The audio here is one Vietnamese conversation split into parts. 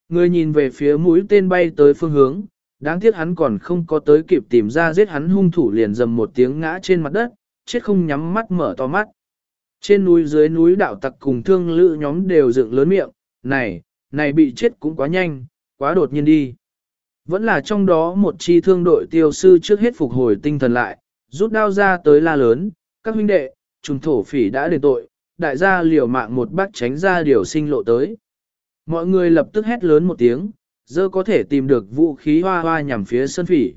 Người nhìn về phía mũi tên bay tới phương hướng, đáng tiếc hắn còn không có tới kịp tìm ra giết hắn hung thủ liền dầm một tiếng ngã trên mặt đất, chết không nhắm mắt mở to mắt. Trên núi dưới núi đạo tặc cùng thương lữ nhóm đều dựng lớn miệng, này bị chết cũng quá nhanh, quá đột nhiên đi. Vẫn là trong đó một chi thương đội tiêu sư trước hết phục hồi tinh thần lại, rút đao ra tới la lớn, các huynh đệ, trùng thổ phỉ đã đền tội, đại gia liều mạng một bác tránh ra điều sinh lộ tới. Mọi người lập tức hét lớn một tiếng, dơ có thể tìm được vũ khí hoa hoa nhằm phía sơn phỉ.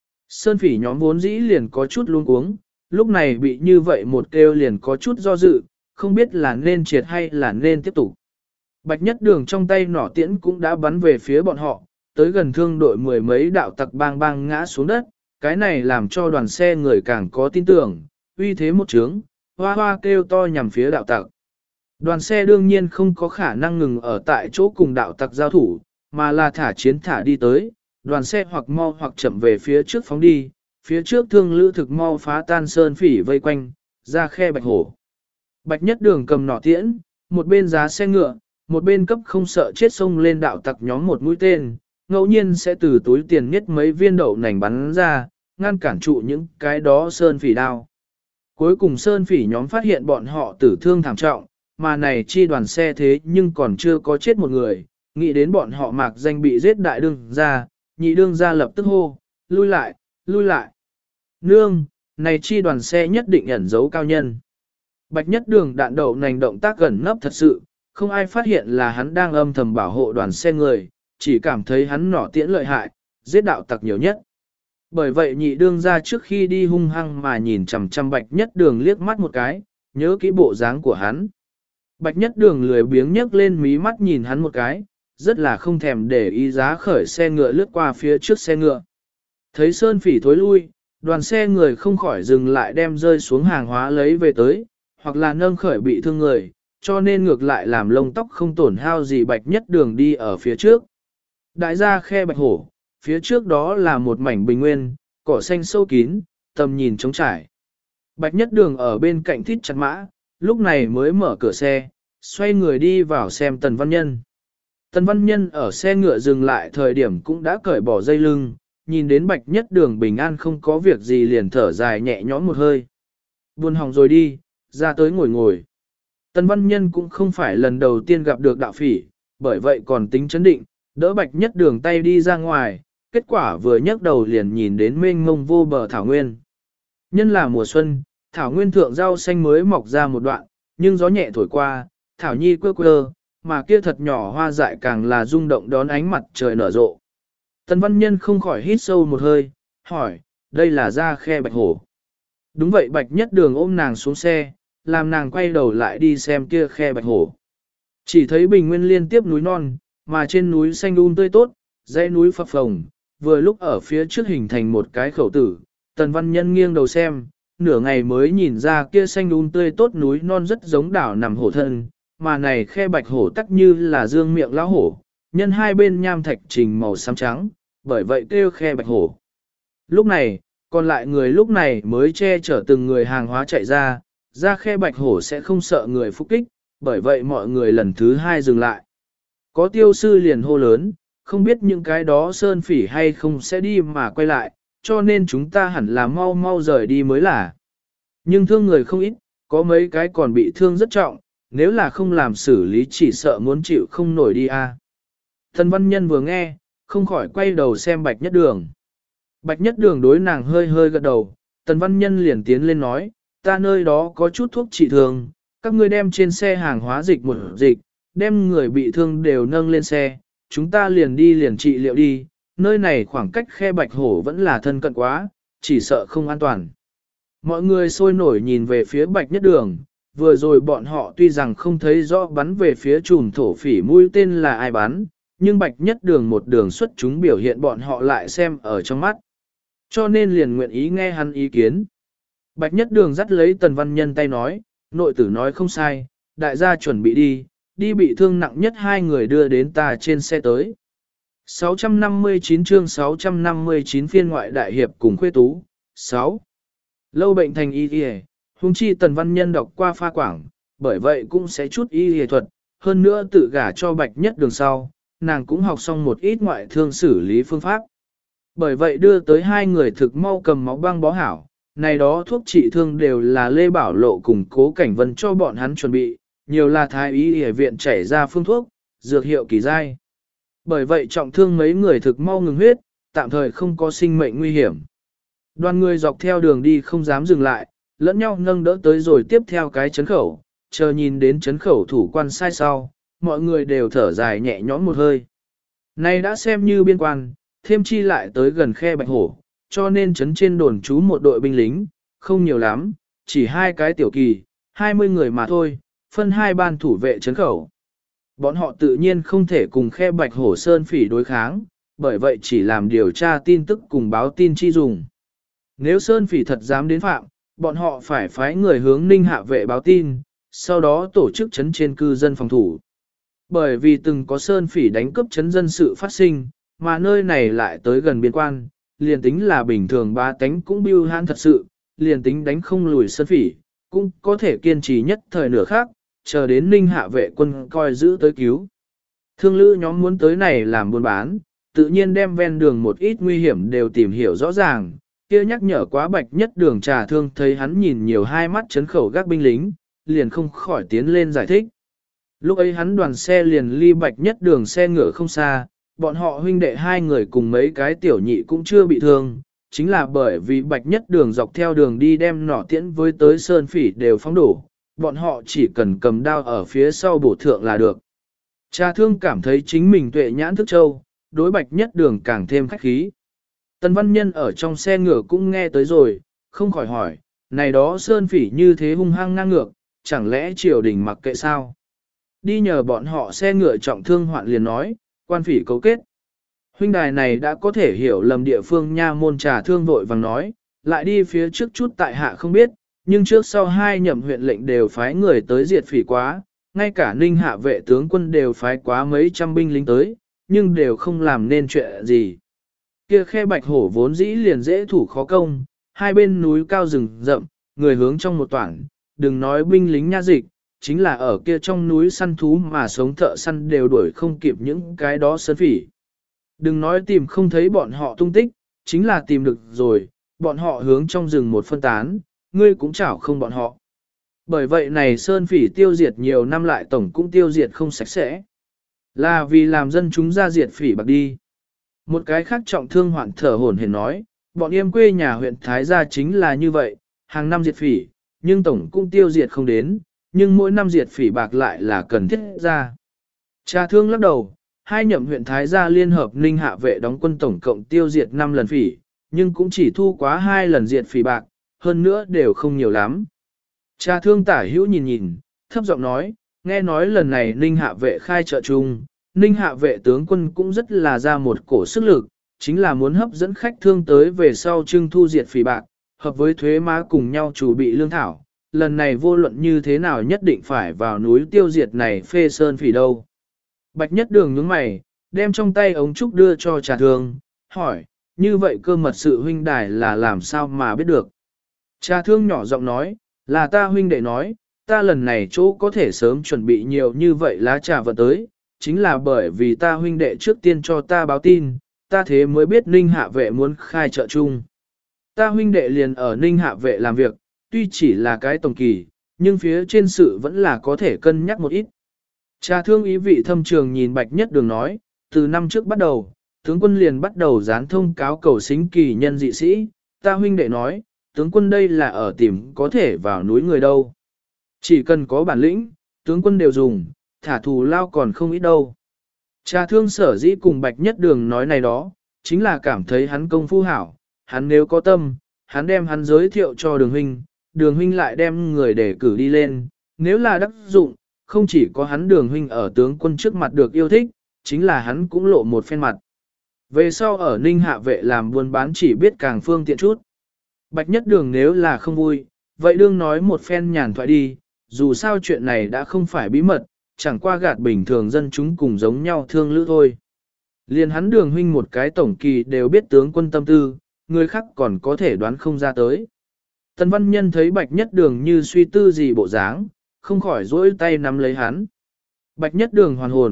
Sơn phỉ nhóm vốn dĩ liền có chút luống cuống, lúc này bị như vậy một kêu liền có chút do dự, không biết là nên triệt hay là nên tiếp tục. Bạch Nhất Đường trong tay nỏ tiễn cũng đã bắn về phía bọn họ, tới gần thương đội mười mấy đạo tặc bang bang ngã xuống đất, cái này làm cho đoàn xe người càng có tin tưởng, uy thế một trướng, hoa hoa kêu to nhằm phía đạo tặc. Đoàn xe đương nhiên không có khả năng ngừng ở tại chỗ cùng đạo tặc giao thủ, mà là thả chiến thả đi tới, đoàn xe hoặc mau hoặc chậm về phía trước phóng đi, phía trước thương lữ thực mau phá tan sơn phỉ vây quanh, ra khe Bạch Hổ. Bạch Nhất Đường cầm nỏ tiễn, một bên giá xe ngựa, một bên cấp không sợ chết xông lên đạo tặc nhóm một mũi tên, ngẫu nhiên sẽ từ túi tiền nhất mấy viên đậu nành bắn ra, ngăn cản trụ những cái đó sơn phỉ đao. Cuối cùng sơn phỉ nhóm phát hiện bọn họ tử thương thảm trọng, mà này chi đoàn xe thế nhưng còn chưa có chết một người, nghĩ đến bọn họ mạc danh bị giết đại đương ra, nhị đương ra lập tức hô, lui lại, lui lại. Nương, này chi đoàn xe nhất định ẩn giấu cao nhân. Bạch Nhất Đường đạn đậu nành động tác gần nấp thật sự, không ai phát hiện là hắn đang âm thầm bảo hộ đoàn xe người, chỉ cảm thấy hắn nỏ tiễn lợi hại, giết đạo tặc nhiều nhất. Bởi vậy nhị đương ra trước khi đi hung hăng mà nhìn chằm chằm Bạch Nhất Đường liếc mắt một cái, nhớ kỹ bộ dáng của hắn. Bạch Nhất Đường lười biếng nhấc lên mí mắt nhìn hắn một cái, rất là không thèm để ý giá khởi xe ngựa lướt qua phía trước xe ngựa. Thấy sơn phỉ thối lui, đoàn xe người không khỏi dừng lại đem rơi xuống hàng hóa lấy về tới, hoặc là nâng khởi bị thương người, cho nên ngược lại làm lông tóc không tổn hao gì Bạch Nhất Đường đi ở phía trước. Đại gia khe Bạch Hổ, phía trước đó là một mảnh bình nguyên, cỏ xanh sâu kín, tầm nhìn trống trải. Bạch Nhất Đường ở bên cạnh thít chặt mã, lúc này mới mở cửa xe, xoay người đi vào xem Tần Văn Nhân. Tần Văn Nhân ở xe ngựa dừng lại thời điểm cũng đã cởi bỏ dây lưng, nhìn đến Bạch Nhất Đường bình an không có việc gì liền thở dài nhẹ nhõm một hơi. Buồn hỏng rồi đi, ra tới ngồi ngồi. Tần Văn Nhân cũng không phải lần đầu tiên gặp được đạo phỉ, bởi vậy còn tính chấn định, đỡ Bạch Nhất Đường tay đi ra ngoài, kết quả vừa nhấc đầu liền nhìn đến mênh mông vô bờ thảo nguyên. Nhân là mùa xuân, thảo nguyên thượng rau xanh mới mọc ra một đoạn, nhưng gió nhẹ thổi qua, thảo nhi quơ quơ, mà kia thật nhỏ hoa dại càng là rung động đón ánh mặt trời nở rộ. Tần Văn Nhân không khỏi hít sâu một hơi, hỏi, đây là ra khe Bạch Hổ. Đúng vậy Bạch Nhất Đường ôm nàng xuống xe, làm nàng quay đầu lại đi xem kia khe Bạch Hổ. Chỉ thấy bình nguyên liên tiếp núi non, mà trên núi xanh tươi tốt, dãy núi phập phồng, vừa lúc ở phía trước hình thành một cái khẩu tử. Tần Văn Nhân nghiêng đầu xem, nửa ngày mới nhìn ra kia xanh tươi tốt núi non rất giống đảo nằm hổ thân, mà này khe Bạch Hổ tắc như là dương miệng lão hổ, nhân hai bên nham thạch trình màu xám trắng, bởi vậy kêu khe Bạch Hổ. Lúc này, còn lại người lúc này mới che chở từng người hàng hóa chạy ra khe Bạch Hổ sẽ không sợ người phục kích, bởi vậy mọi người lần thứ hai dừng lại. Có tiêu sư liền hô lớn, không biết những cái đó sơn phỉ hay không sẽ đi mà quay lại, cho nên chúng ta hẳn là mau mau rời đi mới là. Nhưng thương người không ít, có mấy cái còn bị thương rất trọng, nếu là không làm xử lý chỉ sợ muốn chịu không nổi đi a. Tần Văn Nhân vừa nghe, không khỏi quay đầu xem Bạch Nhất Đường. Bạch Nhất Đường đối nàng hơi hơi gật đầu, Tần Văn Nhân liền tiến lên nói, ta nơi đó có chút thuốc trị thương, các ngươi đem trên xe hàng hóa dịch một dịch, đem người bị thương đều nâng lên xe, chúng ta liền đi liền trị liệu đi, nơi này khoảng cách khe Bạch Hổ vẫn là thân cận quá, chỉ sợ không an toàn. Mọi người sôi nổi nhìn về phía Bạch Nhất Đường, vừa rồi bọn họ tuy rằng không thấy rõ bắn về phía chùm thổ phỉ mũi tên là ai bắn, nhưng Bạch Nhất Đường một đường xuất chúng biểu hiện bọn họ lại xem ở trong mắt. Cho nên liền nguyện ý nghe hắn ý kiến. Bạch Nhất Đường dắt lấy Tần Văn Nhân tay nói, nội tử nói không sai, đại gia chuẩn bị đi bị thương nặng nhất hai người đưa đến ta trên xe tới. 659 chương 659 phiên ngoại đại hiệp cùng khuê tú. 6. Lâu bệnh thành y y, huống chi Tần Văn Nhân đọc qua pha quảng, bởi vậy cũng sẽ chút y y thuật, hơn nữa tự gả cho Bạch Nhất Đường sau, nàng cũng học xong một ít ngoại thương xử lý phương pháp. Bởi vậy đưa tới hai người thực mau cầm máu băng bó hảo, này đó thuốc trị thương đều là Lê Bảo Lộ cùng Cố Cảnh Vân cho bọn hắn chuẩn bị, nhiều là thái y y viện chảy ra phương thuốc, dược hiệu kỳ giai. Bởi vậy trọng thương mấy người thực mau ngừng huyết, tạm thời không có sinh mệnh nguy hiểm. Đoàn người dọc theo đường đi không dám dừng lại, lẫn nhau nâng đỡ tới rồi tiếp theo cái chấn khẩu, chờ nhìn đến chấn khẩu thủ quan sai sau, mọi người đều thở dài nhẹ nhõm một hơi. Này đã xem như biên quan, thêm chi lại tới gần khe Bạch Hổ, cho nên chấn trên đồn trú một đội binh lính, không nhiều lắm, chỉ 2 cái tiểu kỳ, 20 người mà thôi, phân 2 ban thủ vệ chấn khẩu. Bọn họ tự nhiên không thể cùng khe Bạch Hổ Sơn Phỉ đối kháng, bởi vậy chỉ làm điều tra tin tức cùng báo tin chi dùng. Nếu Sơn Phỉ thật dám đến phạm, bọn họ phải phái người hướng Ninh Hạ vệ báo tin, sau đó tổ chức chấn trên cư dân phòng thủ. Bởi vì từng có Sơn Phỉ đánh cướp chấn dân sự phát sinh, mà nơi này lại tới gần biên quan, liền tính là bình thường ba tánh cũng bưu hãn thật sự, liền tính đánh không lùi Sơn Phỉ, cũng có thể kiên trì nhất thời nửa khác, chờ đến Ninh Hạ vệ quân coi giữ tới cứu. Thương lữ nhóm muốn tới này làm buôn bán, tự nhiên đem ven đường một ít nguy hiểm đều tìm hiểu rõ ràng, kia nhắc nhở quá Bạch Nhất Đường Trà Thương thấy hắn nhìn nhiều 2 mắt chấn khẩu gác binh lính, liền không khỏi tiến lên giải thích. Lúc ấy hắn đoàn xe liền ly Bạch Nhất Đường xe ngựa không xa, bọn họ huynh đệ 2 người cùng mấy cái tiểu nhị cũng chưa bị thương, chính là bởi vì Bạch Nhất Đường dọc theo đường đi đem nỏ tiễn với tới Sơn Phỉ đều phóng đổ, bọn họ chỉ cần cầm đao ở phía sau bổ thượng là được. Trà Thương cảm thấy chính mình tuệ nhãn thức châu, đối Bạch Nhất Đường càng thêm khách khí. Tần Văn Nhân ở trong xe ngựa cũng nghe tới rồi, không khỏi hỏi, này đó Sơn Phỉ như thế hung hăng ngang ngược, chẳng lẽ triều đình mặc kệ sao? Đi nhờ bọn họ xe ngựa trọng thương hoạn liền nói, quan phỉ cấu kết. Huynh đài này đã có thể hiểu lầm địa phương nha môn. Trà Thương vội vàng nói, lại đi phía trước chút tại hạ không biết, nhưng trước sau 2 nhậm huyện lệnh đều phái người tới diệt phỉ quá, ngay cả Ninh Hạ vệ tướng quân đều phái quá mấy trăm binh lính tới, nhưng đều không làm nên chuyện gì. Kia khe Bạch Hổ vốn dĩ liền dễ thủ khó công, 2 bên núi cao rừng rậm, người hướng trong một toảng, đừng nói binh lính nha dịch, chính là ở kia trong núi săn thú mà sống thợ săn đều đuổi không kịp những cái đó Sơn Phỉ. Đừng nói tìm không thấy bọn họ tung tích, chính là tìm được rồi, bọn họ hướng trong rừng một phân tán, ngươi cũng chảo không bọn họ. Bởi vậy này Sơn Phỉ tiêu diệt nhiều năm lại tổng cũng tiêu diệt không sạch sẽ. Là vì làm dân chúng ra diệt phỉ bạc đi. Một cái khác trọng thương hoạn thở hổn hển nói, bọn em quê nhà huyện Thái Gia chính là như vậy, hàng năm diệt phỉ, nhưng tổng cũng tiêu diệt không đến, nhưng mỗi năm diệt phỉ bạc lại là cần thiết ra. Trà Thương lắc đầu, 2 nhậm huyện Thái Gia liên hợp Ninh Hạ vệ đóng quân tổng cộng tiêu diệt 5 lần phỉ, nhưng cũng chỉ thu quá 2 lần diệt phỉ bạc, hơn nữa đều không nhiều lắm. Trà Thương tả hữu nhìn nhìn, thấp giọng nói, nghe nói lần này Ninh Hạ vệ khai trợ chung, Ninh Hạ vệ tướng quân cũng rất là ra một cổ sức lực, chính là muốn hấp dẫn khách thương tới về sau trưng thu diệt phỉ bạc, hợp với thuế má cùng nhau chủ bị lương thảo. Lần này vô luận như thế nào nhất định phải vào núi tiêu diệt này phê Sơn Phỉ đâu. Bạch Nhất Đường nhướng mày, đem trong tay ống trúc đưa cho Trà Thương, hỏi, như vậy cơ mật sự huynh đài là làm sao mà biết được. Trà Thương nhỏ giọng nói, là ta huynh đệ nói, ta lần này chỗ có thể sớm chuẩn bị nhiều như vậy lá trà vật tới, chính là bởi vì ta huynh đệ trước tiên cho ta báo tin, ta thế mới biết Ninh Hạ vệ muốn khai trợ chung. Ta huynh đệ liền ở Ninh Hạ vệ làm việc, tuy chỉ là cái tổng kỳ, nhưng phía trên sự vẫn là có thể cân nhắc một ít. Trà Thương ý vị thâm trường nhìn Bạch Nhất Đường nói, từ năm trước bắt đầu, tướng quân liền bắt đầu dán thông cáo cầu xính kỳ nhân dị sĩ, ta huynh đệ nói, tướng quân đây là ở tìm có thể vào núi người đâu. Chỉ cần có bản lĩnh, tướng quân đều dùng, thả thù lao còn không ít đâu. Trà Thương sở dĩ cùng Bạch Nhất Đường nói này đó, chính là cảm thấy hắn công phu hảo, hắn nếu có tâm, hắn đem hắn giới thiệu cho Đường huynh lại đem người để cử đi lên, nếu là đắc dụng, không chỉ có hắn Đường huynh ở tướng quân trước mặt được yêu thích, chính là hắn cũng lộ một phen mặt. Về sau ở Ninh Hạ vệ làm buôn bán chỉ biết càng phương tiện chút. Bạch Nhất Đường nếu là không vui, vậy đương nói một phen nhàn thoại đi, dù sao chuyện này đã không phải bí mật, chẳng qua gạt bình thường dân chúng cùng giống nhau thương lữ thôi. Liền hắn Đường huynh một cái tổng kỳ đều biết tướng quân tâm tư, người khác còn có thể đoán không ra tới. Tần Văn Nhân thấy Bạch Nhất Đường như suy tư gì bộ dáng, không khỏi dỗi tay nắm lấy hắn. Bạch Nhất Đường hoàn hồn,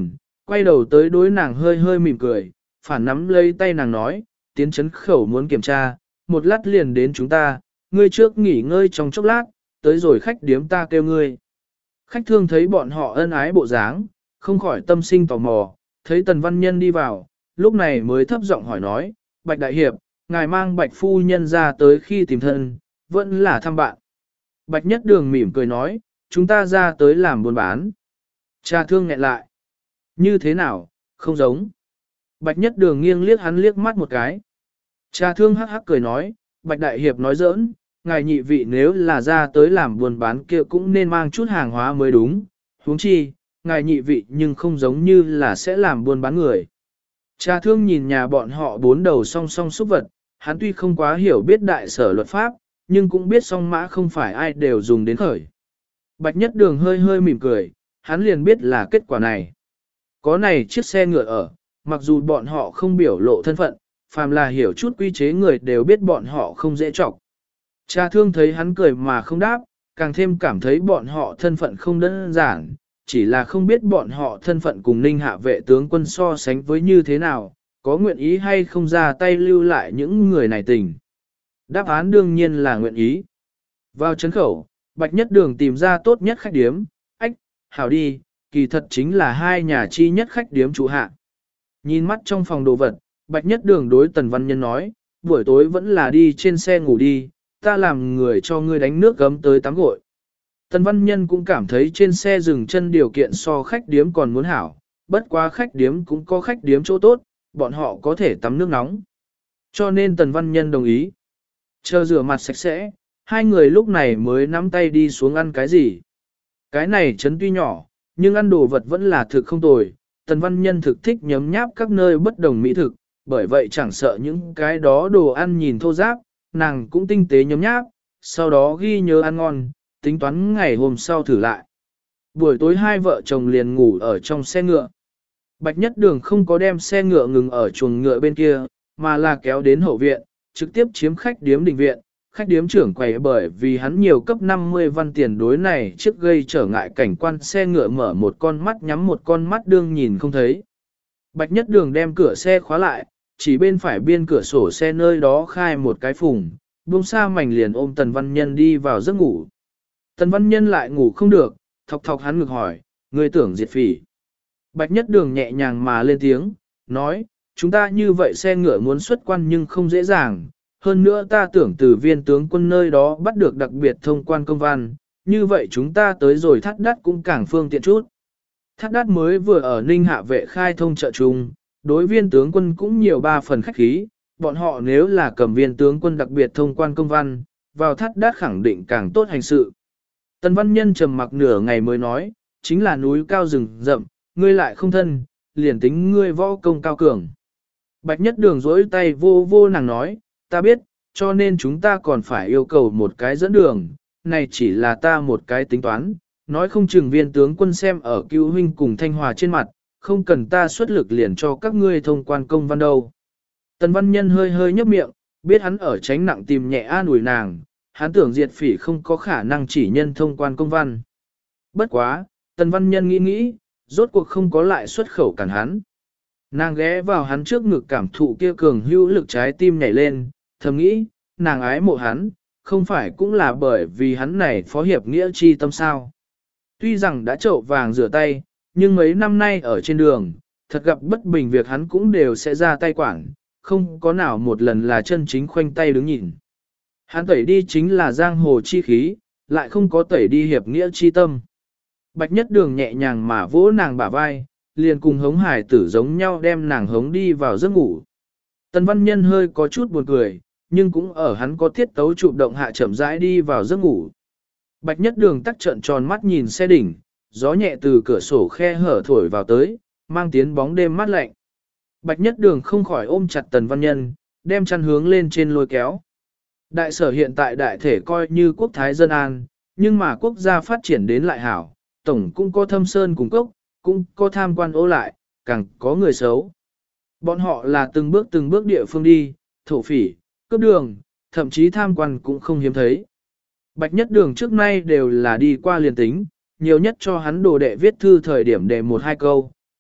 quay đầu tới đối nàng hơi hơi mỉm cười, phản nắm lấy tay nàng nói, tiến chấn khẩu muốn kiểm tra, một lát liền đến chúng ta, ngươi trước nghỉ ngơi trong chốc lát, tới rồi khách điếm ta kêu ngươi. Khách thương thấy bọn họ ân ái bộ dáng, không khỏi tâm sinh tò mò, thấy Tần Văn Nhân đi vào, lúc này mới thấp giọng hỏi nói, Bạch Đại Hiệp, ngài mang Bạch Phu Nhân ra tới khi tìm thân, vẫn là thăm bạn. Bạch Nhất Đường mỉm cười nói, chúng ta ra tới làm buôn bán. Trà thương nghẹn lại. Như thế nào, không giống. Bạch Nhất Đường nghiêng liếc hắn liếc mắt một cái. Trà thương hắc hắc cười nói, Bạch Đại Hiệp nói giỡn, ngài nhị vị nếu là ra tới làm buôn bán kia cũng nên mang chút hàng hóa mới đúng. Huống chi, ngài nhị vị nhưng không giống như là sẽ làm buôn bán người. Trà thương nhìn nhà bọn họ bốn đầu song song xúc vật, hắn tuy không quá hiểu biết đại sở luật pháp, nhưng cũng biết song mã không phải ai đều dùng đến khởi. Bạch Nhất Đường hơi hơi mỉm cười, hắn liền biết là kết quả này. Có này chiếc xe ngựa ở, mặc dù bọn họ không biểu lộ thân phận, phàm là hiểu chút quy chế người đều biết bọn họ không dễ trọc. Cha thương thấy hắn cười mà không đáp, càng thêm cảm thấy bọn họ thân phận không đơn giản, chỉ là không biết bọn họ thân phận cùng Ninh Hạ vệ tướng quân so sánh với như thế nào, có nguyện ý hay không ra tay lưu lại những người này tình. Đáp án đương nhiên là nguyện ý. Vào trấn khẩu, Bạch Nhất Đường tìm ra tốt nhất khách điếm, ách, hảo đi, kỳ thật chính là hai nhà chi nhất khách điếm trụ hạ. Nhìn mắt trong phòng đồ vật, Bạch Nhất Đường đối Tần Văn Nhân nói, buổi tối vẫn là đi trên xe ngủ đi, ta làm người cho ngươi đánh nước gấm tới tắm gội. Tần Văn Nhân cũng cảm thấy trên xe dừng chân điều kiện so khách điếm còn muốn hảo, bất quá khách điếm cũng có khách điếm chỗ tốt, bọn họ có thể tắm nước nóng. Cho nên Tần Văn Nhân đồng ý. Chờ rửa mặt sạch sẽ, hai người lúc này mới nắm tay đi xuống ăn cái gì. Cái này chấn tuy nhỏ, nhưng ăn đồ vật vẫn là thực không tồi. Tần Văn Nhân thực thích nhấm nháp các nơi bất đồng mỹ thực, bởi vậy chẳng sợ những cái đó đồ ăn nhìn thô ráp, nàng cũng tinh tế nhấm nháp, sau đó ghi nhớ ăn ngon, tính toán ngày hôm sau thử lại. Buổi tối hai vợ chồng liền ngủ ở trong xe ngựa. Bạch Nhất Đường không có đem xe ngựa ngừng ở chuồng ngựa bên kia, mà là kéo đến hậu viện, trực tiếp chiếm khách điếm đình viện. Khách điếm trưởng quầy bởi vì hắn nhiều cấp 50 văn tiền đối này trước gây trở ngại cảnh quan xe ngựa mở một con mắt nhắm một con mắt đương nhìn không thấy. Bạch Nhất Đường đem cửa xe khóa lại, chỉ bên phải biên cửa sổ xe nơi đó khai một cái phùng, buông xa mảnh liền ôm Tần Văn Nhân đi vào giấc ngủ. Tần Văn Nhân lại ngủ không được, thọc thọc hắn ngực hỏi, ngươi tưởng diệt phỉ. Bạch Nhất Đường nhẹ nhàng mà lên tiếng, nói, chúng ta như vậy xe ngựa muốn xuất quan nhưng không dễ dàng. Hơn nữa ta tưởng từ viên tướng quân nơi đó bắt được đặc biệt thông quan công văn, như vậy chúng ta tới rồi Thác Đát cũng càng phương tiện chút. Thác Đát mới vừa ở Ninh Hạ vệ khai thông chợ chung, đối viên tướng quân cũng nhiều ba phần khách khí, bọn họ nếu là cầm viên tướng quân đặc biệt thông quan công văn, vào Thác Đát khẳng định càng tốt hành sự. Tần Văn Nhân trầm mặc nửa ngày mới nói, chính là núi cao rừng rậm, ngươi lại không thân, liền tính ngươi võ công cao cường. Bạch Nhất Đường dỗi tay vô vô nàng nói, ta biết, cho nên chúng ta còn phải yêu cầu một cái dẫn đường, này chỉ là ta một cái tính toán, nói không chừng viên tướng quân xem ở cứu huynh cùng Thanh Hòa trên mặt, không cần ta xuất lực liền cho các ngươi thông quan công văn đâu. Tần Văn Nhân hơi hơi nhấp miệng, biết hắn ở tránh nặng tìm nhẹ an ủi nàng, hắn tưởng diệt phỉ không có khả năng chỉ nhân thông quan công văn. Bất quá, Tần Văn Nhân nghĩ nghĩ, rốt cuộc không có lại xuất khẩu cản hắn. Nàng ghé vào hắn trước ngực cảm thụ kia cường hữu lực trái tim nhảy lên, thầm nghĩ, nàng ái mộ hắn, không phải cũng là bởi vì hắn này phó hiệp nghĩa chi tâm sao. Tuy rằng đã trậu vàng rửa tay, nhưng mấy năm nay ở trên đường, thật gặp bất bình việc hắn cũng đều sẽ ra tay quản, không có nào một lần là chân chính khoanh tay đứng nhìn. Hắn tẩy đi chính là giang hồ chi khí, lại không có tẩy đi hiệp nghĩa chi tâm. Bạch Nhất Đường nhẹ nhàng mà vỗ nàng bả vai, liền cùng hống hải tử giống nhau đem nàng hống đi vào giấc ngủ. Tần Văn Nhân hơi có chút buồn cười, nhưng cũng ở hắn có thiết tấu chụp động hạ chậm rãi đi vào giấc ngủ. Bạch Nhất Đường tắc trợn tròn mắt nhìn xe đỉnh, gió nhẹ từ cửa sổ khe hở thổi vào tới, mang tiến bóng đêm mát lạnh. Bạch Nhất Đường không khỏi ôm chặt Tần Văn Nhân, đem chăn hướng lên trên lôi kéo. Đại sở hiện tại đại thể coi như quốc thái dân an, nhưng mà quốc gia phát triển đến lại hảo, tổng cũng có thâm sơn cùng cốc, cũng có tham quan ô lại, càng có người xấu. Bọn họ là từng bước địa phương đi, thổ phỉ, cướp đường, thậm chí tham quan cũng không hiếm thấy. Bạch Nhất Đường trước nay đều là đi qua liền tính, nhiều nhất cho hắn đồ đệ viết thư thời điểm để một hai câu,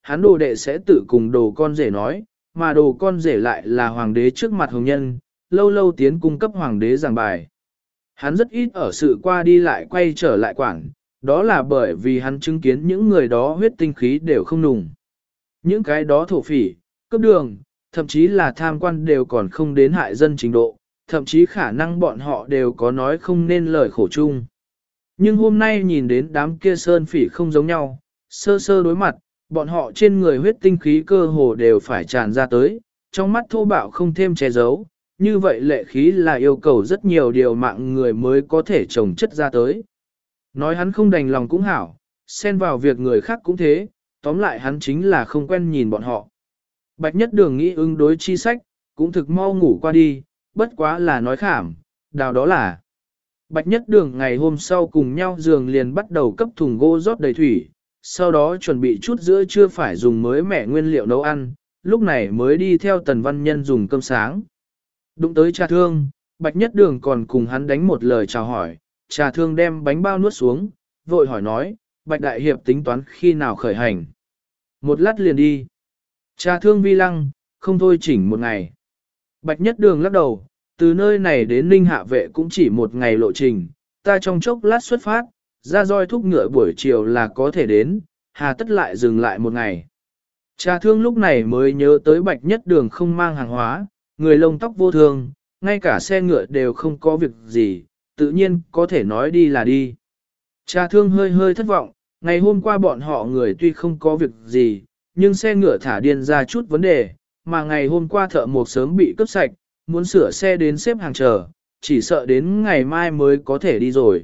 hắn đồ đệ sẽ tự cùng đồ con rể nói, mà đồ con rể lại là hoàng đế trước mặt hồng nhân, lâu lâu tiến cung cấp hoàng đế giảng bài. Hắn rất ít ở sự qua đi lại quay trở lại quản, đó là bởi vì hắn chứng kiến những người đó huyết tinh khí đều không nùng. Những cái đó thổ phỉ, cướp đường, thậm chí là tham quan đều còn không đến hại dân trình độ, thậm chí khả năng bọn họ đều có nói không nên lời khổ chung. Nhưng hôm nay nhìn đến đám kia sơn phỉ không giống nhau, sơ sơ đối mặt, bọn họ trên người huyết tinh khí cơ hồ đều phải tràn ra tới, trong mắt thô bạo không thêm che giấu, như vậy lệ khí là yêu cầu rất nhiều điều mạng người mới có thể trồng chất ra tới. Nói hắn không đành lòng cũng hảo, xen vào việc người khác cũng thế, tóm lại hắn chính là không quen nhìn bọn họ. Bạch Nhất Đường nghĩ ứng đối chi sách, cũng thực mau ngủ qua đi, bất quá là nói khảm, đào đó là. Bạch Nhất Đường ngày hôm sau cùng nhau giường liền bắt đầu cấp thùng gỗ rót đầy thủy, sau đó chuẩn bị chút giữa trưa phải dùng mới mẻ nguyên liệu nấu ăn, lúc này mới đi theo Tần Văn Nhân dùng cơm sáng. Đụng tới Trà Thương, Bạch Nhất Đường còn cùng hắn đánh một lời chào hỏi, Trà Thương đem bánh bao nuốt xuống, vội hỏi nói, Bạch Đại Hiệp tính toán khi nào khởi hành. Một lát liền đi. Trà Thương vi lăng, không thôi chỉnh một ngày. Bạch Nhất Đường lắc đầu, từ nơi này đến Ninh Hạ Vệ cũng chỉ một ngày lộ trình, ta trong chốc lát xuất phát, ra roi thúc ngựa buổi chiều là có thể đến, hà tất lại dừng lại một ngày. Trà Thương lúc này mới nhớ tới Bạch Nhất Đường không mang hàng hóa, người lông tóc vô thương, ngay cả xe ngựa đều không có việc gì, tự nhiên có thể nói đi là đi. Trà Thương hơi hơi thất vọng, ngày hôm qua bọn họ người tuy không có việc gì, nhưng xe ngựa thả điên ra chút vấn đề, mà ngày hôm qua thợ mộc sớm bị cướp sạch, muốn sửa xe đến xếp hàng chờ, chỉ sợ đến ngày mai mới có thể đi rồi.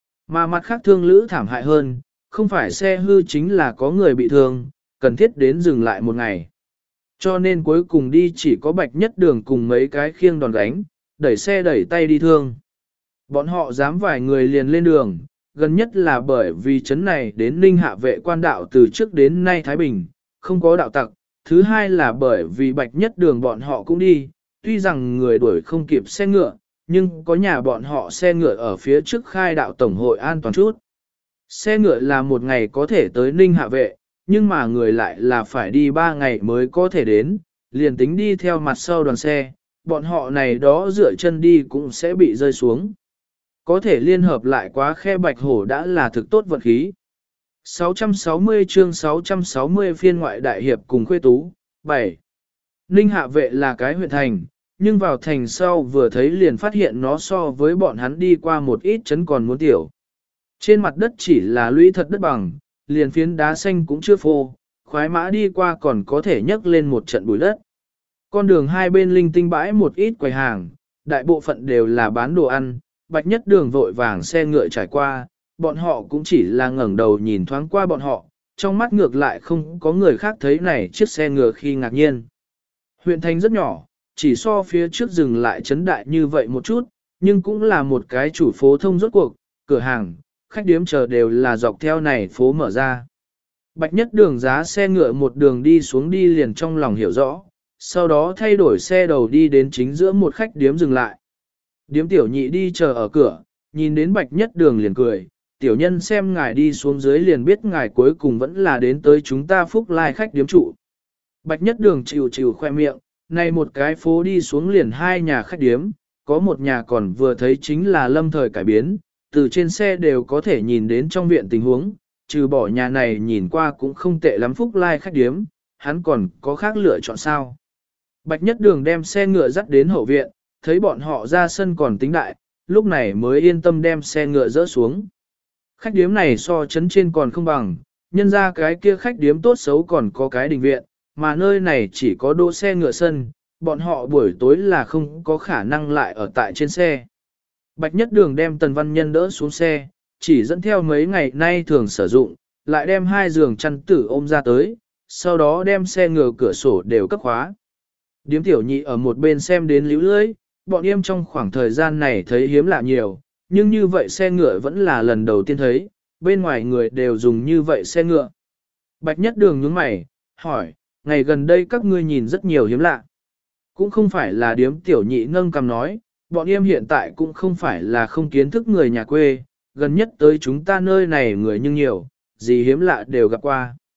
Mà mặt khác thương lữ thảm hại hơn, không phải xe hư chính là có người bị thương, cần thiết đến dừng lại một ngày. Cho nên cuối cùng đi chỉ có Bạch Nhất Đường cùng mấy cái khiêng đòn gánh, đẩy xe đẩy tay đi thương. Bọn họ dám vài người liền lên đường, gần nhất là bởi vì chấn này đến Ninh Hạ Vệ quan đạo từ trước đến nay Thái Bình, không có đạo tặc. Thứ hai là bởi vì Bạch Nhất Đường bọn họ cũng đi, tuy rằng người đuổi không kịp xe ngựa, nhưng có nhà bọn họ xe ngựa ở phía trước khai đạo tổng hội an toàn chút. Xe ngựa là một ngày có thể tới Ninh Hạ Vệ, nhưng mà người lại là phải đi 3 ngày mới có thể đến, liền tính đi theo mặt sau đoàn xe, bọn họ này đó dựa chân đi cũng sẽ bị rơi xuống. Có thể liên hợp lại quá khe Bạch Hổ đã là thực tốt vận khí. 660 chương 660 phiên ngoại đại hiệp cùng khuê tú, 7. Ninh Hạ Vệ là cái huyện thành, nhưng vào thành sau vừa thấy liền phát hiện nó so với bọn hắn đi qua một ít chấn còn muốn tiểu. Trên mặt đất chỉ là lũy thật đất bằng, liền phiến đá xanh cũng chưa phô, khoái mã đi qua còn có thể nhấc lên một trận bụi đất. Con đường hai bên linh tinh bãi một ít quầy hàng, đại bộ phận đều là bán đồ ăn, Bạch Nhất Đường vội vàng xe ngựa trải qua, bọn họ cũng chỉ là ngẩng đầu nhìn thoáng qua bọn họ, trong mắt ngược lại không có người khác thấy này chiếc xe ngựa khi ngạc nhiên. Huyện thành rất nhỏ, chỉ so phía trước dừng lại chấn đại như vậy một chút, nhưng cũng là một cái chủ phố thông rốt cuộc, cửa hàng, khách điếm chờ đều là dọc theo này phố mở ra. Bạch Nhất Đường giá xe ngựa một đường đi xuống đi liền trong lòng hiểu rõ, sau đó thay đổi xe đầu đi đến chính giữa một khách điếm dừng lại. Điếm tiểu nhị đi chờ ở cửa, nhìn đến Bạch Nhất Đường liền cười, tiểu nhân xem ngài đi xuống dưới liền biết ngài cuối cùng vẫn là đến tới chúng ta Phúc Lai khách điếm trụ. Bạch Nhất Đường chịu chịu khoe miệng, này một cái phố đi xuống liền 2 nhà khách điếm, có một nhà còn vừa thấy chính là lâm thời cải biến, từ trên xe đều có thể nhìn đến trong viện tình huống, trừ bỏ nhà này nhìn qua cũng không tệ lắm Phúc Lai khách điếm, hắn còn có khác lựa chọn sao. Bạch Nhất Đường đem xe ngựa dắt đến hậu viện, thấy bọn họ ra sân còn tính đại, lúc này mới yên tâm đem xe ngựa dỡ xuống. Khách điếm này so chấn trên còn không bằng, nhân ra cái kia khách điếm tốt xấu còn có cái đình viện, mà nơi này chỉ có đỗ xe ngựa sân, bọn họ buổi tối là không có khả năng lại ở tại trên xe. Bạch Nhất Đường đem Tần Văn Nhân đỡ xuống xe, chỉ dẫn theo mấy ngày nay thường sử dụng, lại đem 2 giường chăn tử ôm ra tới, sau đó đem xe ngựa cửa sổ đều cấp khóa. Điếm tiểu nhị ở một bên xem đến líu lưỡi, bọn em trong khoảng thời gian này thấy hiếm lạ nhiều, nhưng như vậy xe ngựa vẫn là lần đầu tiên thấy, bên ngoài người đều dùng như vậy xe ngựa. Bạch Nhất Đường nhướng mày, hỏi, ngày gần đây các ngươi nhìn rất nhiều hiếm lạ. Cũng không phải là điếm tiểu nhị nâng cằm nói, bọn em hiện tại cũng không phải là không kiến thức người nhà quê, gần nhất tới chúng ta nơi này người nhưng nhiều, gì hiếm lạ đều gặp qua.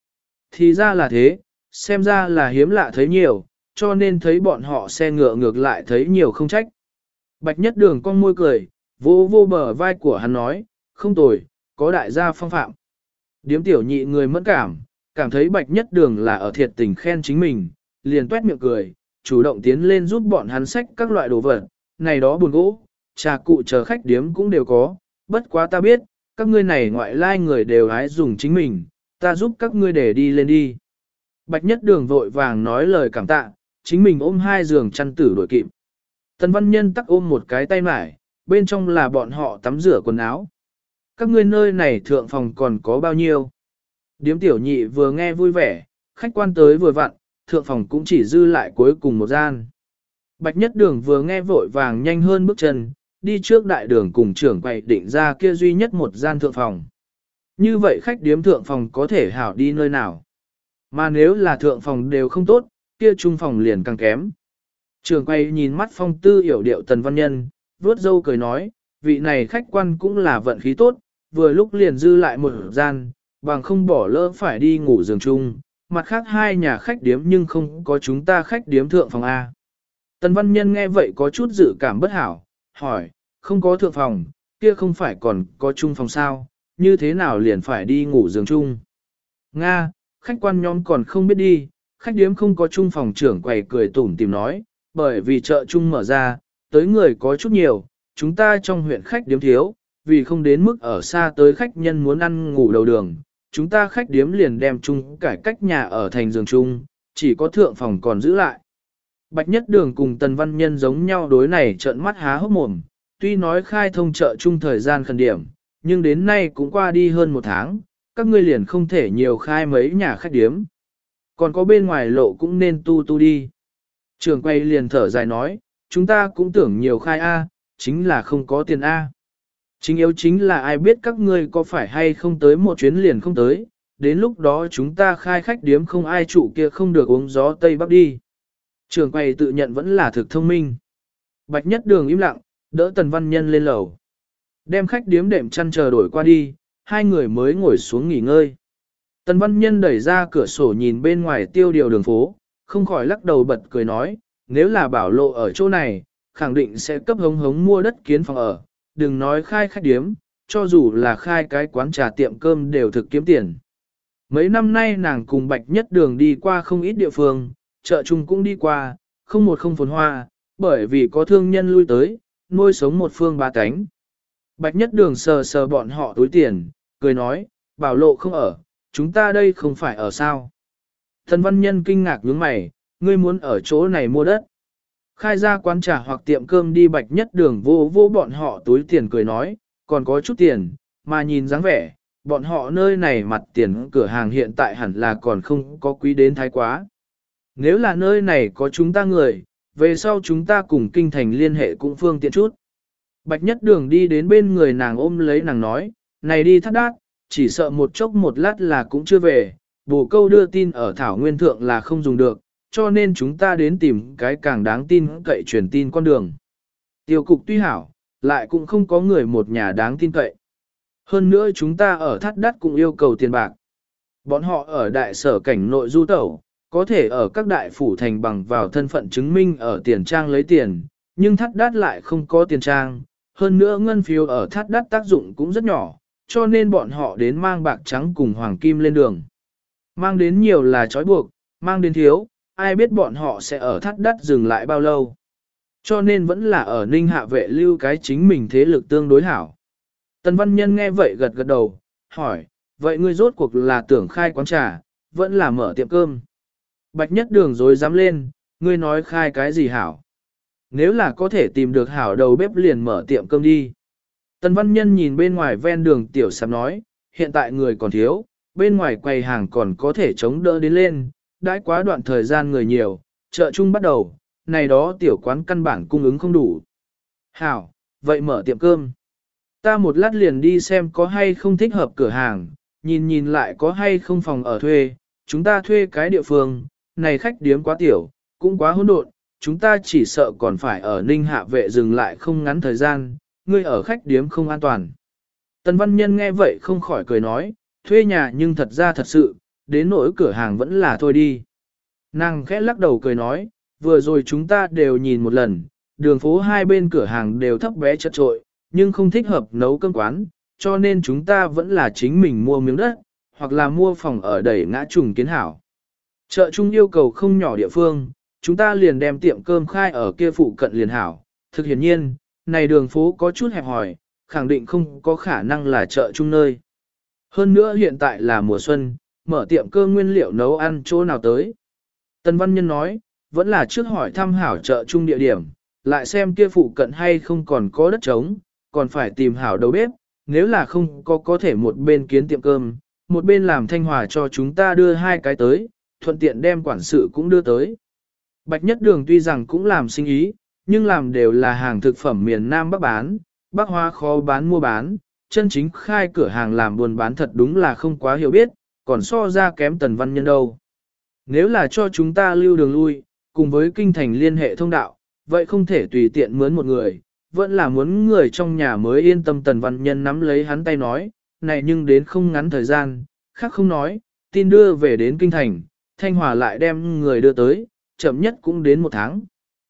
Thì ra là thế, xem ra là hiếm lạ thấy nhiều, cho nên thấy bọn họ xe ngựa ngược lại thấy nhiều không trách. Bạch Nhất Đường con môi cười, vô vô bờ vai của hắn nói, không tồi, có đại gia phong phạm. Điếm tiểu nhị người mẫn cảm thấy Bạch Nhất Đường là ở thiệt tình khen chính mình, liền tuét miệng cười, chủ động tiến lên giúp bọn hắn xách các loại đồ vật, này đó buồn gỗ, trà cụ chờ khách điếm cũng đều có, bất quá ta biết, các ngươi này ngoại lai người đều hái dùng chính mình, ta giúp các ngươi để đi lên đi. Bạch Nhất Đường vội vàng nói lời cảm tạ, chính mình ôm 2 giường chăn tử đổi kịp. Tần Văn Nhân tắc ôm một cái tay mải, bên trong là bọn họ tắm rửa quần áo. Các ngươi nơi này thượng phòng còn có bao nhiêu? Điếm tiểu nhị vừa nghe vui vẻ, khách quan tới vừa vặn, thượng phòng cũng chỉ dư lại cuối cùng một gian. Bạch Nhất Đường vừa nghe vội vàng nhanh hơn bước chân, đi trước đại đường cùng trưởng quầy định ra kia duy nhất một gian thượng phòng. Như vậy khách điếm thượng phòng có thể hảo đi nơi nào? Mà nếu là thượng phòng đều không tốt, kia trung phòng liền càng kém. Trưởng quầy nhìn mắt phong tư hiểu điệu Tần Văn Nhân, vuốt râu cười nói, vị này khách quan cũng là vận khí tốt, vừa lúc liền dư lại một gian, bằng không bỏ lỡ phải đi ngủ giường chung, mặt khác 2 nhà khách điếm nhưng không có chúng ta khách điếm thượng phòng A. Tần Văn Nhân nghe vậy có chút dự cảm bất hảo, hỏi, không có thượng phòng, kia không phải còn có chung phòng sao, như thế nào liền phải đi ngủ giường chung. Nga, khách quan nhóm còn không biết đi, khách điếm không có chung phòng, trưởng quầy cười tủm tìm nói, bởi vì chợ chung mở ra, tới người có chút nhiều, chúng ta trong huyện khách điếm thiếu, vì không đến mức ở xa tới khách nhân muốn ăn ngủ đầu đường, chúng ta khách điếm liền đem chung cải cách nhà ở thành giường chung, chỉ có thượng phòng còn giữ lại. Bạch Nhất Đường cùng Tần Văn Nhân giống nhau đối này trợn mắt há hốc mồm, tuy nói khai thông chợ chung thời gian khẩn điểm, nhưng đến nay cũng qua đi hơn 1 tháng, các ngươi liền không thể nhiều khai mấy nhà khách điếm. Còn có bên ngoài lộ cũng nên tu đi. Trường quay liền thở dài nói, chúng ta cũng tưởng nhiều khai A, chính là không có tiền A. Chính yếu chính là ai biết các ngươi có phải hay không tới một chuyến liền không tới, đến lúc đó chúng ta khai khách điếm không ai trụ kia không được uống gió Tây Bắc đi. Trường quay tự nhận vẫn là thực thông minh. Bạch Nhất Đường im lặng, đỡ Tần Văn Nhân lên lầu. Đem khách điếm đệm chăn chờ đổi qua đi, 2 người mới ngồi xuống nghỉ ngơi. Tần Văn Nhân đẩy ra cửa sổ nhìn bên ngoài tiêu điều đường phố, không khỏi lắc đầu bật cười nói, nếu là bảo lộ ở chỗ này, khẳng định sẽ cấp hống hống mua đất kiến phòng ở, đừng nói khai khách điếm, cho dù là khai cái quán trà tiệm cơm đều thực kiếm tiền. Mấy năm nay nàng cùng Bạch Nhất Đường đi qua không ít địa phương, chợ chung cũng đi qua, không một không phồn hoa, bởi vì có thương nhân lui tới, nuôi sống một phương 3 cánh. Bạch Nhất Đường sờ sờ bọn họ túi tiền, cười nói, bảo lộ không ở, chúng ta đây không phải ở sao. Thần Văn Nhân kinh ngạc nhướng mày, ngươi muốn ở chỗ này mua đất. Khai ra quán trà hoặc tiệm cơm đi. Bạch Nhất Đường vô vô bọn họ túi tiền cười nói, còn có chút tiền, mà nhìn dáng vẻ, bọn họ nơi này mặt tiền cửa hàng hiện tại hẳn là còn không có quý đến thái quá. Nếu là nơi này có chúng ta người, về sau chúng ta cùng kinh thành liên hệ cũng phương tiện chút. Bạch Nhất Đường đi đến bên người nàng ôm lấy nàng nói, này đi Thắt Đát, chỉ sợ một chốc một lát là cũng chưa về, bồ câu đưa tin ở Thảo Nguyên Thượng là không dùng được, cho nên chúng ta đến tìm cái càng đáng tin cậy truyền tin con đường. Tiêu cục tuy hảo, lại cũng không có người một nhà đáng tin cậy. Hơn nữa chúng ta ở Thắt Đát cũng yêu cầu tiền bạc. Bọn họ ở đại sở cảnh nội du tẩu, có thể ở các đại phủ thành bằng vào thân phận chứng minh ở tiền trang lấy tiền, nhưng Thắt Đát lại không có tiền trang. Hơn nữa ngân phiếu ở Thắt Đát tác dụng cũng rất nhỏ, cho nên bọn họ đến mang bạc trắng cùng hoàng kim lên đường. Mang đến nhiều là trói buộc, mang đến thiếu, ai biết bọn họ sẽ ở Thắt Đát dừng lại bao lâu. Cho nên vẫn là ở Ninh Hạ vệ lưu cái chính mình thế lực tương đối hảo. Tần Văn Nhân nghe vậy gật gật đầu, hỏi, vậy ngươi rốt cuộc là tưởng khai quán trà, vẫn là mở tiệm cơm. Bạch Nhất Đường rồi dám lên, ngươi nói khai cái gì hảo. Nếu là có thể tìm được hảo đầu bếp liền mở tiệm cơm đi. Tần Văn Nhân nhìn bên ngoài ven đường tiểu sạp nói, hiện tại người còn thiếu, bên ngoài quầy hàng còn có thể chống đỡ đến lên, đãi quá đoạn thời gian người nhiều, chợ chung bắt đầu, này đó tiểu quán căn bản cung ứng không đủ. Hảo, vậy mở tiệm cơm. Ta một lát liền đi xem có hay không thích hợp cửa hàng, nhìn lại có hay không phòng ở thuê, chúng ta thuê cái địa phương, này khách điếm quá tiểu, cũng quá hỗn độn, chúng ta chỉ sợ còn phải ở Ninh Hạ vệ dừng lại không ngắn thời gian, ngươi ở khách điếm không an toàn. Tần Văn Nhân nghe vậy không khỏi cười nói, thuê nhà nhưng thật ra thật sự, đến nỗi cửa hàng vẫn là thôi đi. Nàng khẽ lắc đầu cười nói, vừa rồi chúng ta đều nhìn một lần, đường phố hai bên cửa hàng đều thấp bé chật trội, nhưng không thích hợp nấu cơm quán, cho nên chúng ta vẫn là chính mình mua miếng đất, hoặc là mua phòng ở đẩy ngã trùng kiến hảo. Chợ chung yêu cầu không nhỏ địa phương, chúng ta liền đem tiệm cơm khai ở kia phụ cận liền hảo. Thực hiển nhiên, này đường phố có chút hẹp hòi, khẳng định không có khả năng là chợ chung nơi. Hơn nữa hiện tại là mùa xuân, mở tiệm cơm nguyên liệu nấu ăn chỗ nào tới. Tần Văn Nhân nói, vẫn là trước hỏi thăm hảo chợ chung địa điểm, lại xem kia phụ cận hay không còn có đất trống, còn phải tìm hảo đầu bếp, nếu là không có thể một bên kiến tiệm cơm, một bên làm Thanh Hòa cho chúng ta đưa hai cái tới, thuận tiện đem quản sự cũng đưa tới. Bạch Nhất Đường tuy rằng cũng làm sinh ý, nhưng làm đều là hàng thực phẩm miền Nam Bắc bán, Bắc Hoa khó bán mua bán, chân chính khai cửa hàng làm buôn bán thật đúng là không quá hiểu biết, còn so ra kém Tần Văn Nhân đâu. Nếu là cho chúng ta lưu đường lui, cùng với kinh thành liên hệ thông đạo, vậy không thể tùy tiện mướn một người, vẫn là muốn người trong nhà mới yên tâm. Tần Văn Nhân nắm lấy hắn tay nói, này nhưng đến không ngắn thời gian, khác không nói, tin đưa về đến kinh thành, Thanh Hòa lại đem người đưa tới, chậm nhất cũng đến 1 tháng.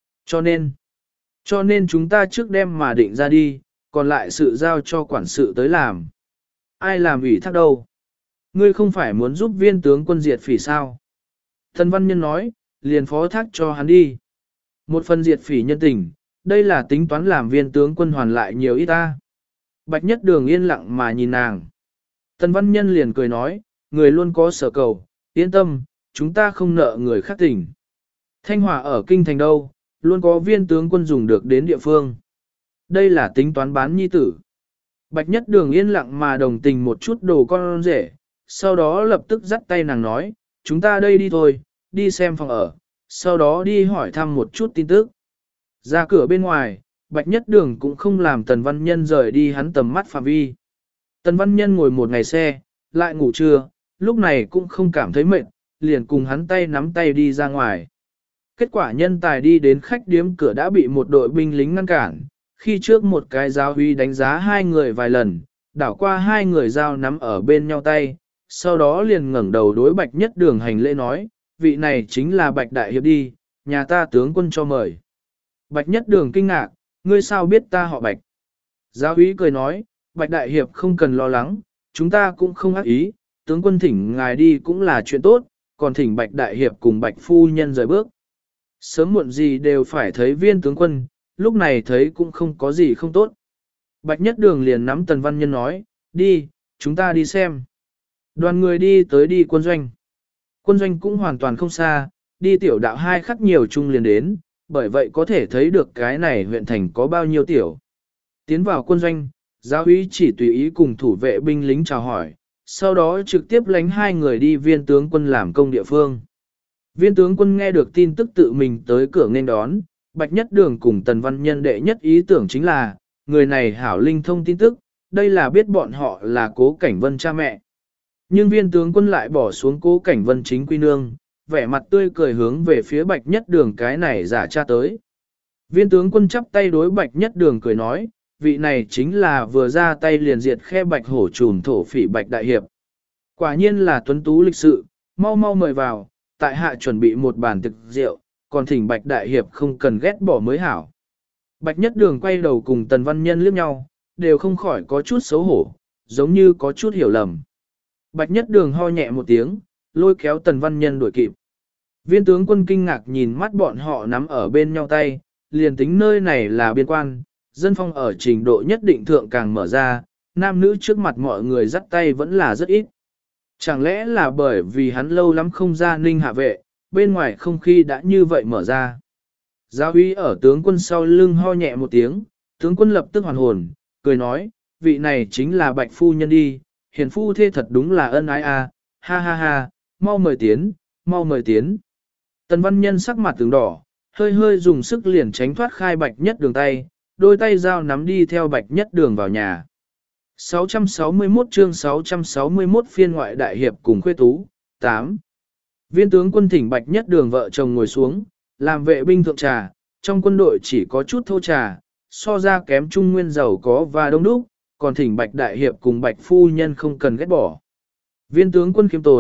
Cho nên chúng ta trước đem mà định ra đi, còn lại sự giao cho quản sự tới làm. Ai làm ủy thác đâu? Ngươi không phải muốn giúp viên tướng quân diệt phỉ sao? Tần Văn Nhân nói, liền phó thác cho hắn đi. Một phần diệt phỉ nhân tình, đây là tính toán làm viên tướng quân hoàn lại nhiều ít ta. Bạch Nhất Đường yên lặng mà nhìn nàng. Tần Văn Nhân liền cười nói, người luôn có sở cầu, yên tâm, chúng ta không nợ người khác tình. Thanh Hòa ở kinh thành đâu, luôn có viên tướng quân dùng được đến địa phương. Đây là tính toán bán nhi tử. Bạch Nhất Đường yên lặng mà đồng tình một chút đồ con rể, sau đó lập tức dắt tay nàng nói, chúng ta đây đi thôi, đi xem phòng ở, sau đó đi hỏi thăm một chút tin tức. Ra cửa bên ngoài, Bạch Nhất Đường cũng không làm Tần Văn Nhân rời đi hắn tầm mắt phạm vi. Tần Văn Nhân ngồi một ngày xe, lại ngủ trưa, lúc này cũng không cảm thấy mệt, liền cùng hắn tay nắm tay đi ra ngoài. Kết quả nhân tài đi đến khách điếm cửa đã bị một đội binh lính ngăn cản, khi trước một cái giáo uy đánh giá hai người vài lần, đảo qua hai người giao nắm ở bên nhau tay, sau đó liền ngẩng đầu đối Bạch Nhất Đường hành lễ nói, vị này chính là Bạch Đại Hiệp đi, nhà ta tướng quân cho mời. Bạch Nhất Đường kinh ngạc, ngươi sao biết ta họ Bạch? Giáo úy cười nói, Bạch Đại Hiệp không cần lo lắng, chúng ta cũng không ác ý, tướng quân thỉnh ngài đi cũng là chuyện tốt, còn thỉnh Bạch Đại Hiệp cùng Bạch Phu Nhân rời bước. Sớm muộn gì đều phải thấy viên tướng quân, lúc này thấy cũng không có gì không tốt. Bạch Nhất Đường liền nắm Tần Văn Nhân nói, đi, chúng ta đi xem. Đoàn người đi tới đi quân doanh. Quân doanh cũng hoàn toàn không xa, đi tiểu đạo 2 khắc nhiều chung liền đến, bởi vậy có thể thấy được cái này huyện thành có bao nhiêu tiểu. Tiến vào quân doanh, giáo úy chỉ tùy ý cùng thủ vệ binh lính chào hỏi, sau đó trực tiếp lánh 2 người đi viên tướng quân làm công địa phương. Viên tướng quân nghe được tin tức tự mình tới cửa nên đón, Bạch Nhất Đường cùng Tần Văn Nhân đệ nhất ý tưởng chính là, người này hảo linh thông tin tức, đây là biết bọn họ là Cố Cảnh Vân cha mẹ. Nhưng viên tướng quân lại bỏ xuống Cố Cảnh Vân chính quy nương, vẻ mặt tươi cười hướng về phía Bạch Nhất Đường cái này giả cha tới. Viên tướng quân chắp tay đối Bạch Nhất Đường cười nói, vị này chính là vừa ra tay liền diệt khe Bạch Hổ trùm thổ phỉ Bạch Đại Hiệp. Quả nhiên là tuấn tú lịch sự, mau mau mời vào, tại hạ chuẩn bị một bàn thực rượu, còn thỉnh Bạch Đại Hiệp không cần ghét bỏ mới hảo. Bạch Nhất Đường quay đầu cùng Tần Văn Nhân liếc nhau, đều không khỏi có chút xấu hổ, giống như có chút hiểu lầm. Bạch Nhất Đường ho nhẹ một tiếng, lôi kéo Tần Văn Nhân đuổi kịp. Viên tướng quân kinh ngạc nhìn mắt bọn họ nắm ở bên nhau tay, liền tính nơi này là biên quan, dân phong ở trình độ nhất định thượng càng mở ra, nam nữ trước mặt mọi người dắt tay vẫn là rất ít. Chẳng lẽ là bởi vì hắn lâu lắm không ra ninh hạ vệ, bên ngoài không khí đã như vậy mở ra. Giáo úy ở tướng quân sau lưng ho nhẹ một tiếng, tướng quân lập tức hoàn hồn, cười nói, vị này chính là Bạch Phu Nhân đi, hiền phu thê thật đúng là ân ái a, ha ha ha, mau mời tiến, mau mời tiến. Tần Văn Nhân sắc mặt tướng đỏ, hơi hơi dùng sức liền tránh thoát khai Bạch Nhất Đường tay, đôi tay dao nắm đi theo Bạch Nhất Đường vào nhà. 661 chương 661 phiên ngoại đại hiệp cùng khuê tú, 8. Viên tướng quân thỉnh Bạch Nhất Đường vợ chồng ngồi xuống, làm vệ binh thượng trà, trong quân đội chỉ có chút thô trà, so ra kém trung nguyên giàu có và đông đúc, còn thỉnh Bạch Đại Hiệp cùng Bạch Phu Nhân không cần ghét bỏ. Viên tướng quân khiêm tốn,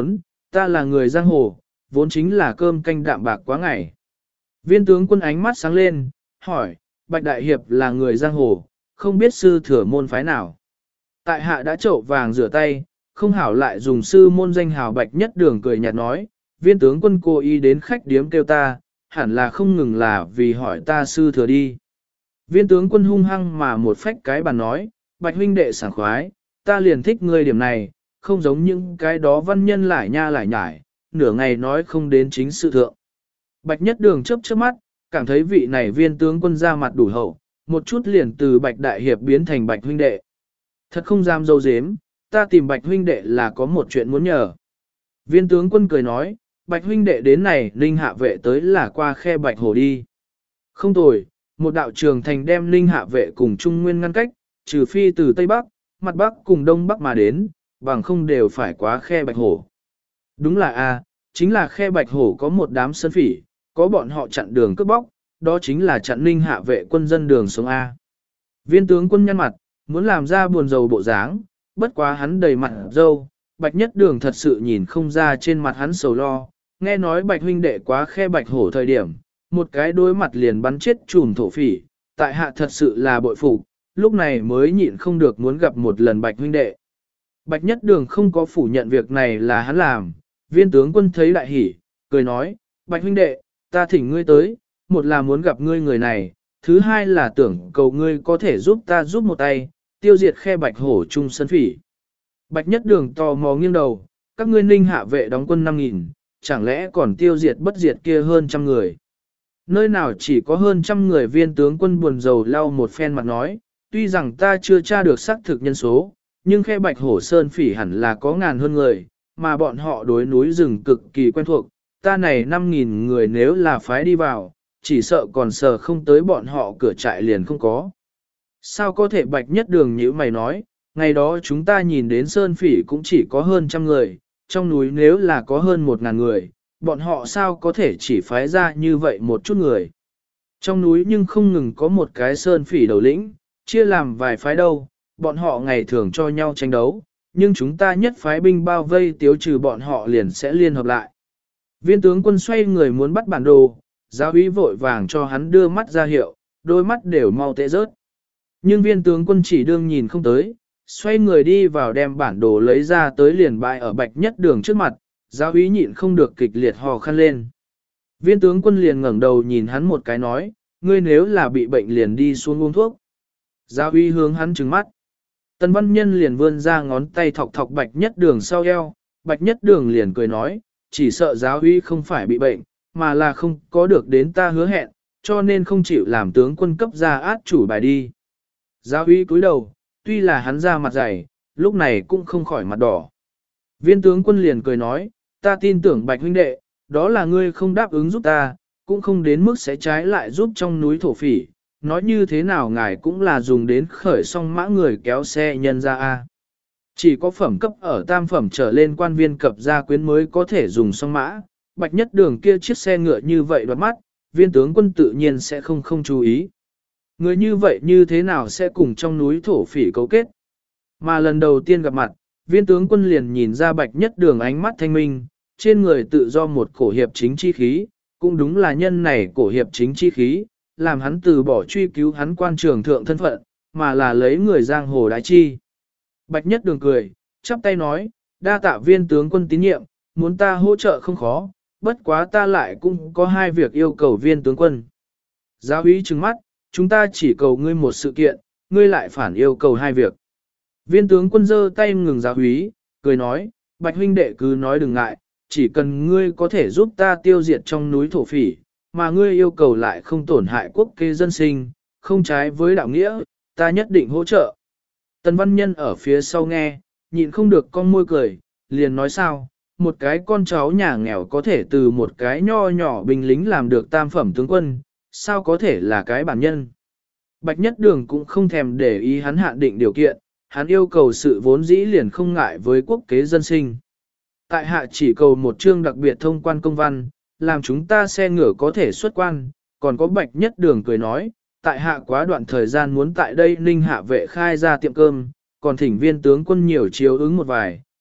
ta là người giang hồ, vốn chính là cơm canh đạm bạc quá ngày. Viên tướng quân ánh mắt sáng lên, hỏi, Bạch Đại Hiệp là người giang hồ, không biết sư thừa môn phái nào. Tại hạ đã trậu vàng rửa tay, không hảo lại dùng sư môn danh hào Bạch Nhất Đường cười nhạt nói, viên tướng quân cố ý đến khách điếm kêu ta, hẳn là không ngừng là vì hỏi ta sư thừa đi. Viên tướng quân hung hăng mà một phách cái bàn nói, Bạch huynh đệ sảng khoái, ta liền thích ngươi điểm này, không giống những cái đó văn nhân lải nha lải nhải, nửa ngày nói không đến chính sự thượng. Bạch Nhất Đường chớp chớp mắt, cảm thấy vị này viên tướng quân ra mặt đủ hậu, một chút liền từ Bạch Đại Hiệp biến thành Bạch huynh đệ. Thật không dám dâu dếm, ta tìm Bạch huynh đệ là có một chuyện muốn nhờ. Viên tướng quân cười nói, Bạch huynh đệ đến này Ninh Hạ vệ tới là qua khe Bạch Hồ đi. Không tồi, một đạo trường thành đem Ninh Hạ vệ cùng Trung Nguyên ngăn cách, trừ phi từ Tây Bắc, mặt Bắc cùng Đông Bắc mà đến, bằng không đều phải qua khe Bạch Hồ. Đúng là a, chính là khe Bạch Hồ có một đám sơn phỉ, có bọn họ chặn đường cướp bóc, đó chính là chặn Ninh Hạ vệ quân dân đường sống A. Viên tướng quân nhăn mặt, muốn làm ra buồn rầu bộ dáng, bất quá hắn đầy mặt râu, Bạch Nhất Đường thật sự nhìn không ra trên mặt hắn sầu lo, nghe nói Bạch huynh đệ quá khe Bạch Hổ thời điểm, một cái đối mặt liền bắn chết trùm thổ phỉ, tại hạ thật sự là bội phục, lúc này mới nhịn không được muốn gặp một lần Bạch huynh đệ. Bạch Nhất Đường không có phủ nhận việc này là hắn làm, viên tướng quân thấy đại hỉ, cười nói, Bạch huynh đệ, ta thỉnh ngươi tới, một là muốn gặp ngươi người này, thứ hai là tưởng cầu ngươi có thể giúp ta giúp một tay, tiêu diệt khe Bạch Hổ trung sân phỉ. Bạch Nhất Đường tò mò nghiêng đầu, các ngươi Ninh Hạ vệ đóng quân 5.000, chẳng lẽ còn tiêu diệt bất diệt kia hơn trăm người. Nơi nào chỉ có hơn trăm người, viên tướng quân buồn rầu lau một phen mặt nói, tuy rằng ta chưa tra được xác thực nhân số, nhưng khe Bạch Hổ sơn phỉ hẳn là có ngàn hơn người, mà bọn họ đối núi rừng cực kỳ quen thuộc, ta này 5.000 người nếu là phái đi vào, chỉ sợ còn sờ không tới bọn họ cửa trại liền không có. Sao có thể? Bạch Nhất Đường như mày nói, ngày đó chúng ta nhìn đến sơn phỉ cũng chỉ có hơn trăm người, trong núi nếu là có hơn 1.000 người, bọn họ sao có thể chỉ phái ra như vậy một chút người. Trong núi nhưng không ngừng có một cái sơn phỉ đầu lĩnh, chia làm vài phái đâu, bọn họ ngày thường cho nhau tranh đấu, nhưng chúng ta nhất phái binh bao vây tiêu trừ bọn họ liền sẽ liên hợp lại. Viên tướng quân xoay người muốn bắt bản đồ, giáo úy vội vàng cho hắn đưa mắt ra hiệu, đôi mắt đều mau tệ rớt. Nhưng viên tướng quân chỉ đương nhìn không tới, xoay người đi vào đem bản đồ lấy ra tới liền bại ở Bạch Nhất Đường trước mặt, giáo úy nhịn không được kịch liệt hò khăn lên. Viên tướng quân liền ngẩng đầu nhìn hắn một cái nói, ngươi nếu là bị bệnh liền đi xuống uống thuốc. Giáo úy hướng hắn trừng mắt. Tần Văn Nhân liền vươn ra ngón tay thọc thọc Bạch Nhất Đường sau eo, Bạch Nhất Đường liền cười nói, chỉ sợ giáo úy không phải bị bệnh, mà là không có được đến ta hứa hẹn, cho nên không chịu làm tướng quân cấp ra át chủ bài đi. Giáo úy cúi đầu, tuy là hắn ra mặt dày, lúc này cũng không khỏi mặt đỏ. Viên tướng quân liền cười nói, ta tin tưởng Bạch huynh đệ, đó là ngươi không đáp ứng giúp ta, cũng không đến mức sẽ trái lại giúp trong núi thổ phỉ, nói như thế nào ngài cũng là dùng đến khởi song mã người kéo xe nhân ra a. Chỉ có phẩm cấp ở tam phẩm trở lên quan viên cập gia quyến mới có thể dùng song mã, Bạch Nhất Đường kia chiếc xe ngựa như vậy đoạt mắt, viên tướng quân tự nhiên sẽ không chú ý. Người như vậy như thế nào sẽ cùng trong núi thổ phỉ cấu kết? Mà lần đầu tiên gặp mặt, viên tướng quân liền nhìn ra Bạch Nhất Đường ánh mắt thanh minh, trên người tự do một cổ hiệp chính chi khí, cũng đúng là nhân này cổ hiệp chính chi khí, làm hắn từ bỏ truy cứu hắn quan trường thượng thân phận, mà là lấy người giang hồ đái chi. Bạch Nhất Đường cười, chắp tay nói, đa tạ viên tướng quân tín nhiệm, muốn ta hỗ trợ không khó, bất quá ta lại cũng có hai việc yêu cầu viên tướng quân. Giáo úy trừng mắt, chúng ta chỉ cầu ngươi một sự kiện, ngươi lại phản yêu cầu hai việc. Viên tướng quân giơ tay ngừng giáo úy, cười nói, Bạch huynh đệ cứ nói đừng ngại, chỉ cần ngươi có thể giúp ta tiêu diệt trong núi thổ phỉ, mà ngươi yêu cầu lại không tổn hại quốc kế dân sinh, không trái với đạo nghĩa, ta nhất định hỗ trợ. Tần Văn Nhân ở phía sau nghe, nhịn không được con môi cười, liền nói sao, một cái con cháu nhà nghèo có thể từ một cái nho nhỏ binh lính làm được tam phẩm tướng quân, sao có thể là cái bản nhân. Bạch Nhất Đường cũng không thèm để ý hắn hạn định điều kiện, hắn yêu cầu sự vốn dĩ liền không ngại với quốc kế dân sinh. Tại hạ chỉ cầu một chương đặc biệt thông quan công văn, làm chúng ta xe ngựa có thể xuất quan, còn có Bạch Nhất Đường cười nói, tại hạ quá đoạn thời gian muốn tại đây Ninh Hạ vệ khai ra tiệm cơm, còn thỉnh viên tướng quân nhiều chiếu ứng một vài,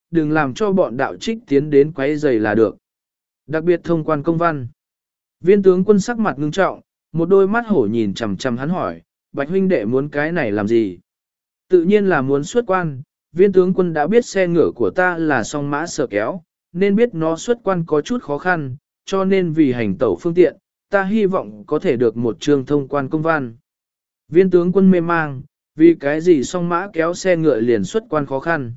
đừng làm cho bọn đạo trích tiến đến quấy rầy là được. Đặc biệt thông quan công văn. Viên tướng quân sắc mặt ngưng trọng, một đôi mắt hổ nhìn chằm chằm hắn hỏi, Bạch huynh đệ muốn cái này làm gì? Tự nhiên là muốn xuất quan, viên tướng quân đã biết xe ngựa của ta là song mã sở kéo, nên biết nó xuất quan có chút khó khăn, cho nên vì hành tẩu phương tiện, ta hy vọng có thể được một trường thông quan công văn. Viên tướng quân mê mang, vì cái gì song mã kéo xe ngựa liền xuất quan khó khăn?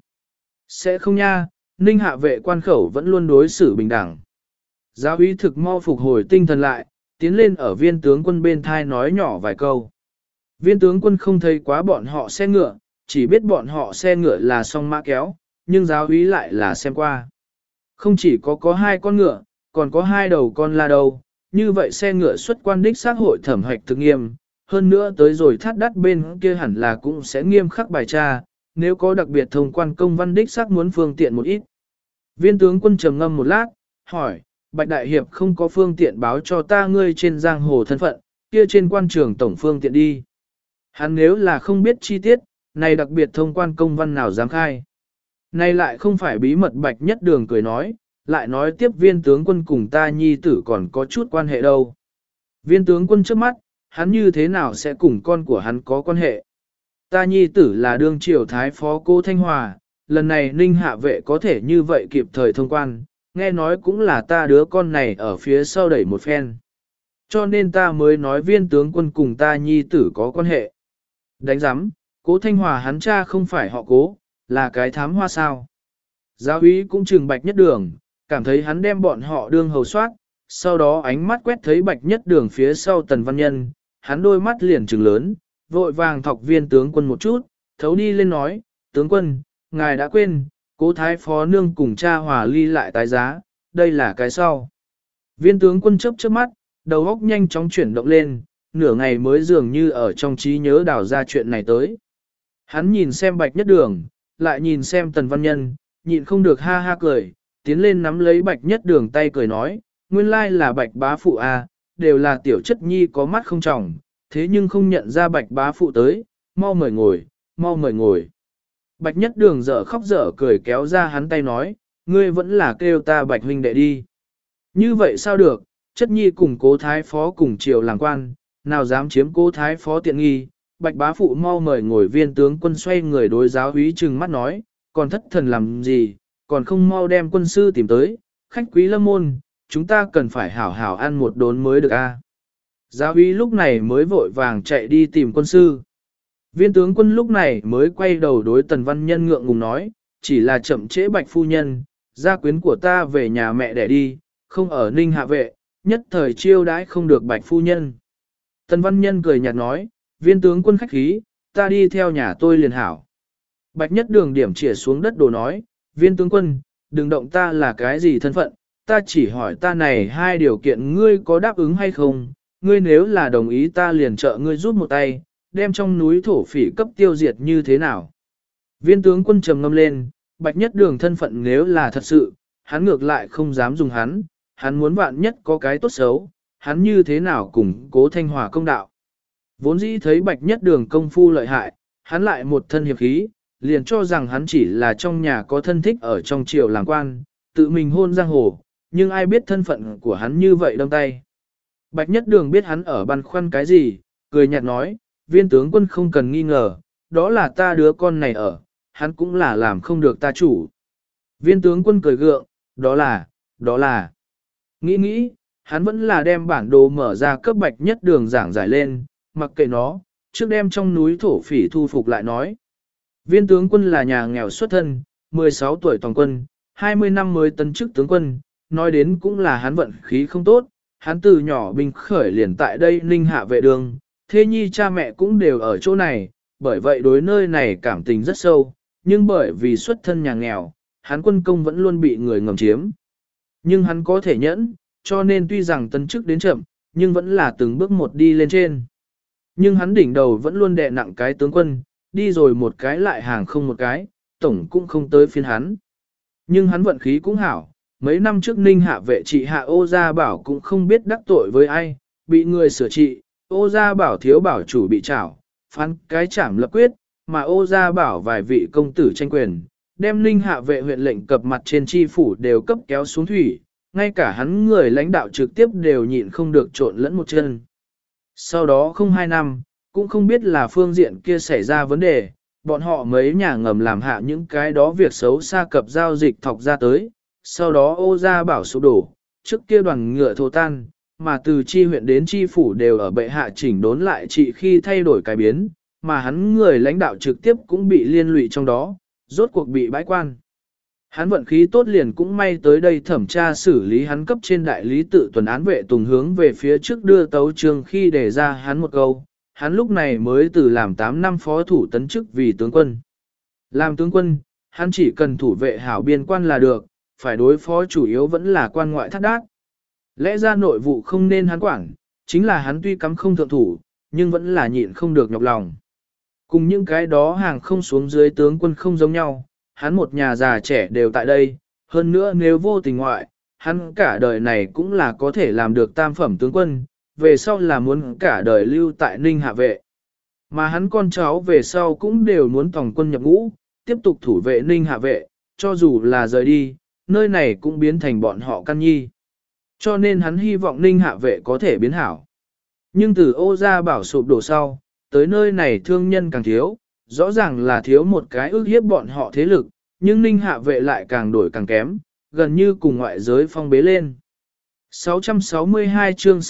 Sẽ không nha, Ninh hạ vệ quan khẩu vẫn luôn đối xử bình đẳng. Giáo úy thực mau phục hồi tinh thần lại, tiến lên ở viên tướng quân bên thai nói nhỏ vài câu. Viên tướng quân không thấy quá bọn họ xe ngựa, chỉ biết bọn họ xe ngựa là song mã kéo, nhưng giáo úy lại là xem qua. Không chỉ có hai con ngựa, còn có hai đầu con la đầu, như vậy xe ngựa xuất quan đích xác hội thẩm hoạch thực nghiêm, hơn nữa tới rồi thắt đắt bên kia hẳn là cũng sẽ nghiêm khắc bài tra, nếu có đặc biệt thông quan công văn đích xác muốn phương tiện một ít. Viên tướng quân trầm ngâm một lát, hỏi, Bạch Đại Hiệp không có phương tiện báo cho ta ngươi trên giang hồ thân phận, kia trên quan trường tổng phương tiện đi. Hắn nếu là không biết chi tiết, này đặc biệt thông quan công văn nào dám khai. Này lại không phải bí mật Bạch Nhất Đường cười nói, lại nói tiếp viên tướng quân cùng ta nhi tử còn có chút quan hệ đâu. Viên tướng quân trước mắt, hắn như thế nào sẽ cùng con của hắn có quan hệ. Ta nhi tử là đương triều thái phó Cố Thanh Hòa, lần này Ninh hạ vệ có thể như vậy kịp thời thông quan, nghe nói cũng là ta đứa con này ở phía sau đẩy một phen. Cho nên ta mới nói viên tướng quân cùng ta nhi tử có quan hệ. Đánh giám, Cố Thanh Hòa hắn cha không phải họ Cố, là cái thám hoa sao. Giáo úy cũng trừng Bạch Nhất Đường, cảm thấy hắn đem bọn họ đương hầu soát, sau đó ánh mắt quét thấy Bạch Nhất Đường phía sau Tần Văn Nhân, hắn đôi mắt liền trừng lớn, vội vàng thọc viên tướng quân một chút, thấu đi lên nói, tướng quân, ngài đã quên, Cố thái phó nương cùng cha Hòa ly lại tái giá, đây là cái sau. Viên tướng quân chớp chớp mắt, đầu óc nhanh chóng chuyển động lên, nửa ngày mới dường như ở trong trí nhớ đào ra chuyện này tới. Hắn nhìn xem Bạch Nhất Đường, lại nhìn xem Tần Văn Nhân, nhịn không được ha ha cười, tiến lên nắm lấy Bạch Nhất Đường tay cười nói, nguyên lai là Bạch bá phụ à, đều là tiểu chất nhi có mắt không trọng, thế nhưng không nhận ra Bạch bá phụ tới, mau mời ngồi, mau mời ngồi. Bạch Nhất Đường dở khóc dở cười kéo ra hắn tay nói, ngươi vẫn là kêu ta Bạch huynh đệ đi. Như vậy sao được, chất nhi cùng Cố thái phó cùng triều làng quan, nào dám chiếm Cố thái phó tiện nghi. Bạch bá phụ mau mời ngồi, viên tướng quân xoay người đối giáo úy trừng mắt nói, còn thất thần làm gì, còn không mau đem quân sư tìm tới, khách quý lâm môn, chúng ta cần phải hảo hảo ăn một đốn mới được a. Giáo úy lúc này mới vội vàng chạy đi tìm quân sư. Viên tướng quân lúc này mới quay đầu đối Tần Văn Nhân ngượng ngùng nói, chỉ là chậm trễ Bạch phu nhân, gia quyến của ta về nhà mẹ đẻ đi, không ở Ninh hạ vệ, nhất thời chiêu đãi không được Bạch phu nhân. Tần Văn Nhân cười nhạt nói, viên tướng quân khách khí, ta đi theo nhà tôi liền hảo. Bạch Nhất Đường điểm chỉa xuống đất đồ nói, viên tướng quân, đừng động ta là cái gì thân phận, ta chỉ hỏi ta này hai điều kiện ngươi có đáp ứng hay không, ngươi nếu là đồng ý ta liền trợ ngươi giúp một tay, đem trong núi thổ phỉ cấp tiêu diệt như thế nào. Viên tướng quân trầm ngâm lên, Bạch Nhất Đường thân phận nếu là thật sự, hắn ngược lại không dám dùng hắn muốn vạn nhất có cái tốt xấu, hắn như thế nào cùng Cố Thanh Hòa công đạo. Vốn dĩ thấy Bạch Nhất Đường công phu lợi hại, hắn lại một thân hiệp khí, liền cho rằng hắn chỉ là trong nhà có thân thích ở trong triều làng quan, tự mình hôn giang hồ, nhưng ai biết thân phận của hắn như vậy đâm tay. Bạch Nhất Đường biết hắn ở băn khoăn cái gì, cười nhạt nói, viên tướng quân không cần nghi ngờ, đó là ta đứa con này ở, hắn cũng là làm không được ta chủ. Viên tướng quân cười gượng, đó là. Nghĩ, hắn vẫn là đem bản đồ mở ra cấp Bạch Nhất Đường giảng giải lên, mặc kệ nó, trước đem trong núi thổ phỉ thu phục lại nói. Viên tướng quân là nhà nghèo xuất thân, 16 tuổi toàn quân, 20 năm mới tấn chức tướng quân, nói đến cũng là hắn vận khí không tốt, hắn từ nhỏ binh khởi liền tại đây Ninh hạ vệ đường, thê nhi cha mẹ cũng đều ở chỗ này, bởi vậy đối nơi này cảm tình rất sâu, nhưng bởi vì xuất thân nhà nghèo, hắn quân công vẫn luôn bị người ngầm chiếm. Nhưng hắn có thể nhẫn, cho nên tuy rằng tấn chức đến chậm, nhưng vẫn là từng bước một đi lên trên. Nhưng hắn đỉnh đầu vẫn luôn đè nặng cái tướng quân, đi rồi một cái lại hàng không một cái, tổng cũng không tới phiên hắn. Nhưng hắn vận khí cũng hảo, mấy năm trước Ninh hạ vệ trị hạ Ô Gia Bảo cũng không biết đắc tội với ai, bị người sửa trị, Ô Gia Bảo thiếu bảo chủ bị trảo, phán cái trảm lập quyết, mà Ô Gia Bảo vài vị công tử tranh quyền, đem Ninh Hạ vệ huyện lệnh cập mặt trên chi phủ đều cấp kéo xuống thủy, ngay cả hắn người lãnh đạo trực tiếp đều nhịn không được trộn lẫn một chân. Sau đó không 2 năm, cũng không biết là phương diện kia xảy ra vấn đề, bọn họ mấy nhà ngầm làm hạ những cái đó việc xấu xa cập giao dịch thọc ra tới, sau đó Ô Gia Bảo sụp đổ, trước kia đoàn ngựa thô tan, mà từ chi huyện đến chi phủ đều ở bệ hạ chỉnh đốn lại trị khi thay đổi cải biến, mà hắn người lãnh đạo trực tiếp cũng bị liên lụy trong đó, rốt cuộc bị bãi quan. Hắn vận khí tốt liền cũng may tới đây thẩm tra xử lý hắn cấp trên đại lý tự tuần án vệ tùng hướng về phía trước đưa tấu trường khi đề ra hắn một câu, hắn lúc này mới từ làm 8 năm phó thủ tấn chức vì tướng quân. Làm tướng quân, hắn chỉ cần thủ vệ hảo biên quan là được, phải đối phó chủ yếu vẫn là quan ngoại thác đát. Lẽ ra nội vụ không nên hắn quản, chính là hắn tuy cắm không thượng thủ, nhưng vẫn là nhịn không được nhọc lòng. Cùng những cái đó hàng không xuống dưới tướng quân không giống nhau, hắn một nhà già trẻ đều tại đây, hơn nữa nếu vô tình ngoại, hắn cả đời này cũng là có thể làm được tam phẩm tướng quân, về sau là muốn cả đời lưu tại Ninh Hạ vệ. Mà hắn con cháu về sau cũng đều muốn tòng quân nhập ngũ, tiếp tục thủ vệ Ninh Hạ vệ, cho dù là rời đi, nơi này cũng biến thành bọn họ căn nhi. Cho nên hắn hy vọng Ninh Hạ vệ có thể biến hảo. Nhưng từ Ô Gia Bảo sụp đổ sau, tới nơi này thương nhân càng thiếu, rõ ràng là thiếu một cái ước hiếp bọn họ thế lực, nhưng Ninh Hạ vệ lại càng đổi càng kém, gần như cùng ngoại giới phong bế lên. 662 chương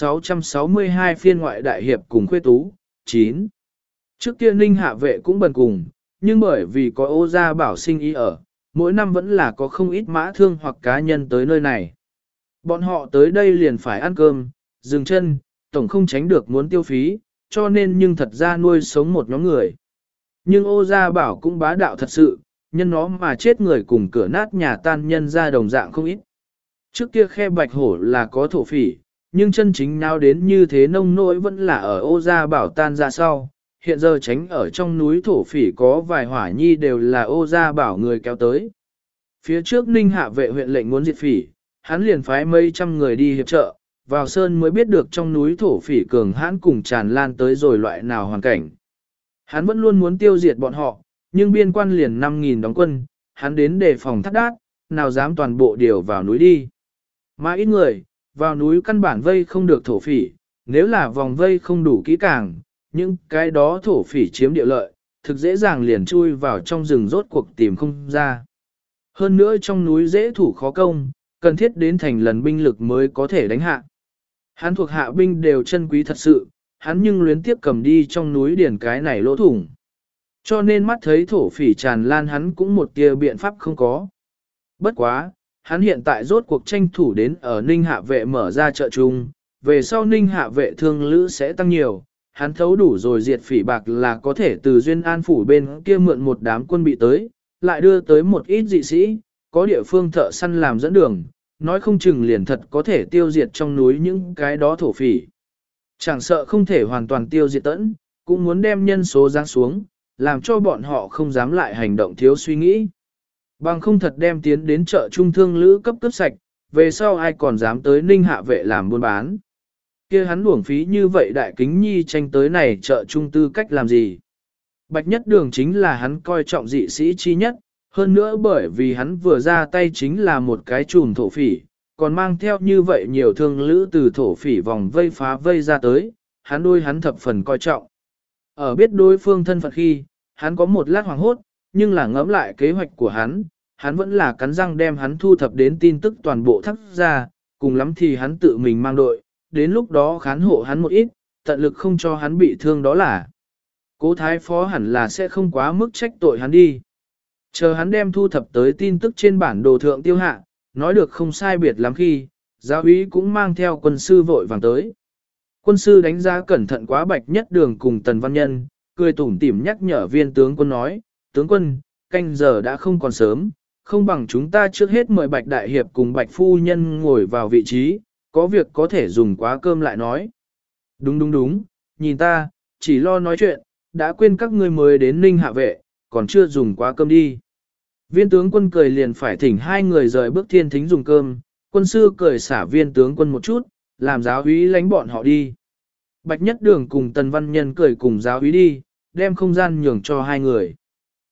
662 phiên ngoại đại hiệp cùng khuê tú, 9. Trước kia Ninh Hạ vệ cũng bần cùng, nhưng bởi vì có Ô Gia Bảo sinh ý ở, mỗi năm vẫn là có không ít mã thương hoặc cá nhân tới nơi này. Bọn họ tới đây liền phải ăn cơm, dừng chân, tổng không tránh được muốn tiêu phí, cho nên nhưng thật ra nuôi sống một nhóm người. Nhưng Ô Gia Bảo cũng bá đạo thật sự, nhân nó mà chết người cùng cửa nát nhà tan nhân ra đồng dạng không ít. Trước kia khe Bạch Hổ là có thổ phỉ, nhưng chân chính nào đến như thế nông nỗi vẫn là ở Ô Gia Bảo tan ra sau. Hiện giờ tránh ở trong núi thổ phỉ có vài hỏa nhi đều là Ô Gia Bảo người kéo tới. Phía trước Ninh Hạ vệ huyện lệnh muốn diệt phỉ, hắn liền phái mấy trăm người đi hiệp trợ, vào sơn mới biết được trong núi thổ phỉ cường hãn cùng tràn lan tới rồi loại nào hoàn cảnh. Hắn vẫn luôn muốn tiêu diệt bọn họ, nhưng biên quan liền 5.000 đóng quân, hắn đến đề phòng thắt đát, nào dám toàn bộ điều vào núi đi. Mà ít người, vào núi căn bản vây không được thổ phỉ, nếu là vòng vây không đủ kỹ càng, những cái đó thổ phỉ chiếm địa lợi, thực dễ dàng liền chui vào trong rừng rốt cuộc tìm không ra. Hơn nữa trong núi dễ thủ khó công, cần thiết đến thành lần binh lực mới có thể đánh hạ. Hắn thuộc hạ binh đều chân quý thật sự, hắn nhưng luyến tiếp cầm đi trong núi điển cái này lỗ thủng. Cho nên mắt thấy thổ phỉ tràn lan hắn cũng một tia biện pháp không có. Bất quá, hắn hiện tại rốt cuộc tranh thủ đến ở Ninh Hạ vệ mở ra chợ chung, về sau Ninh Hạ vệ thương lữ sẽ tăng nhiều, hắn thấu đủ rồi diệt phỉ bạc là có thể từ Duyên An phủ bên kia mượn một đám quân bị tới, lại đưa tới một ít dị sĩ, có địa phương thợ săn làm dẫn đường, nói không chừng liền thật có thể tiêu diệt trong núi những cái đó thổ phỉ. Chẳng sợ không thể hoàn toàn tiêu diệt tẫn, cũng muốn đem nhân số giáng xuống, làm cho bọn họ không dám lại hành động thiếu suy nghĩ. Bằng không thật đem tiến đến chợ trung thương lữ cấp cướp sạch, về sau ai còn dám tới Ninh Hạ vệ làm buôn bán. Kia hắn uổng phí như vậy đại kính nhi tranh tới này chợ trung tư cách làm gì. Bạch Nhất Đường chính là hắn coi trọng dị sĩ chi nhất, hơn nữa bởi vì hắn vừa ra tay chính là một cái chùm thổ phỉ, còn mang theo như vậy nhiều thương lữ từ thổ phỉ vòng vây phá vây ra tới, hắn thập phần coi trọng. Ở biết đối phương thân phận khi, hắn có một lát hoảng hốt, nhưng là ngẫm lại kế hoạch của hắn vẫn là cắn răng đem hắn thu thập đến tin tức toàn bộ thắt ra, cùng lắm thì hắn tự mình mang đội, đến lúc đó khán hộ hắn một ít, tận lực không cho hắn bị thương đó là. Cố thái phó hẳn là sẽ không quá mức trách tội hắn đi. Chờ hắn đem thu thập tới tin tức trên bản đồ thượng tiêu hạ, nói được không sai biệt lắm khi, giáo úy cũng mang theo quân sư vội vàng tới. Quân sư đánh giá cẩn thận quá Bạch Nhất Đường cùng Tần Văn Nhân, cười tủm tỉm nhắc nhở viên tướng quân nói, tướng quân, canh giờ đã không còn sớm, không bằng chúng ta trước hết mời Bạch Đại Hiệp cùng Bạch Phu Nhân ngồi vào vị trí, có việc có thể dùng quá cơm lại nói. Đúng, nhìn ta, chỉ lo nói chuyện, đã quên các ngươi mới đến Ninh Hạ vệ, còn chưa dùng quá cơm đi. Viên tướng quân cười liền phải thỉnh hai người rời bước thiên thính dùng cơm, quân sư cười xả viên tướng quân một chút, làm giáo úy lánh bọn họ đi. Bạch Nhất Đường cùng Tần Văn Nhân cười cùng giáo úy đi, đem không gian nhường cho hai người.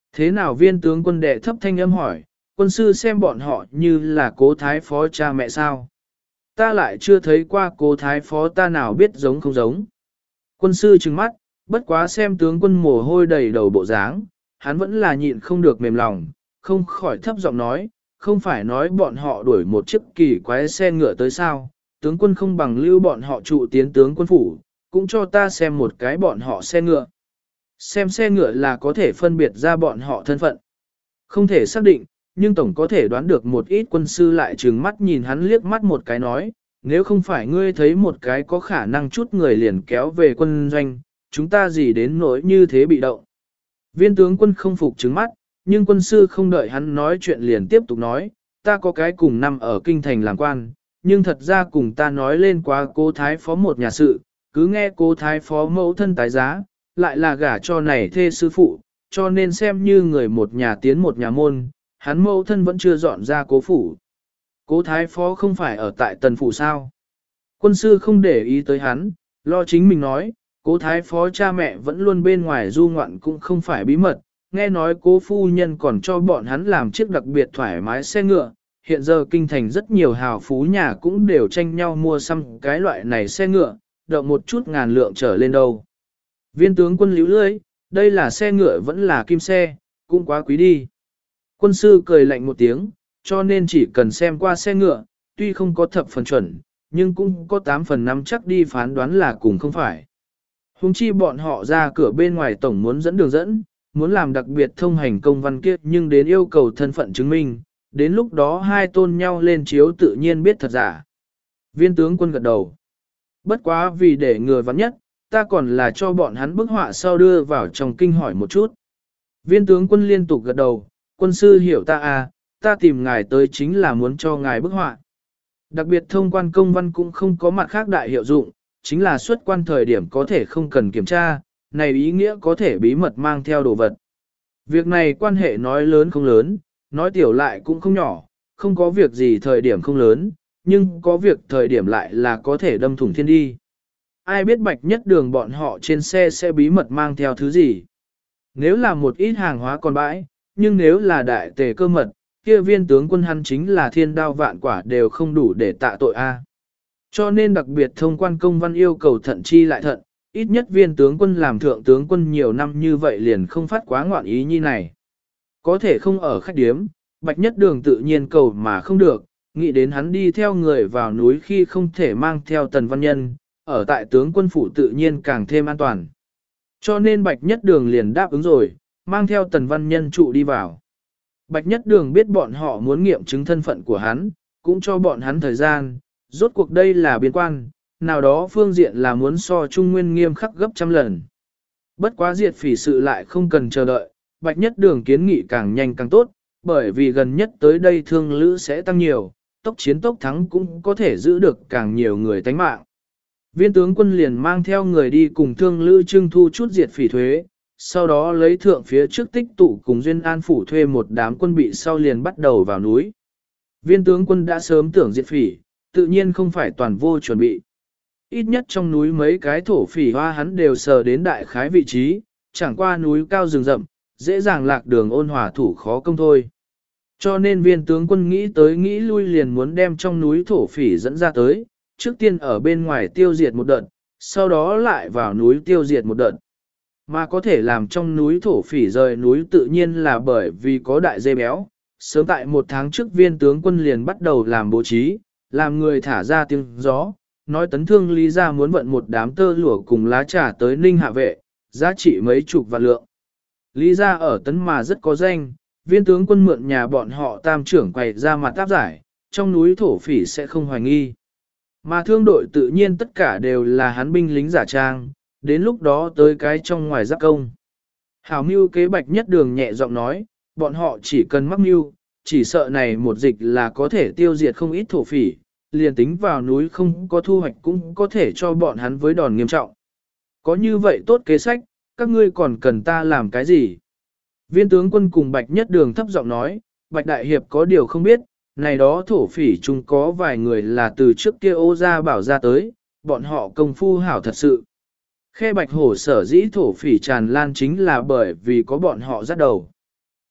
Thế nào viên tướng quân đệ thấp thanh âm hỏi, quân sư xem bọn họ như là cố thái phó cha mẹ sao? Ta lại chưa thấy qua cố thái phó ta nào biết giống không giống. Quân sư trừng mắt, bất quá xem tướng quân mồ hôi đầy đầu bộ dáng, hắn vẫn là nhịn không được mềm lòng, không khỏi thấp giọng nói, không phải nói bọn họ đuổi một chiếc kỳ quái xe ngựa tới sao, tướng quân không bằng lưu bọn họ trụ tiến tướng quân phủ, cũng cho ta xem một cái bọn họ xe ngựa. Xem xe ngựa là có thể phân biệt ra bọn họ thân phận. Không thể xác định, nhưng tổng có thể đoán được một ít. Quân sư lại trừng mắt nhìn hắn liếc mắt một cái nói, nếu không phải ngươi thấy một cái có khả năng chút người liền kéo về quân doanh, chúng ta gì đến nỗi như thế bị động. Viên tướng quân không phục trừng mắt, nhưng quân sư không đợi hắn nói chuyện liền tiếp tục nói, ta có cái cùng năm ở kinh thành làm quan, nhưng thật ra cùng ta nói lên qua cố thái phó một nhà sự, cứ nghe cố thái phó mẫu thân tái giá, lại là gả cho này thê sư phụ, cho nên xem như người một nhà tiến một nhà môn, hắn mẫu thân vẫn chưa dọn ra cố phủ. Cố thái phó không phải ở tại tần phủ sao? Quân sư không để ý tới hắn, lo chính mình nói, cố thái phó cha mẹ vẫn luôn bên ngoài du ngoạn cũng không phải bí mật, nghe nói cố phu nhân còn cho bọn hắn làm chiếc đặc biệt thoải mái xe ngựa, hiện giờ kinh thành rất nhiều hào phú nhà cũng đều tranh nhau mua xăm cái loại này xe ngựa, động một chút ngàn lượng trở lên đâu. Viên tướng quân líu lưỡi, đây là xe ngựa vẫn là kim xe, cũng quá quý đi. Quân sư cười lạnh một tiếng, cho nên chỉ cần xem qua xe ngựa, tuy không có thập phần chuẩn, nhưng cũng có 8 phần 5 chắc đi phán đoán là cùng không phải. Hùng chi bọn họ ra cửa bên ngoài tổng muốn dẫn đường dẫn, muốn làm đặc biệt thông hành công văn kia nhưng đến yêu cầu thân phận chứng minh, đến lúc đó hai tôn nhau lên chiếu tự nhiên biết thật giả. Viên tướng quân gật đầu. Bất quá vì để người vắng nhất, ta còn là cho bọn hắn bức họa sau đưa vào trong kinh hỏi một chút. Viên tướng quân liên tục gật đầu, quân sư hiểu ta à, ta tìm ngài tới chính là muốn cho ngài bức họa. Đặc biệt thông quan công văn cũng không có mặt khác đại hiệu dụng, chính là xuất quan thời điểm có thể không cần kiểm tra, này ý nghĩa có thể bí mật mang theo đồ vật. Việc này quan hệ nói lớn không lớn, nói tiểu lại cũng không nhỏ, không có việc gì thời điểm không lớn, nhưng có việc thời điểm lại là có thể đâm thủng thiên đi. Ai biết Bạch Nhất Đường bọn họ trên xe sẽ bí mật mang theo thứ gì? Nếu là một ít hàng hóa còn bãi, nhưng nếu là đại tề cơ mật, kia viên tướng quân hắn chính là thiên đao vạn quả đều không đủ để tạ tội a. Cho nên đặc biệt thông quan công văn yêu cầu thận chi lại thận, ít nhất viên tướng quân làm thượng tướng quân nhiều năm như vậy liền không phát quá ngoạn ý như này. Có thể không ở khách điếm, Bạch Nhất Đường tự nhiên cầu mà không được, nghĩ đến hắn đi theo người vào núi khi không thể mang theo Tần Văn Nhân, ở tại tướng quân phủ tự nhiên càng thêm an toàn. Cho nên Bạch Nhất Đường liền đáp ứng rồi, mang theo Tần Văn Nhân trụ đi vào. Bạch Nhất Đường biết bọn họ muốn nghiệm chứng thân phận của hắn, cũng cho bọn hắn thời gian, rốt cuộc đây là biên quan, nào đó phương diện là muốn so Trung Nguyên nghiêm khắc gấp trăm lần. Bất quá diệt phỉ sự lại không cần chờ đợi, Bạch Nhất Đường kiến nghị càng nhanh càng tốt, bởi vì gần nhất tới đây thương lữ sẽ tăng nhiều, tốc chiến tốc thắng cũng có thể giữ được càng nhiều người tánh mạng. Viên tướng quân liền mang theo người đi cùng thương lữ trưng thu chút diệt phỉ thuế, sau đó lấy thượng phía trước tích tụ cùng Duyên An Phủ thuê một đám quân bị sau liền bắt đầu vào núi. Viên tướng quân đã sớm tưởng diệt phỉ, tự nhiên không phải toàn vô chuẩn bị. Ít nhất trong núi mấy cái thổ phỉ hoa hắn đều sờ đến đại khái vị trí, chẳng qua núi cao rừng rậm, dễ dàng lạc đường ôn hòa thủ khó công thôi. Cho nên viên tướng quân nghĩ tới nghĩ lui liền muốn đem trong núi thổ phỉ dẫn ra tới, trước tiên ở bên ngoài tiêu diệt một đợt, sau đó lại vào núi tiêu diệt một đợt. Mà có thể làm trong núi thổ phỉ rời núi tự nhiên là bởi vì có đại dây béo. Sớm tại 1 tháng trước viên tướng quân liền bắt đầu làm bố trí, làm người thả ra tiếng gió, nói Tấn Thương Lý ra muốn vận một đám tơ lụa cùng lá trà tới Ninh Hạ Vệ, giá trị mấy chục vạn lượng. Lý ra ở Tấn mà rất có danh, viên tướng quân mượn nhà bọn họ tam trưởng quầy ra mặt áp giải, trong núi thổ phỉ sẽ không hoài nghi. Mà thương đội tự nhiên tất cả đều là hắn binh lính giả trang, đến lúc đó tới cái trong ngoài giáp công. Hảo mưu kế Bạch Nhất Đường nhẹ giọng nói, bọn họ chỉ cần mắc mưu, chỉ sợ này một dịch là có thể tiêu diệt không ít thổ phỉ, liền tính vào núi không có thu hoạch cũng có thể cho bọn hắn với đòn nghiêm trọng. Có như vậy tốt kế sách, các ngươi còn cần ta làm cái gì? Viên tướng quân cùng Bạch Nhất Đường thấp giọng nói, Bạch Đại Hiệp có điều không biết, này đó thổ phỉ chung có vài người là từ trước kia ô gia bảo ra tới, bọn họ công phu hảo thật sự. Khe Bạch Hổ sở dĩ thổ phỉ tràn lan chính là bởi vì có bọn họ dắt đầu.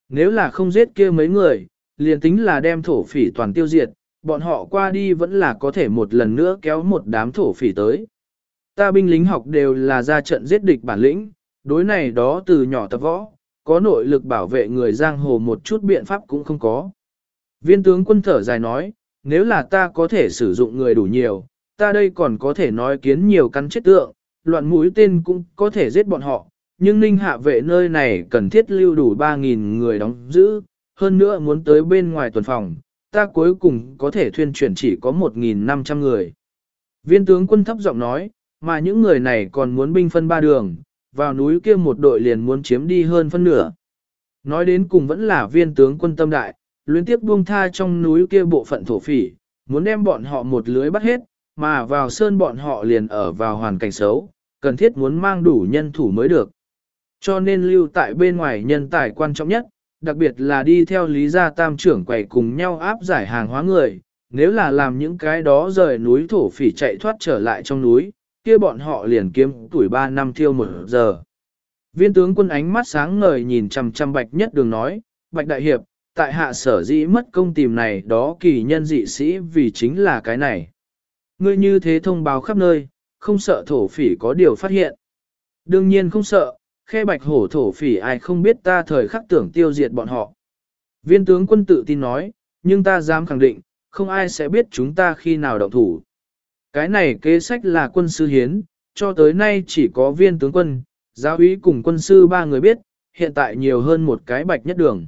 Nếu là không giết kia mấy người, liền tính là đem thổ phỉ toàn tiêu diệt, bọn họ qua đi vẫn là có thể một lần nữa kéo một đám thổ phỉ tới. Ta binh lính học đều là ra trận giết địch bản lĩnh, đối này đó từ nhỏ tập võ, có nội lực bảo vệ người giang hồ một chút biện pháp cũng không có. Viên tướng quân thở dài nói, nếu là ta có thể sử dụng người đủ nhiều, ta đây còn có thể nói kiến nhiều cắn chết tượng, loạn mũi tên cũng có thể giết bọn họ, nhưng ninh hạ vệ nơi này cần thiết lưu đủ 3.000 người đóng giữ, hơn nữa muốn tới bên ngoài tuần phòng, ta cuối cùng có thể thuyên chuyển chỉ có 1.500 người. Viên tướng quân thấp giọng nói, mà những người này còn muốn binh phân ba đường, vào núi kia một đội liền muốn chiếm đi hơn phân nửa. Nói đến cùng vẫn là viên tướng quân tâm đại, luyến tiếp buông tha trong núi kia bộ phận thổ phỉ, muốn đem bọn họ một lưới bắt hết, mà vào sơn bọn họ liền ở vào hoàn cảnh xấu, cần thiết muốn mang đủ nhân thủ mới được. Cho nên lưu tại bên ngoài nhân tài quan trọng nhất, đặc biệt là đi theo Lý Gia Tam trưởng quầy cùng nhau áp giải hàng hóa người, nếu là làm những cái đó rời núi thổ phỉ chạy thoát trở lại trong núi, kia bọn họ liền kiếm tuổi 3 năm thiêu 1 giờ. Viên tướng quân ánh mắt sáng ngời nhìn chằm chằm Bạch Nhất Đường nói, Bạch Đại Hiệp, tại hạ sở dĩ mất công tìm này đó kỳ nhân dị sĩ vì chính là cái này. Ngươi như thế thông báo khắp nơi, không sợ thổ phỉ có điều phát hiện. Đương nhiên không sợ, khe Bạch Hổ thổ phỉ ai không biết ta thời khắc tưởng tiêu diệt bọn họ. Viên tướng quân tự tin nói, nhưng ta dám khẳng định, không ai sẽ biết chúng ta khi nào động thủ. Cái này kế sách là quân sư hiến, cho tới nay chỉ có viên tướng quân, giáo úy cùng quân sư 3 người biết, hiện tại nhiều hơn một cái Bạch Nhất Đường.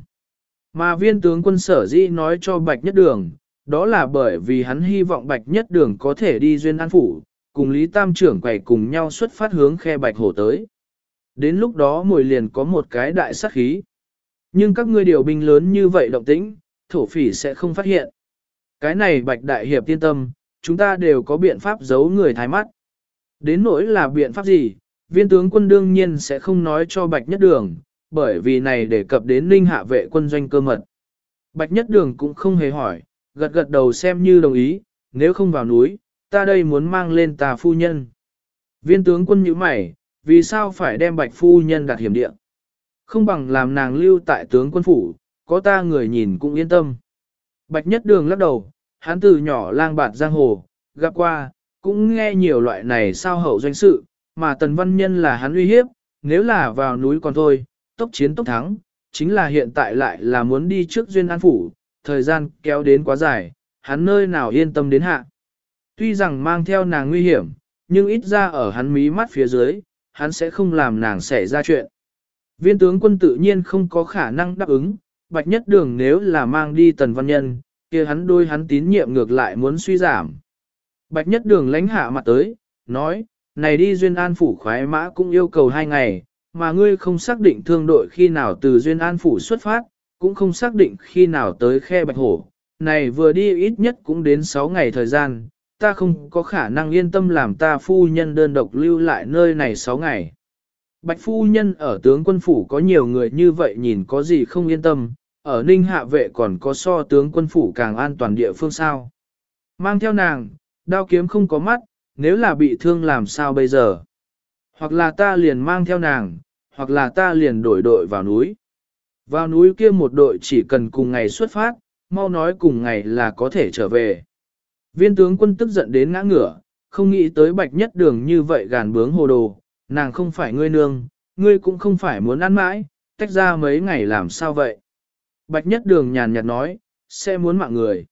Mà viên tướng quân sở dĩ nói cho Bạch Nhất Đường, đó là bởi vì hắn hy vọng Bạch Nhất Đường có thể đi Duyên An Phủ, cùng Lý Tam trưởng quầy cùng nhau xuất phát hướng khe Bạch Hổ tới. Đến lúc đó mồi liền có một cái đại sát khí. Nhưng các ngươi điều binh lớn như vậy động tĩnh, thổ phỉ sẽ không phát hiện. Cái này Bạch Đại Hiệp yên tâm, chúng ta đều có biện pháp giấu người thái mắt. Đến nỗi là biện pháp gì, viên tướng quân đương nhiên sẽ không nói cho Bạch Nhất Đường, bởi vì này đề cập đến Ninh hạ vệ quân doanh cơ mật. Bạch Nhất Đường cũng không hề hỏi, gật gật đầu xem như đồng ý, nếu không vào núi, ta đây muốn mang lên ta phu nhân. Viên tướng quân nhíu mày, vì sao phải đem Bạch phu nhân đặt hiểm địa? Không bằng làm nàng lưu tại tướng quân phủ, có ta người nhìn cũng yên tâm. Bạch Nhất Đường lắc đầu, hắn từ nhỏ lang bạt giang hồ, gặp qua, cũng nghe nhiều loại này sao hậu doanh sự, mà Tần Văn Nhân là hắn uy hiếp, nếu là vào núi còn thôi, tốc chiến tốc thắng, chính là hiện tại lại là muốn đi trước Duyên An Phủ, thời gian kéo đến quá dài, hắn nơi nào yên tâm đến hạ. Tuy rằng mang theo nàng nguy hiểm, nhưng ít ra ở hắn mí mắt phía dưới, hắn sẽ không làm nàng xảy ra chuyện. Viên tướng quân tự nhiên không có khả năng đáp ứng, Bạch Nhất Đường nếu là mang đi Tần Văn Nhân, kia hắn đôi hắn tín nhiệm ngược lại muốn suy giảm. Bạch Nhất Đường lánh hạ mặt tới, nói, này đi Duyên An Phủ khoái mã cũng yêu cầu 2 ngày, mà ngươi không xác định thương đội khi nào từ Duyên An Phủ xuất phát, cũng không xác định khi nào tới khe Bạch Hổ. Này vừa đi ít nhất cũng đến 6 ngày thời gian, ta không có khả năng yên tâm làm ta phu nhân đơn độc lưu lại nơi này 6 ngày. Bạch phu nhân ở tướng quân phủ có nhiều người như vậy nhìn có gì không yên tâm, ở Ninh hạ vệ còn có so tướng quân phủ càng an toàn địa phương sao. Mang theo nàng, đao kiếm không có mắt, nếu là bị thương làm sao bây giờ? Hoặc là ta liền mang theo nàng, hoặc là ta liền đổi đội vào núi. Vào núi kia một đội chỉ cần cùng ngày xuất phát, mau nói cùng ngày là có thể trở về. Viên tướng quân tức giận đến ngã ngửa, không nghĩ tới Bạch Nhất Đường như vậy gàn bướng hồ đồ, nàng không phải ngươi nương, ngươi cũng không phải muốn ăn mãi, tách ra mấy ngày làm sao vậy? Bạch Nhất Đường nhàn nhạt nói, sẽ muốn mạng người.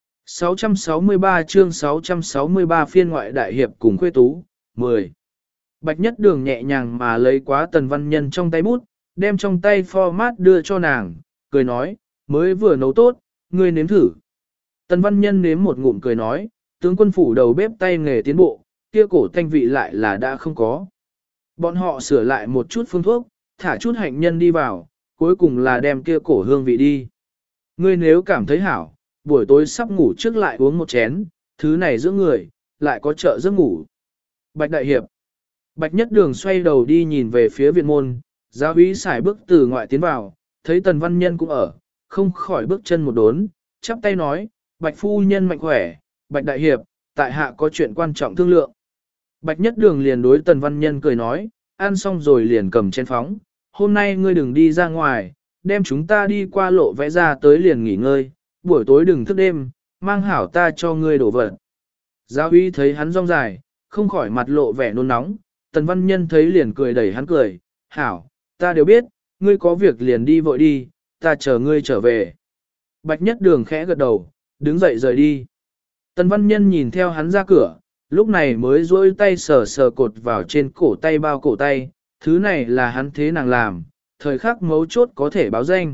663 chương 663 phiên ngoại đại hiệp cùng khuê tú, 10. Bạch Nhất Đường nhẹ nhàng mà lấy quá Tần Văn Nhân trong tay bút, đem trong tay format đưa cho nàng, cười nói, mới vừa nấu tốt, ngươi nếm thử. Tần Văn Nhân nếm một ngụm cười nói, tướng quân phủ đầu bếp tay nghề tiến bộ, kia cổ thanh vị lại là đã không có. Bọn họ sửa lại một chút phương thuốc, thả chút hạnh nhân đi vào, cuối cùng là đem kia cổ hương vị đi. Ngươi nếu cảm thấy hảo, buổi tối sắp ngủ trước lại uống một chén, thứ này giữa người, lại có trợ giấc ngủ. Bạch Đại Hiệp. Bạch Nhất Đường xoay đầu đi nhìn về phía viện môn, giáo úy xài bước từ ngoại tiến vào, thấy Tần Văn Nhân cũng ở, không khỏi bước chân một đốn, chắp tay nói, Bạch phu nhân mạnh khỏe, Bạch Đại Hiệp, tại hạ có chuyện quan trọng thương lượng. Bạch Nhất Đường liền đối Tần Văn Nhân cười nói, ăn xong rồi liền cầm chén phóng, hôm nay ngươi đừng đi ra ngoài, đem chúng ta đi qua lộ vẽ ra tới liền nghỉ ngơi, buổi tối đừng thức đêm, mang hảo ta cho ngươi đổ vật. Giáo uy thấy hắn rong dài, không khỏi mặt lộ vẻ nôn nóng, Tần Văn Nhân thấy liền cười đẩy hắn cười, hảo, ta đều biết, ngươi có việc liền đi vội đi, ta chờ ngươi trở về. Bạch Nhất Đường khẽ gật đầu, đứng dậy rời đi. Tần Văn Nhân nhìn theo hắn ra cửa, lúc này mới duỗi tay sờ sờ cột vào trên cổ tay bao cổ tay, thứ này là hắn thế nàng làm, thời khắc mấu chốt có thể báo danh.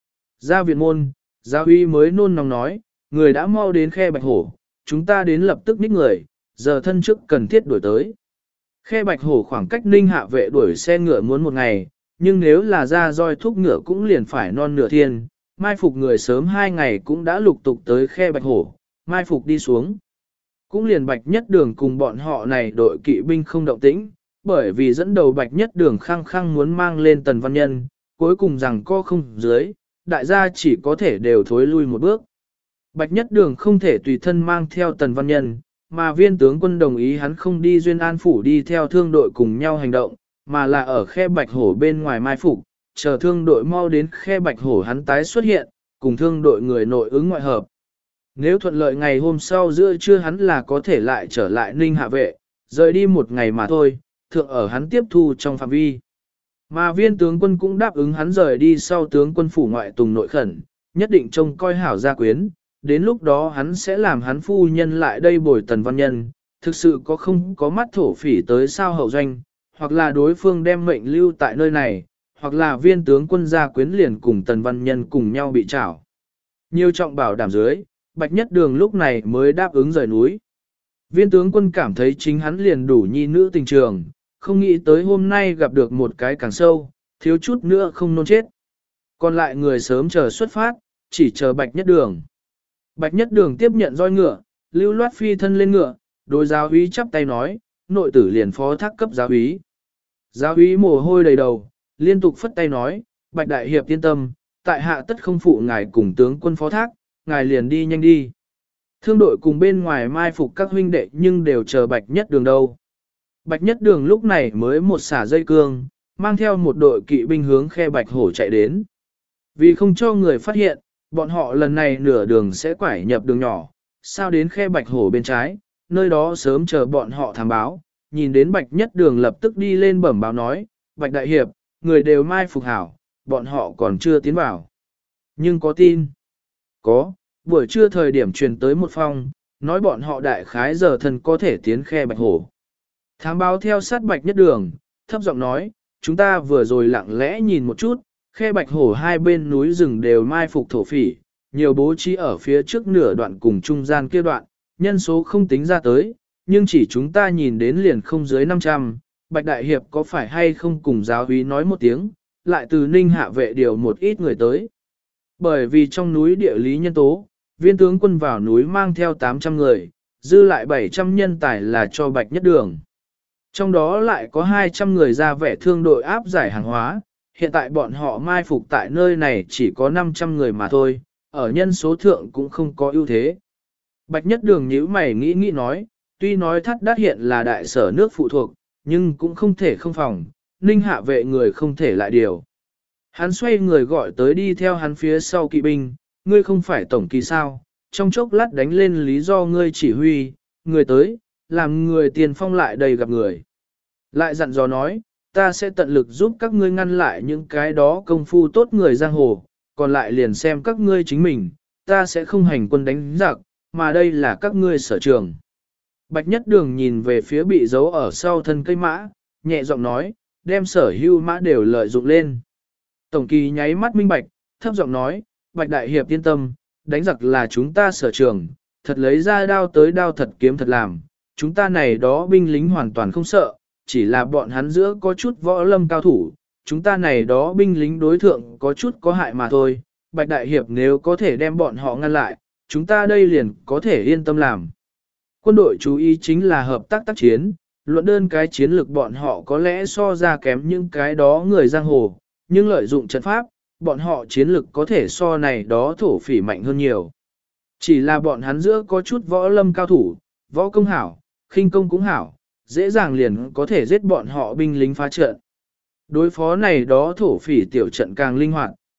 Ra viện môn, giáo uy mới nôn nóng nói, người đã mau đến khe Bạch Hổ, chúng ta đến lập tức ních người, giờ thân chức cần thiết đuổi tới. Khe Bạch Hổ khoảng cách Ninh Hạ vệ đuổi xe ngựa muốn một ngày, nhưng nếu là ra roi thúc ngựa cũng liền phải non nửa thiên, mai phục người sớm 2 ngày cũng đã lục tục tới khe Bạch Hổ, mai phục đi xuống. Cũng liền Bạch Nhất Đường cùng bọn họ này đội kỵ binh không động tĩnh, bởi vì dẫn đầu Bạch Nhất Đường khăng khăng muốn mang lên Tần Văn Nhân, cuối cùng rằng co không dưới, đại gia chỉ có thể đều thối lui một bước. Bạch Nhất Đường không thể tùy thân mang theo Tần Văn Nhân, mà viên tướng quân đồng ý hắn không đi Duyên An Phủ đi theo thương đội cùng nhau hành động, mà là ở khe Bạch Hổ bên ngoài mai phục, chờ thương đội mau đến khe Bạch Hổ hắn tái xuất hiện, cùng thương đội người nội ứng ngoại hợp. Nếu thuận lợi ngày hôm sau giữa trưa hắn là có thể lại trở lại Ninh Hạ vệ, rời đi một ngày mà thôi, thượng ở hắn tiếp thu trong phạm vi. Mà viên tướng quân cũng đáp ứng hắn rời đi sau tướng quân phủ ngoại tùng nội khẩn, nhất định trông coi hảo gia quyến, đến lúc đó hắn sẽ làm hắn phu nhân lại đây bồi Tần Văn Nhân, thực sự có không có mắt thổ phỉ tới sao hậu doanh, hoặc là đối phương đem mệnh lưu tại nơi này, hoặc là viên tướng quân gia quyến liền cùng Tần Văn Nhân cùng nhau bị trảo. Nhiều trọng bảo đảm dưới, Bạch Nhất Đường lúc này mới đáp ứng rời núi. Viên tướng quân cảm thấy chính hắn liền đủ nhi nữ tình trường, không nghĩ tới hôm nay gặp được một cái càng sâu, thiếu chút nữa không nôn chết. Còn lại người sớm chờ xuất phát, chỉ chờ Bạch Nhất Đường. Bạch Nhất Đường tiếp nhận roi ngựa, lưu loát phi thân lên ngựa, đối giáo úy chắp tay nói, nội tử liền phó thác cấp giáo úy. Giáo úy mồ hôi đầy đầu, liên tục phất tay nói, Bạch Đại Hiệp yên tâm, tại hạ tất không phụ ngài cùng tướng quân phó thác, ngài liền đi nhanh đi. Thương đội cùng bên ngoài mai phục các huynh đệ nhưng đều chờ Bạch Nhất Đường đâu. Bạch Nhất Đường lúc này mới một xả dây cương, mang theo một đội kỵ binh hướng khe Bạch Hổ chạy đến. Vì không cho người phát hiện, bọn họ lần này nửa đường sẽ quải nhập đường nhỏ, sao đến khe Bạch Hổ bên trái, nơi đó sớm chờ bọn họ thám báo, nhìn đến Bạch Nhất Đường lập tức đi lên bẩm báo nói, Bạch Đại Hiệp, người đều mai phục hảo, bọn họ còn chưa tiến vào. Nhưng có tin? Có, buổi trưa thời điểm truyền tới một phong, nói bọn họ đại khái giờ thân có thể tiến khe Bạch Hổ. Thám báo theo sát Bạch Nhất Đường, thấp giọng nói, chúng ta vừa rồi lặng lẽ nhìn một chút, khe Bạch Hổ hai bên núi rừng đều mai phục thổ phỉ, nhiều bố trí ở phía trước nửa đoạn cùng trung gian kia đoạn, nhân số không tính ra tới, nhưng chỉ chúng ta nhìn đến liền không dưới 500, Bạch Đại Hiệp có phải hay không cùng giáo úy nói một tiếng, lại từ Ninh Hạ vệ điều một ít người tới. Bởi vì trong núi địa lý nhân tố, viên tướng quân vào núi mang theo 800 người, dư lại 700 nhân tài là cho Bạch Nhất Đường. Trong đó lại có 200 người ra vẻ thương đội áp giải hàng hóa, hiện tại bọn họ mai phục tại nơi này chỉ có 500 người mà thôi, ở nhân số thượng cũng không có ưu thế. Bạch Nhất Đường nhíu mày nghĩ nói, tuy nói Thắt Đát hiện là đại sở nước phụ thuộc, nhưng cũng không thể không phòng, Ninh Hạ vệ người không thể lại điều. Hắn xoay người gọi tới đi theo hắn phía sau kỵ binh, ngươi không phải tổng kỳ sao, trong chốc lát đánh lên lý do ngươi chỉ huy, người tới, làm người tiền phong lại đầy gặp người. Lại dặn dò nói, ta sẽ tận lực giúp các ngươi ngăn lại những cái đó công phu tốt người giang hồ, còn lại liền xem các ngươi chính mình, ta sẽ không hành quân đánh giặc, mà đây là các ngươi sở trường. Bạch Nhất Đường nhìn về phía bị giấu ở sau thân cây mã, nhẹ giọng nói, đem sở hưu mã đều lợi dụng lên. Tổng kỳ nháy mắt minh bạch, thấp giọng nói, Bạch Đại Hiệp yên tâm, đánh giặc là chúng ta sở trường, thật lấy ra đao tới đao thật kiếm thật làm, chúng ta này đó binh lính hoàn toàn không sợ, chỉ là bọn hắn giữa có chút võ lâm cao thủ, chúng ta này đó binh lính đối thượng có chút có hại mà thôi, Bạch Đại Hiệp nếu có thể đem bọn họ ngăn lại, chúng ta đây liền có thể yên tâm làm. Quân đội chú ý chính là hợp tác tác chiến, luận đơn cái chiến lược bọn họ có lẽ so ra kém những cái đó người giang hồ, nhưng lợi dụng trận pháp, bọn họ chiến lược có thể so này đó thổ phỉ mạnh hơn nhiều. Chỉ là bọn hắn giữa có chút võ lâm cao thủ, võ công hảo, khinh công cũng hảo, dễ dàng liền có thể giết bọn họ binh lính phá trận. Đối phó này đó thổ phỉ tiểu trận càng linh hoạt,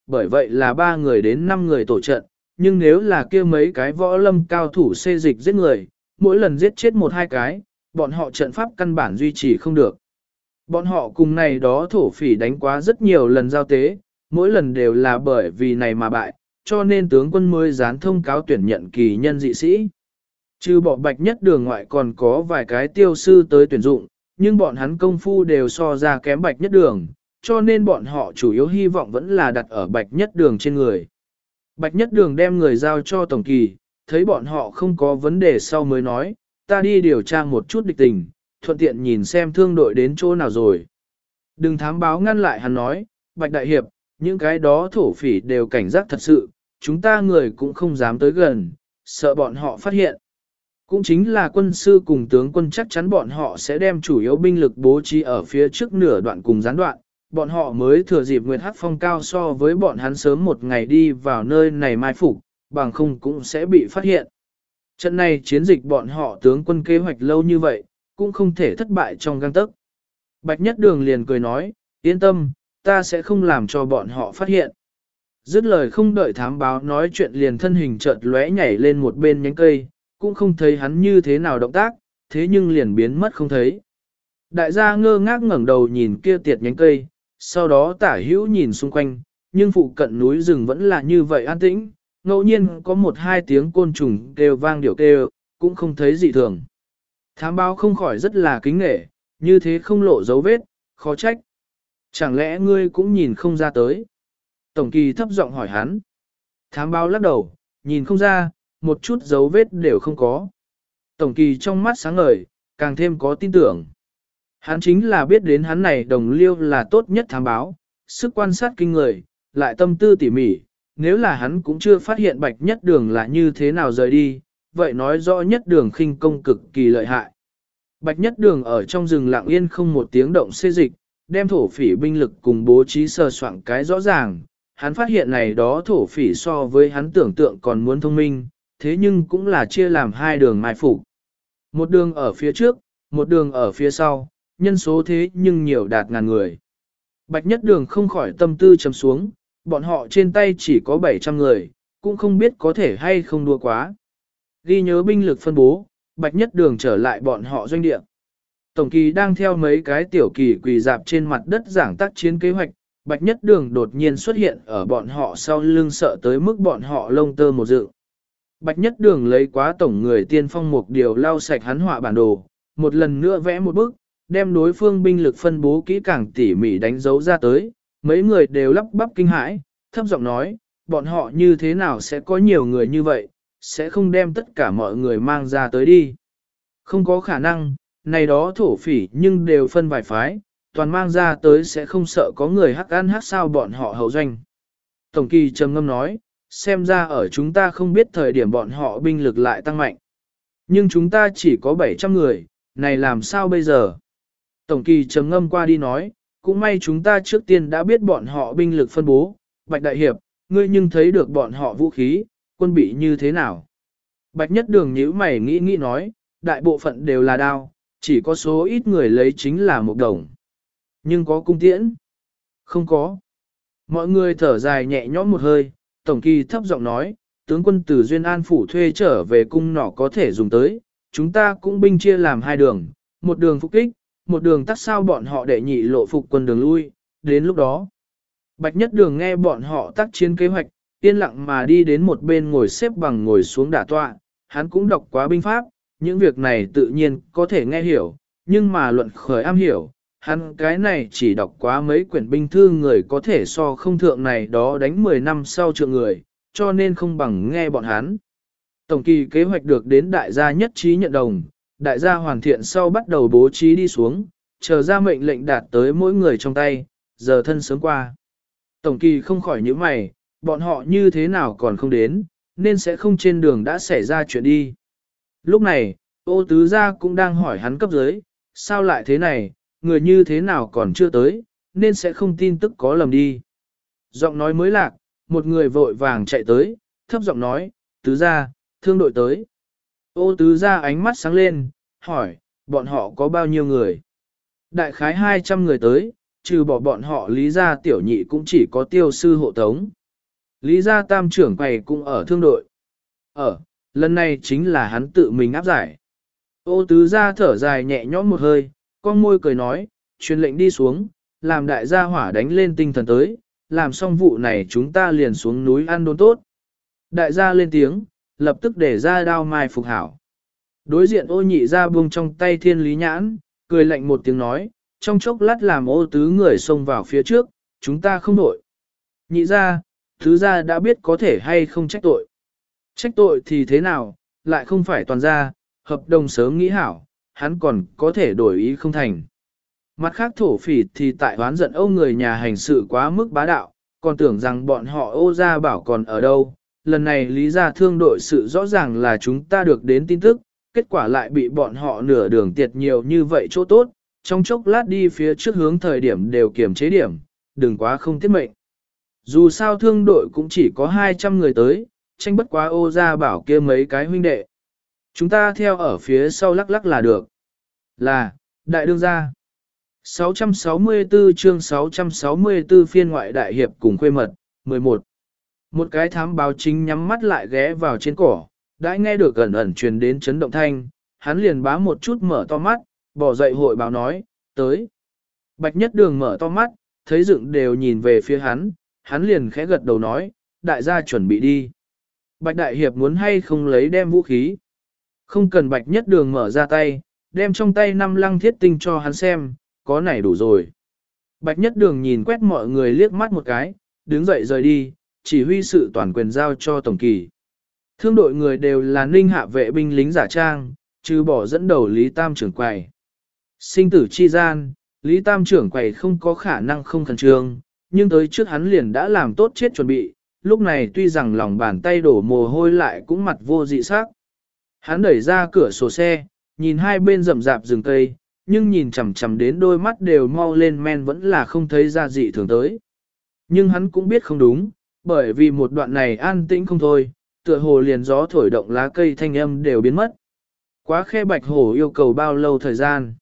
bởi vậy là 3 người đến 5 người tổ trận, nhưng nếu là kia mấy cái võ lâm cao thủ xê dịch giết người, mỗi lần giết chết 1-2 cái, bọn họ trận pháp căn bản duy trì không được. Bọn họ cùng này đó thổ phỉ đánh quá rất nhiều lần giao tế, mỗi lần đều là bởi vì này mà bại, cho nên tướng quân mới dán thông cáo tuyển nhận kỳ nhân dị sĩ. Trừ bỏ Bạch Nhất Đường ngoại còn có vài cái tiêu sư tới tuyển dụng, nhưng bọn hắn công phu đều so ra kém Bạch Nhất Đường, cho nên bọn họ chủ yếu hy vọng vẫn là đặt ở Bạch Nhất Đường trên người. Bạch Nhất Đường đem người giao cho Tổng Kỳ, thấy bọn họ không có vấn đề sau mới nói, ta đi điều tra một chút địch tình, thuận tiện nhìn xem thương đội đến chỗ nào rồi. Đừng thám báo ngăn lại hắn nói, Bạch Đại Hiệp, những cái đó thổ phỉ đều cảnh giác thật sự, chúng ta người cũng không dám tới gần, sợ bọn họ phát hiện. Cũng chính là quân sư cùng tướng quân chắc chắn bọn họ sẽ đem chủ yếu binh lực bố trí ở phía trước nửa đoạn cùng gián đoạn, bọn họ mới thừa dịp Nguyệt Hắc Phong cao so với bọn hắn sớm một ngày đi vào nơi này mai phục, bằng không cũng sẽ bị phát hiện. Trận này chiến dịch bọn họ tướng quân kế hoạch lâu như vậy, cũng không thể thất bại trong gang tấc. Bạch Nhất Đường liền cười nói, yên tâm, ta sẽ không làm cho bọn họ phát hiện. Dứt lời không đợi thám báo nói chuyện liền thân hình chợt lóe nhảy lên một bên nhánh cây, cũng không thấy hắn như thế nào động tác, thế nhưng liền biến mất không thấy. Đại gia ngơ ngác ngẩng đầu nhìn kia tiệt nhánh cây, sau đó tả hữu nhìn xung quanh, nhưng phụ cận núi rừng vẫn là như vậy an tĩnh, ngẫu nhiên có 1-2 tiếng côn trùng kêu vang điệu kêu, cũng không thấy dị thường. Thám báo không khỏi rất là kính nể, như thế không lộ dấu vết, khó trách. Chẳng lẽ ngươi cũng nhìn không ra tới? Tổng Kỳ thấp giọng hỏi hắn. Thám báo lắc đầu, nhìn không ra, một chút dấu vết đều không có. Tổng Kỳ trong mắt sáng ngời, càng thêm có tin tưởng. Hắn chính là biết đến hắn này đồng liêu là tốt nhất thám báo, sức quan sát kinh người, lại tâm tư tỉ mỉ, nếu là hắn cũng chưa phát hiện Bạch Nhất Đường là như thế nào rời đi, vậy nói rõ Nhất Đường khinh công cực kỳ lợi hại. Bạch Nhất Đường ở trong rừng lặng yên không một tiếng động xê dịch, đem thổ phỉ binh lực cùng bố trí sơ soạn cái rõ ràng, hắn phát hiện này đó thổ phỉ so với hắn tưởng tượng còn muốn thông minh, thế nhưng cũng là chia làm 2 đường mai phục. Một đường ở phía trước, một đường ở phía sau, nhân số thế nhưng nhiều đạt ngàn người. Bạch Nhất Đường không khỏi tâm tư trầm xuống, bọn họ trên tay chỉ có 700 người, cũng không biết có thể hay không đua quá. Ghi nhớ binh lực phân bố, Bạch Nhất Đường trở lại bọn họ doanh địa. Tổng Kỳ đang theo mấy cái tiểu kỳ quỳ dạp trên mặt đất giảng tác chiến kế hoạch, Bạch Nhất Đường đột nhiên xuất hiện ở bọn họ sau lưng sợ tới mức bọn họ lông tơ một dự. Bạch Nhất Đường lấy quá tổng người tiên phong một điều lau sạch hắn họa bản đồ, một lần nữa vẽ một bức, đem đối phương binh lực phân bố kỹ càng tỉ mỉ đánh dấu ra tới, mấy người đều lắp bắp kinh hãi, thấp giọng nói, bọn họ như thế nào sẽ có nhiều người như vậy, sẽ không đem tất cả mọi người mang ra tới đi. Không có khả năng, này đó thổ phỉ nhưng đều phân vài phái, toàn mang ra tới sẽ không sợ có người hắc ăn hắc sao bọn họ hậu doanh. Tổng Kỳ trầm ngâm nói, xem ra ở chúng ta không biết thời điểm bọn họ binh lực lại tăng mạnh. Nhưng chúng ta chỉ có 700 người, này làm sao bây giờ? Tổng Kỳ trầm ngâm qua đi nói, cũng may chúng ta trước tiên đã biết bọn họ binh lực phân bố, Bạch Đại Hiệp, ngươi nhưng thấy được bọn họ vũ khí, quân bị như thế nào? Bạch Nhất Đường nhíu mày nghĩ nói, đại bộ phận đều là đao, chỉ có số ít người lấy chính là một đồng. Nhưng có cung tiễn? Không có. Mọi người thở dài nhẹ nhõm một hơi, Tổng Kỳ thấp giọng nói, tướng quân từ Duyên An Phủ thuê trở về cung nỏ có thể dùng tới, chúng ta cũng binh chia làm 2 đường, một đường phục kích, một đường tắt sao bọn họ để nhị lộ phục quân đường lui, đến lúc đó. Bạch Nhất Đường nghe bọn họ tác chiến kế hoạch, yên lặng mà đi đến một bên ngồi xếp bằng ngồi xuống đả tọa, hắn cũng đọc quá binh pháp, những việc này tự nhiên có thể nghe hiểu, nhưng mà luận khởi am hiểu, hắn cái này chỉ đọc quá mấy quyển binh thư người có thể so không thượng này đó đánh 10 năm sau trượng người, cho nên không bằng nghe bọn hắn. Tổng Kỳ kế hoạch được đến đại gia nhất trí nhận đồng, đại gia hoàn thiện sau bắt đầu bố trí đi xuống, chờ ra mệnh lệnh đạt tới mỗi người trong tay, giờ thân sớm qua. Tổng Kỳ không khỏi nhíu mày, bọn họ như thế nào còn không đến, nên sẽ không trên đường đã xảy ra chuyện đi. Lúc này, Ô Tứ Gia cũng đang hỏi hắn cấp dưới, sao lại thế này, người như thế nào còn chưa tới, nên sẽ không tin tức có lầm đi. Giọng nói mới lạc, một người vội vàng chạy tới, thấp giọng nói, Tứ Gia, thương đội tới. Ô Tứ Gia ánh mắt sáng lên, hỏi, bọn họ có bao nhiêu người? Đại khái 200 người tới, trừ bỏ bọn họ Lý gia tiểu nhị cũng chỉ có tiêu sư hộ tống. Lý gia tam trưởng quầy cũng ở thương đội. Lần này chính là hắn tự mình áp giải. Ô tứ gia thở dài nhẹ nhõm một hơi, con môi cười nói, truyền lệnh đi xuống, làm đại gia hỏa đánh lên tinh thần tới, làm xong vụ này chúng ta liền xuống núi ăn đốn tốt. Đại gia lên tiếng, lập tức để ra đao mai phục hảo. Đối diện ô nhị gia buông trong tay thiên lý nhãn, cười lạnh một tiếng nói, trong chốc lát làm ô tứ người xông vào phía trước, chúng ta không đổi. Nhị gia, tứ gia đã biết có thể hay không trách tội. Trách tội thì thế nào, lại không phải toàn gia, hợp đồng sớm nghĩ hảo, hắn còn có thể đổi ý không thành. Mặt khác thổ phỉ thì tại oán giận Âu người nhà hành sự quá mức bá đạo, còn tưởng rằng bọn họ Ô gia bảo còn ở đâu. Lần này lý gia thương đội sự rõ ràng là chúng ta được đến tin tức, kết quả lại bị bọn họ nửa đường tiệt nhiều như vậy chỗ tốt, trong chốc lát đi phía trước hướng thời điểm đều kiểm chế điểm, đừng quá không tiết mệnh. Dù sao thương đội cũng chỉ có 200 người tới, tranh bất quá Ô gia bảo kia mấy cái huynh đệ. Chúng ta theo ở phía sau lắc lắc là được. Là, đại đương gia. 664 chương 664 phiên ngoại đại hiệp cùng khuê mật, 11. Một cái thám báo chính nhắm mắt lại ghé vào trên cỏ, đã nghe được gần ẩn truyền đến chấn động thanh, hắn liền bá một chút mở to mắt, bỏ dậy hội báo nói, tới. Bạch Nhất Đường mở to mắt, thấy dựng đều nhìn về phía hắn liền khẽ gật đầu nói, đại gia chuẩn bị đi. Bạch Đại Hiệp muốn hay không lấy đem vũ khí. Không cần Bạch Nhất Đường mở ra tay, đem trong tay 5 lăng thiết tinh cho hắn xem, có này đủ rồi. Bạch Nhất Đường nhìn quét mọi người liếc mắt một cái, đứng dậy rời đi, chỉ huy sự toàn quyền giao cho Tổng Kỳ. Thương đội người đều là ninh hạ vệ binh lính giả trang, trừ bỏ dẫn đầu Lý Tam trưởng quầy. Sinh tử chi gian, Lý Tam trưởng quầy không có khả năng không khẩn trương, nhưng tới trước hắn liền đã làm tốt chết chuẩn bị, lúc này tuy rằng lòng bàn tay đổ mồ hôi lại cũng mặt vô dị sắc. Hắn đẩy ra cửa sổ xe, nhìn hai bên rậm rạp rừng cây, nhưng nhìn chằm chằm đến đôi mắt đều mau lên men vẫn là không thấy ra dị thường tới. Nhưng hắn cũng biết không đúng, bởi vì một đoạn này an tĩnh không thôi, tựa hồ liền gió thổi động lá cây thanh âm đều biến mất. Quá khe bạch hổ yêu cầu bao lâu thời gian.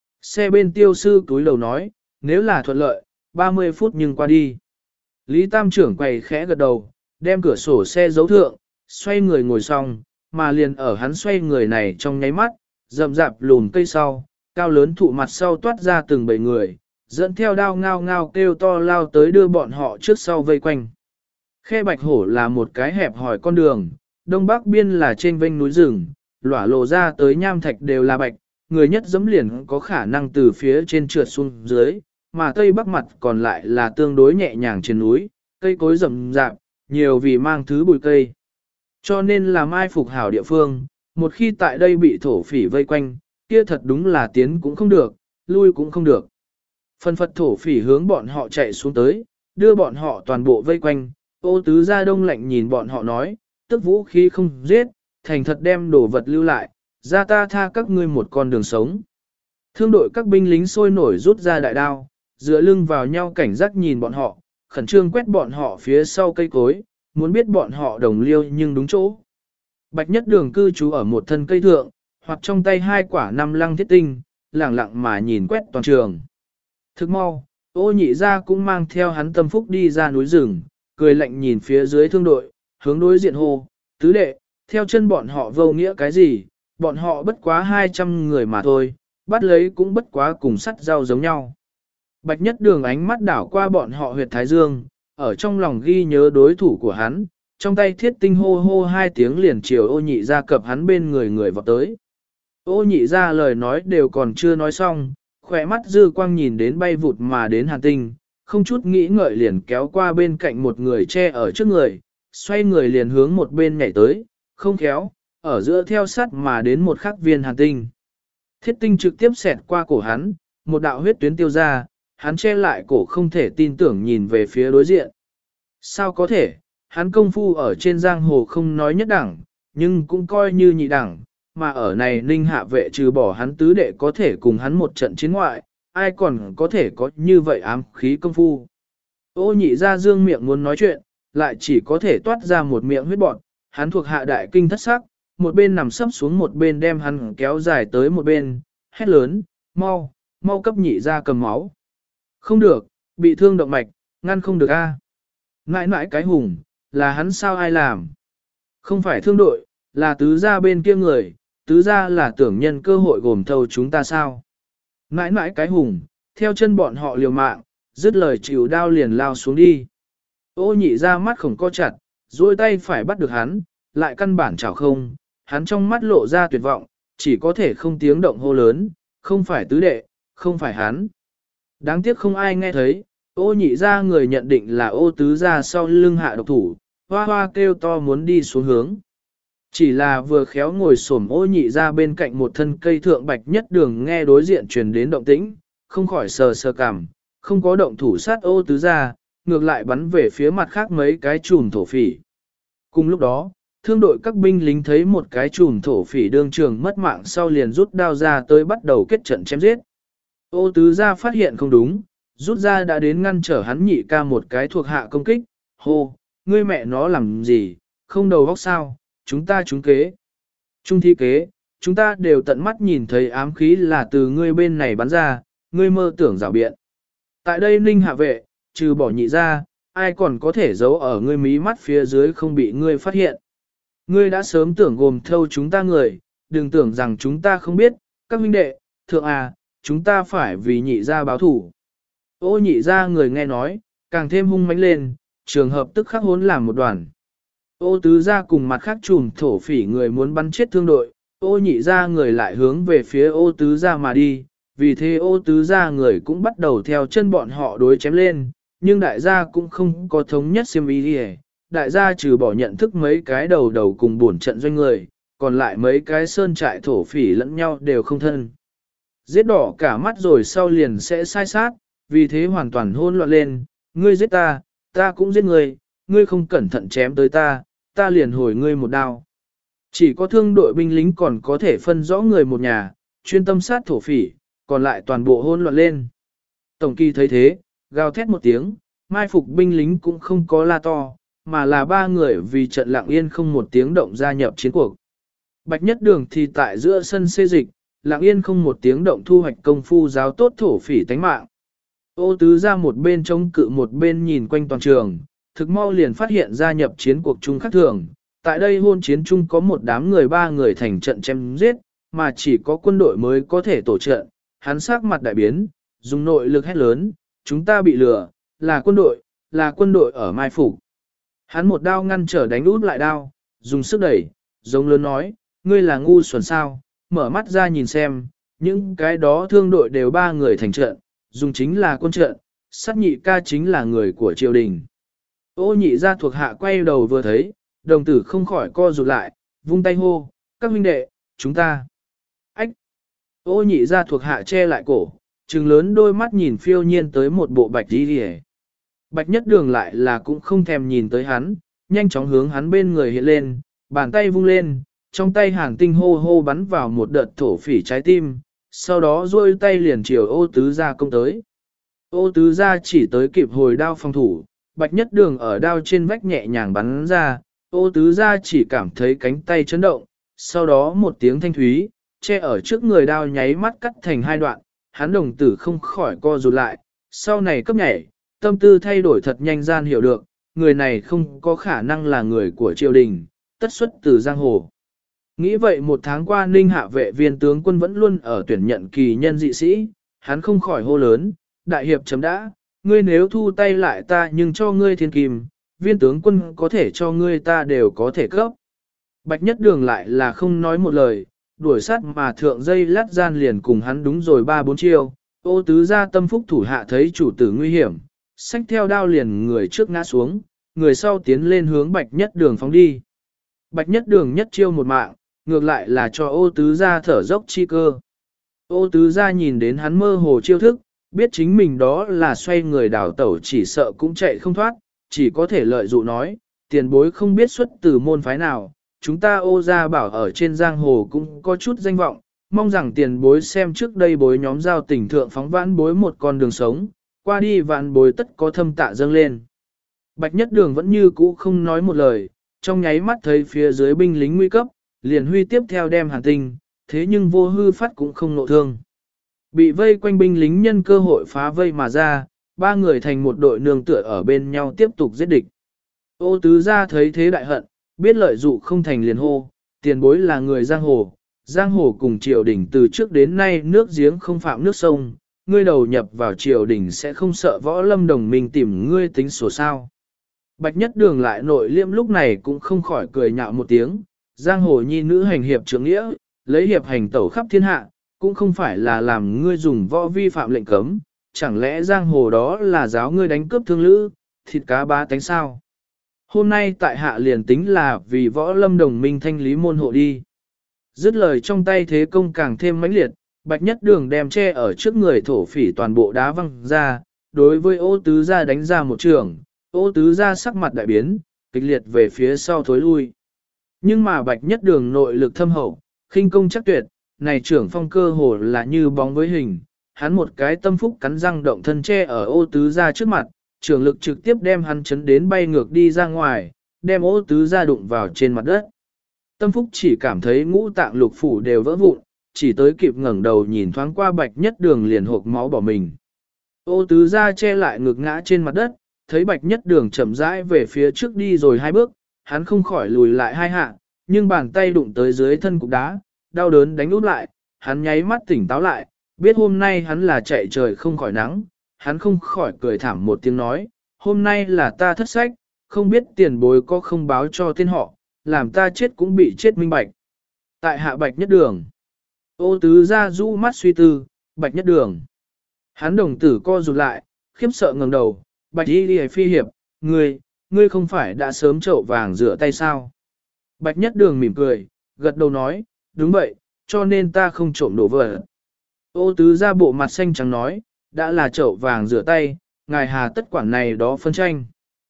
Xe bên tiêu sư túi lầu nói, nếu là thuận lợi, 30 phút nhưng qua đi. Lý Tam trưởng quầy khẽ gật đầu, đem cửa sổ xe giấu thượng, xoay người ngồi xong, mà liền ở hắn xoay người này trong nháy mắt, rậm rạp lùn cây sau, cao lớn thụ mặt sau toát ra từng bầy người, dẫn theo đao ngao ngao kêu to lao tới đưa bọn họ trước sau vây quanh. Khe Bạch Hổ là một cái hẹp hỏi con đường, đông bắc biên là trên vênh núi rừng, lỏa lộ ra tới nham thạch đều là bạch, người nhất dẫm liền có khả năng từ phía trên trượt xuống dưới, mà tây bắc mặt còn lại là tương đối nhẹ nhàng trên núi, cây cối rậm rạp, nhiều vì mang thứ bụi cây. Cho nên là mai phục hảo địa phương, một khi tại đây bị thổ phỉ vây quanh, kia thật đúng là tiến cũng không được, lui cũng không được. Phần phật thổ phỉ hướng bọn họ chạy xuống tới, đưa bọn họ toàn bộ vây quanh, Ô tứ gia đông lạnh nhìn bọn họ nói, tức vũ khí không giết, thành thật đem đồ vật lưu lại, ra ta tha các ngươi một con đường sống. Thương đội các binh lính sôi nổi rút ra đại đao, dựa lưng vào nhau cảnh giác nhìn bọn họ, khẩn trương quét bọn họ phía sau cây cối, muốn biết bọn họ đồng liêu nhưng đúng chỗ. Bạch Nhất Đường cư trú ở một thân cây thượng, hoặc trong tay 2 quả 5 lăng thiết tinh, lẳng lặng mà nhìn quét toàn trường. Thức mau, Ô nhị gia cũng mang theo hắn tâm phúc đi ra núi rừng, cười lạnh nhìn phía dưới thương đội, hướng đối diện hô, tứ đệ, theo chân bọn họ vô nghĩa cái gì, bọn họ bất quá 200 người mà thôi, bắt lấy cũng bất quá cùng sắt rau giống nhau. Bạch Nhất Đường ánh mắt đảo qua bọn họ huyệt thái dương, ở trong lòng ghi nhớ đối thủ của hắn, trong tay thiết tinh hô hô 2 tiếng liền chiều Ô nhị gia cập hắn bên người vọt tới. Ô nhị gia lời nói đều còn chưa nói xong, khỏe mắt dư quang nhìn đến bay vụt mà đến hàn tinh, không chút nghĩ ngợi liền kéo qua bên cạnh một người che ở trước người, xoay người liền hướng một bên nhảy tới, không khéo, ở giữa theo sát mà đến một khắc viên hàn tinh. Thiết tinh trực tiếp xẹt qua cổ hắn, một đạo huyết tuyến tiêu ra, hắn che lại cổ không thể tin tưởng nhìn về phía đối diện. Sao có thể, hắn công phu ở trên giang hồ không nói nhất đẳng, nhưng cũng coi như nhị đẳng, mà ở này ninh hạ vệ trừ bỏ hắn tứ đệ có thể cùng hắn một trận chiến ngoại, ai còn có thể có như vậy ám khí công phu. Ô nhị ra dương miệng muốn nói chuyện, lại chỉ có thể toát ra một miệng huyết bọt, hắn thuộc hạ đại kinh thất sắc, một bên nằm sấp xuống một bên đem hắn kéo dài tới một bên, hét lớn, mau cấp nhị ra cầm máu. Không được, bị thương động mạch, ngăn không được a. Mãi mãi cái hùng, là hắn sao ai làm? Không phải thương đội, là tứ gia bên kia người, tứ gia là tưởng nhân cơ hội gồm thâu chúng ta sao? Mãi mãi cái hùng, theo chân bọn họ liều mạng, dứt lời chịu đao liền lao xuống đi. Ô nhị ra mắt khổng co chặt, duỗi tay phải bắt được hắn, lại căn bản chảo không, hắn trong mắt lộ ra tuyệt vọng, chỉ có thể không tiếng động hô lớn, không phải tứ đệ, không phải hắn. Đáng tiếc không ai nghe thấy, ô nhị ra người nhận định là ô tứ ra sau lưng hạ độc thủ, hoa hoa kêu to muốn đi xuống hướng. Chỉ là vừa khéo ngồi xổm ô nhị ra bên cạnh một thân cây thượng bạch nhất đường nghe đối diện truyền đến động tĩnh, không khỏi sờ sờ cằm, không có động thủ sát ô tứ ra, ngược lại bắn về phía mặt khác mấy cái chùm thổ phỉ. Cùng lúc đó, thương đội các binh lính thấy một cái chùm thổ phỉ đương trường mất mạng sau liền rút đao ra tới bắt đầu kết trận chém giết. Ô tứ ra phát hiện không đúng, rút ra đã đến ngăn trở hắn nhị ca một cái thuộc hạ công kích, hô, ngươi mẹ nó làm gì, không đầu óc sao, chúng ta trúng kế. Trung thi kế, chúng ta đều tận mắt nhìn thấy ám khí là từ ngươi bên này bắn ra, ngươi mơ tưởng rào biện. Tại đây ninh hạ vệ, trừ bỏ nhị ra, ai còn có thể giấu ở ngươi mí mắt phía dưới không bị ngươi phát hiện. Ngươi đã sớm tưởng gồm thâu chúng ta người, đừng tưởng rằng chúng ta không biết, các huynh đệ, thượng à, chúng ta phải vì nhị ra báo thủ. Ô nhị ra người nghe nói, càng thêm hung mãnh lên, trường hợp tức khắc hỗn làm một đoàn. Ô tứ ra cùng mặt khác trùm thổ phỉ người muốn bắn chết thương đội, ô nhị ra người lại hướng về phía ô tứ ra mà đi, vì thế ô tứ ra người cũng bắt đầu theo chân bọn họ đối chém lên, nhưng đại gia cũng không có thống nhất xiêm ý đi. Đại gia trừ bỏ nhận thức mấy cái đầu đầu cùng buồn trận doanh người, còn lại mấy cái sơn trại thổ phỉ lẫn nhau đều không thân. Giết đỏ cả mắt rồi sau liền sẽ sai sát, vì thế hoàn toàn hỗn loạn lên, ngươi giết ta, ta cũng giết ngươi, ngươi không cẩn thận chém tới ta, ta liền hồi ngươi một đao. Chỉ có thương đội binh lính còn có thể phân rõ người một nhà, chuyên tâm sát thổ phỉ, còn lại toàn bộ hỗn loạn lên. Tổng kỳ thấy thế, gào thét một tiếng, mai phục binh lính cũng không có la to, mà là ba người vì trận lặng yên không một tiếng động gia nhập chiến cuộc. Bạch Nhất Đường thì tại giữa sân xê dịch, lặng yên không một tiếng động thu hoạch công phu giáo tốt thổ phỉ tánh mạng. Ô tứ ra một bên chống cự một bên nhìn quanh toàn trường, thực mau liền phát hiện gia nhập chiến cuộc chung khác thường. Tại đây hôn chiến chung có một đám người ba người thành trận chém giết, mà chỉ có quân đội mới có thể tổ trận. Hắn sắc mặt đại biến, dùng nội lực hét lớn, chúng ta bị lừa, là quân đội ở mai phục. Hắn một đao ngăn trở đánh út lại đao, dùng sức đẩy, giống lớn nói, ngươi là ngu xuẩn sao, mở mắt ra nhìn xem, những cái đó thương đội đều ba người thành trận, dùng chính là quân trận, sát nhị ca chính là người của triều đình. Ô nhị ra thuộc hạ quay đầu vừa thấy, đồng tử không khỏi co rụt lại, vung tay hô, các huynh đệ, chúng ta. Ách! Ô nhị ra thuộc hạ che lại cổ, trừng lớn đôi mắt nhìn phiêu nhiên tới một bộ bạch đi đi. Bạch Nhất Đường lại là cũng không thèm nhìn tới hắn, nhanh chóng hướng hắn bên người hiện lên, bàn tay vung lên, trong tay hàn tinh hô hô bắn vào một đợt thổ phỉ trái tim, sau đó duỗi tay liền chiều ô tứ gia công tới. Ô tứ gia chỉ tới kịp hồi đao phòng thủ, Bạch Nhất Đường ở đao trên vách nhẹ nhàng bắn ra, ô tứ gia chỉ cảm thấy cánh tay chấn động, sau đó một tiếng thanh thúy, che ở trước người đao nháy mắt cắt thành hai đoạn, hắn đồng tử không khỏi co rụt lại, sau này cấp nhảy, tâm tư thay đổi thật nhanh gian hiểu được, người này không có khả năng là người của triều đình, tất xuất từ giang hồ. Nghĩ vậy một tháng qua Ninh Hạ vệ viên tướng quân vẫn luôn ở tuyển nhận kỳ nhân dị sĩ, hắn không khỏi hô lớn, đại hiệp chấm đã, ngươi nếu thu tay lại ta nhưng cho ngươi thiên kim, viên tướng quân có thể cho ngươi ta đều có thể cấp. Bạch Nhất Đường lại là không nói một lời, đuổi sát mà thượng dây lát gian liền cùng hắn đúng rồi 3-4 chiêu, ô tứ gia tâm phúc thủ hạ thấy chủ tử nguy hiểm, xách theo đao liền người trước ngã xuống, người sau tiến lên hướng Bạch Nhất Đường phóng đi. Bạch Nhất Đường nhất chiêu một mạng, ngược lại là cho ô tứ gia thở dốc chi cơ. Ô tứ gia nhìn đến hắn mơ hồ chiêu thức, biết chính mình đó là xoay người đảo tẩu chỉ sợ cũng chạy không thoát, chỉ có thể lợi dụ nói, tiền bối không biết xuất từ môn phái nào, chúng ta ô gia bảo ở trên giang hồ cũng có chút danh vọng, mong rằng tiền bối xem trước đây bối nhóm giao tình thượng phóng vãn bối một con đường sống, qua đi vạn bối tất có thâm tạ dâng lên. Bạch Nhất Đường vẫn như cũ không nói một lời, trong nháy mắt thấy phía dưới binh lính nguy cấp, liền huy tiếp theo đem hàn tinh, thế nhưng vô hư phát cũng không nộ thương. Bị vây quanh binh lính nhân cơ hội phá vây mà ra, ba người thành một đội nương tựa ở bên nhau tiếp tục giết địch. Ô tứ gia thấy thế đại hận, biết lợi dụ không thành liền hô, tiền bối là người giang hồ cùng triều đình từ trước đến nay nước giếng không phạm nước sông, ngươi đầu nhập vào triều đình sẽ không sợ võ lâm đồng minh tìm ngươi tính sổ sao. Bạch Nhất Đường lại nội liêm lúc này cũng không khỏi cười nhạo một tiếng, giang hồ nhi nữ hành hiệp trưởng nghĩa, lấy hiệp hành tẩu khắp thiên hạ, cũng không phải là làm ngươi dùng võ vi phạm lệnh cấm, chẳng lẽ giang hồ đó là giáo ngươi đánh cướp thương lữ, thịt cá bá tánh sao? Hôm nay tại hạ liền tính là vì võ lâm đồng minh thanh lý môn hộ đi. Dứt lời trong tay thế công càng thêm mãnh liệt, Bạch Nhất Đường đem che ở trước người thổ phỉ toàn bộ đá văng ra, đối với Ô Tứ Gia đánh ra một trường, Ô Tứ Gia sắc mặt đại biến, kịch liệt về phía sau thối lui. Nhưng mà Bạch Nhất Đường nội lực thâm hậu, khinh công chắc tuyệt, này trưởng phong cơ hồ là như bóng với hình, hắn một cái tâm phúc cắn răng động thân che ở Ô Tứ Gia trước mặt, trưởng lực trực tiếp đem hắn chấn đến bay ngược đi ra ngoài, đem Ô Tứ Gia đụng vào trên mặt đất. Tâm phúc chỉ cảm thấy ngũ tạng lục phủ đều vỡ vụn, chỉ tới kịp ngẩng đầu nhìn thoáng qua Bạch Nhất Đường liền hộc máu bỏ mình. Ô Tứ Gia che lại ngực ngã trên mặt đất, thấy Bạch Nhất Đường chậm rãi về phía trước đi rồi hai bước, hắn không khỏi lùi lại hai hạ, nhưng bàn tay đụng tới dưới thân cục đá, đau đớn đánh úp lại, hắn nháy mắt tỉnh táo lại, biết hôm nay hắn là chạy trời không khỏi nắng, hắn không khỏi cười thảm một tiếng nói, hôm nay là ta thất sách, không biết tiền bối có không báo cho tên họ, làm ta chết cũng bị chết minh bạch. Tại hạ Bạch Nhất Đường. Ô Tứ Gia rũ mắt suy tư, Bạch Nhất Đường. Hắn đồng tử co rụt lại, khiếp sợ ngẩng đầu, Bạch Y Phi hiệp, ngươi không phải đã sớm chậu vàng rửa tay sao? Bạch Nhất Đường mỉm cười, gật đầu nói, đúng vậy, cho nên ta không trộm đồ vật. Ô Tứ Gia bộ mặt xanh trắng nói, đã là chậu vàng rửa tay, ngài hà tất quản này đó phân tranh.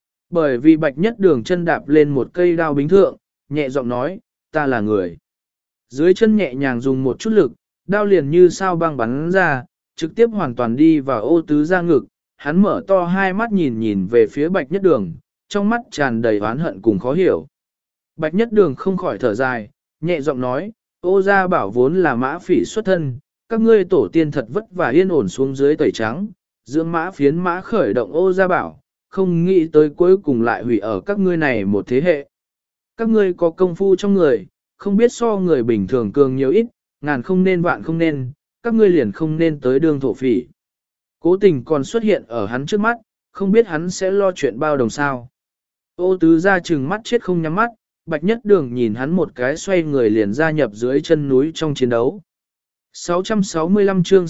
Bởi vì Bạch Nhất Đường chân đạp lên một cây đao bính thượng, nhẹ giọng nói, ta là người. Dưới chân nhẹ nhàng dùng một chút lực, đao liền như sao băng bắn ra, trực tiếp hoàn toàn đi vào Ô Tứ Gia ngực, hắn mở to hai mắt nhìn về phía Bạch Nhất Đường, trong mắt tràn đầy oán hận cùng khó hiểu. Bạch Nhất Đường không khỏi thở dài, nhẹ giọng nói, Ô Gia Bảo vốn là mã phỉ xuất thân, các ngươi tổ tiên thật vất vả yên ổn xuống dưới tẩy trắng, dưỡng mã phiến mã khởi động Ô Gia Bảo, không nghĩ tới cuối cùng lại hủy ở các ngươi này một thế hệ. Các ngươi có công phu trong người, không biết so người bình thường cường nhiều ít, ngàn không nên vạn không nên, các ngươi liền không nên tới đường thổ phỉ. Cố tình còn xuất hiện ở hắn trước mắt, không biết hắn sẽ lo chuyện bao đồng sao. Ô Tứ Gia trừng mắt chết không nhắm mắt, Bạch Nhất Đường nhìn hắn một cái xoay người liền gia nhập dưới chân núi trong chiến đấu. 665 chương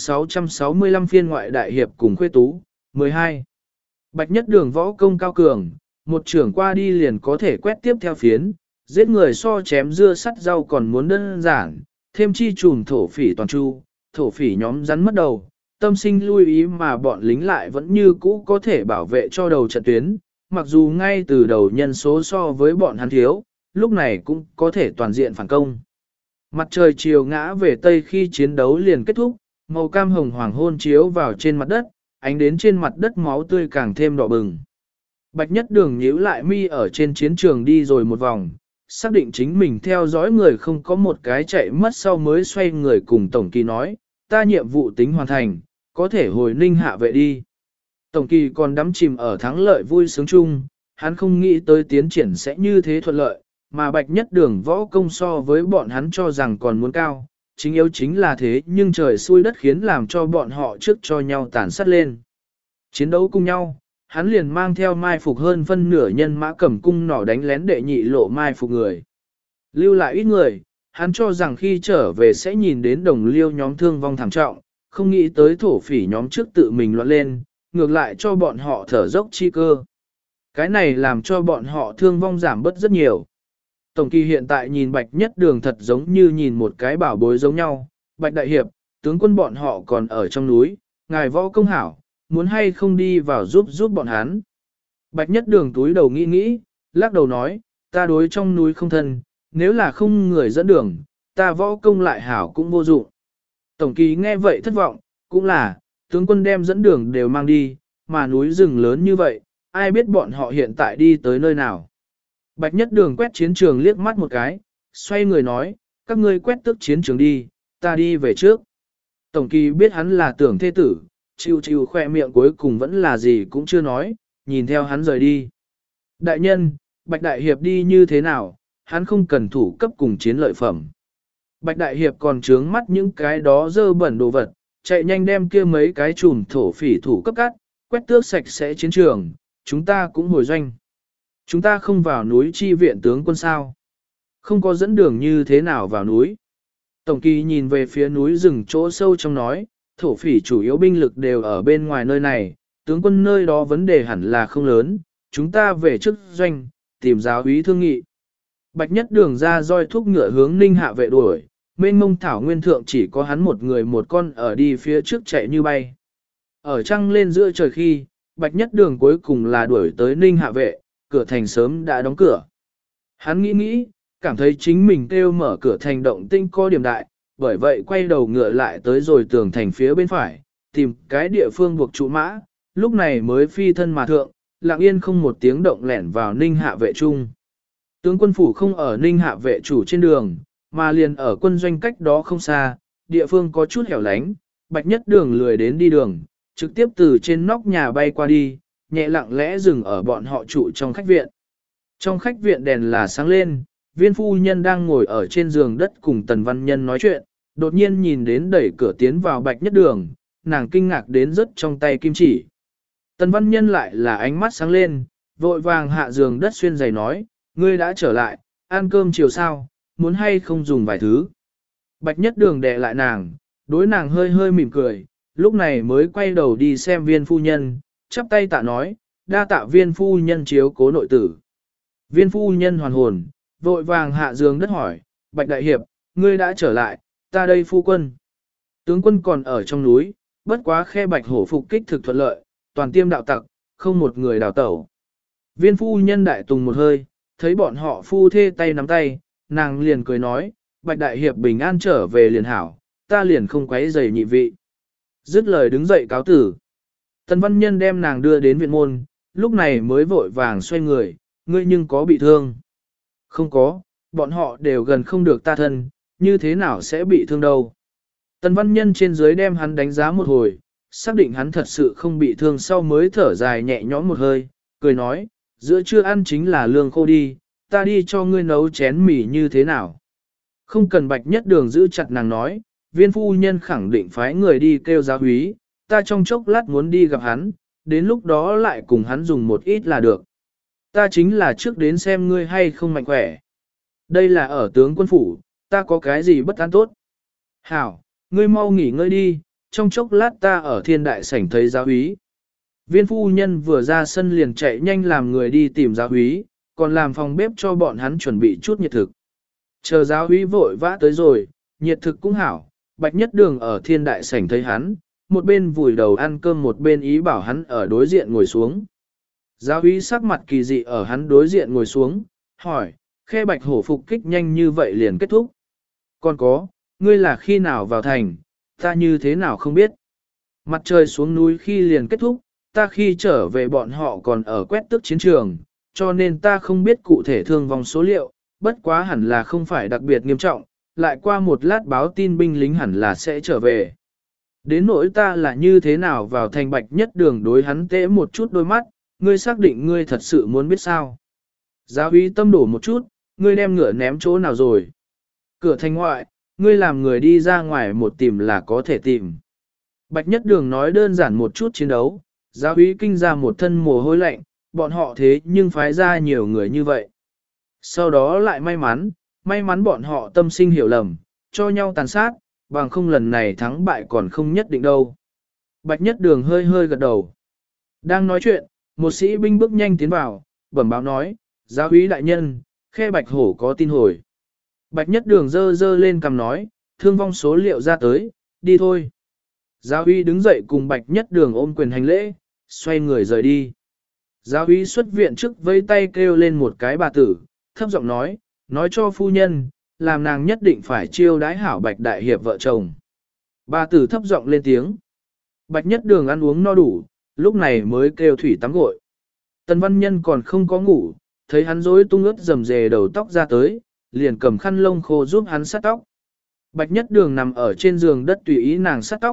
665 phiên ngoại đại hiệp cùng khuê tú, 12. Bạch Nhất Đường võ công cao cường, một trưởng qua đi liền có thể quét tiếp theo phiến, giết người so chém dưa sắt rau còn muốn đơn giản, thêm chi trùm thổ phỉ toàn chu, thổ phỉ nhóm rắn mất đầu, tâm sinh lưu ý mà bọn lính lại vẫn như cũ có thể bảo vệ cho đầu trận tuyến, mặc dù ngay từ đầu nhân số so với bọn hắn thiếu, lúc này cũng có thể toàn diện phản công. Mặt trời chiều ngã về tây khi chiến đấu liền kết thúc, màu cam hồng hoàng hôn chiếu vào trên mặt đất, ánh đến trên mặt đất máu tươi càng thêm đỏ bừng. Bạch Nhất Đường nhíu lại mi ở trên chiến trường đi rồi một vòng, xác định chính mình theo dõi người không có một cái chạy mất sau mới xoay người cùng Tổng Kỳ nói, ta nhiệm vụ tính hoàn thành, có thể hồi Ninh hạ vệ đi. Tổng Kỳ còn đắm chìm ở thắng lợi vui sướng chung, hắn không nghĩ tới tiến triển sẽ như thế thuận lợi, mà Bạch Nhất Đường võ công so với bọn hắn cho rằng còn muốn cao, chính yếu chính là thế nhưng trời xui đất khiến làm cho bọn họ trước cho nhau tàn sát lên. Chiến đấu cùng nhau, hắn liền mang theo mai phục hơn phân nửa nhân mã cầm cung nỏ đánh lén đệ nhị lộ mai phục người. Lưu lại ít người, hắn cho rằng khi trở về sẽ nhìn đến đồng liêu nhóm thương vong thảm trọng, không nghĩ tới thổ phỉ nhóm trước tự mình loạn lên, ngược lại cho bọn họ thở dốc chi cơ. Cái này làm cho bọn họ thương vong giảm bớt rất nhiều. Tổng Kỳ hiện tại nhìn Bạch Nhất Đường thật giống như nhìn một cái bảo bối giống nhau. Bạch Đại Hiệp, tướng quân bọn họ còn ở trong núi, ngài võ công hảo, muốn hay không đi vào giúp bọn hắn. Bạch Nhất Đường túi đầu nghĩ, lắc đầu nói, ta đối trong núi không thân, nếu là không người dẫn đường, ta võ công lại hảo cũng vô dụng. Tổng Kỳ nghe vậy thất vọng, cũng là, tướng quân đem dẫn đường đều mang đi, mà núi rừng lớn như vậy, ai biết bọn họ hiện tại đi tới nơi nào. Bạch Nhất Đường quét chiến trường liếc mắt một cái, xoay người nói, các ngươi quét tức chiến trường đi, ta đi về trước. Tổng Kỳ biết hắn là tưởng thê tử, chịu chịu khoe miệng cuối cùng vẫn là gì cũng chưa nói, nhìn theo hắn rời đi. Đại nhân, Bạch Đại Hiệp đi như thế nào, hắn không cần thủ cấp cùng chiến lợi phẩm. Bạch Đại Hiệp còn trướng mắt những cái đó dơ bẩn đồ vật, chạy nhanh đem kia mấy cái chùm thổ phỉ thủ cấp cắt, quét tước sạch sẽ chiến trường, chúng ta cũng hồi doanh. Chúng ta không vào núi chi viện tướng quân sao. Không có dẫn đường như thế nào vào núi. Tổng kỳ nhìn về phía núi rừng chỗ sâu trong nói, thổ phỉ chủ yếu binh lực đều ở bên ngoài nơi này, tướng quân nơi đó vấn đề hẳn là không lớn, chúng ta về trước doanh, tìm giáo úy thương nghị. Bạch Nhất Đường ra roi thúc ngựa hướng Ninh Hạ vệ đuổi, mênh mông thảo nguyên thượng chỉ có hắn một người một con ở đi phía trước chạy như bay. Ở trăng lên giữa trời khi, Bạch Nhất Đường cuối cùng là đuổi tới Ninh Hạ vệ, cửa thành sớm đã đóng cửa. Hắn nghĩ, cảm thấy chính mình kêu mở cửa thành động tinh có điểm đại, bởi vậy quay đầu ngựa lại tới rồi tường thành phía bên phải, tìm cái địa phương buộc trụ mã, lúc này mới phi thân mà thượng, lặng yên không một tiếng động lẻn vào Ninh Hạ vệ trung. Tướng quân phủ không ở Ninh Hạ vệ chủ trên đường, mà liền ở quân doanh cách đó không xa, địa phương có chút hẻo lánh, Bạch Nhất Đường lười đến đi đường, trực tiếp từ trên nóc nhà bay qua đi, nhẹ lặng lẽ dừng ở bọn họ trụ trong khách viện. Trong khách viện đèn là sáng lên, viên phu nhân đang ngồi ở trên giường đất cùng Tần Văn Nhân nói chuyện, đột nhiên nhìn đến đẩy cửa tiến vào Bạch Nhất Đường, nàng kinh ngạc đến rớt trong tay kim chỉ. Tần Văn Nhân lại là ánh mắt sáng lên, vội vàng hạ giường đất xuyên giày nói, ngươi đã trở lại, ăn cơm chiều sao, muốn hay không dùng vài thứ. Bạch Nhất Đường đè lại nàng, đối nàng hơi hơi mỉm cười, lúc này mới quay đầu đi xem viên phu nhân, chắp tay tạ nói, đa tạ viên phu nhân chiếu cố nội tử. Viên phu nhân hoàn hồn, vội vàng hạ giường đất hỏi, Bạch Đại Hiệp, ngươi đã trở lại, ta đây phu quân. Tướng quân còn ở trong núi, bất quá khe Bạch Hổ phục kích thực thuận lợi, toàn tiêm đạo tặc, không một người đào tẩu. Viên phu nhân đại tùng một hơi, thấy bọn họ phu thê tay nắm tay, nàng liền cười nói, Bạch Đại Hiệp bình an trở về liền hảo, ta liền không quấy rầy nhị vị. Dứt lời đứng dậy cáo tử. Tần Văn Nhân đem nàng đưa đến viện môn, lúc này mới vội vàng xoay người, ngươi nhưng có bị thương. Không có, bọn họ đều gần không được ta thân, như thế nào sẽ bị thương đâu. Tần Văn Nhân trên dưới đem hắn đánh giá một hồi, xác định hắn thật sự không bị thương sau mới thở dài nhẹ nhõm một hơi, cười nói, giữa trưa ăn chính là lương khô đi, ta đi cho ngươi nấu chén mì như thế nào. Không cần Bạch Nhất Đường giữ chặt nàng nói, viên phu nhân khẳng định phái người đi kêu giáo úy, ta trong chốc lát muốn đi gặp hắn, đến lúc đó lại cùng hắn dùng một ít là được. Ta chính là trước đến xem ngươi hay không mạnh khỏe. Đây là ở tướng quân phủ, ta có cái gì bất an tốt. Hảo, ngươi mau nghỉ ngơi đi, trong chốc lát ta ở thiên đại sảnh thấy giáo úy. Viên phu nhân vừa ra sân liền chạy nhanh làm người đi tìm giáo úy, còn làm phòng bếp cho bọn hắn chuẩn bị chút nhiệt thực. Chờ giáo úy vội vã tới rồi, nhiệt thực cũng hảo, Bạch Nhất Đường ở thiên đại sảnh thấy hắn, một bên vùi đầu ăn cơm một bên ý bảo hắn ở đối diện ngồi xuống. Giáo úy sắc mặt kỳ dị ở hắn đối diện ngồi xuống, hỏi, khe Bạch Hổ phục kích nhanh như vậy liền kết thúc. Còn có, ngươi là khi nào vào thành, ta như thế nào không biết. Mặt trời xuống núi khi liền kết thúc, ta khi trở về bọn họ còn ở quét tước chiến trường, cho nên ta không biết cụ thể thương vong số liệu, bất quá hẳn là không phải đặc biệt nghiêm trọng, lại qua một lát báo tin binh lính hẳn là sẽ trở về. Đến nỗi ta là như thế nào vào thành Bạch Nhất Đường đối hắn tễ một chút đôi mắt, ngươi xác định ngươi thật sự muốn biết sao. Giáo úy tâm đổ một chút, ngươi đem ngựa ném chỗ nào rồi. Cửa thành ngoại, ngươi làm người đi ra ngoài một tìm là có thể tìm. Bạch Nhất Đường nói đơn giản một chút chiến đấu, giáo úy kinh ra một thân mồ hôi lạnh, bọn họ thế nhưng phái ra nhiều người như vậy. Sau đó lại may mắn bọn họ tâm sinh hiểu lầm, cho nhau tàn sát, bằng không lần này thắng bại còn không nhất định đâu. Bạch Nhất Đường hơi hơi gật đầu. Đang nói chuyện, một sĩ binh bước nhanh tiến vào, bẩm báo nói, giáo úy đại nhân, khe Bạch Hổ có tin hồi. Bạch Nhất Đường dơ dơ lên cầm nói, thương vong số liệu ra tới, đi thôi. Giáo úy đứng dậy cùng Bạch Nhất Đường ôm quyền hành lễ, xoay người rời đi. Giáo úy xuất viện trước vây tay kêu lên một cái bà tử, thấp giọng nói cho phu nhân, làm nàng nhất định phải chiêu đái hảo Bạch Đại Hiệp vợ chồng. Bà tử thấp giọng lên tiếng. Bạch Nhất Đường ăn uống no đủ, lúc này mới kêu thủy tắm gội. Tần Văn Nhân còn không có ngủ, thấy hắn rối tung ướt rầm rề đầu tóc ra tới, liền cầm khăn lông khô giúp hắn sát tóc. Bạch Nhất Đường nằm ở trên giường đất tùy ý nàng sát tóc,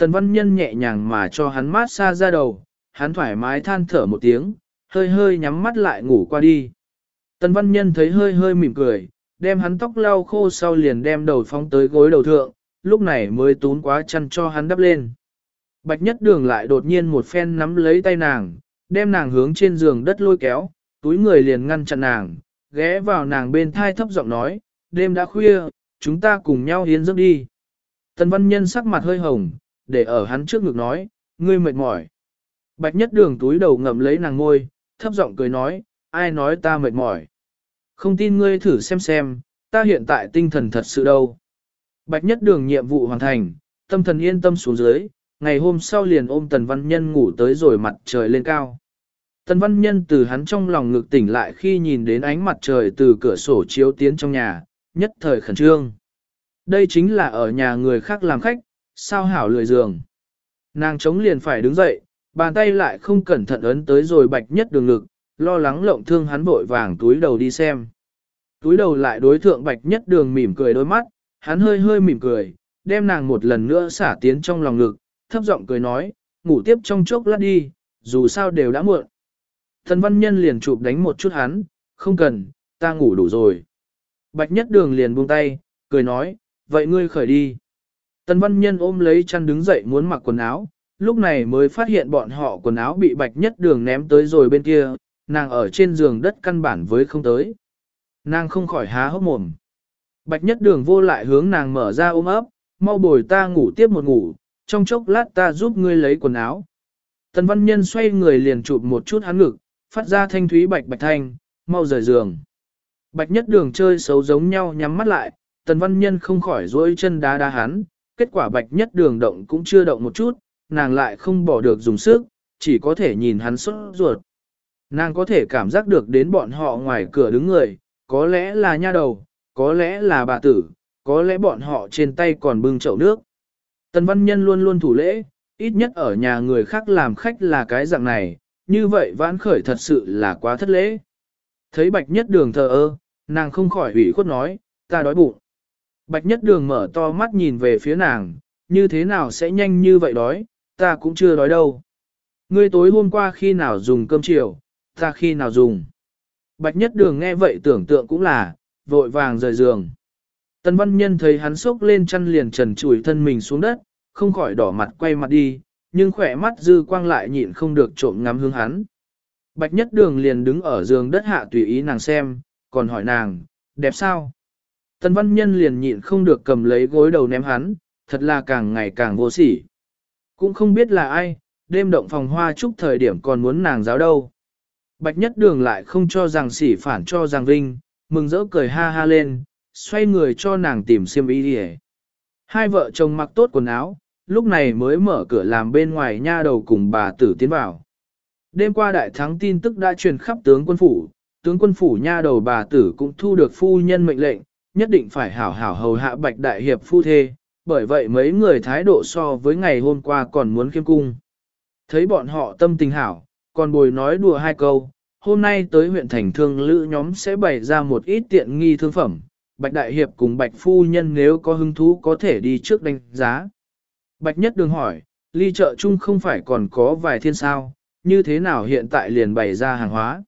Tần Văn Nhân nhẹ nhàng mà cho hắn mát xa ra đầu, hắn thoải mái than thở một tiếng, hơi hơi nhắm mắt lại ngủ qua đi. Tần Văn Nhân thấy hơi hơi mỉm cười, đem hắn tóc lau khô sau liền đem đầu phóng tới gối đầu thượng, lúc này mới tún quá chăn cho hắn đắp lên. Bạch Nhất Đường lại đột nhiên một phen nắm lấy tay nàng, đem nàng hướng trên giường đất lôi kéo, túi người liền ngăn chặn nàng, ghé vào nàng bên thai thấp giọng nói, đêm đã khuya, chúng ta cùng nhau hiến giấc đi. Tần Văn Nhân sắc mặt hơi hồng, để ở hắn trước ngực nói, ngươi mệt mỏi. Bạch Nhất Đường túi đầu ngậm lấy nàng ngôi, thấp giọng cười nói, ai nói ta mệt mỏi. Không tin ngươi thử xem, ta hiện tại tinh thần thật sự đâu. Bạch Nhất Đường nhiệm vụ hoàn thành, tâm thần yên tâm xuống dưới, ngày hôm sau liền ôm Tần Văn Nhân ngủ tới rồi mặt trời lên cao. Tần Văn Nhân từ hắn trong lòng ngực tỉnh lại khi nhìn đến ánh mặt trời từ cửa sổ chiếu tiến trong nhà, nhất thời khẩn trương. Đây chính là ở nhà người khác làm khách, sao hảo lười giường. Nàng chống liền phải đứng dậy, bàn tay lại không cẩn thận ấn tới rồi Bạch Nhất Đường ngực, lo lắng lộng thương hắn vội vàng túi đầu đi xem. Túi đầu lại đối thượng Bạch Nhất Đường mỉm cười đôi mắt, hắn hơi hơi mỉm cười, đem nàng một lần nữa xả tiến trong lòng ngực, thấp giọng cười nói, ngủ tiếp trong chốc lát đi, dù sao đều đã muộn. Tần Văn Nhân liền chụp đánh một chút hắn, không cần, ta ngủ đủ rồi. Bạch Nhất Đường liền buông tay, cười nói, vậy ngươi khởi đi. Tần Văn Nhân ôm lấy chăn đứng dậy muốn mặc quần áo, lúc này mới phát hiện bọn họ quần áo bị Bạch Nhất Đường ném tới rồi bên kia, nàng ở trên giường đất căn bản với không tới. Nàng không khỏi há hốc mồm. Bạch Nhất Đường vô lại hướng nàng mở ra ôm ấp, mau bồi ta ngủ tiếp một ngủ, trong chốc lát ta giúp ngươi lấy quần áo. Tần Văn Nhân xoay người liền chụp một chút hắn ngực, phát ra thanh thúy bạch bạch thanh, mau rời giường. Bạch Nhất Đường chơi xấu giống nhau nhắm mắt lại, Tần Văn Nhân không khỏi duỗi chân đá đá hắn, kết quả Bạch Nhất Đường động cũng chưa động một chút, nàng lại không bỏ được dùng sức, chỉ có thể nhìn hắn sốt ruột. Nàng có thể cảm giác được đến bọn họ ngoài cửa đứng người, có lẽ là nha đầu, có lẽ là bà tử, có lẽ bọn họ trên tay còn bưng chậu nước. Tần Văn Nhân luôn luôn thủ lễ, ít nhất ở nhà người khác làm khách là cái dạng này, như vậy vãn khởi thật sự là quá thất lễ. Thấy Bạch Nhất Đường thờ ơ, nàng không khỏi ủy khuất nói, ta đói bụng. Bạch Nhất Đường mở to mắt nhìn về phía nàng, như thế nào sẽ nhanh như vậy đói, ta cũng chưa đói đâu. Ngươi tối hôm qua khi nào dùng cơm chiều, ta khi nào dùng. Bạch Nhất Đường nghe vậy tưởng tượng cũng là, vội vàng rời giường. Tần Văn Nhân thấy hắn sốc lên chăn liền trần trụi thân mình xuống đất, không khỏi đỏ mặt quay mặt đi, nhưng khỏe mắt dư quang lại nhịn không được trộm ngắm hướng hắn. Bạch Nhất Đường liền đứng ở giường đất hạ tùy ý nàng xem, còn hỏi nàng, đẹp sao? Tần Văn Nhân liền nhịn không được cầm lấy gối đầu ném hắn, thật là càng ngày càng vô sỉ. Cũng không biết là ai, đêm động phòng hoa chúc thời điểm còn muốn nàng giáo đâu. Bạch Nhất Đường lại không cho rằng sỉ phản cho rằng vinh, mừng rỡ cười ha ha lên, xoay người cho nàng tìm xiêm y đi. Hai vợ chồng mặc tốt quần áo, lúc này mới mở cửa làm bên ngoài nha đầu cùng bà tử tiến vào. Đêm qua đại thắng tin tức đã truyền khắp tướng quân phủ nha đầu bà tử cũng thu được phu nhân mệnh lệnh, nhất định phải hảo hảo hầu hạ Bạch đại hiệp phu thê, bởi vậy mấy người thái độ so với ngày hôm qua còn muốn khiêm cung. Thấy bọn họ tâm tình hảo, còn bồi nói đùa hai câu, hôm nay tới huyện thành thương lữ nhóm sẽ bày ra một ít tiện nghi thương phẩm, Bạch đại hiệp cùng Bạch phu nhân nếu có hứng thú có thể đi trước đánh giá. Bạch Nhất Đường hỏi, ly chợ chung không phải còn có vài thiên sao, như thế nào hiện tại liền bày ra hàng hóa?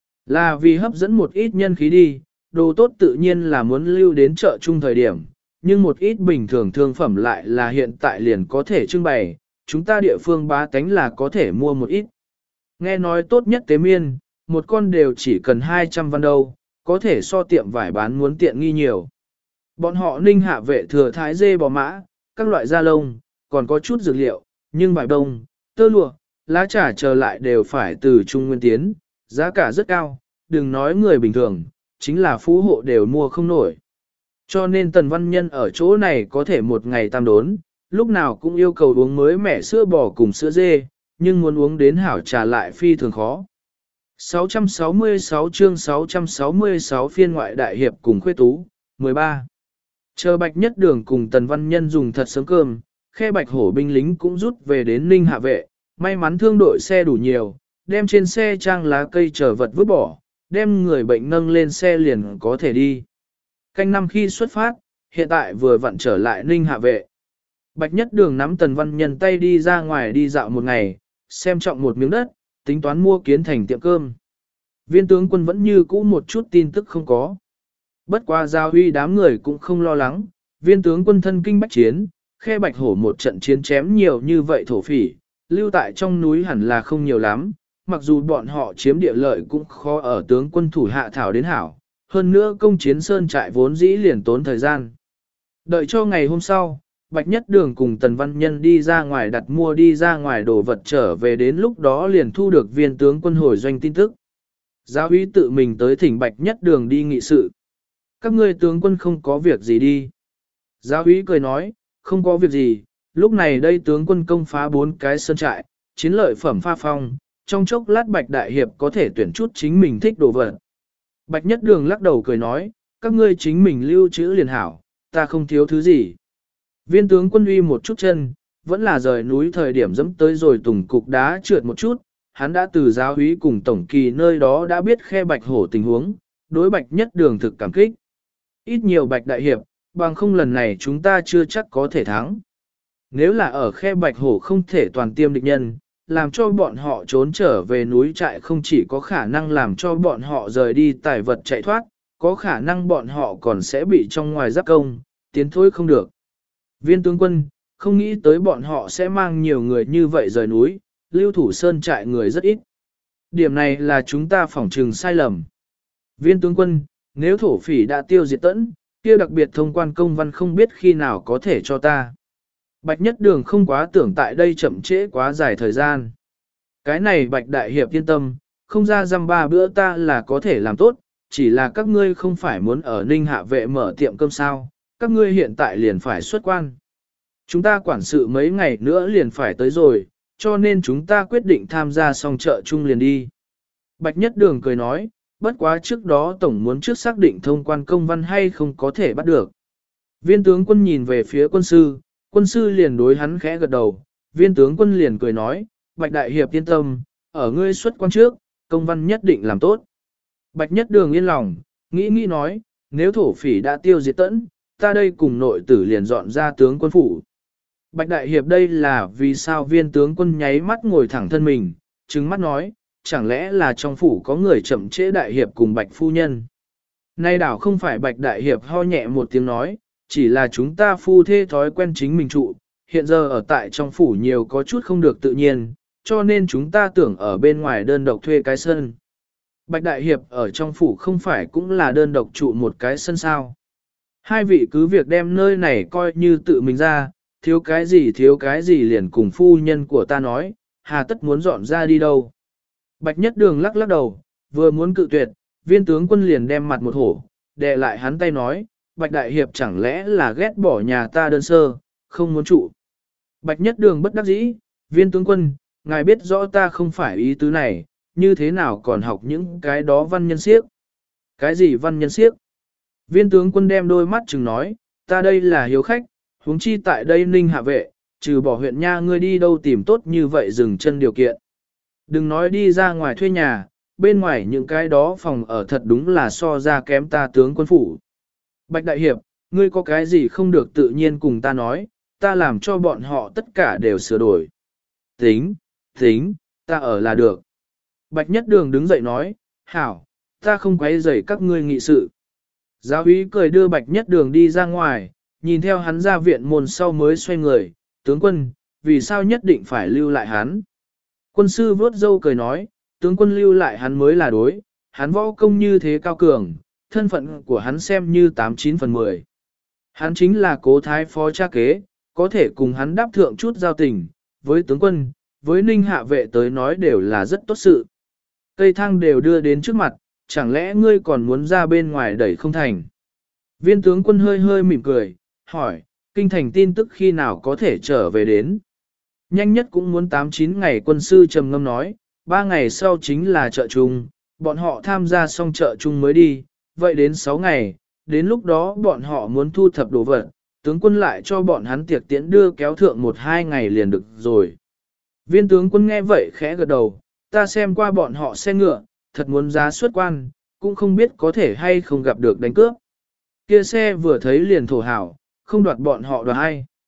Là vì hấp dẫn một ít nhân khí đi, đồ tốt tự nhiên là muốn lưu đến chợ chung thời điểm, nhưng một ít bình thường thương phẩm lại là hiện tại liền có thể trưng bày, chúng ta địa phương bá tánh là có thể mua một ít. Nghe nói tốt nhất tế miên, một con đều chỉ cần 200 văn đâu, có thể so tiệm vải bán muốn tiện nghi nhiều. Bọn họ ninh hạ vệ thừa thái dê bò mã, các loại da lông, còn có chút dược liệu, nhưng vải đông, tơ lụa, lá trà trở lại đều phải từ Trung Nguyên tiến, giá cả rất cao, đừng nói người bình thường, chính là phú hộ đều mua không nổi. Cho nên Tần Văn Nhân ở chỗ này có thể một ngày tam đốn, lúc nào cũng yêu cầu uống mới mẻ sữa bò cùng sữa dê, nhưng muốn uống đến hảo trà lại phi thường khó. 666 chương 666 phiên ngoại đại hiệp cùng khuê tú, 13. Chờ Bạch Nhất Đường cùng Tần Văn Nhân dùng thật sớm cơm, khe Bạch hổ binh lính cũng rút về đến Ninh Hạ vệ, may mắn thương đội xe đủ nhiều, đem trên xe trang lá cây chở vật vứt bỏ, đem người bệnh nâng lên xe liền có thể đi. Canh năm khi xuất phát, hiện tại vừa vặn trở lại Ninh Hạ vệ. Bạch Nhất Đường nắm Tần Văn Nhân tay đi ra ngoài đi dạo một ngày, xem trọng một miếng đất, tính toán mua kiến thành tiệm cơm. Viên tướng quân vẫn như cũ một chút tin tức không có. Bất qua giao huy đám người cũng không lo lắng, viên tướng quân thân kinh bách chiến, khe Bạch Hổ một trận chiến chém nhiều như vậy thổ phỉ, lưu tại trong núi hẳn là không nhiều lắm, mặc dù bọn họ chiếm địa lợi cũng khó ở tướng quân thủ hạ thảo đến hảo, hơn nữa công chiến sơn trại vốn dĩ liền tốn thời gian. Đợi cho ngày hôm sau, Bạch Nhất Đường cùng Tần Văn Nhân đi ra ngoài đặt mua đi ra ngoài đồ vật trở về, đến lúc đó liền thu được viên tướng quân hồi doanh tin tức. Giáo úy tự mình tới thỉnh Bạch Nhất Đường đi nghị sự. Các ngươi tướng quân không có việc gì đi. Giáo úy cười nói, không có việc gì, lúc này đây tướng quân công phá 4 cái sơn trại, chiến lợi phẩm pha phong, trong chốc lát Bạch Đại Hiệp có thể tuyển chút chính mình thích đồ vật. Bạch Nhất Đường lắc đầu cười nói, các ngươi chính mình lưu trữ liền hảo, ta không thiếu thứ gì. Viên tướng quân uy một chút chân, vẫn là rời núi thời điểm dẫm tới rồi tùng cục đá trượt một chút, hắn đã từ giáo úy cùng tổng kỳ nơi đó đã biết khe Bạch Hổ tình huống, đối Bạch Nhất Đường thực cảm kích. Ít nhiều Bạch Đại Hiệp, bằng không lần này chúng ta chưa chắc có thể thắng. Nếu là ở khe Bạch Hổ không thể toàn tiêm địch nhân, làm cho bọn họ trốn trở về núi trại không chỉ có khả năng làm cho bọn họ rời đi tài vật chạy thoát, có khả năng bọn họ còn sẽ bị trong ngoài giáp công, tiến thối không được. Viên tướng quân, không nghĩ tới bọn họ sẽ mang nhiều người như vậy rời núi, lưu thủ sơn trại người rất ít. Điểm này là chúng ta phỏng trừng sai lầm. Viên tướng quân, nếu thổ phỉ đã tiêu diệt tẫn, kia đặc biệt thông quan công văn không biết khi nào có thể cho ta. Bạch Nhất Đường không quá tưởng tại đây chậm trễ quá dài thời gian. Cái này Bạch Đại Hiệp yên tâm, không ra dăm ba bữa ta là có thể làm tốt, chỉ là các ngươi không phải muốn ở Ninh Hạ Vệ mở tiệm cơm sao, các ngươi hiện tại liền phải xuất quan. Chúng ta quản sự mấy ngày nữa liền phải tới rồi, cho nên chúng ta quyết định tham gia xong chợ chung liền đi. Bạch Nhất Đường cười nói, bất quá trước đó Tổng muốn trước xác định thông quan công văn hay không có thể bắt được. Viên tướng quân nhìn về phía quân sư liền đối hắn khẽ gật đầu, viên tướng quân liền cười nói, Bạch Đại Hiệp yên tâm, ở ngươi xuất quan trước, công văn nhất định làm tốt. Bạch Nhất Đường yên lòng, nghĩ nói, nếu thổ phỉ đã tiêu diệt tẫn, ta đây cùng nội tử liền dọn ra tướng quân phủ. Bạch Đại Hiệp đây là vì sao viên tướng quân nháy mắt ngồi thẳng thân mình, trừng mắt nói, chẳng lẽ là trong phủ có người chậm trễ Đại Hiệp cùng Bạch Phu Nhân. Nay đảo không phải Bạch Đại Hiệp ho nhẹ một tiếng nói, chỉ là chúng ta phu thê thói quen chính mình trụ, hiện giờ ở tại trong phủ nhiều có chút không được tự nhiên, cho nên chúng ta tưởng ở bên ngoài đơn độc thuê cái sân. Bạch Đại Hiệp ở trong phủ không phải cũng là đơn độc trụ một cái sân sao. Hai vị cứ việc đem nơi này coi như tự mình ra, thiếu cái gì liền cùng phu nhân của ta nói, hà tất muốn dọn ra đi đâu. Bạch Nhất Đường lắc đầu, vừa muốn cự tuyệt, viên tướng quân liền đem mặt một hổ, đè lại hắn tay nói, Bạch Đại Hiệp chẳng lẽ là ghét bỏ nhà ta đơn sơ, không muốn trụ. Bạch Nhất Đường bất đắc dĩ, viên tướng quân, ngài biết rõ ta không phải ý tứ này, như thế nào còn học những cái đó văn nhân siếc. Cái gì văn nhân siếc? Viên tướng quân đem đôi mắt chừng nói, ta đây là hiếu khách, huống chi tại đây Ninh Hạ Vệ, trừ bỏ huyện nha ngươi đi đâu tìm tốt như vậy dừng chân điều kiện. Đừng nói đi ra ngoài thuê nhà, bên ngoài những cái đó phòng ở thật đúng là so ra kém ta tướng quân phủ. Bạch Đại Hiệp, ngươi có cái gì không được tự nhiên cùng ta nói, ta làm cho bọn họ tất cả đều sửa đổi. Tính, ta ở là được. Bạch Nhất Đường đứng dậy nói, hảo, ta không quấy rầy các ngươi nghị sự. Giáo úy cười đưa Bạch Nhất Đường đi ra ngoài, nhìn theo hắn ra viện môn sau mới xoay người, tướng quân, vì sao nhất định phải lưu lại hắn? Quân sư vuốt râu cười nói, tướng quân lưu lại hắn mới là đối, hắn võ công như thế cao cường, thân phận của hắn xem như 89 phần 10. Hắn chính là cố thái phó cha kế, có thể cùng hắn đáp thượng chút giao tình, với tướng quân, với Ninh Hạ Vệ tới nói đều là rất tốt sự. Cây thang đều đưa đến trước mặt, chẳng lẽ ngươi còn muốn ra bên ngoài đẩy không thành? Viên tướng quân hơi mỉm cười, hỏi, kinh thành tin tức khi nào có thể trở về đến? Nhanh nhất cũng muốn 8-9 ngày, quân sư trầm ngâm nói, 3 ngày sau chính là chợ chung, bọn họ tham gia xong chợ chung mới đi, vậy đến 6 ngày, đến lúc đó bọn họ muốn thu thập đồ vật, tướng quân lại cho bọn hắn tiệc tiễn đưa kéo thượng 1-2 ngày liền được rồi. Viên tướng quân nghe vậy khẽ gật đầu, ta xem qua bọn họ xe ngựa, thật muốn giá xuất quan, cũng không biết có thể hay không gặp được đánh cướp. Kia xe vừa thấy liền thổ hảo, không đoạt bọn họ đoạt hay.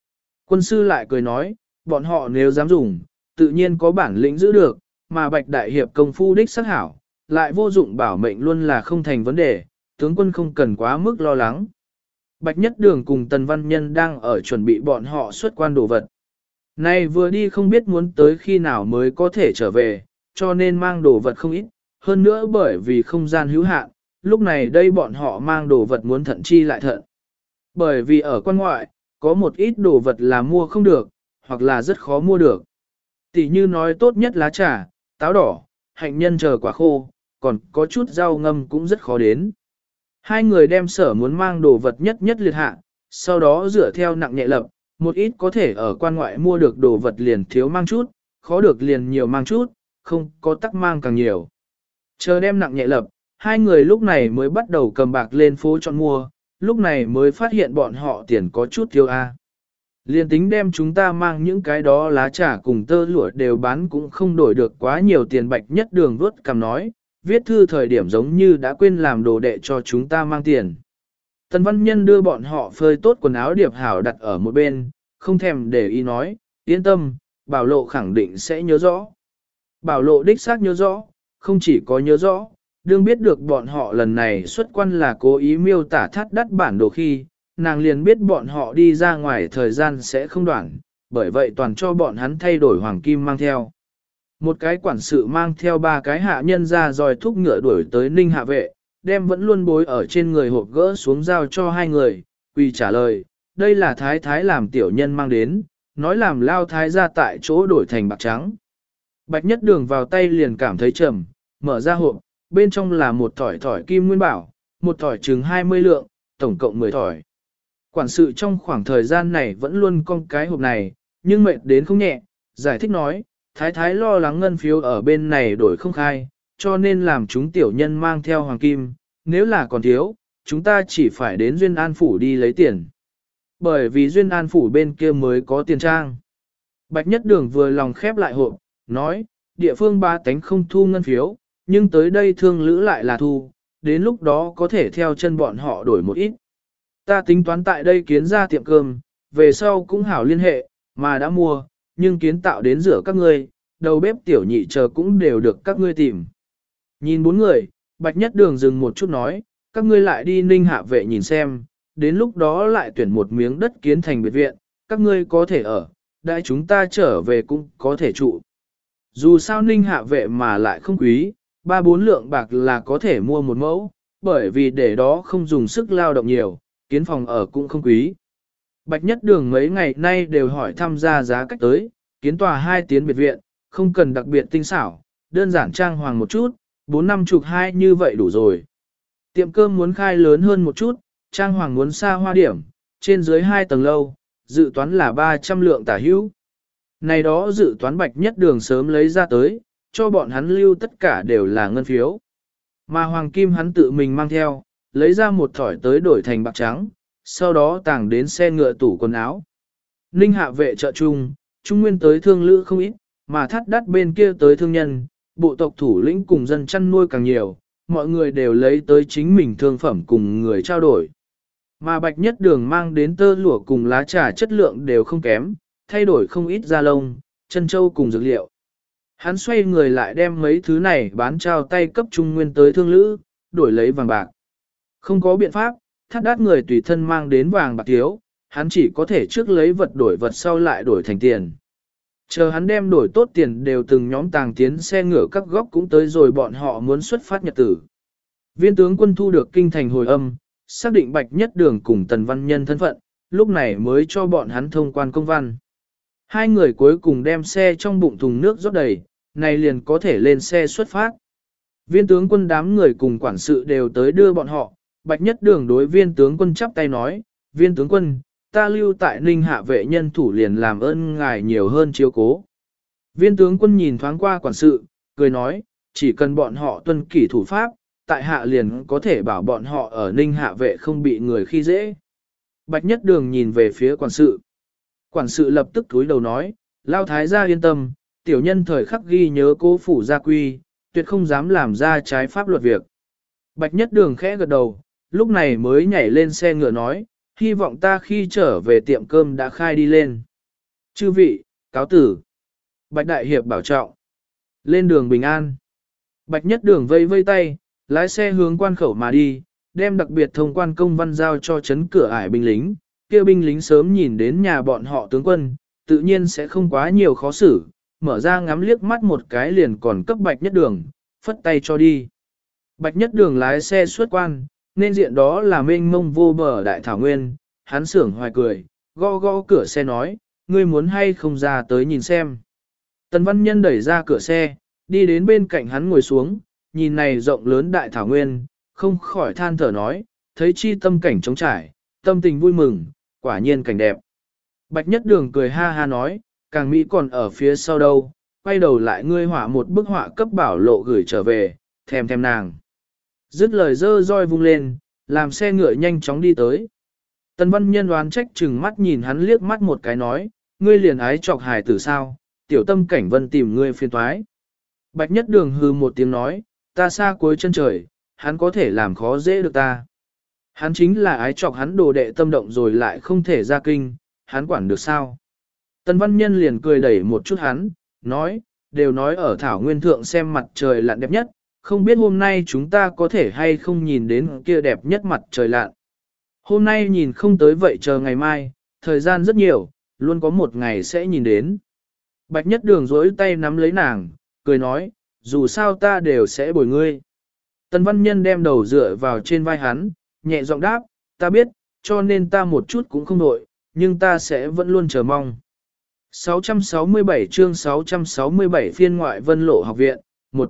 Quân sư lại cười nói, bọn họ nếu dám dùng, tự nhiên có bản lĩnh giữ được, mà Bạch Đại Hiệp công phu đích sắc hảo, lại vô dụng bảo mệnh luôn là không thành vấn đề, tướng quân không cần quá mức lo lắng. Bạch Nhất Đường cùng Tần Văn Nhân đang ở chuẩn bị bọn họ xuất quan đồ vật. Này vừa đi không biết muốn tới khi nào mới có thể trở về, cho nên mang đồ vật không ít, hơn nữa bởi vì không gian hữu hạn, lúc này đây bọn họ mang đồ vật muốn thận chi lại thận. Bởi vì ở quan ngoại, có một ít đồ vật là mua không được, hoặc là rất khó mua được. Tỷ như nói tốt nhất lá trà, táo đỏ, hạnh nhân chờ quả khô, còn có chút rau ngâm cũng rất khó đến. Hai người đem sở muốn mang đồ vật nhất nhất liệt hạ, sau đó dựa theo nặng nhẹ lập, một ít có thể ở quan ngoại mua được đồ vật liền thiếu mang chút, khó được liền nhiều mang chút, không có tắc mang càng nhiều. Chờ đem nặng nhẹ lập, hai người lúc này mới bắt đầu cầm bạc lên phố chọn mua, lúc này mới phát hiện bọn họ tiền có chút thiếu a. Liên tính đem chúng ta mang những cái đó lá trà cùng tơ lụa đều bán cũng không đổi được quá nhiều tiền. Bạch Nhất Đường vuốt cằm nói, viết thư thời điểm giống như đã quên làm đồ đệ cho chúng ta mang tiền. Tần Văn Nhân đưa bọn họ phơi tốt quần áo điệp hảo đặt ở một bên, không thèm để ý nói, yên tâm, Bảo Lộ khẳng định sẽ nhớ rõ. Bảo Lộ đích xác nhớ rõ, không chỉ có nhớ rõ, đương biết được bọn họ lần này xuất quan là cố ý miêu tả thắt đắt bản đồ khi, nàng liền biết bọn họ đi ra ngoài thời gian sẽ không đoạn, bởi vậy toàn cho bọn hắn thay đổi hoàng kim mang theo. Một cái quản sự mang theo ba cái hạ nhân ra dòi thúc ngựa đuổi tới Ninh Hạ Vệ, đem vẫn luôn bối ở trên người hộp gỡ xuống giao cho hai người, quỳ trả lời, đây là thái thái làm tiểu nhân mang đến, nói làm lao thái ra tại chỗ đổi thành bạc trắng. Bạch Nhất Đường vào tay liền cảm thấy trầm, mở ra hộp, bên trong là một thỏi thỏi kim nguyên bảo, một thỏi chừng 20 lượng, tổng cộng 10 thỏi. Quản sự trong khoảng thời gian này vẫn luôn cong cái hộp này, nhưng mệt đến không nhẹ, giải thích nói, thái thái lo lắng ngân phiếu ở bên này đổi không khai, cho nên làm chúng tiểu nhân mang theo hoàng kim, nếu là còn thiếu, chúng ta chỉ phải đến Duyên An Phủ đi lấy tiền. Bởi vì Duyên An Phủ bên kia mới có tiền trang. Bạch Nhất Đường vừa lòng khép lại hộp, nói, địa phương ba tánh không thu ngân phiếu, nhưng tới đây thương lữ lại là thu, đến lúc đó có thể theo chân bọn họ đổi một ít. Ta tính toán tại đây kiến ra tiệm cơm, về sau cũng hảo liên hệ, mà đã mua, nhưng kiến tạo đến rửa các ngươi, đầu bếp tiểu nhị chờ cũng đều được các ngươi tìm. Nhìn bốn người, Bạch Nhất Đường dừng một chút nói, các ngươi lại đi Ninh Hạ Vệ nhìn xem, đến lúc đó lại tuyển một miếng đất kiến thành biệt viện, các ngươi có thể ở, đại chúng ta trở về cũng có thể trụ. Dù sao Ninh Hạ Vệ mà lại không quý, 3-4 lượng bạc là có thể mua một mẫu, bởi vì để đó không dùng sức lao động nhiều, kiến phòng ở cũng không quý. Bạch Nhất Đường mấy ngày nay đều hỏi thăm ra giá cách tới, kiến tòa 2 tiến biệt viện, không cần đặc biệt tinh xảo, đơn giản trang hoàng một chút, 4-5 như vậy đủ rồi. Tiệm cơm muốn khai lớn hơn một chút, trang hoàng muốn xa hoa điểm, trên dưới 2 tầng lâu, dự toán là 300 lượng tả hữu. Này đó dự toán Bạch Nhất Đường sớm lấy ra tới, cho bọn hắn lưu tất cả đều là ngân phiếu. Mà hoàng kim hắn tự mình mang theo, lấy ra một thỏi tới đổi thành bạc trắng, sau đó tàng đến xe ngựa tủ quần áo. Ninh Hạ Vệ chợ trung nguyên tới thương lữ không ít, mà thắt đắt bên kia tới thương nhân, bộ tộc thủ lĩnh cùng dân chăn nuôi càng nhiều, mọi người đều lấy tới chính mình thương phẩm cùng người trao đổi. Mà Bạch Nhất Đường mang đến tơ lụa cùng lá trà chất lượng đều không kém, thay đổi không ít da lông, chân châu cùng dược liệu. Hắn xoay người lại đem mấy thứ này bán trao tay cấp trung nguyên tới thương lữ, đổi lấy vàng bạc. Không có biện pháp, thắt đắt người tùy thân mang đến vàng bạc thiếu, hắn chỉ có thể trước lấy vật đổi vật sau lại đổi thành tiền. Chờ hắn đem đổi tốt tiền đều từng nhóm tàng tiến xe ngựa các góc cũng tới rồi bọn họ muốn xuất phát nhật tử. Viên tướng quân thu được kinh thành hồi âm, xác định Bạch Nhất Đường cùng Tần Văn Nhân thân phận, lúc này mới cho bọn hắn thông quan công văn. Hai người cuối cùng đem xe trong bụng thùng nước rót đầy, này liền có thể lên xe xuất phát. Viên tướng quân đám người cùng quản sự đều tới đưa bọn họ, Bạch Nhất Đường đối viên tướng quân chắp tay nói, viên tướng quân, ta lưu tại Ninh Hạ Vệ nhân thủ liền làm ơn ngài nhiều hơn chiếu cố. Viên tướng quân nhìn thoáng qua quản sự, cười nói, chỉ cần bọn họ tuân kỷ thủ pháp, tại hạ liền có thể bảo bọn họ ở Ninh Hạ Vệ không bị người khi dễ. Bạch Nhất Đường nhìn về phía quản sự. Quản sự lập tức cúi đầu nói, Lao Thái gia yên tâm, tiểu nhân thời khắc ghi nhớ cố phủ gia quy, tuyệt không dám làm ra trái pháp luật việc. Bạch Nhất Đường khẽ gật đầu, lúc này mới nhảy lên xe ngựa nói, hy vọng ta khi trở về tiệm cơm đã khai đi lên. Chư vị, cáo tử. Bạch Đại Hiệp bảo trọng. Lên đường bình an. Bạch Nhất Đường vây vây tay, lái xe hướng quan khẩu mà đi, đem đặc biệt thông quan công văn giao cho chấn cửa ải binh lính. Kia binh lính sớm nhìn đến nhà bọn họ tướng quân, tự nhiên sẽ không quá nhiều khó xử, mở ra ngắm liếc mắt một cái liền còn cấp Bạch Nhất Đường, phất tay cho đi. Bạch Nhất Đường lái xe xuất quan, nên diện đó là mênh mông vô bờ đại thảo nguyên, hắn sưởng hoài cười, gõ gõ cửa xe nói, ngươi muốn hay không ra tới nhìn xem. Tần Văn Nhân đẩy ra cửa xe, đi đến bên cạnh hắn ngồi xuống, nhìn này rộng lớn đại thảo nguyên, không khỏi than thở nói, thấy chi tâm cảnh trống trải, tâm tình vui mừng, quả nhiên cảnh đẹp. Bạch Nhất Đường cười ha ha nói, càng Mỹ còn ở phía sau đâu, quay đầu lại ngươi họa một bức họa cấp bảo lộ gửi trở về, thèm thèm nàng. Dứt lời dơ roi vung lên, làm xe ngựa nhanh chóng đi tới. Tần Văn Nhân đoán trách chừng mắt nhìn hắn liếc mắt một cái nói, ngươi liền ái chọc hài tử sao, tiểu tâm cảnh vân tìm ngươi phiền toái. Bạch Nhất Đường hừ một tiếng nói, ta xa cuối chân trời, hắn có thể làm khó dễ được ta. Hắn chính là ái chọc hắn đồ đệ tâm động rồi lại không thể ra kinh, hắn quản được sao. Tần Văn Nhân liền cười đẩy một chút hắn, nói, đều nói ở Thảo Nguyên Thượng xem mặt trời lặn đẹp nhất, không biết hôm nay chúng ta có thể hay không nhìn đến kia đẹp nhất mặt trời lặn. Hôm nay nhìn không tới vậy chờ ngày mai, thời gian rất nhiều, luôn có một ngày sẽ nhìn đến. Bạch Nhất Đường dối tay nắm lấy nàng, cười nói, dù sao ta đều sẽ bồi ngươi. Tần Văn Nhân đem đầu dựa vào trên vai hắn, nhẹ giọng đáp, ta biết, cho nên ta một chút cũng không nội, nhưng ta sẽ vẫn luôn chờ mong. 667 chương 667 phiên ngoại Vân Lộ học viện, 1.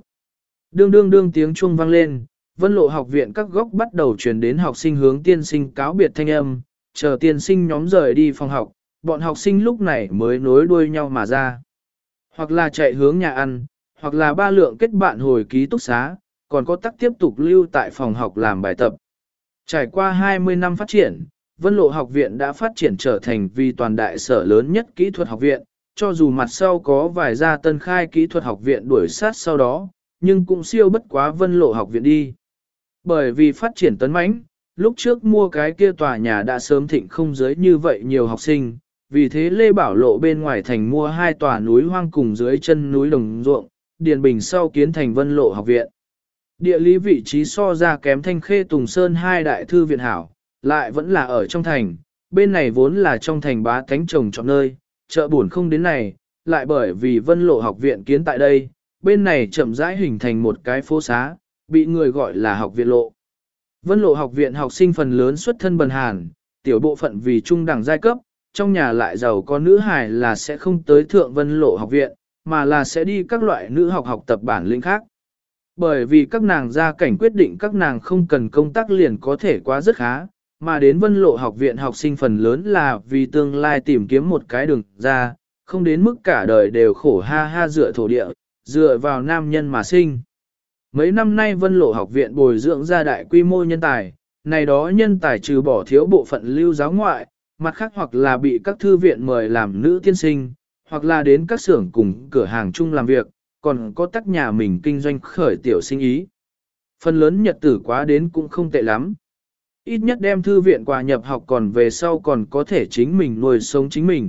Đương tiếng chuông vang lên, Vân Lộ học viện các góc bắt đầu truyền đến học sinh hướng tiên sinh cáo biệt thanh âm, chờ tiên sinh nhóm rời đi phòng học, bọn học sinh lúc này mới nối đuôi nhau mà ra. Hoặc là chạy hướng nhà ăn, hoặc là ba lượng kết bạn hồi ký túc xá, còn có tắc tiếp tục lưu tại phòng học làm bài tập. Trải qua 20 năm phát triển, Vân Lộ học viện đã phát triển trở thành vì toàn đại sở lớn nhất kỹ thuật học viện, cho dù mặt sau có vài gia tân khai kỹ thuật học viện đuổi sát sau đó, nhưng cũng siêu bất quá Vân Lộ học viện đi. Bởi vì phát triển tấn mãnh, lúc trước mua cái kia tòa nhà đã sớm thịnh không dưới như vậy nhiều học sinh, vì thế Lê Bảo Lộ bên ngoài thành mua 2 tòa núi hoang cùng dưới chân núi đồng ruộng, Điền Bình sau kiến thành Vân Lộ học viện. Địa lý vị trí so ra kém Thanh Khê Tùng Sơn 2 đại thư viện hảo, lại vẫn là ở trong thành, bên này vốn là trong thành bá tánh trồng trọt nơi, chợ buồn không đến này, lại bởi vì Vân Lộ học viện kiến tại đây, bên này chậm rãi hình thành một cái phố xá, bị người gọi là học viện lộ. Vân Lộ học viện học sinh phần lớn xuất thân bần hàn, tiểu bộ phận vì trung đẳng giai cấp, trong nhà lại giàu có nữ hài là sẽ không tới thượng Vân Lộ học viện, mà là sẽ đi các loại nữ học học tập bản lĩnh khác. Bởi vì các nàng gia cảnh quyết định các nàng không cần công tác liền có thể quá rất khá, mà đến Vân Lộ học viện học sinh phần lớn là vì tương lai tìm kiếm một cái đường ra, không đến mức cả đời đều khổ ha ha dựa thổ địa, dựa vào nam nhân mà sinh. Mấy năm nay Vân Lộ học viện bồi dưỡng ra đại quy mô nhân tài, này đó nhân tài trừ bỏ thiếu bộ phận lưu giáo ngoại, mặt khác hoặc là bị các thư viện mời làm nữ tiên sinh, hoặc là đến các xưởng cùng cửa hàng chung làm việc, còn có tác nhà mình kinh doanh khởi tiểu sinh ý. Phần lớn nhật tử quá đến cũng không tệ lắm. Ít nhất đem thư viện quà nhập học còn về sau còn có thể chính mình nuôi sống chính mình.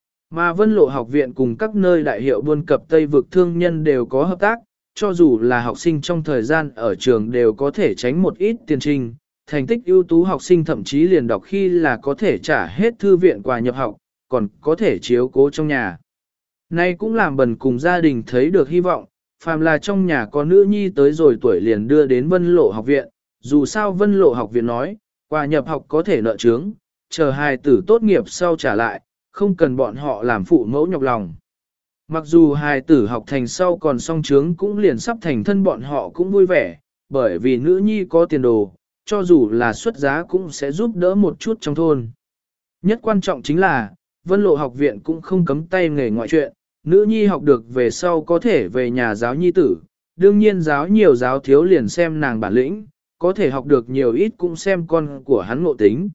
Mà Vân Lộ học viện cùng các nơi đại hiệu buôn cập Tây vực thương nhân đều có hợp tác, cho dù là học sinh trong thời gian ở trường đều có thể tránh một ít tiền trình, thành tích ưu tú học sinh thậm chí liền đọc khi là có thể trả hết thư viện quà nhập học, còn có thể chiếu cố trong nhà. Nay cũng làm bần cùng gia đình thấy được hy vọng, phàm là trong nhà có nữ nhi tới rồi tuổi liền đưa đến Vân Lộ học viện, dù sao Vân Lộ học viện nói, quà nhập học có thể nợ trướng, chờ hài tử tốt nghiệp sau trả lại, không cần bọn họ làm phụ mẫu nhọc lòng. Mặc dù hài tử học thành sau còn song trướng cũng liền sắp thành thân bọn họ cũng vui vẻ, bởi vì nữ nhi có tiền đồ, cho dù là xuất giá cũng sẽ giúp đỡ một chút trong thôn. Nhất quan trọng chính là, Vân Lộ học viện cũng không cấm tay nghề ngoại chuyện, nữ nhi học được về sau có thể về nhà giáo nhi tử, đương nhiên giáo nhiều giáo thiếu liền xem nàng bản lĩnh, có thể học được nhiều ít cũng xem con của hắn ngộ tính.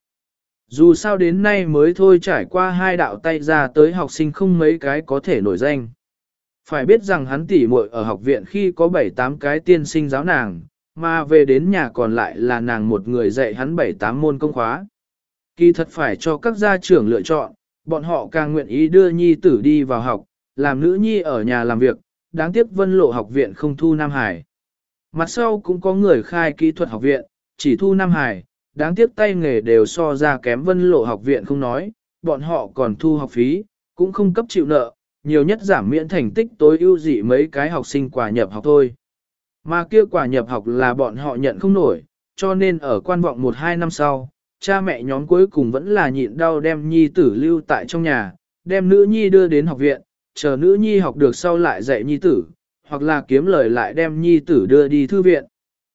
Dù sao đến nay mới thôi trải qua 2 đạo tay ra tới học sinh không mấy cái có thể nổi danh. Phải biết rằng hắn tỉ muội ở học viện khi có 7-8 cái tiên sinh giáo nàng, mà về đến nhà còn lại là nàng một người dạy hắn 7-8 môn công khóa. Kỳ thật phải cho các gia trưởng lựa chọn, bọn họ càng nguyện ý đưa nhi tử đi vào học, làm nữ nhi ở nhà làm việc, đáng tiếc Vân Lộ học viện không thu Nam Hải. Mặt sau cũng có người khai kỹ thuật học viện, chỉ thu Nam Hải, đáng tiếc tay nghề đều so ra kém Vân Lộ học viện không nói, bọn họ còn thu học phí, cũng không cấp chịu nợ, nhiều nhất giảm miễn thành tích tối ưu dị mấy cái học sinh quả nhập học thôi. Mà kia quả nhập học là bọn họ nhận không nổi, cho nên ở quan vọng 1-2 năm sau, cha mẹ nhóm cuối cùng vẫn là nhịn đau đem nhi tử lưu tại trong nhà, đem nữ nhi đưa đến học viện, chờ nữ nhi học được sau lại dạy nhi tử, hoặc là kiếm lời lại đem nhi tử đưa đi thư viện.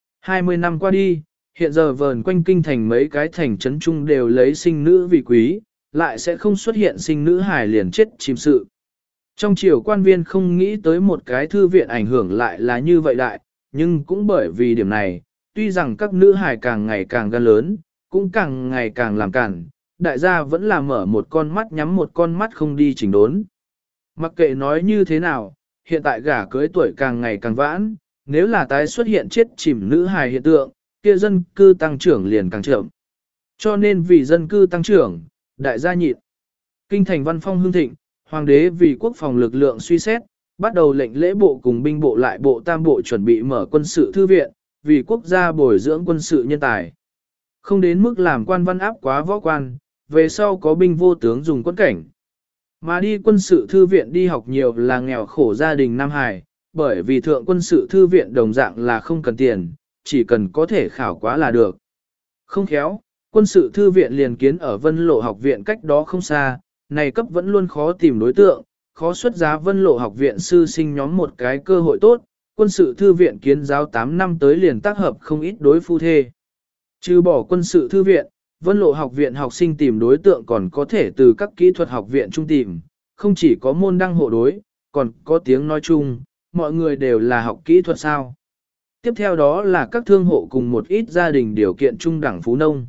20 năm qua đi, hiện giờ vờn quanh kinh thành mấy cái thành trấn chung đều lấy sinh nữ vì quý, lại sẽ không xuất hiện sinh nữ hài liền chết chìm sự. Trong triều quan viên không nghĩ tới một cái thư viện ảnh hưởng lại là như vậy đại, nhưng cũng bởi vì điểm này, tuy rằng các nữ hài càng ngày càng gan lớn, cũng càng ngày càng làm cản, đại gia vẫn là mở một con mắt nhắm một con mắt không đi chỉnh đốn. Mặc kệ nói như thế nào, hiện tại gả cưới tuổi càng ngày càng vãn, nếu là tái xuất hiện chết chìm nữ hài hiện tượng, kia dân cư tăng trưởng liền càng chậm. Cho nên vì dân cư tăng trưởng, đại gia nhịn. Kinh thành văn phong hưng thịnh, hoàng đế vì quốc phòng lực lượng suy xét, bắt đầu lệnh lễ bộ cùng binh bộ lại bộ tam bộ chuẩn bị mở quân sự thư viện, vì quốc gia bồi dưỡng quân sự nhân tài. Không đến mức làm quan văn áp quá võ quan, về sau có binh vô tướng dùng quân cảnh. Mà đi quân sự thư viện đi học nhiều là nghèo khổ gia đình Nam Hải, bởi vì thượng quân sự thư viện đồng dạng là không cần tiền, chỉ cần có thể khảo quá là được. Không khéo, quân sự thư viện liền kiến ở Vân Lộ học viện cách đó không xa, này cấp vẫn luôn khó tìm đối tượng, khó xuất giá Vân Lộ học viện sư sinh nhóm một cái cơ hội tốt, quân sự thư viện kiến giáo 8 năm tới liền tác hợp không ít đối phu thê. Trừ bỏ quân sự thư viện, Vân Lộ học viện học sinh tìm đối tượng còn có thể từ các kỹ thuật học viện trung tìm, không chỉ có môn đăng hộ đối, còn có tiếng nói chung, mọi người đều là học kỹ thuật sao. Tiếp theo đó là các thương hộ cùng một ít gia đình điều kiện trung đẳng phú nông.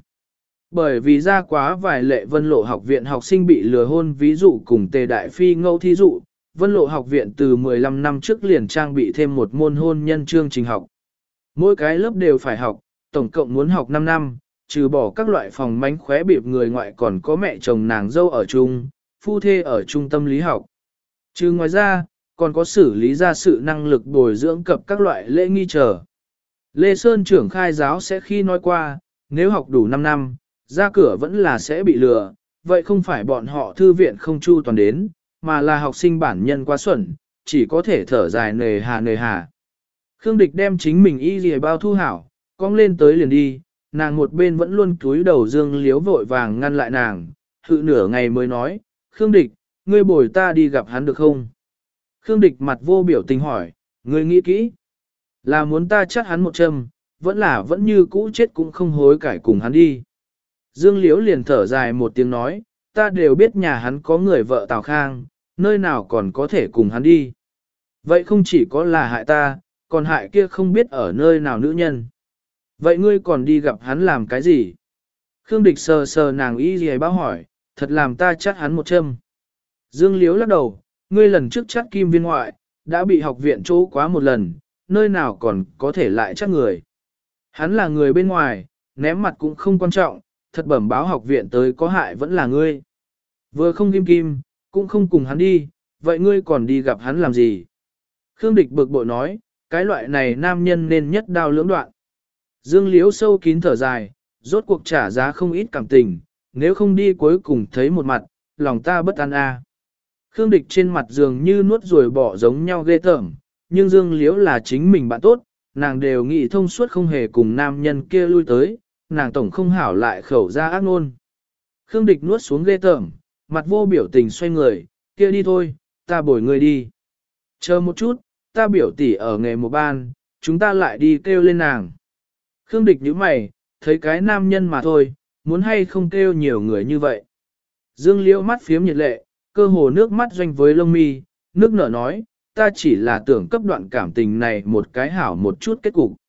Bởi vì ra quá vài lệ Vân Lộ học viện học sinh bị lừa hôn ví dụ cùng Tề Đại Phi ngẫu thí dụ, Vân Lộ học viện từ 15 năm trước liền trang bị thêm một môn hôn nhân chương trình học. Mỗi cái lớp đều phải học, tổng cộng muốn học 5 năm, trừ bỏ các loại phòng mánh khóe bịp người ngoại còn có mẹ chồng nàng dâu ở chung, phu thê ở trung tâm lý học. Trừ ngoài ra, còn có xử lý ra sự năng lực bồi dưỡng cập các loại lễ nghi trở. Lê Sơn trưởng khai giáo sẽ khi nói qua, nếu học đủ 5 năm, ra cửa vẫn là sẽ bị lừa, vậy không phải bọn họ thư viện không chu toàn đến, mà là học sinh bản nhân quá xuẩn, chỉ có thể thở dài nề hà. Khương Địch đem chính mình y lìa bao thu hảo, cong lên tới liền đi, nàng một bên vẫn luôn cúi đầu Dương Liếu vội vàng ngăn lại nàng, hự nửa ngày mới nói, Khương Địch, ngươi bồi ta đi gặp hắn được không? Khương Địch mặt vô biểu tình hỏi, ngươi nghĩ kỹ, là muốn ta chắt hắn một châm, vẫn như cũ chết cũng không hối cải cùng hắn đi. Dương Liếu liền thở dài một tiếng nói, ta đều biết nhà hắn có người vợ Tào Khang, nơi nào còn có thể cùng hắn đi. Vậy không chỉ có là hại ta, còn hại kia không biết ở nơi nào nữ nhân. Vậy ngươi còn đi gặp hắn làm cái gì? Khương Địch sờ sờ nàng y gì báo hỏi, thật làm ta chắt hắn một châm. Dương Liếu lắc đầu, ngươi lần trước chắt kim viên ngoại, đã bị học viện chỗ quá một lần, nơi nào còn có thể lại chắt người. Hắn là người bên ngoài, ném mặt cũng không quan trọng, thật bẩm báo học viện tới có hại vẫn là ngươi. Vừa không kim, cũng không cùng hắn đi, vậy ngươi còn đi gặp hắn làm gì? Khương Địch bực bội nói, cái loại này nam nhân nên nhất đao lưỡng đoạn. Dương Liếu sâu kín thở dài, rốt cuộc trả giá không ít cảm tình, nếu không đi cuối cùng thấy một mặt, lòng ta bất an a. Khương Địch trên mặt dường như nuốt ruồi bỏ giống nhau ghê tởm, nhưng Dương Liếu là chính mình bạn tốt, nàng đều nghĩ thông suốt không hề cùng nam nhân kia lui tới, nàng tổng không hảo lại khẩu ra ác ngôn. Khương Địch nuốt xuống ghê tởm, mặt vô biểu tình xoay người, kia đi thôi, ta bồi người đi. Chờ một chút, ta biểu tỷ ở nghề một ban, chúng ta lại đi kêu lên nàng. Khương Địch nhíu mày, thấy cái nam nhân mà thôi, muốn hay không kêu nhiều người như vậy. Dương Liễu mắt phiếm nhiệt lệ, cơ hồ nước mắt doanh với lông mi, nước nở nói, ta chỉ là tưởng cấp đoạn cảm tình này một cái hảo một chút kết cục.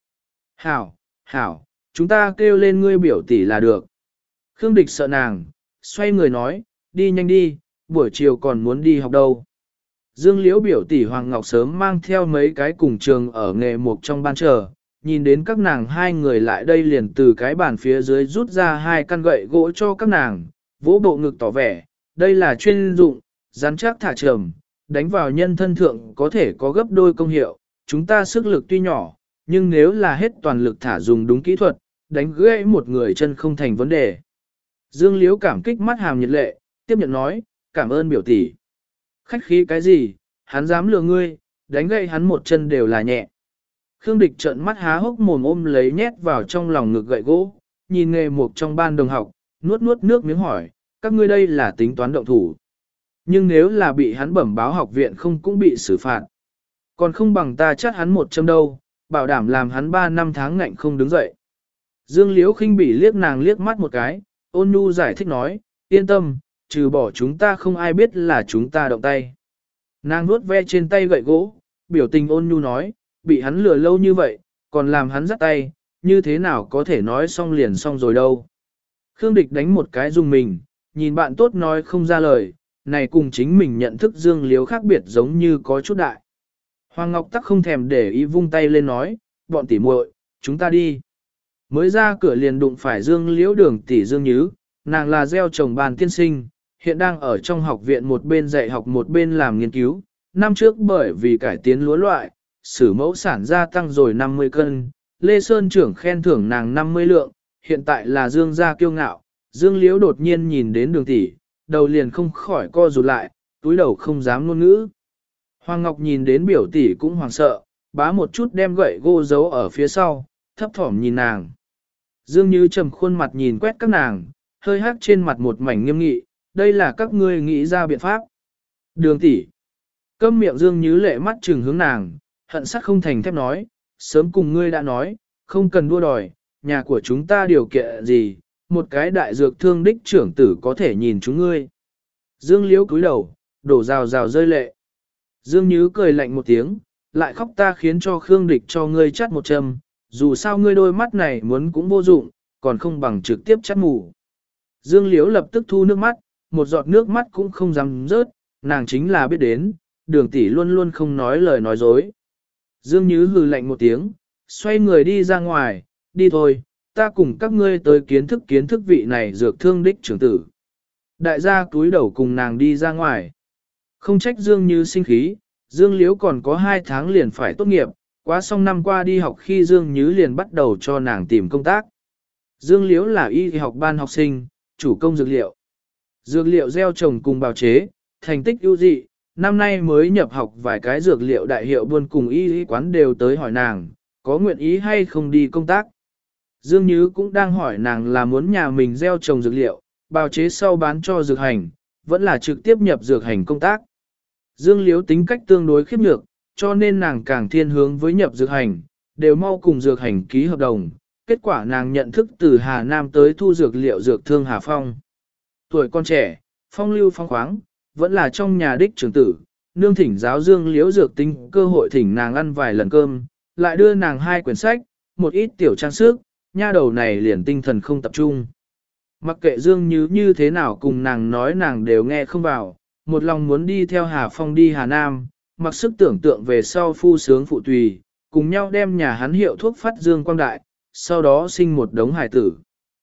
Hảo, chúng ta kêu lên ngươi biểu tỷ là được. Khương Địch sợ nàng, xoay người nói, đi nhanh đi, buổi chiều còn muốn đi học đâu. Dương Liễu biểu tỷ Hoàng Ngọc sớm mang theo mấy cái cùng trường ở nghề mục trong ban chờ, nhìn đến các nàng hai người lại đây liền từ cái bàn phía dưới rút ra hai căn gậy gỗ cho các nàng, vỗ bộ ngực tỏ vẻ, đây là chuyên dụng, rắn chắc thả trầm, đánh vào nhân thân thượng có thể có gấp đôi công hiệu, chúng ta sức lực tuy nhỏ, nhưng nếu là hết toàn lực thả dùng đúng kỹ thuật, đánh gãy một người chân không thành vấn đề. Dương Liễu cảm kích mắt hàm nhiệt lệ, tiếp nhận nói, cảm ơn biểu tỷ. Khách khí cái gì, hắn dám lừa ngươi, đánh gãy hắn một chân đều là nhẹ. Khương Địch trợn mắt há hốc mồm ôm lấy nhét vào trong lòng ngực gậy gỗ, nhìn nghề mục trong ban đồng học, nuốt nuốt nước miếng hỏi, các ngươi đây là tính toán động thủ. Nhưng nếu là bị hắn bẩm báo học viện không cũng bị xử phạt. Còn không bằng ta chắt hắn một châm đâu, bảo đảm làm hắn 3 năm tháng ngạnh không đứng dậy. Dương Liễu khinh bỉ liếc nàng liếc mắt một cái, ôn nhu giải thích nói, yên tâm, trừ bỏ chúng ta không ai biết là chúng ta động tay. Nàng nuốt ve trên tay gậy gỗ, biểu tình ôn nhu nói, bị hắn lừa lâu như vậy, còn làm hắn dắt tay, như thế nào có thể nói xong liền xong rồi đâu. Khương Địch đánh một cái dùng mình, nhìn bạn tốt nói không ra lời, này cùng chính mình nhận thức Dương Liễu khác biệt giống như có chút đại. Hoàng Ngọc Tắc không thèm để ý vung tay lên nói, bọn tỉ muội, chúng ta đi. Mới ra cửa liền đụng phải Dương Liễu Đường tỷ Dương Nhứ, nàng là gieo trồng bàn tiên sinh, hiện đang ở trong học viện một bên dạy học một bên làm nghiên cứu. Năm trước bởi vì cải tiến lúa loại, sử mẫu sản gia tăng rồi 50 cân, Lê Sơn trưởng khen thưởng nàng 50 lượng, hiện tại là Dương gia kiêu ngạo. Dương Liễu đột nhiên nhìn đến Đường tỷ, đầu liền không khỏi co rụt lại, túi đầu không dám ngôn ngữ. Hoàng Ngọc nhìn đến biểu tỷ cũng hoảng sợ, bá một chút đem gậy gỗ giấu ở phía sau, thấp thỏm nhìn nàng. Dương Như trầm khuôn mặt nhìn quét các nàng, hơi hắc trên mặt một mảnh nghiêm nghị, đây là các ngươi nghĩ ra biện pháp. Đường tỷ, câm miệng Dương Như lệ mắt trừng hướng nàng, hận sắt không thành thép nói, sớm cùng ngươi đã nói, không cần đua đòi, nhà của chúng ta điều kiện gì, một cái đại dược thương đích trưởng tử có thể nhìn chúng ngươi. Dương Liễu cúi đầu, đổ rào rào rơi lệ. Dương Như cười lạnh một tiếng, lại khóc ta khiến cho Khương Địch cho ngươi chắt một châm, dù sao ngươi đôi mắt này muốn cũng vô dụng, còn không bằng trực tiếp chắt mù. Dương Liễu lập tức thu nước mắt, một giọt nước mắt cũng không dám rớt, nàng chính là biết đến, Đường tỷ luôn luôn không nói lời nói dối. Dương Như hừ lạnh một tiếng, xoay người đi ra ngoài, đi thôi, ta cùng các ngươi tới kiến thức vị này dược thương đích trưởng tử. Đại gia túi đầu cùng nàng đi ra ngoài. Không trách Dương Như sinh khí, Dương Liễu còn có 2 tháng liền phải tốt nghiệp, quá xong năm qua đi học khi Dương Như liền bắt đầu cho nàng tìm công tác. Dương Liễu là y học ban học sinh, chủ công dược liệu. Dược liệu gieo trồng cùng bào chế, thành tích ưu dị, năm nay mới nhập học vài cái dược liệu đại hiệu buôn cùng y quán đều tới hỏi nàng, có nguyện ý hay không đi công tác. Dương Như cũng đang hỏi nàng là muốn nhà mình gieo trồng dược liệu, bào chế sau bán cho dược hành, vẫn là trực tiếp nhập dược hành công tác. Dương Liễu tính cách tương đối khiếp nhược, cho nên nàng càng thiên hướng với nhập dược hành, đều mau cùng dược hành ký hợp đồng. Kết quả nàng nhận thức từ Hà Nam tới thu dược liệu dược thương Hà Phong. Tuổi con trẻ, phong lưu phong khoáng, vẫn là trong nhà đích trưởng tử, nương thỉnh giáo Dương Liễu dược tính cơ hội thỉnh nàng ăn vài lần cơm, lại đưa nàng 2 quyển sách, một ít tiểu trang sức, nha đầu này liền tinh thần không tập trung. Mặc kệ Dương như thế nào cùng nàng nói nàng đều nghe không vào, một lòng muốn đi theo Hà Phong đi Hà Nam, mặc sức tưởng tượng về sau phu sướng phụ tùy, cùng nhau đem nhà hắn hiệu thuốc phát dương quang đại, sau đó sinh một đống hải tử.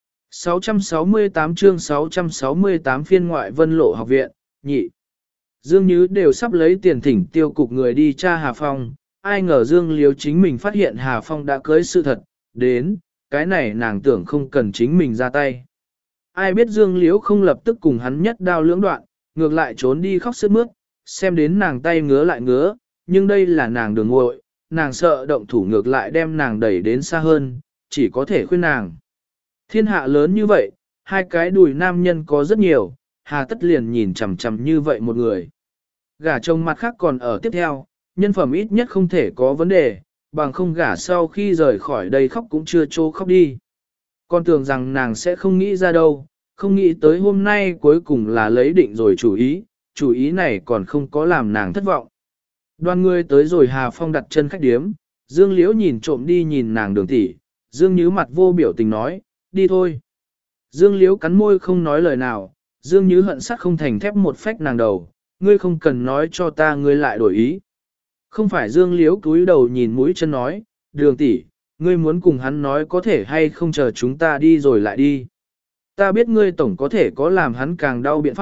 668 chương 668 phiên ngoại vân lộ học viện, nhị. Dương Như đều sắp lấy tiền thỉnh tiêu cục người đi tra Hà Phong, ai ngờ Dương Liễu chính mình phát hiện Hà Phong đã cưới sự thật, đến, cái này nàng tưởng không cần chính mình ra tay. Ai biết Dương Liễu không lập tức cùng hắn nhất đao lưỡng đoạn, ngược lại trốn đi khóc sướt mướt, xem đến nàng tay ngứa lại ngứa, nhưng đây là nàng đường ngội, nàng sợ động thủ ngược lại đem nàng đẩy đến xa hơn, chỉ có thể khuyên nàng. Thiên hạ lớn như vậy, 2 cái đùi nam nhân có rất nhiều, hà tất liền nhìn chằm chằm như vậy một người. Gả chồng mặt khác còn ở tiếp theo, nhân phẩm ít nhất không thể có vấn đề, bằng không gả sau khi rời khỏi đây khóc cũng chưa trô khóc đi. Con tưởng rằng nàng sẽ không nghĩ ra đâu, không nghĩ tới hôm nay cuối cùng là lấy định rồi chủ ý này còn không có làm nàng thất vọng. Đoàn người tới rồi Hà Phong đặt chân khách điếm, Dương Liễu nhìn trộm đi nhìn nàng Đường tỷ, Dương Như mặt vô biểu tình nói, đi thôi. Dương Liễu cắn môi không nói lời nào, Dương Như hận sắt không thành thép một phách nàng đầu, ngươi không cần nói cho ta ngươi lại đổi ý. Không phải Dương Liễu cúi đầu nhìn mũi chân nói, Đường tỷ, ngươi muốn cùng hắn nói có thể hay không chờ chúng ta đi rồi lại đi. Ta biết ngươi tổng có thể có làm hắn càng đau biện pháp,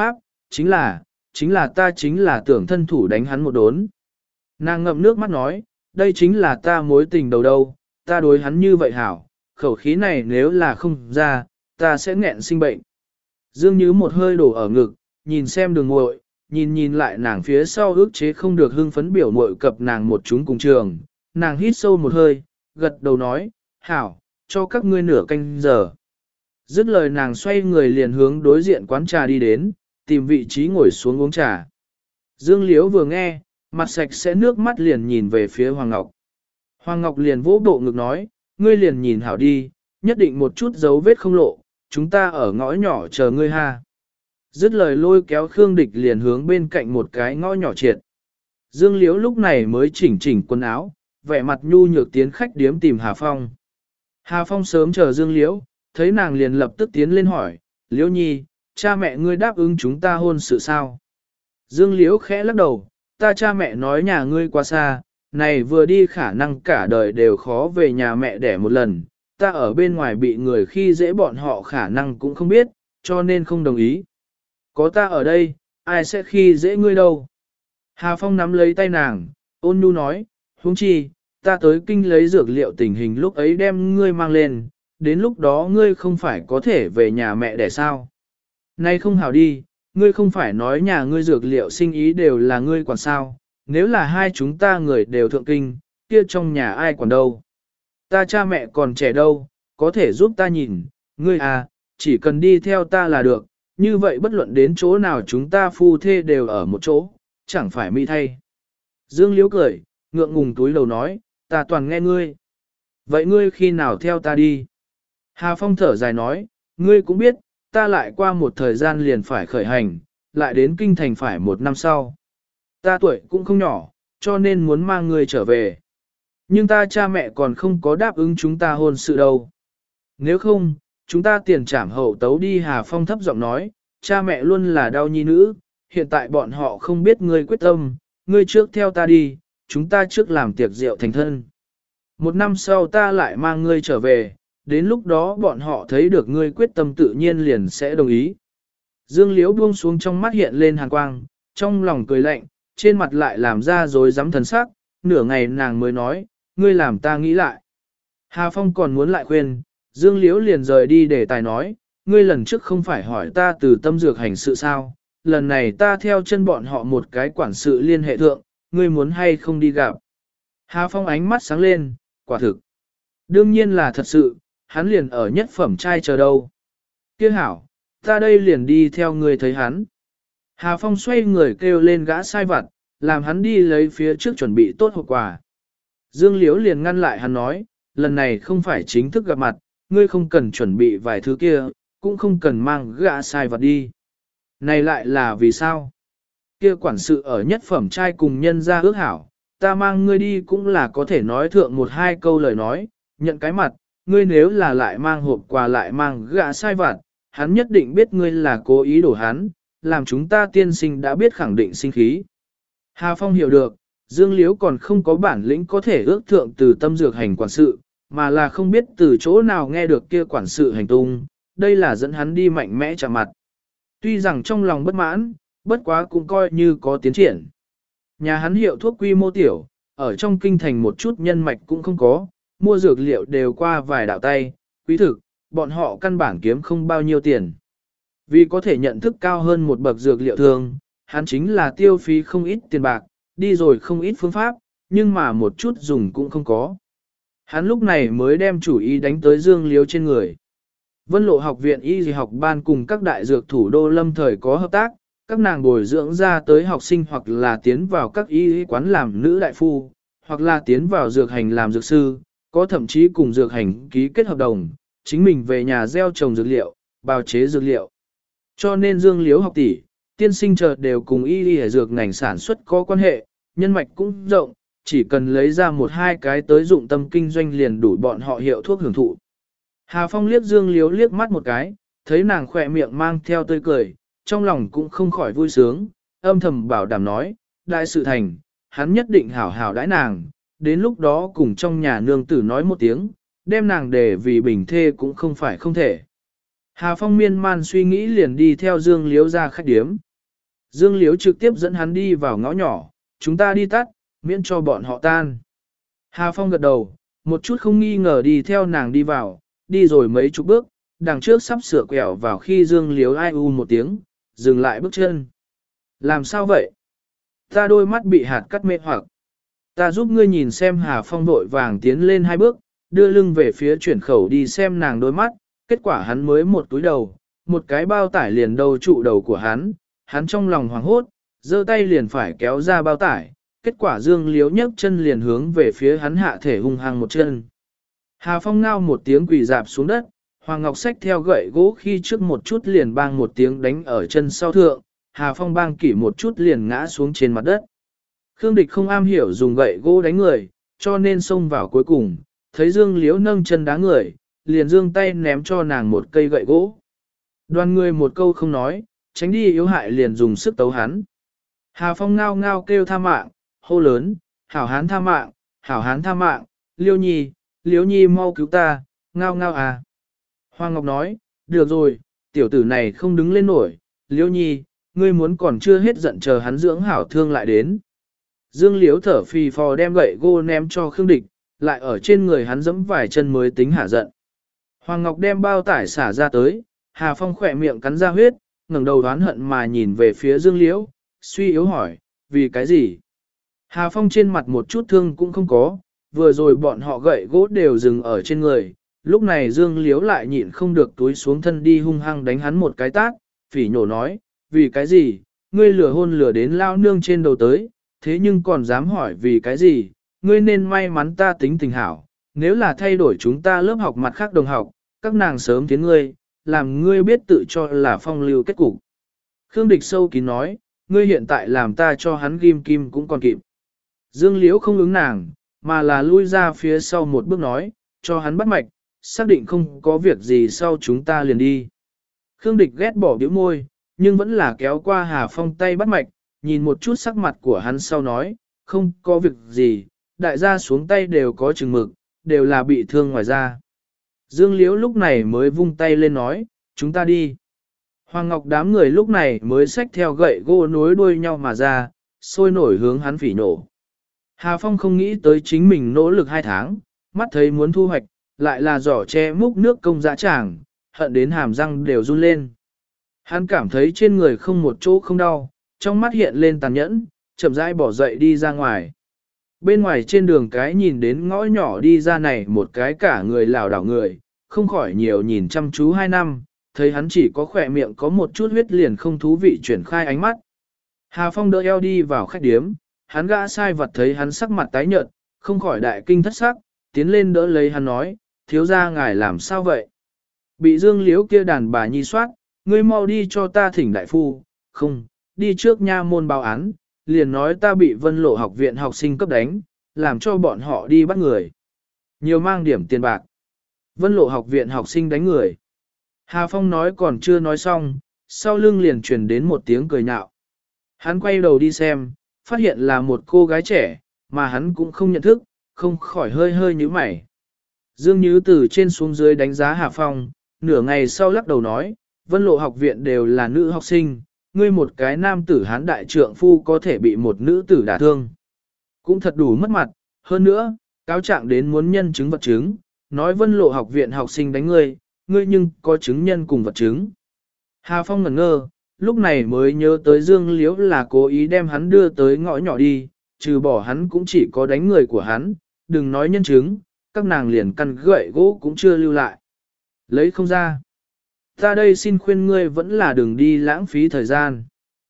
chính là ta chính là tưởng thân thủ đánh hắn một đốn. Nàng ngậm nước mắt nói, đây chính là ta mối tình đầu đâu, ta đối hắn như vậy hảo, khẩu khí này nếu là không ra, ta sẽ nghẹn sinh bệnh. Dương Như một hơi đổ ở ngực, nhìn xem đường muội, nhìn lại nàng phía sau ước chế không được hưng phấn biểu muội cập nàng một chúng cùng trường, nàng hít sâu một hơi, gật đầu nói, hảo, cho các ngươi nửa canh giờ. Dứt lời nàng xoay người liền hướng đối diện quán trà đi đến, tìm vị trí ngồi xuống uống trà. Dương Liễu vừa nghe, mặt sạch sẽ nước mắt liền nhìn về phía Hoàng Ngọc. Hoàng Ngọc liền vỗ bộ ngực nói, ngươi liền nhìn hảo đi, nhất định một chút dấu vết không lộ, chúng ta ở ngõ nhỏ chờ ngươi ha. Dứt lời lôi kéo Khương Địch liền hướng bên cạnh một cái ngõ nhỏ triệt. Dương Liễu lúc này mới chỉnh quần áo, vẻ mặt nhu nhược tiến khách điếm tìm Hà Phong. Hà Phong sớm chờ Dương Liễu, thấy nàng liền lập tức tiến lên hỏi, Liễu Nhi, cha mẹ ngươi đáp ứng chúng ta hôn sự sao? Dương Liễu khẽ lắc đầu, ta cha mẹ nói nhà ngươi quá xa, này vừa đi khả năng cả đời đều khó về nhà mẹ đẻ một lần, ta ở bên ngoài bị người khi dễ bọn họ khả năng cũng không biết, cho nên không đồng ý. Có ta ở đây, ai sẽ khi dễ ngươi đâu? Hà Phong nắm lấy tay nàng, ôn nhu nói, huống chi, ta tới kinh lấy dược liệu tình hình lúc ấy đem ngươi mang lên, đến lúc đó ngươi không phải có thể về nhà mẹ đẻ sao? Nay không hảo đi, ngươi không phải nói nhà ngươi dược liệu sinh ý đều là ngươi quản sao, nếu là hai chúng ta người đều thượng kinh, kia trong nhà ai quản đâu? Ta cha mẹ còn trẻ đâu, có thể giúp ta nhìn, ngươi à, chỉ cần đi theo ta là được, như vậy bất luận đến chỗ nào chúng ta phu thê đều ở một chỗ, chẳng phải mỹ thay. Dương Liễu cười, ngượng ngùng túi lầu nói, ta toàn nghe ngươi. Vậy ngươi khi nào theo ta đi? Hà Phong thở dài nói, ngươi cũng biết, ta lại qua một thời gian liền phải khởi hành, lại đến kinh thành phải một năm sau. Ta tuổi cũng không nhỏ, cho nên muốn mang ngươi trở về. Nhưng ta cha mẹ còn không có đáp ứng chúng ta hôn sự đâu. Nếu không, chúng ta tiền trảm hậu tấu đi. Hà Phong thấp giọng nói, cha mẹ luôn là đau nhi nữ, hiện tại bọn họ không biết ngươi quyết tâm, ngươi trước theo ta đi, chúng ta trước làm tiệc rượu thành thân. Một năm sau ta lại mang ngươi trở về, đến lúc đó bọn họ thấy được ngươi quyết tâm tự nhiên liền sẽ đồng ý. Dương Liễu buông xuống trong mắt hiện lên hàn quang, trong lòng cười lạnh, trên mặt lại làm ra dối dám thần sắc, nửa ngày nàng mới nói, ngươi làm ta nghĩ lại. Hà Phong còn muốn lại khuyên, Dương Liễu liền rời đi để tài nói, ngươi lần trước không phải hỏi ta từ tâm dược hành sự sao, lần này ta theo chân bọn họ một cái quản sự liên hệ thượng, ngươi muốn hay không đi gặp. Hà Phong ánh mắt sáng lên, quả thực. Đương nhiên là thật sự, hắn liền ở nhất phẩm trai chờ đâu. Kia hảo, ta đây liền đi theo ngươi thấy hắn. Hà Phong xoay người kêu lên gã sai vặt, làm hắn đi lấy phía trước chuẩn bị tốt hộp quà. Dương Liễu liền ngăn lại hắn nói, lần này không phải chính thức gặp mặt, ngươi không cần chuẩn bị vài thứ kia, cũng không cần mang gã sai vặt đi. Này lại là vì sao? Kia quản sự ở nhất phẩm trai cùng nhân ra ước hảo, ta mang ngươi đi cũng là có thể nói thượng một hai câu lời nói, nhận cái mặt, ngươi nếu là lại mang hộp quà lại mang gã sai vặt, hắn nhất định biết ngươi là cố ý đổ hắn, làm chúng ta tiên sinh đã biết khẳng định sinh khí. Hà Phong hiểu được, Dương Liễu còn không có bản lĩnh có thể ước thượng từ tâm dược hành quản sự, mà là không biết từ chỗ nào nghe được kia quản sự hành tung, đây là dẫn hắn đi mạnh mẽ chạm mặt. Tuy rằng trong lòng bất mãn, bất quá cũng coi như có tiến triển. Nhà hắn hiệu thuốc quy mô tiểu, ở trong kinh thành một chút nhân mạch cũng không có, mua dược liệu đều qua vài đạo tay, quý thực, bọn họ căn bản kiếm không bao nhiêu tiền. Vì có thể nhận thức cao hơn một bậc dược liệu thường, hắn chính là tiêu phí không ít tiền bạc, đi rồi không ít phương pháp, nhưng mà một chút dùng cũng không có. Hắn lúc này mới đem chủ ý đánh tới Dương Liễu trên người. Vân Lộ học viện y học ban cùng các đại dược thủ đô lâm thời có hợp tác, các nàng bồi dưỡng ra tới học sinh hoặc là tiến vào các y quán làm nữ đại phu, hoặc là tiến vào dược hành làm dược sư, có thậm chí cùng dược hành ký kết hợp đồng, chính mình về nhà gieo trồng dược liệu, bào chế dược liệu. Cho nên Dương Liễu học tỷ, tiên sinh chợt đều cùng y dược ngành sản xuất có quan hệ, nhân mạch cũng rộng, chỉ cần lấy ra một hai cái tới dụng tâm kinh doanh liền đủ bọn họ hiệu thuốc hưởng thụ. Hà Phong liếc Dương Liễu liếc mắt một cái, thấy nàng khỏe miệng mang theo tươi cười, trong lòng cũng không khỏi vui sướng, âm thầm bảo đảm nói, đại sự thành, hắn nhất định hảo hảo đãi nàng, đến lúc đó cùng trong nhà nương tử nói một tiếng, đem nàng để vì bình thê cũng không phải không thể. Hà Phong miên man suy nghĩ liền đi theo Dương Liễu ra khách điếm. Dương Liếu trực tiếp dẫn hắn đi vào ngõ nhỏ, chúng ta đi tắt, miễn cho bọn họ tan. Hà Phong gật đầu, một chút không nghi ngờ đi theo nàng đi vào, đi rồi mấy chục bước, đằng trước sắp sửa quẹo vào khi Dương Liếu ai u một tiếng, dừng lại bước chân. Làm sao vậy? Ta đôi mắt bị hạt cắt mê hoặc. Ta giúp ngươi nhìn xem. Hà Phong vội vàng tiến lên 2 bước, đưa lưng về phía chuyển khẩu đi xem nàng đôi mắt, kết quả hắn mới một túi đầu, một cái bao tải liền đầu trụ đầu của hắn trong lòng hoảng hốt, giơ tay liền phải kéo ra bao tải, kết quả Dương Liếu nhấc chân liền hướng về phía hắn hạ thể hung hăng một chân. Hà Phong ngao một tiếng quỳ dạp xuống đất, Hoàng Ngọc xách theo gậy gỗ khi trước một chút liền bang một tiếng đánh ở chân sau thượng, Hà Phong bang kỷ một chút liền ngã xuống trên mặt đất. Khương Địch không am hiểu dùng gậy gỗ đánh người, cho nên xông vào cuối cùng, thấy Dương Liếu nâng chân đá người, liền giương tay ném cho nàng một cây gậy gỗ. Đoàn người một câu không nói, tránh đi yếu hại liền dùng sức tấu hắn. Hà Phong ngao ngao kêu tha mạng, hô lớn, hảo hán tha mạng, hảo hán tha mạng, Liêu Nhi mau cứu ta, ngao ngao à. Hoàng Ngọc nói, được rồi, tiểu tử này không đứng lên nổi, Liêu Nhi, ngươi muốn còn chưa hết giận chờ hắn dưỡng hảo thương lại đến. Dương Liếu thở phì phò đem gậy gỗ ném cho Khương Địch, lại ở trên người hắn giẫm vài chân mới tính hả giận. Hoàng Ngọc đem bao tải xả ra tới, Hà Phong khỏe miệng cắn ra huyết, ngẩng đầu đoán hận mà nhìn về phía Dương Liễu, suy yếu hỏi, vì cái gì? Hà Phong trên mặt một chút thương cũng không có, vừa rồi bọn họ gậy gỗ đều dừng ở trên người, lúc này Dương Liễu lại nhịn không được túi xuống thân đi hung hăng đánh hắn một cái tát, phỉ nhổ nói, vì cái gì? Ngươi lừa hôn lừa đến lao nương trên đầu tới, thế nhưng còn dám hỏi vì cái gì? Ngươi nên may mắn ta tính tình hảo, nếu là thay đổi chúng ta lớp học mặt khác đồng học, các nàng sớm tiến ngươi, làm ngươi biết tự cho là phong lưu kết cục. Khương Địch sâu kín nói, ngươi hiện tại làm ta cho hắn ghim kim cũng còn kịp. Dương Liễu không ứng nàng, mà là lui ra phía sau một bước nói, cho hắn bắt mạch, xác định không có việc gì sau chúng ta liền đi. Khương Địch ghét bỏ biểu môi, nhưng vẫn là kéo qua Hà Phong tay bắt mạch, nhìn một chút sắc mặt của hắn sau nói, không có việc gì, đại gia xuống tay đều có chừng mực, đều là bị thương ngoài da. Dương Liễu lúc này mới vung tay lên nói, chúng ta đi. Hoàng Ngọc đám người lúc này mới xách theo gậy gỗ nối đuôi nhau mà ra, sôi nổi hướng hắn phỉ nổ. Hà Phong không nghĩ tới chính mình nỗ lực 2 tháng, mắt thấy muốn thu hoạch, lại là giỏ che múc nước công dã tràng, hận đến hàm răng đều run lên. Hắn cảm thấy trên người không một chỗ không đau, trong mắt hiện lên tàn nhẫn, chậm rãi bỏ dậy đi ra ngoài. Bên ngoài trên đường cái nhìn đến ngõ nhỏ đi ra này một cái cả người lảo đảo người, không khỏi nhiều nhìn chăm chú 2 năm, thấy hắn chỉ có khỏe miệng có một chút huyết liền không thú vị chuyển khai ánh mắt. Hà Phong đỡ eo đi vào khách điếm, hắn gã sai vật thấy hắn sắc mặt tái nhợt, không khỏi đại kinh thất sắc, tiến lên đỡ lấy hắn nói, thiếu gia ngài làm sao vậy? Bị Dương Liễu kia đàn bà nhi soát, ngươi mau đi cho ta thỉnh đại phu, không, đi trước nha môn báo án, liền nói ta bị Vân Lộ học viện học sinh cấp đánh, làm cho bọn họ đi bắt người. Nhiều mang điểm tiền bạc. Vân Lộ học viện học sinh đánh người. Hà Phong nói còn chưa nói xong, sau lưng liền truyền đến một tiếng cười nhạo. Hắn quay đầu đi xem, phát hiện là một cô gái trẻ, mà hắn cũng không nhận thức, không khỏi hơi hơi nhíu mày. Dương Nhứ từ trên xuống dưới đánh giá Hà Phong, nửa ngày sau lắc đầu nói, Vân Lộ học viện đều là nữ học sinh, ngươi một cái nam tử hán đại trượng phu có thể bị một nữ tử đả thương. Cũng thật đủ mất mặt, hơn nữa, cáo trạng đến muốn nhân chứng vật chứng, nói Vân Lộ học viện học sinh đánh ngươi, ngươi nhưng có chứng nhân cùng vật chứng. Hà Phong ngẩn ngơ, lúc này mới nhớ tới Dương Liễu là cố ý đem hắn đưa tới ngõ nhỏ đi, trừ bỏ hắn cũng chỉ có đánh người của hắn, đừng nói nhân chứng, các nàng liền căn gậy gỗ cũng chưa lưu lại. Lấy không ra. Ta đây xin khuyên ngươi vẫn là đừng đi lãng phí thời gian.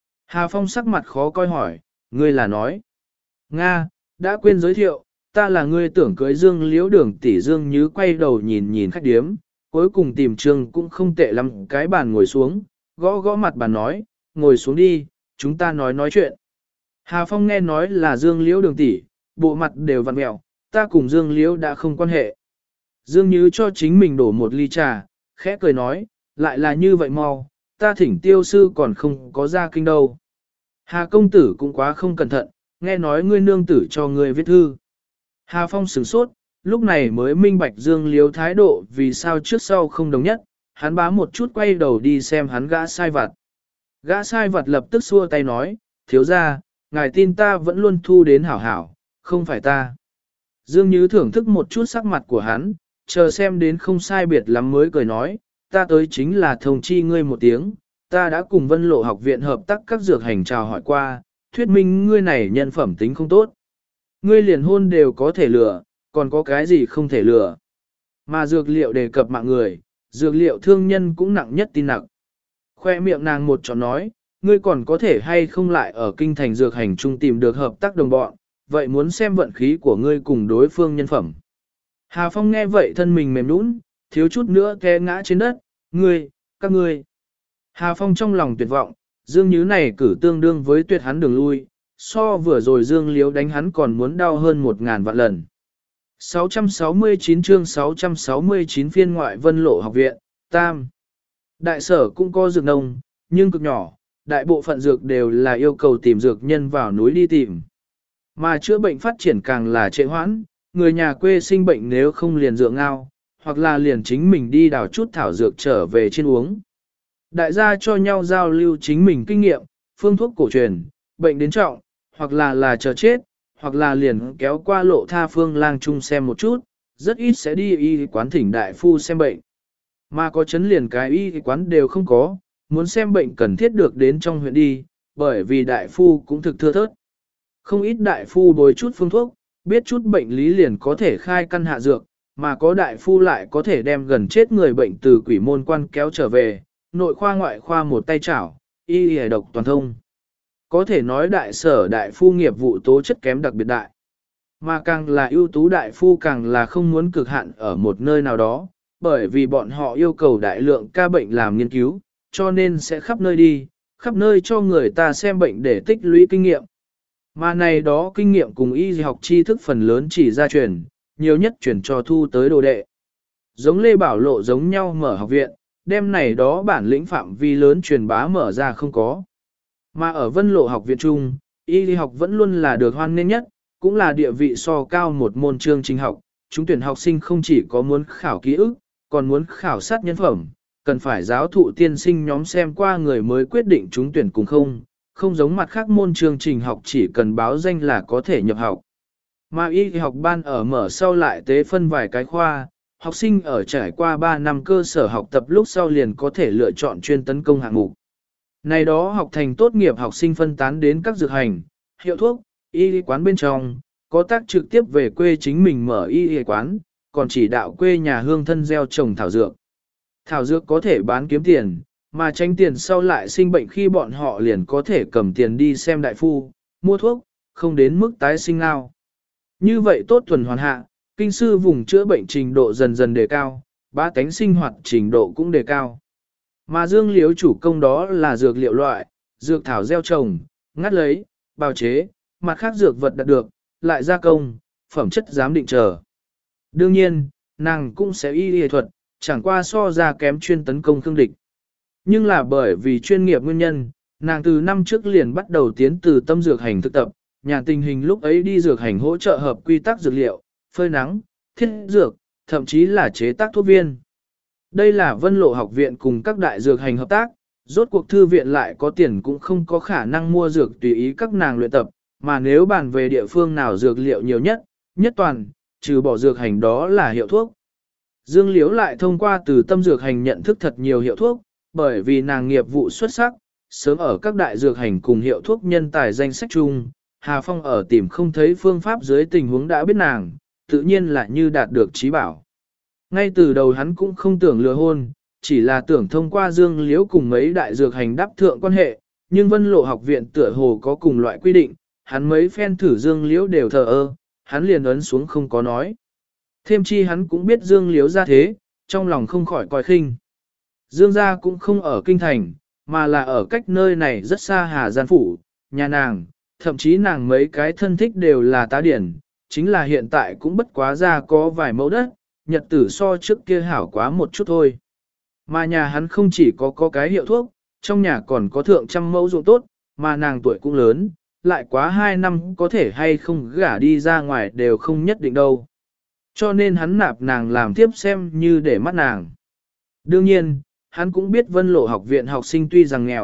Hà Phong sắc mặt khó coi hỏi, ngươi là nói. Nga, đã quên giới thiệu, ta là ngươi tưởng cưới Dương Liễu Đường tỷ. Dương Nhứ quay đầu nhìn nhìn khách điếm, cuối cùng tìm trường cũng không tệ lắm, cái bàn ngồi xuống, gõ gõ mặt bàn nói, ngồi xuống đi, chúng ta nói chuyện. Hà Phong nghe nói là Dương Liễu Đường tỷ, bộ mặt đều vặn mẹo, ta cùng Dương Liễu đã không quan hệ. Dương Nhứ cho chính mình đổ một ly trà, khẽ cười nói, lại là như vậy mau, ta thỉnh tiêu sư còn không có ra kinh đâu. Hà công tử cũng quá không cẩn thận, nghe nói ngươi nương tử cho ngươi viết thư. Hà Phong sửng sốt, lúc này mới minh bạch Dương Liếu thái độ vì sao trước sau không đồng nhất, hắn bá một chút quay đầu đi xem hắn gã sai vặt. Gã sai vật lập tức xua tay nói, thiếu ra, ngài tin ta vẫn luôn thu đến hảo hảo, không phải ta. Dương Như thưởng thức một chút sắc mặt của hắn, chờ xem đến không sai biệt lắm mới cười nói, ta tới chính là thông chi ngươi một tiếng, ta đã cùng Vân Lộ học viện hợp tác các dược hành chào hỏi qua, thuyết minh ngươi này nhân phẩm tính không tốt. Ngươi liền hôn đều có thể lừa, còn có cái gì không thể lừa. Mà dược liệu đề cập mạng người, dược liệu thương nhân cũng nặng nhất tin nặng. Khoe miệng nàng một trò nói, ngươi còn có thể hay không lại ở kinh thành dược hành trung tìm được hợp tác đồng bọn, vậy muốn xem vận khí của ngươi cùng đối phương nhân phẩm. Hà Phong nghe vậy thân mình mềm nũng, thiếu chút nữa té ngã trên đất, các ngươi. Hà Phong trong lòng tuyệt vọng, Dương Nhứ này cử tương đương với tuyệt hắn đường lui, so vừa rồi Dương Liếu đánh hắn còn muốn đau hơn 1000 vạn lần. 669 chương 669 phiên ngoại Vân Lộ học viện, Tam. Đại sở cũng có dược nông, nhưng cực nhỏ, đại bộ phận dược đều là yêu cầu tìm dược nhân vào núi đi tìm. Mà chữa bệnh phát triển càng là trễ hoãn, người nhà quê sinh bệnh nếu không liền dựa ngao, hoặc là liền chính mình đi đào chút thảo dược trở về trên uống. Đại gia cho nhau giao lưu chính mình kinh nghiệm, phương thuốc cổ truyền, bệnh đến trọng, hoặc là chờ chết, hoặc là liền kéo qua lộ tha phương lang chung xem một chút, rất ít sẽ đi y quán thỉnh đại phu xem bệnh. Mà có chấn liền cái y quán đều không có, muốn xem bệnh cần thiết được đến trong huyện đi, bởi vì đại phu cũng thực thưa thớt. Không ít đại phu bồi chút phương thuốc, biết chút bệnh lý liền có thể khai căn hạ dược, mà có đại phu lại có thể đem gần chết người bệnh từ quỷ môn quan kéo trở về, nội khoa ngoại khoa một tay chảo, y y độc toàn thông. Có thể nói đại sở đại phu nghiệp vụ tố chất kém đặc biệt đại. Mà càng là ưu tú đại phu càng là không muốn cực hạn ở một nơi nào đó, bởi vì bọn họ yêu cầu đại lượng ca bệnh làm nghiên cứu, cho nên sẽ khắp nơi đi, khắp nơi cho người ta xem bệnh để tích lũy kinh nghiệm. Mà này đó kinh nghiệm cùng y học tri thức phần lớn chỉ ra truyền, nhiều nhất truyền cho thu tới đồ đệ. Giống Lê Bảo Lộ giống nhau mở học viện, đem này đó bản lĩnh phạm vi lớn truyền bá mở ra không có. Mà ở Vân Lộ học viện trung, y học vẫn luôn là được hoan nghênh nhất, cũng là địa vị so cao một môn chương trình học. Chúng tuyển học sinh không chỉ có muốn khảo ký ức, còn muốn khảo sát nhân phẩm, cần phải giáo thụ tiên sinh nhóm xem qua người mới quyết định chúng tuyển cùng không giống mặt khác môn chương trình học chỉ cần báo danh là có thể nhập học. Mà y học ban ở mở sau lại tế phân vài cái khoa, học sinh ở trải qua 3 năm cơ sở học tập lúc sau liền có thể lựa chọn chuyên tấn công hạng mục. Này đó học thành tốt nghiệp học sinh phân tán đến các dược hành, hiệu thuốc, y quán bên trong, có tác trực tiếp về quê chính mình mở y quán, còn chỉ đạo quê nhà hương thân gieo trồng thảo dược. Thảo dược có thể bán kiếm tiền, mà tranh tiền sau lại sinh bệnh khi bọn họ liền có thể cầm tiền đi xem đại phu, mua thuốc, không đến mức tái sinh nào. Như vậy tốt tuần hoàn hạ, kinh sư vùng chữa bệnh trình độ dần dần đề cao, bá tánh sinh hoạt trình độ cũng đề cao. Mà dương liếu chủ công đó là dược liệu loại, dược thảo gieo trồng, ngắt lấy, bào chế, mặt khác dược vật đạt được, lại gia công, phẩm chất giám định chờ. Đương nhiên, nàng cũng sẽ y thuật, chẳng qua so ra kém chuyên tấn công khương địch. Nhưng là bởi vì chuyên nghiệp nguyên nhân, nàng từ năm trước liền bắt đầu tiến từ tâm dược hành thực tập, nhà tình hình lúc ấy đi dược hành hỗ trợ hợp quy tắc dược liệu, phơi nắng, thiết dược, thậm chí là chế tác thuốc viên. Đây là Vân Lộ học viện cùng các đại dược hành hợp tác, rốt cuộc thư viện lại có tiền cũng không có khả năng mua dược tùy ý các nàng luyện tập, mà nếu bàn về địa phương nào dược liệu nhiều nhất, nhất toàn, trừ bỏ dược hành đó là hiệu thuốc. Dương Liễu lại thông qua từ tâm dược hành nhận thức thật nhiều hiệu thuốc, bởi vì nàng nghiệp vụ xuất sắc, sớm ở các đại dược hành cùng hiệu thuốc nhân tài danh sách chung, Hà Phong ở tìm không thấy phương pháp dưới tình huống đã biết nàng, tự nhiên là như đạt được trí bảo. Ngay từ đầu hắn cũng không tưởng lừa hôn, chỉ là tưởng thông qua Dương Liễu cùng mấy đại dược hành đáp thượng quan hệ, nhưng Vân Lộ học viện tựa hồ có cùng loại quy định, hắn mấy phen thử Dương Liễu đều thờ ơ, hắn liền ấn xuống không có nói. Thêm chi hắn cũng biết Dương Liễu ra thế, trong lòng không khỏi coi khinh. Dương gia cũng không ở kinh thành, mà là ở cách nơi này rất xa Hà Gian Phủ, nhà nàng, thậm chí nàng mấy cái thân thích đều là tá điển, chính là hiện tại cũng bất quá ra có vài mẫu đất, nhật tử so trước kia hảo quá một chút thôi. Mà nhà hắn không chỉ có cái hiệu thuốc, trong nhà còn có thượng trăm mẫu ruộng tốt, mà nàng tuổi cũng lớn, lại quá 2 năm có thể hay không gả đi ra ngoài đều không nhất định đâu. Cho nên hắn nạp nàng làm tiếp xem như để mắt nàng. Đương nhiên, hắn cũng biết Vân Lộ học viện học sinh tuy rằng nghèo,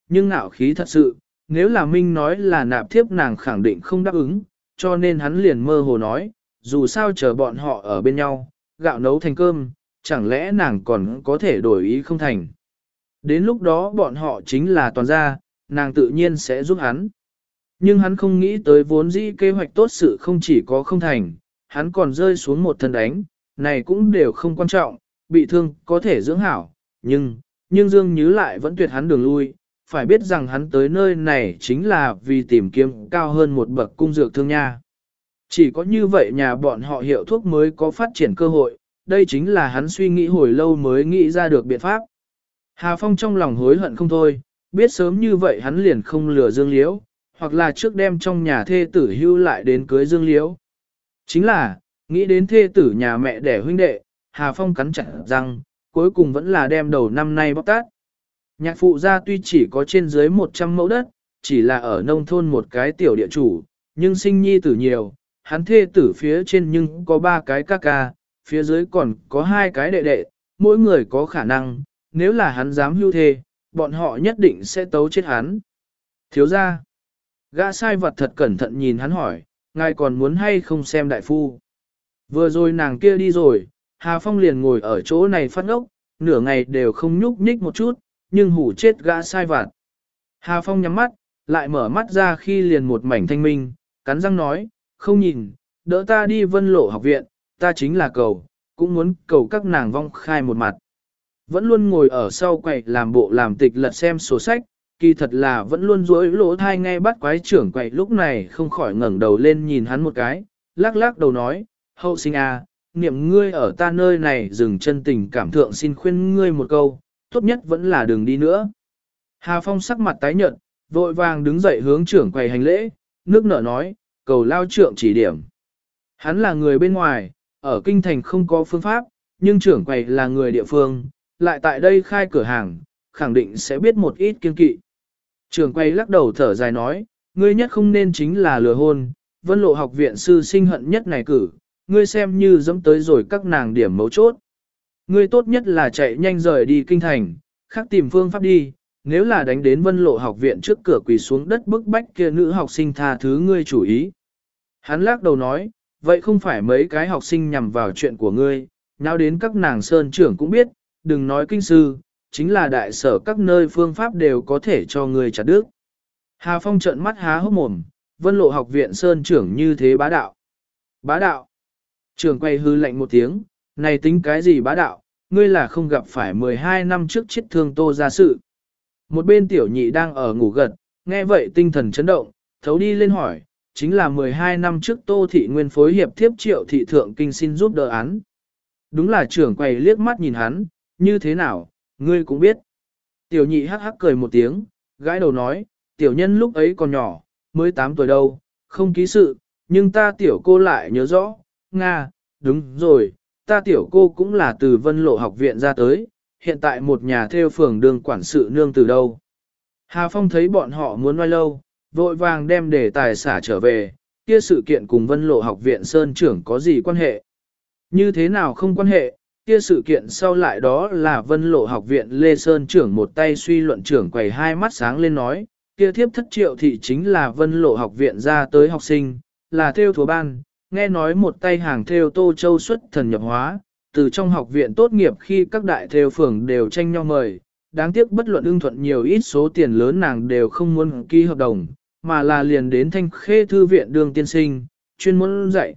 nhưng ngạo khí thật sự, nếu là Minh nói là nạp thiếp nàng khẳng định không đáp ứng, cho nên hắn liền mơ hồ nói, dù sao chờ bọn họ ở bên nhau, gạo nấu thành cơm, chẳng lẽ nàng còn có thể đổi ý không thành. Đến lúc đó bọn họ chính là toàn gia, nàng tự nhiên sẽ giúp hắn. Nhưng hắn không nghĩ tới vốn dĩ kế hoạch tốt sự không chỉ có không thành, hắn còn rơi xuống một thân đánh, này cũng đều không quan trọng, bị thương có thể dưỡng hảo, nhưng Dương Nhứ lại vẫn tuyệt hắn đường lui, phải biết rằng hắn tới nơi này chính là vì tìm kiếm cao hơn một bậc cung dược thương nha. Chỉ có như vậy nhà bọn họ hiệu thuốc mới có phát triển cơ hội, đây chính là hắn suy nghĩ hồi lâu mới nghĩ ra được biện pháp. Hà Phong trong lòng hối hận không thôi, biết sớm như vậy hắn liền không lừa Dương Liễu, hoặc là trước đem trong nhà thê tử hưu lại đến cưới Dương Liễu. Chính là, nghĩ đến thê tử nhà mẹ đẻ huynh đệ, Hà Phong cắn chặt răng, cuối cùng vẫn là đem đầu năm nay bóc tát. Nhạc phụ gia tuy chỉ có trên dưới 100 mẫu đất, chỉ là ở nông thôn một cái tiểu địa chủ, nhưng sinh nhi tử nhiều, hắn thê tử phía trên nhưng có 3 cái ca ca, phía dưới còn có 2 cái đệ đệ, mỗi người có khả năng, nếu là hắn dám hưu thê, bọn họ nhất định sẽ tấu chết hắn. Thiếu gia, gã sai vật thật cẩn thận nhìn hắn hỏi, ngài còn muốn hay không xem đại phu? Vừa rồi nàng kia đi rồi, Hà Phong liền ngồi ở chỗ này phát ngốc, nửa ngày đều không nhúc nhích một chút, nhưng hủ chết gã sai vặt. Hà Phong nhắm mắt, lại mở mắt ra khi liền một mảnh thanh minh, cắn răng nói, không nhìn, đỡ ta đi Vân Lộ học viện, ta chính là cầu, cũng muốn cầu các nàng vong khai một mặt. Vẫn luôn ngồi ở sau quầy làm bộ làm tịch lật xem sổ sách, kỳ thật là vẫn luôn rối lỗ thai nghe bắt quái trưởng quầy lúc này không khỏi ngẩng đầu lên nhìn hắn một cái, lắc lắc đầu nói, hậu sinh à, niệm ngươi ở ta nơi này dừng chân tình cảm thượng xin khuyên ngươi một câu, tốt nhất vẫn là đừng đi nữa. Hà Phong sắc mặt tái nhợt, vội vàng đứng dậy hướng trưởng quầy hành lễ, nước nở nói, cầu lao trưởng chỉ điểm. Hắn là người bên ngoài, ở kinh thành không có phương pháp, nhưng trưởng quầy là người địa phương, lại tại đây khai cửa hàng, khẳng định sẽ biết một ít kiên kỵ. Trưởng quầy lắc đầu thở dài nói, ngươi nhất không nên chính là lừa hôn, Vân Lộ học viện sư sinh hận nhất này cử, ngươi xem như dẫm tới rồi các nàng điểm mấu chốt. Ngươi tốt nhất là chạy nhanh rời đi kinh thành, khác tìm phương pháp đi, nếu là đánh đến Vân Lộ học viện trước cửa quỳ xuống đất bức bách kia nữ học sinh tha thứ ngươi chủ ý. Hắn lắc đầu nói, vậy không phải mấy cái học sinh nhằm vào chuyện của ngươi, nào đến các nàng sơn trưởng cũng biết, đừng nói kinh sư, chính là đại sở các nơi phương pháp đều có thể cho ngươi chặt đứt. Hà Phong trợn mắt há hốc mồm, Vân Lộ học viện sơn trưởng như thế bá đạo. Bá đạo. Trưởng quay hư lạnh một tiếng, này tính cái gì bá đạo, ngươi là không gặp phải 12 năm trước chết thương Tô ra sự. Một bên tiểu nhị đang ở ngủ gật, nghe vậy tinh thần chấn động, thấu đi lên hỏi, chính là 12 năm trước Tô thị nguyên phối hiệp thiếp Triệu thị thượng kinh xin giúp đỡ án. Đúng là trưởng quầy liếc mắt nhìn hắn, như thế nào, ngươi cũng biết. Tiểu nhị hắc hắc cười một tiếng, gãi đầu nói, tiểu nhân lúc ấy còn nhỏ, mới 8 tuổi đâu, không ký sự, nhưng ta tiểu cô lại nhớ rõ, Nga, đúng rồi, ta tiểu cô cũng là từ Vân Lộ học viện ra tới, hiện tại một nhà theo phường đường quản sự nương từ đâu. Hà Phong thấy bọn họ muốn nói lâu, vội vàng đem đề tài xả trở về, kia sự kiện cùng Vân Lộ học viện Sơn trưởng có gì quan hệ. Như thế nào không quan hệ, kia sự kiện sau lại đó là Vân Lộ học viện Lê Sơn trưởng một tay suy luận trưởng quầy hai mắt sáng lên nói, kia thiếp thất Triệu thị chính là Vân Lộ học viện ra tới học sinh, là theo thùa ban, nghe nói một tay hàng theo Tô Châu xuất thần nhập hóa, từ trong học viện tốt nghiệp khi các đại theo phường đều tranh nhau mời, đáng tiếc bất luận ưng thuận nhiều ít số tiền lớn nàng đều không muốn ký hợp đồng, mà là liền đến Thanh Khê thư viện đường tiên sinh, chuyên môn dạy.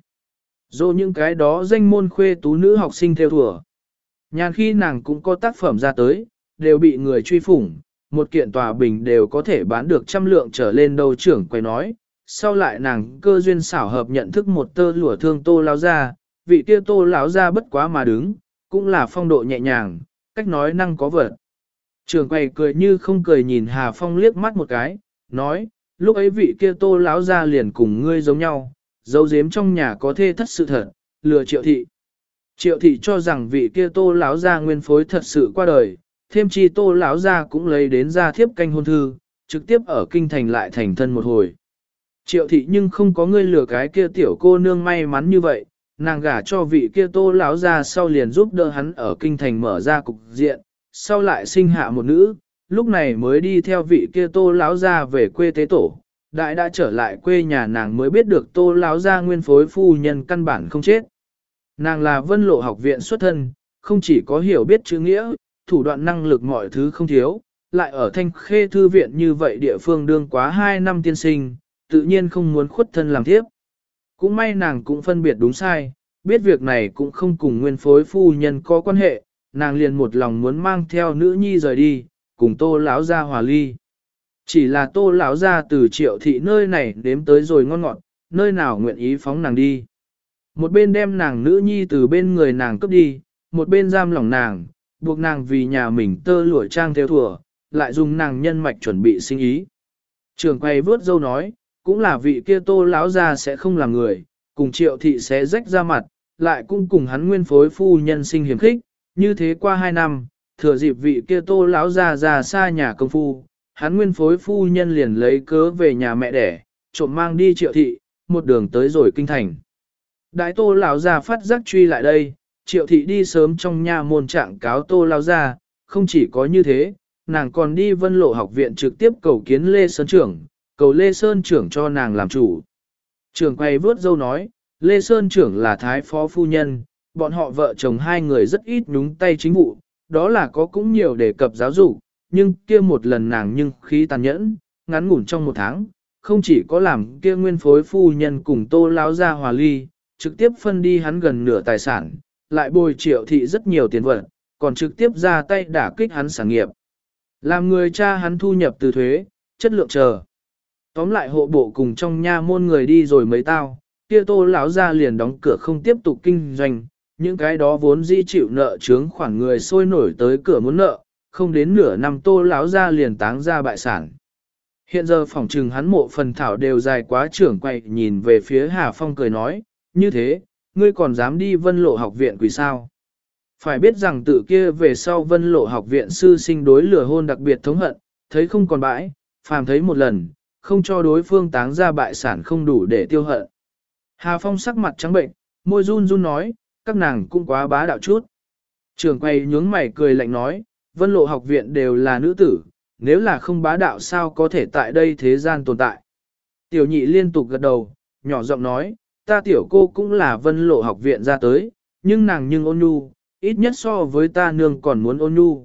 Dô những cái đó danh môn khuê tú nữ học sinh theo thùa. Nhàn khi nàng cũng có tác phẩm ra tới, đều bị người truy phủng, một kiện tòa bình đều có thể bán được 100 lượng trở lên đầu trưởng quay nói. Sau lại nàng cơ duyên xảo hợp nhận thức một tơ lụa thương Tô lão gia, vị kia Tô lão gia bất quá mà đứng, cũng là phong độ nhẹ nhàng, cách nói năng có vật. Trưởng quầy cười như không cười nhìn Hà Phong liếc mắt một cái, nói, lúc ấy vị kia Tô lão gia liền cùng ngươi giống nhau, giấu giếm trong nhà có thê thất sự thật, lừa Triệu thị. Triệu thị cho rằng vị kia Tô lão gia nguyên phối thật sự qua đời, thêm chi Tô lão gia cũng lấy đến ra thiếp canh hôn thư, trực tiếp ở kinh thành lại thành thân một hồi. Triệu thị nhưng không có ngươi lừa cái kia tiểu cô nương may mắn như vậy, nàng gả cho vị kia Tô lão gia sau liền giúp đỡ hắn ở kinh thành mở ra cục diện, sau lại sinh hạ một nữ, lúc này mới đi theo vị kia Tô lão gia về quê tế tổ. Đại đã trở lại quê nhà nàng mới biết được Tô lão gia nguyên phối phu nhân căn bản không chết. Nàng là Vân Lộ học viện xuất thân, không chỉ có hiểu biết chữ nghĩa, thủ đoạn năng lực mọi thứ không thiếu, lại ở Thanh Khê Thư viện như vậy địa phương đương quá 2 năm tiên sinh, tự nhiên không muốn khuất thân làm tiếp. Cũng may nàng cũng phân biệt đúng sai, biết việc này cũng không cùng nguyên phối phu nhân có quan hệ, nàng liền một lòng muốn mang theo nữ nhi rời đi, cùng Tô lão gia hòa ly. Chỉ là Tô lão gia từ Triệu thị nơi này đếm tới rồi ngon ngọt, nơi nào nguyện ý phóng nàng đi. Một bên đem nàng nữ nhi từ bên người nàng cướp đi, một bên giam lỏng nàng, buộc nàng vì nhà mình tơ lụa trang theo thùa, lại dùng nàng nhân mạch chuẩn bị sinh ý. Trường quay vướt dâu nói, cũng là vị kia Tô lão gia sẽ không làm người, cùng Triệu thị sẽ rách ra mặt, lại cũng cùng hắn nguyên phối phu nhân sinh hiểm khích, như thế qua 2 năm, thừa dịp vị kia Tô lão gia ra xa nhà công phu, hắn nguyên phối phu nhân liền lấy cớ về nhà mẹ đẻ, trộm mang đi Triệu thị, một đường tới rồi kinh thành. Đại Tô lão gia phát giác truy lại đây, Triệu thị đi sớm trong nhà môn trạng cáo Tô lão gia, không chỉ có như thế, nàng còn đi Vân Lộ học viện trực tiếp cầu kiến Lê Sơn trưởng, cầu Lê Sơn trưởng cho nàng làm chủ. Trưởng quay vướt dâu nói, Lê Sơn trưởng là thái phó phu nhân, bọn họ vợ chồng hai người rất ít nhúng tay chính vụ, đó là có cũng nhiều đề cập giáo dục, nhưng kia một lần nàng nhưng khí tàn nhẫn, ngắn ngủn trong 1 tháng, không chỉ có làm kia nguyên phối phu nhân cùng Tô lão gia hòa ly, trực tiếp phân đi hắn gần nửa tài sản, lại bồi Triệu thị rất nhiều tiền vật, còn trực tiếp ra tay đả kích hắn sản nghiệp. Làm người cha hắn thu nhập từ thuế, chất lượng chờ. Tóm lại hộ bộ cùng trong nha môn người đi rồi mấy tao, kia Tô lão gia liền đóng cửa không tiếp tục kinh doanh, những cái đó vốn dĩ chịu nợ chướng khoản người sôi nổi tới cửa muốn nợ, không đến nửa năm Tô lão gia liền táng ra bại sản. Hiện giờ phỏng trừng hắn mộ phần thảo đều dài quá, trưởng quay nhìn về phía Hà Phong cười nói, như thế, ngươi còn dám đi Vân Lộ học viện quỷ sao? Phải biết rằng tự kia về sau Vân Lộ học viện sư sinh đối lửa hôn đặc biệt thống hận, thấy không còn bãi, phàm thấy một lần, không cho đối phương táng ra bại sản không đủ để tiêu hận. Hà Phong sắc mặt trắng bệnh, môi run run nói, các nàng cũng quá bá đạo chút. Trưởng quay nhướng mày cười lạnh nói, Vân Lộ học viện đều là nữ tử, nếu là không bá đạo sao có thể tại đây thế gian tồn tại. Tiểu nhị liên tục gật đầu, nhỏ giọng nói, ta tiểu cô cũng là Vân Lộ học viện ra tới, nhưng nàng nhưng ôn nhu, ít nhất so với ta nương còn muốn ôn nhu.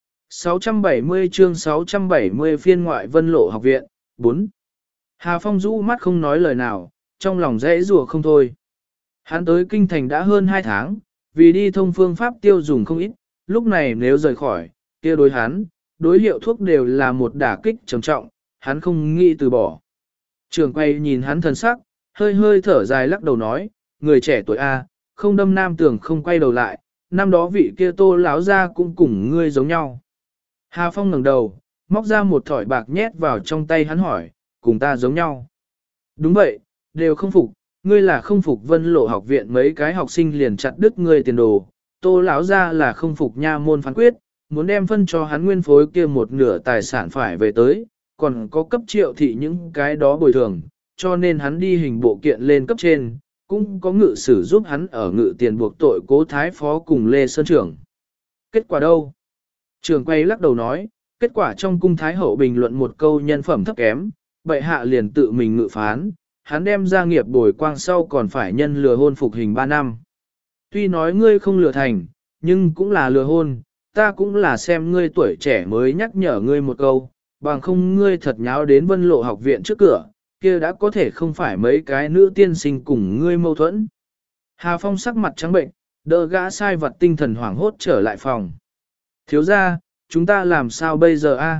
670 chương 670 phiên ngoại Vân Lộ học viện, 4. Hà Phong rũ mắt không nói lời nào, trong lòng dễ rùa không thôi. Hắn tới kinh thành đã hơn 2 tháng, vì đi thông phương pháp tiêu dùng không ít, lúc này nếu rời khỏi, kia đối hắn, đối hiệu thuốc đều là một đả kích trầm trọng, hắn không nghĩ từ bỏ. Trường quay nhìn hắn thần sắc, hơi hơi thở dài lắc đầu nói, người trẻ tuổi A, không đâm nam tưởng không quay đầu lại, năm đó vị kia Tô lão gia cũng cùng ngươi giống nhau. Hà Phong ngẩng đầu, móc ra một thỏi bạc nhét vào trong tay hắn hỏi, cùng ta giống nhau. Đúng vậy, đều không phục, ngươi là không phục Vân Lộ học viện mấy cái học sinh liền chặt đứt ngươi tiền đồ, Tô lão gia là không phục nha môn phán quyết, muốn đem phân cho hắn nguyên phối kia một nửa tài sản phải về tới, còn có cấp Triệu thị những cái đó bồi thường, cho nên hắn đi hình bộ kiện lên cấp trên, cũng có ngự sử giúp hắn ở ngự tiền buộc tội Cố thái phó cùng Lê Sơn trưởng. Kết quả đâu? Trường quay lắc đầu nói, kết quả trong cung thái hậu bình luận một câu nhân phẩm thấp kém, bệ hạ liền tự mình ngự phán, hắn đem gia nghiệp bồi quang sau còn phải nhân lừa hôn phục hình 3 năm. Tuy nói ngươi không lừa thành, nhưng cũng là lừa hôn, ta cũng là xem ngươi tuổi trẻ mới nhắc nhở ngươi một câu, bằng không ngươi thật nháo đến Vân Lộ học viện trước cửa, kia đã có thể không phải mấy cái nữ tiên sinh cùng ngươi mâu thuẫn. Hà Phong sắc mặt trắng bệnh, đỡ gã sai vật tinh thần hoảng hốt trở lại phòng. Thiếu ra, chúng ta làm sao bây giờ a?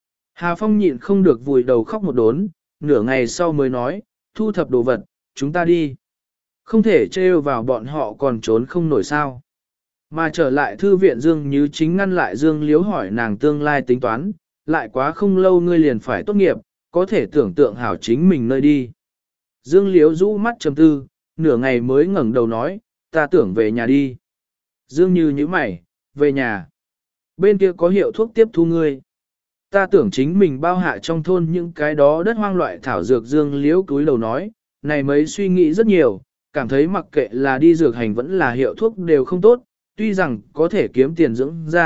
Hà Phong nhịn không được vùi đầu khóc một đốn, nửa ngày sau mới nói, thu thập đồ vật, chúng ta đi. Không thể trêu vào bọn họ còn trốn không nổi sao. Mà trở lại thư viện Dương Như chính ngăn lại Dương Liếu hỏi nàng tương lai tính toán, lại quá không lâu ngươi liền phải tốt nghiệp, có thể tưởng tượng hảo chính mình nơi đi. Dương Liếu rũ mắt trầm tư, nửa ngày mới ngẩng đầu nói, ta tưởng về nhà đi. Dương Như nhíu mày, về nhà. Bên kia có hiệu thuốc tiếp thu ngươi. Ta tưởng chính mình bao hạ trong thôn những cái đó đất hoang loại thảo dược. Dương Liếu cúi đầu nói, này mấy suy nghĩ rất nhiều, cảm thấy mặc kệ là đi dược hành vẫn là hiệu thuốc đều không tốt, tuy rằng có thể kiếm tiền dưỡng ra,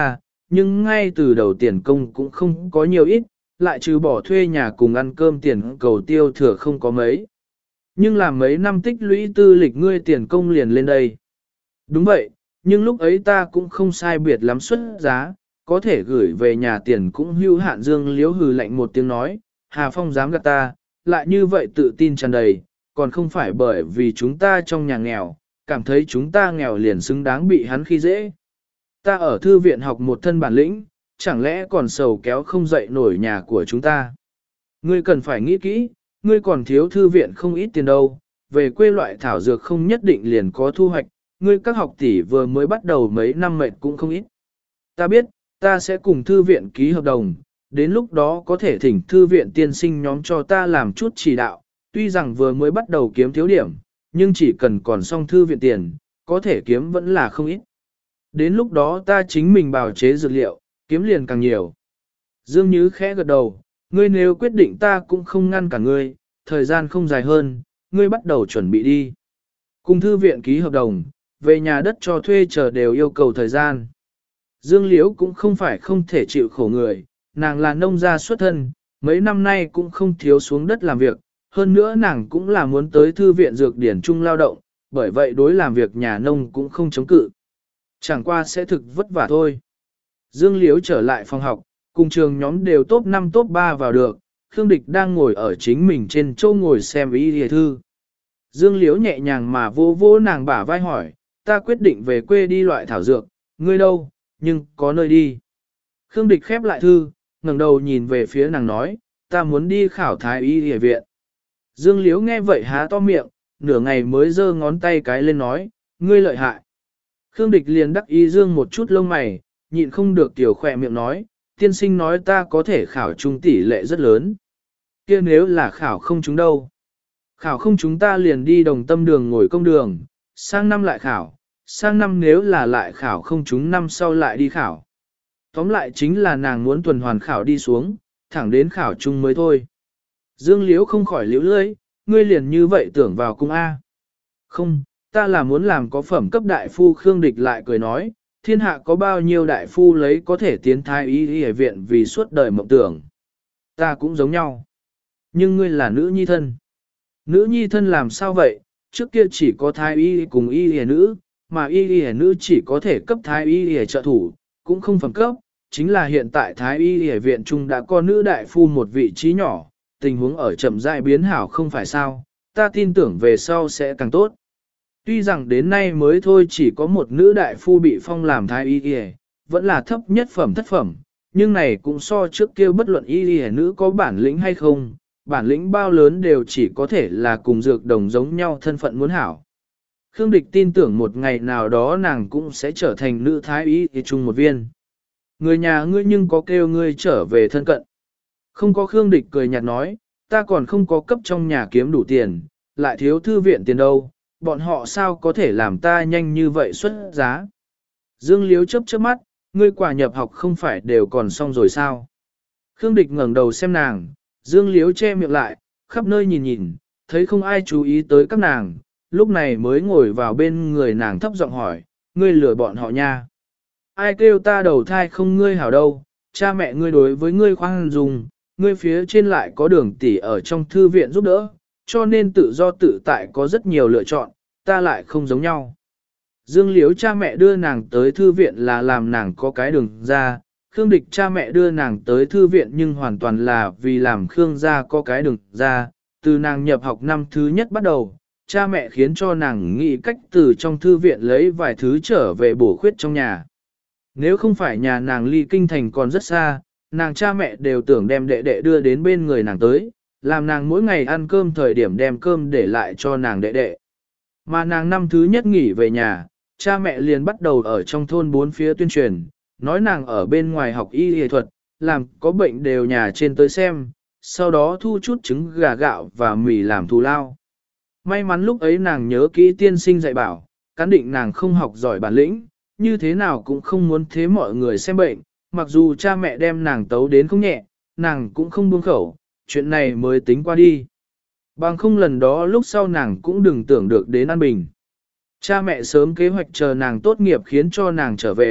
nhưng ngay từ đầu tiền công cũng không có nhiều ít, lại trừ bỏ thuê nhà cùng ăn cơm tiền cầu tiêu thừa không có mấy. Nhưng làm mấy năm tích lũy tư lịch ngươi tiền công liền lên đây. Đúng vậy, nhưng lúc ấy ta cũng không sai biệt lắm xuất giá, có thể gửi về nhà tiền cũng hữu hạn. Dương Liễu hừ lạnh một tiếng nói, Hà Phong dám gạt ta, lại như vậy tự tin tràn đầy, còn không phải bởi vì chúng ta trong nhà nghèo, cảm thấy chúng ta nghèo liền xứng đáng bị hắn khi dễ. Ta ở thư viện học một thân bản lĩnh, chẳng lẽ còn sầu kéo không dậy nổi nhà của chúng ta. Ngươi cần phải nghĩ kỹ, ngươi còn thiếu thư viện không ít tiền đâu, về quê loại thảo dược không nhất định liền có thu hoạch, ngươi các học tỷ vừa mới bắt đầu mấy năm mệt cũng không ít. Ta biết, ta sẽ cùng thư viện ký hợp đồng, đến lúc đó có thể thỉnh thư viện tiên sinh nhóm cho ta làm chút chỉ đạo, tuy rằng vừa mới bắt đầu kiếm thiếu điểm, nhưng chỉ cần còn xong thư viện tiền, có thể kiếm vẫn là không ít. Đến lúc đó ta chính mình bào chế dược liệu, kiếm liền càng nhiều. Dương Nhứ khẽ gật đầu, ngươi nếu quyết định ta cũng không ngăn cả ngươi, thời gian không dài hơn, ngươi bắt đầu chuẩn bị đi. Cùng thư viện ký hợp đồng, về nhà đất cho thuê chờ đều yêu cầu thời gian. Dương Liễu cũng không phải không thể chịu khổ người, nàng là nông gia xuất thân, mấy năm nay cũng không thiếu xuống đất làm việc, hơn nữa nàng cũng là muốn tới thư viện dược điển trung lao động, bởi vậy đối làm việc nhà nông cũng không chống cự. Chẳng qua sẽ thực vất vả thôi. Dương Liễu trở lại phòng học, cùng trường nhóm đều top 5 top 3 vào được, Khương Địch đang ngồi ở chính mình trên châu ngồi xem y thư. Dương Liễu nhẹ nhàng mà vô vô nàng bả vai hỏi, ta quyết định về quê đi loại thảo dược, ngươi đâu, nhưng có nơi đi. Khương Địch khép lại thư, ngẩng đầu nhìn về phía nàng nói, ta muốn đi khảo thái y y viện. Dương Liễu nghe vậy há to miệng, nửa ngày mới giơ ngón tay cái lên nói, ngươi lợi hại. Khương Địch liền đắc ý dương một chút lông mày, nhịn không được tiểu khỏe miệng nói, tiên sinh nói ta có thể khảo trung tỷ lệ rất lớn. Kia nếu là khảo không chúng đâu. Khảo không chúng ta liền đi đồng tâm đường ngồi công đường, sang năm lại khảo, sang năm nếu là lại khảo không chúng năm sau lại đi khảo. Tóm lại chính là nàng muốn tuần hoàn khảo đi xuống, thẳng đến khảo chung mới thôi. Dương Liễu không khỏi liễu lưỡi, ngươi liền như vậy tưởng vào cung A. Không, ta là muốn làm có phẩm cấp đại phu. Khương Địch lại cười nói, thiên hạ có bao nhiêu đại phu lấy có thể tiến thái y y viện vì suốt đời mộng tưởng. Ta cũng giống nhau. Nhưng ngươi là nữ nhi thân. Nữ nhi thân làm sao vậy? Trước kia chỉ có thái y cùng y y nữ, mà y y nữ chỉ có thể cấp thái y y trợ thủ, cũng không phẩm cấp. Chính là hiện tại thái y y viện trung đã có nữ đại phu một vị trí nhỏ, tình huống ở chậm rãi biến hảo không phải sao, ta tin tưởng về sau sẽ càng tốt. Tuy rằng đến nay mới thôi chỉ có một nữ đại phu bị phong làm thái y y, vẫn là thấp nhất phẩm thất phẩm, nhưng này cũng so trước kia bất luận y y nữ có bản lĩnh hay không, bản lĩnh bao lớn đều chỉ có thể là cùng dược đồng giống nhau thân phận muốn hảo. Khương Địch tin tưởng một ngày nào đó nàng cũng sẽ trở thành nữ thái y y chung một viên. Người nhà ngươi nhưng có kêu ngươi trở về thân cận. Không có. Khương Địch cười nhạt nói, ta còn không có cấp trong nhà kiếm đủ tiền, lại thiếu thư viện tiền đâu, bọn họ sao có thể làm ta nhanh như vậy xuất giá. Dương Liễu chớp chớp mắt, ngươi quả nhập học không phải đều còn xong rồi sao. Khương Địch ngẩng đầu xem nàng, Dương Liễu che miệng lại, khắp nơi nhìn nhìn, thấy không ai chú ý tới các nàng, lúc này mới ngồi vào bên người nàng thấp giọng hỏi, ngươi lừa bọn họ nha. Ai kêu ta đầu thai không ngươi hảo đâu, cha mẹ ngươi đối với ngươi khoan dung, ngươi phía trên lại có Đường tỷ ở trong thư viện giúp đỡ, cho nên tự do tự tại có rất nhiều lựa chọn, ta lại không giống nhau. Dương Liễu cha mẹ đưa nàng tới thư viện là làm nàng có cái đường ra, Khương Địch cha mẹ đưa nàng tới thư viện nhưng hoàn toàn là vì làm Khương gia có cái đường ra, từ nàng nhập học năm thứ nhất bắt đầu, cha mẹ khiến cho nàng nghĩ cách từ trong thư viện lấy vài thứ trở về bổ khuyết trong nhà. Nếu không phải nhà nàng ly kinh thành còn rất xa, nàng cha mẹ đều tưởng đem đệ đệ đưa đến bên người nàng tới, làm nàng mỗi ngày ăn cơm thời điểm đem cơm để lại cho nàng đệ đệ. Mà nàng năm thứ nhất nghỉ về nhà, cha mẹ liền bắt đầu ở trong thôn bốn phía tuyên truyền, nói nàng ở bên ngoài học y y thuật, làm có bệnh đều nhà trên tới xem, sau đó thu chút trứng gà gạo và mì làm thù lao. May mắn lúc ấy nàng nhớ kỹ tiên sinh dạy bảo, cán định nàng không học giỏi bản lĩnh, như thế nào cũng không muốn thế mọi người xem bệnh, mặc dù cha mẹ đem nàng tấu đến không nhẹ, nàng cũng không buông khẩu, chuyện này mới tính qua đi. Bằng không lần đó lúc sau nàng cũng đừng tưởng được đến an bình. Cha mẹ sớm kế hoạch chờ nàng tốt nghiệp khiến cho nàng trở về,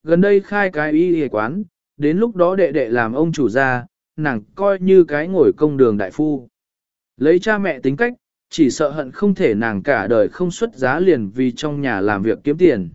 gần đây khai cái y y quán, đến lúc đó đệ đệ làm ông chủ gia, nàng coi như cái ngồi công đường đại phu. Lấy cha mẹ tính cách, chỉ sợ hận không thể nàng cả đời không xuất giá liền vì trong nhà làm việc kiếm tiền.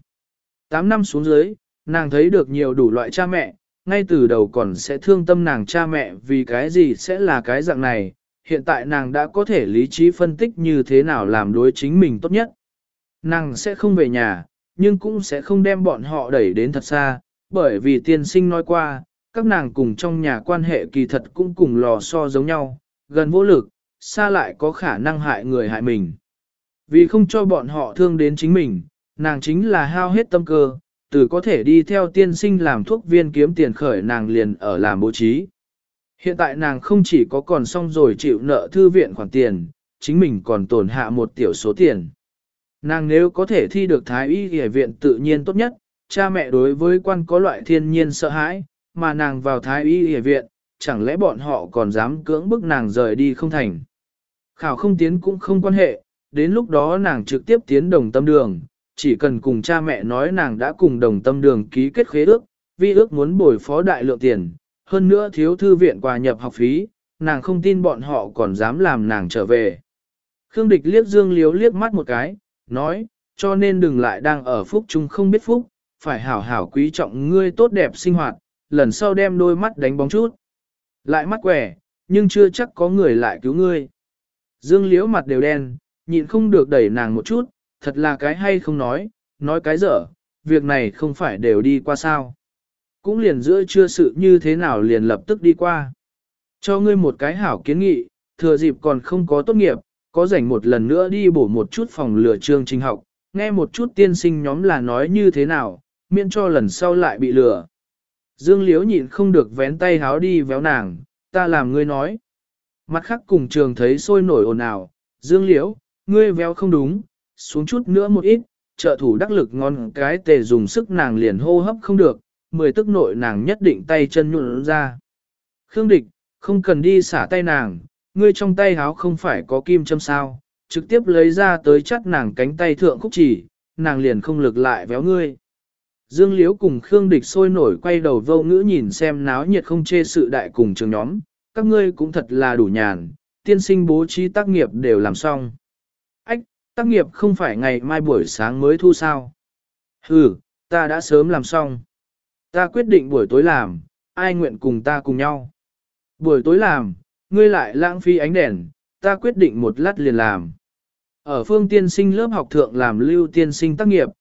8 năm xuống dưới, nàng thấy được nhiều đủ loại cha mẹ, ngay từ đầu còn sẽ thương tâm nàng cha mẹ vì cái gì sẽ là cái dạng này, hiện tại nàng đã có thể lý trí phân tích như thế nào làm đối chính mình tốt nhất. Nàng sẽ không về nhà, nhưng cũng sẽ không đem bọn họ đẩy đến thật xa, bởi vì tiên sinh nói qua, các nàng cùng trong nhà quan hệ kỳ thật cũng cùng lò xo giống nhau, gần vô lực, xa lại có khả năng hại người hại mình. Vì không cho bọn họ thương đến chính mình, nàng chính là hao hết tâm cơ, từ có thể đi theo tiên sinh làm thuốc viên kiếm tiền khởi nàng liền ở làm bố trí. Hiện tại nàng không chỉ có còn xong rồi chịu nợ thư viện khoản tiền, chính mình còn tổn hạ một tiểu số tiền. Nàng nếu có thể thi được thái y y viện tự nhiên tốt nhất, cha mẹ đối với quan có loại thiên nhiên sợ hãi, mà nàng vào thái y y viện, chẳng lẽ bọn họ còn dám cưỡng bức nàng rời đi không thành. Khảo không tiến cũng không quan hệ, đến lúc đó nàng trực tiếp tiến đồng tâm đường, chỉ cần cùng cha mẹ nói nàng đã cùng đồng tâm đường ký kết khế ước, vi ước muốn bồi phó đại lượng tiền, hơn nữa thiếu thư viện quà nhập học phí, nàng không tin bọn họ còn dám làm nàng trở về. Khương Địch liếc Dương Liếu liếc mắt một cái, nói, cho nên đừng lại đang ở phúc chung không biết phúc, phải hảo hảo quý trọng ngươi tốt đẹp sinh hoạt, lần sau đem đôi mắt đánh bóng chút. Lại mắt quẻ, nhưng chưa chắc có người lại cứu ngươi. Dương Liễu mặt đều đen, nhịn không được đẩy nàng một chút, thật là cái hay không nói cái dở, việc này không phải đều đi qua sao. Cũng liền giữa chưa sự như thế nào liền lập tức đi qua. Cho ngươi một cái hảo kiến nghị, thừa dịp còn không có tốt nghiệp, có rảnh một lần nữa đi bổ một chút phòng lừa chương trình học, nghe một chút tiên sinh nhóm là nói như thế nào, miễn cho lần sau lại bị lừa. Dương Liễu nhịn không được vén tay háo đi véo nàng, ta làm ngươi nói. Mặt khác cùng trường thấy sôi nổi ồn ào, Dương Liễu, ngươi véo không đúng, xuống chút nữa một ít, trợ thủ đắc lực ngon cái tề dùng sức nàng liền hô hấp không được, 10 tức nội nàng nhất định tay chân nhuận ra. Khương Địch, không cần đi xả tay nàng, ngươi trong tay háo không phải có kim châm sao, trực tiếp lấy ra tới chắt nàng cánh tay thượng khúc chỉ, nàng liền không lực lại véo ngươi. Dương Liễu cùng Khương Địch sôi nổi quay đầu vô ngữ nhìn xem náo nhiệt không chê sự đại cùng trường nhóm, các ngươi cũng thật là đủ nhàn, tiên sinh bố trí tác nghiệp đều làm xong. Ách, tác nghiệp không phải ngày mai buổi sáng mới thu sao. Ừ, ta đã sớm làm xong. Ta quyết định buổi tối làm, ai nguyện cùng ta cùng nhau. Buổi tối làm, ngươi lại lãng phí ánh đèn, ta quyết định một lát liền làm. Ở phương tiên sinh lớp học thượng làm lưu tiên sinh tác nghiệp,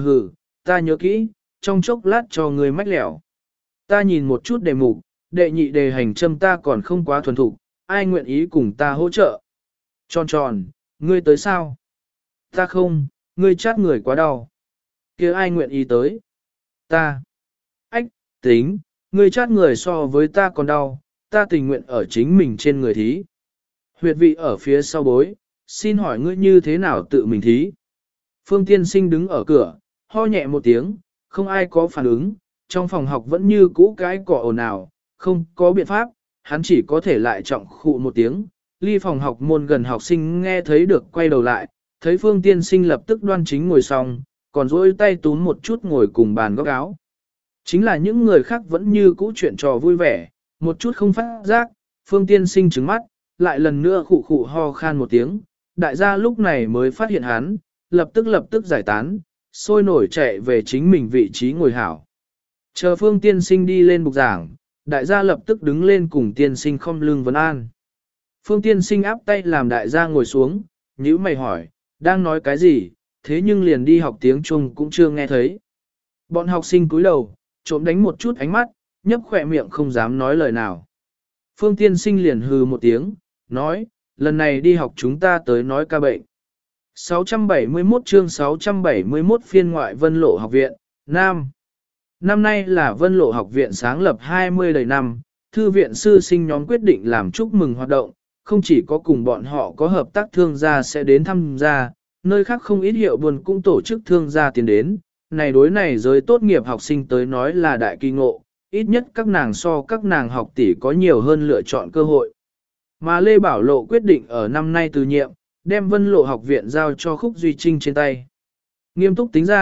ta nhớ kỹ, trong chốc lát cho ngươi mách lẻo. Ta nhìn một chút đề mục, đệ nhị đề hành châm ta còn không quá thuần thục, ai nguyện ý cùng ta hỗ trợ. Tròn tròn, ngươi tới sao? Ta không, ngươi chát người quá đau. Kia ai nguyện ý tới? Ta. Ách, tính, ngươi chát người so với ta còn đau, ta tình nguyện ở chính mình trên người thí. Huyệt vị ở phía sau bối, xin hỏi ngươi như thế nào tự mình thí? Phương tiên sinh đứng ở cửa, ho nhẹ một tiếng, không ai có phản ứng, trong phòng học vẫn như cũ cái cỏ ồn ào, không có biện pháp, hắn chỉ có thể lại trọng khụ một tiếng. Ly phòng học môn gần học sinh nghe thấy được quay đầu lại, thấy phương tiên sinh lập tức đoan chính ngồi xong, còn dỗi tay túm một chút ngồi cùng bàn góc áo. Chính là những người khác vẫn như cũ chuyện trò vui vẻ, một chút không phát giác, phương tiên sinh trứng mắt, lại lần nữa khụ khụ ho khan một tiếng, đại gia lúc này mới phát hiện hắn, lập tức giải tán, sôi nổi chạy về chính mình vị trí ngồi hảo. Chờ phương tiên sinh đi lên bục giảng, đại gia lập tức đứng lên cùng tiên sinh khom lưng vấn an. Phương tiên sinh áp tay làm đại gia ngồi xuống, nhíu mày hỏi, đang nói cái gì, thế nhưng liền đi học tiếng Trung cũng chưa nghe thấy. Bọn học sinh cúi đầu, trộm đánh một chút ánh mắt, nhấp khỏe miệng không dám nói lời nào. Phương tiên sinh liền hừ một tiếng, nói, lần này đi học chúng ta tới nói ca bệnh. 671 chương 671 phiên ngoại Vân Lộ học viện, Nam. Năm nay là Vân Lộ học viện sáng lập 20 đầy năm, thư viện sư sinh nhóm quyết định làm chúc mừng hoạt động, không chỉ có cùng bọn họ có hợp tác thương gia sẽ đến thăm gia, nơi khác không ít hiệu buồn cũng tổ chức thương gia tiến đến, này đối này giới tốt nghiệp học sinh tới nói là đại kỳ ngộ, ít nhất các nàng so các nàng học tỷ có nhiều hơn lựa chọn cơ hội. Mà Lê Bảo Lộ quyết định ở năm nay từ nhiệm, đem Vân Lộ học viện giao cho Khúc Duy Trinh trên tay. Nghiêm túc tính ra,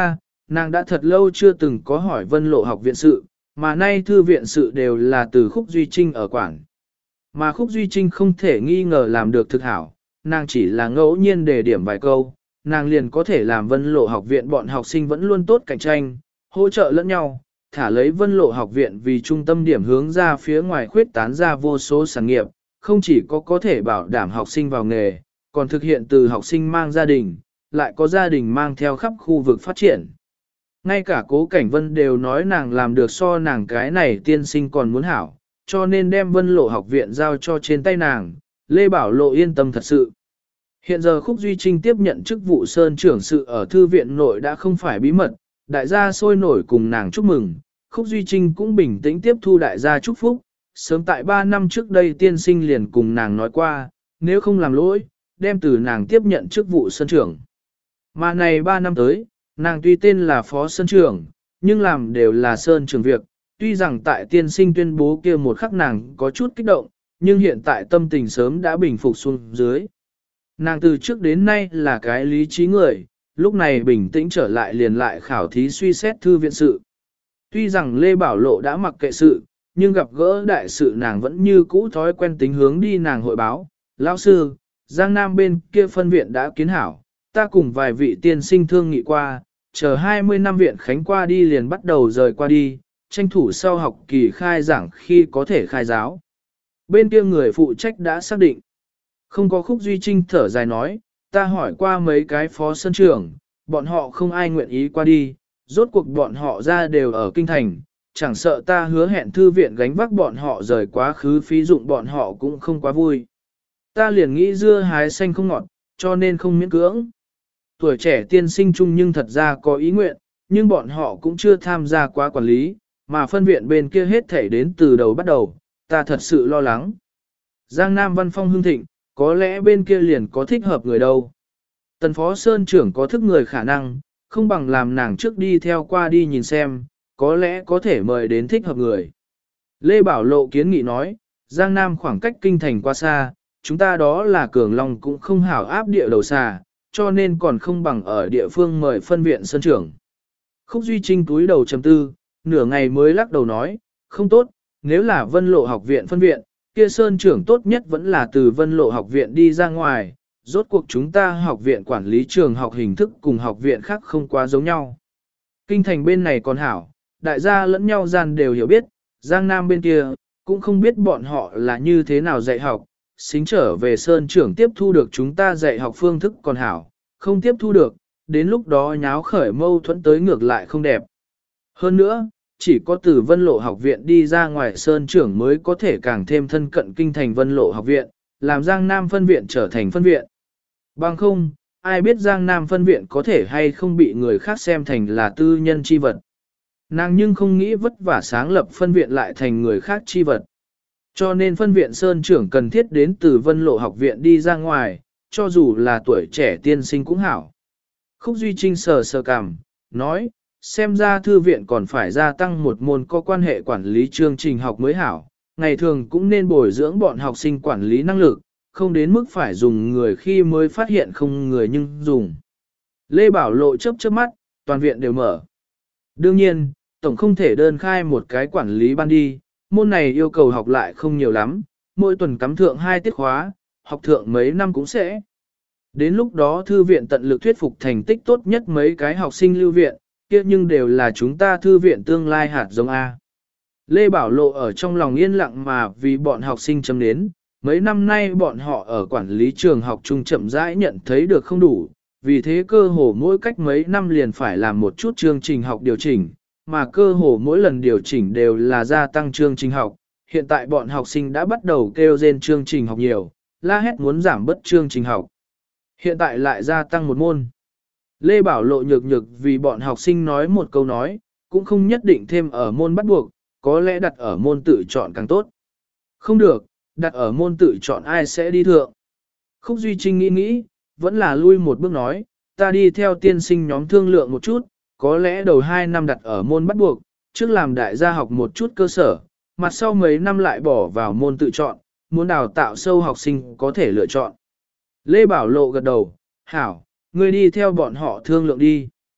nàng đã thật lâu chưa từng có hỏi Vân Lộ học viện sự, mà nay thư viện sự đều là từ Khúc Duy Trinh ở quảng. Mà Khúc Duy Trinh không thể nghi ngờ làm được thực hảo, nàng chỉ là ngẫu nhiên đề điểm vài câu, nàng liền có thể làm Vân Lộ học viện bọn học sinh vẫn luôn tốt cạnh tranh, hỗ trợ lẫn nhau, thả lấy Vân Lộ học viện vì trung tâm điểm hướng ra phía ngoài khuyết tán ra vô số sản nghiệp, không chỉ có thể bảo đảm học sinh vào nghề, còn thực hiện từ học sinh mang gia đình, lại có gia đình mang theo khắp khu vực phát triển. Ngay cả Cố Cảnh Vân đều nói nàng làm được so nàng cái này tiên sinh còn muốn hảo, cho nên đem Vân Lộ học viện giao cho trên tay nàng, Lê Bảo Lộ yên tâm thật sự. Hiện giờ Khúc Duy Trinh tiếp nhận chức vụ sơn trưởng sự ở thư viện nội đã không phải bí mật, đại gia sôi nổi cùng nàng chúc mừng, Khúc Duy Trinh cũng bình tĩnh tiếp thu đại gia chúc phúc, sớm tại 3 năm trước đây tiên sinh liền cùng nàng nói qua, nếu không làm lỗi, đem từ nàng tiếp nhận chức vụ sơn trưởng. Mà này 3 năm tới, nàng tuy tên là phó sơn trưởng, nhưng làm đều là sơn trưởng việc, tuy rằng tại tiên sinh tuyên bố kia một khắc nàng có chút kích động, nhưng hiện tại tâm tình sớm đã bình phục xuống dưới. Nàng từ trước đến nay là cái lý trí người, lúc này bình tĩnh trở lại liền lại khảo thí suy xét thư viện sự. Tuy rằng Lê Bảo Lộ đã mặc kệ sự, nhưng gặp gỡ đại sự nàng vẫn như cũ thói quen tính hướng đi nàng hội báo. Lão sư, Giang Nam bên kia phân viện đã kiến hảo, ta cùng vài vị tiên sinh thương nghị qua, chờ 20 năm viện khánh qua đi liền bắt đầu rời qua đi, tranh thủ sau học kỳ khai giảng khi có thể khai giáo. Bên kia người phụ trách đã xác định. Không có Khúc Duy Trinh thở dài nói, ta hỏi qua mấy cái phó sân trưởng, bọn họ không ai nguyện ý qua đi, rốt cuộc bọn họ ra đều ở kinh thành, chẳng sợ ta hứa hẹn thư viện gánh vác bọn họ rời quá khứ phí dụng bọn họ cũng không quá vui. Ta liền nghĩ dưa hái xanh không ngọt, cho nên không miễn cưỡng. Tuổi trẻ tiên sinh chung nhưng thật ra có ý nguyện, nhưng bọn họ cũng chưa tham gia quá quản lý, mà phân viện bên kia hết thảy đến từ đầu bắt đầu, ta thật sự lo lắng. Giang Nam văn phong hưng thịnh, có lẽ bên kia liền có thích hợp người đâu. Tần phó sơn trưởng có thức người khả năng, không bằng làm nàng trước đi theo qua đi nhìn xem, có lẽ có thể mời đến thích hợp người. Lê Bảo Lộ kiến nghị nói, Giang Nam khoảng cách kinh thành quá xa, chúng ta đó là cường long cũng không hảo áp địa đầu xa, cho nên còn không bằng ở địa phương mời phân viện sơn trưởng. Khúc Duy Trinh túi đầu trầm tư, nửa ngày mới lắc đầu nói, không tốt, nếu là Vân Lộ học viện phân viện, kia sơn trưởng tốt nhất vẫn là từ Vân Lộ học viện đi ra ngoài, rốt cuộc chúng ta học viện quản lý trường học hình thức cùng học viện khác không quá giống nhau. Kinh thành bên này còn hảo, đại gia lẫn nhau gian đều hiểu biết, Giang Nam bên kia, cũng không biết bọn họ là như thế nào dạy học, xính trở về sơn trưởng tiếp thu được chúng ta dạy học phương thức còn hảo, không tiếp thu được, đến lúc đó nháo khởi mâu thuẫn tới ngược lại không đẹp. Hơn nữa, chỉ có từ Vân Lộ học viện đi ra ngoài sơn trưởng mới có thể càng thêm thân cận kinh thành Vân Lộ học viện, làm Giang Nam phân viện trở thành phân viện. Bằng không, ai biết Giang Nam phân viện có thể hay không bị người khác xem thành là tư nhân chi vật. Nàng nhưng không nghĩ vất vả sáng lập phân viện lại thành người khác chi vật. Cho nên phân viện sơn trưởng cần thiết đến từ Vân Lộ học viện đi ra ngoài, cho dù là tuổi trẻ tiên sinh cũng hảo. Khúc Duy Trinh sờ sờ cằm, nói, xem ra thư viện còn phải gia tăng một môn có quan hệ quản lý chương trình học mới hảo, ngày thường cũng nên bồi dưỡng bọn học sinh quản lý năng lực, không đến mức phải dùng người khi mới phát hiện không người nhưng dùng. Lê Bảo Lộ chớp chớp mắt, toàn viện đều mở. Đương nhiên, tổng không thể đơn khai một cái quản lý ban đi, môn này yêu cầu học lại không nhiều lắm, mỗi tuần cắm thượng 2 tiết khóa, học thượng mấy năm cũng sẽ. Đến lúc đó thư viện tận lực thuyết phục thành tích tốt nhất mấy cái học sinh lưu viện, kia nhưng đều là chúng ta thư viện tương lai hạt giống A. Lê Bảo Lộ ở trong lòng yên lặng mà vì bọn học sinh chấm đến, mấy năm nay bọn họ ở quản lý trường học trung chậm rãi nhận thấy được không đủ, vì thế cơ hồ mỗi cách mấy năm liền phải làm một chút chương trình học điều chỉnh, mà cơ hồ mỗi lần điều chỉnh đều là gia tăng chương trình học. Hiện tại bọn học sinh đã bắt đầu kêu rên chương trình học nhiều, la hét muốn giảm bớt chương trình học. Hiện tại lại gia tăng một môn. Lê Bảo Lộ nhược nhược vì bọn học sinh nói một câu nói, cũng không nhất định thêm ở môn bắt buộc, có lẽ đặt ở môn tự chọn càng tốt. Không được, đặt ở môn tự chọn ai sẽ đi thượng. Khúc Duy Trinh nghĩ nghĩ, vẫn là lui một bước nói, ta đi theo tiên sinh nhóm thương lượng một chút, có lẽ đầu 2 năm đặt ở môn bắt buộc, trước làm đại gia học một chút cơ sở, mặt sau mấy năm lại bỏ vào môn tự chọn, muốn đào tạo sâu học sinh có thể lựa chọn. Lê Bảo Lộ gật đầu, hảo, ngươi đi theo bọn họ thương lượng đi.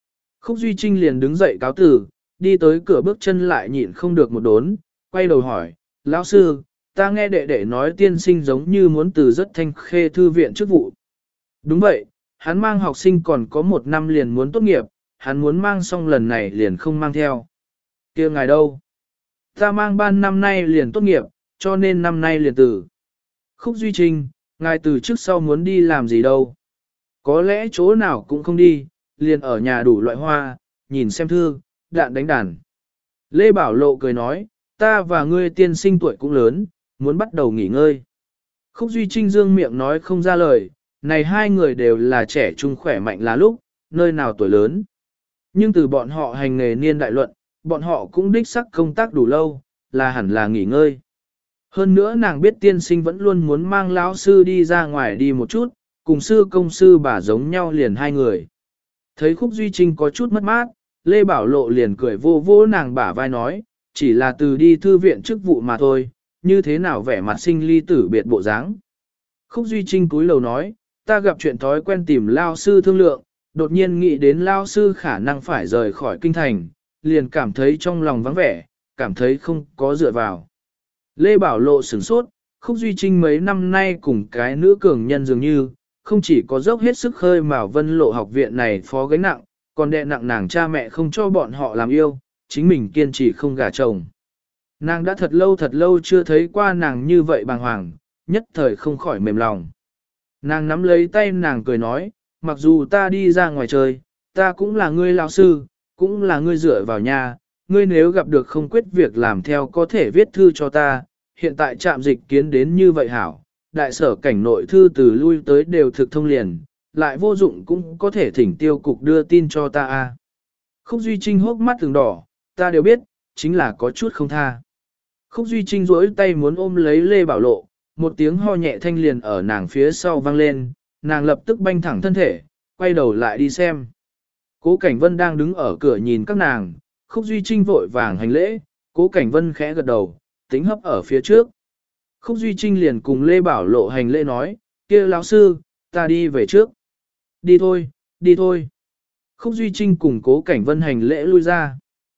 Khúc Duy Trinh liền đứng dậy cáo từ, đi tới cửa bước chân lại nhịn không được một đốn, quay đầu hỏi, lão sư, ta nghe đệ đệ nói tiên sinh giống như muốn từ rất thanh khê thư viện chức vụ. Đúng vậy, hắn mang học sinh còn có 1 năm liền muốn tốt nghiệp, hắn muốn mang xong lần này liền không mang theo. Kia ngài đâu? Ta mang ban năm nay liền tốt nghiệp, cho nên năm nay liền từ. Khúc Duy Trinh, ngài từ trước sau muốn đi làm gì đâu? Có lẽ chỗ nào cũng không đi, liền ở nhà đủ loại hoa, nhìn xem thư, đạn đánh đàn. Lê Bảo Lộ cười nói, ta và ngươi tiên sinh tuổi cũng lớn, muốn bắt đầu nghỉ ngơi. Khúc Duy Trinh dương miệng nói không ra lời, này hai người đều là trẻ trung khỏe mạnh là lúc, nơi nào tuổi lớn. Nhưng từ bọn họ hành nghề niên đại luận, bọn họ cũng đích sắc công tác đủ lâu, là hẳn là nghỉ ngơi. Hơn nữa nàng biết tiên sinh vẫn luôn muốn mang lão sư đi ra ngoài đi một chút, cùng sư công sư bà giống nhau liền hai người. Thấy Khúc Duy Trinh có chút mất mát, Lê Bảo Lộ liền cười vô vô nàng bả vai nói, chỉ là từ đi thư viện chức vụ mà thôi, như thế nào vẻ mặt sinh ly tử biệt bộ dáng. Khúc Duy Trinh cúi lầu nói, ta gặp chuyện thói quen tìm lao sư thương lượng, đột nhiên nghĩ đến lao sư khả năng phải rời khỏi kinh thành, liền cảm thấy trong lòng vắng vẻ, cảm thấy không có dựa vào. Lê Bảo Lộ sửng sốt, Khúc Duy Trinh mấy năm nay cùng cái nữ cường nhân dường như, không chỉ có dốc hết sức khơi mào Vân Lộ học viện này phó gánh nặng, còn đè nặng nàng cha mẹ không cho bọn họ làm yêu, chính mình kiên trì không gả chồng. Nàng đã thật lâu chưa thấy qua nàng như vậy bàng hoàng, nhất thời không khỏi mềm lòng. Nàng nắm lấy tay nàng cười nói, mặc dù ta đi ra ngoài chơi, ta cũng là ngươi lão sư, cũng là ngươi dựa vào nhà, ngươi nếu gặp được không quyết việc làm theo có thể viết thư cho ta, hiện tại trạm dịch kiến đến như vậy hảo, đại sở cảnh nội thư từ lui tới đều thực thông liền, lại vô dụng cũng có thể thỉnh tiêu cục đưa tin cho ta a. Khúc Duy Trinh hốc mắt từng đỏ, ta đều biết, chính là có chút không tha. Khúc Duy Trinh duỗi tay muốn ôm lấy Lê Bảo Lộ, một tiếng ho nhẹ thanh liền ở nàng phía sau vang lên, nàng lập tức banh thẳng thân thể, quay đầu lại đi xem. Cố Cảnh Vân đang đứng ở cửa nhìn các nàng, Khúc Duy Trinh vội vàng hành lễ, Cố Cảnh Vân khẽ gật đầu, tính hấp ở phía trước. Khúc Duy Trinh liền cùng Lê Bảo Lộ hành lễ nói, kia lão sư, ta đi về trước. Đi thôi, đi thôi. Khúc Duy Trinh cùng Cố Cảnh Vân hành lễ lui ra.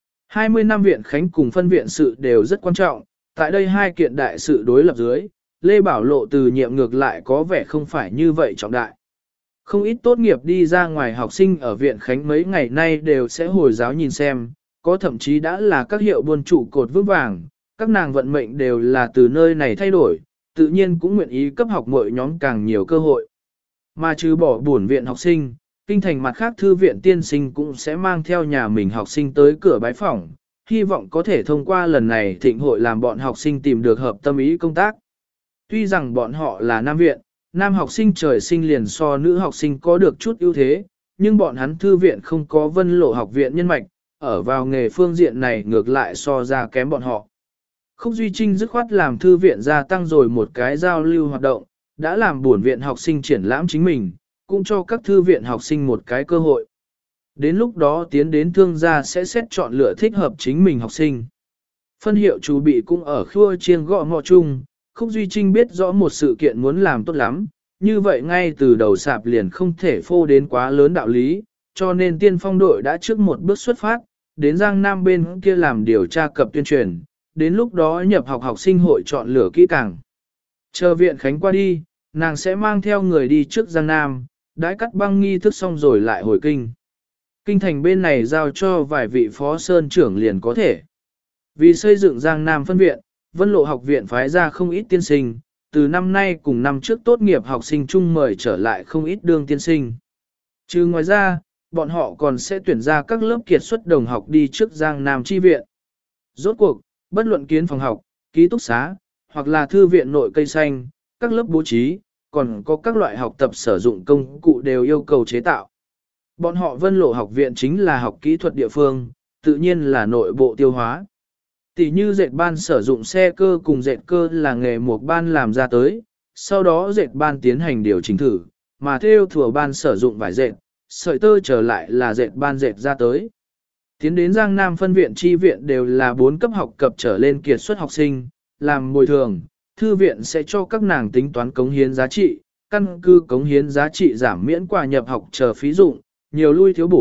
20 năm viện khánh cùng phân viện sự đều rất quan trọng, tại đây hai kiện đại sự đối lập dưới, Lê Bảo Lộ từ nhiệm ngược lại có vẻ không phải như vậy trọng đại. Không ít tốt nghiệp đi ra ngoài học sinh ở viện khánh mấy ngày nay đều sẽ hồi giáo nhìn xem, có thậm chí đã là các hiệu buôn trụ cột vững vàng, các nàng vận mệnh đều là từ nơi này thay đổi, tự nhiên cũng nguyện ý cấp học mỗi nhóm càng nhiều cơ hội. Mà trừ bỏ buồn viện học sinh, kinh thành mặt khác thư viện tiên sinh cũng sẽ mang theo nhà mình học sinh tới cửa bái phỏng, hy vọng có thể thông qua lần này thịnh hội làm bọn học sinh tìm được hợp tâm ý công tác. Tuy rằng bọn họ là nam viện, nam học sinh trời sinh liền so nữ học sinh có được chút ưu thế, nhưng bọn hắn thư viện không có Vân Lộ học viện nhân mạch, ở vào nghề phương diện này ngược lại so ra kém bọn họ. Khúc Duy Trinh dứt khoát làm thư viện gia tăng rồi một cái giao lưu hoạt động, đã làm buồn viện học sinh triển lãm chính mình, cũng cho các thư viện học sinh một cái cơ hội. Đến lúc đó tiến đến thương gia sẽ xét chọn lựa thích hợp chính mình học sinh. Phân hiệu chủ bị cũng ở khua chiêng gõ ngọ chung, Khúc Duy Trinh biết rõ một sự kiện muốn làm tốt lắm, như vậy ngay từ đầu sạp liền không thể phô đến quá lớn đạo lý, cho nên tiên phong đội đã trước một bước xuất phát, đến Giang Nam bên kia làm điều tra cập tuyên truyền, đến lúc đó nhập học học sinh hội chọn lựa kỹ càng. Chờ viện khánh qua đi, nàng sẽ mang theo người đi trước Giang Nam, đãi cắt băng nghi thức xong rồi lại hồi kinh. Kinh thành bên này giao cho vài vị phó sơn trưởng liền có thể. Vì xây dựng Giang Nam phân viện, Vân Lộ học viện phái ra không ít tiên sinh, từ năm nay cùng năm trước tốt nghiệp học sinh chung mời trở lại không ít đương tiên sinh. Trừ ngoài ra, bọn họ còn sẽ tuyển ra các lớp kiệt xuất đồng học đi trước Giang Nam chi viện. Rốt cuộc, bất luận kiến phòng học, ký túc xá, hoặc là thư viện nội cây xanh, các lớp bố trí, còn có các loại học tập sử dụng công cụ đều yêu cầu chế tạo. Bọn họ Vân Lộ học viện chính là học kỹ thuật địa phương, tự nhiên là nội bộ tiêu hóa. Tỷ như dệt ban sử dụng xe cơ cùng dệt cơ là nghề một ban làm ra tới, sau đó dệt ban tiến hành điều chỉnh thử, mà theo thừa ban sử dụng vải dệt, sợi tơ trở lại là dệt ban dệt ra tới. Tiến đến Giang Nam phân viện chi viện đều là 4 cấp học cập trở lên kiệt xuất học sinh, làm bồi thường, thư viện sẽ cho các nàng tính toán cống hiến giá trị, căn cứ cống hiến giá trị giảm miễn quà nhập học chờ phí dụng, nhiều lui thiếu bổ,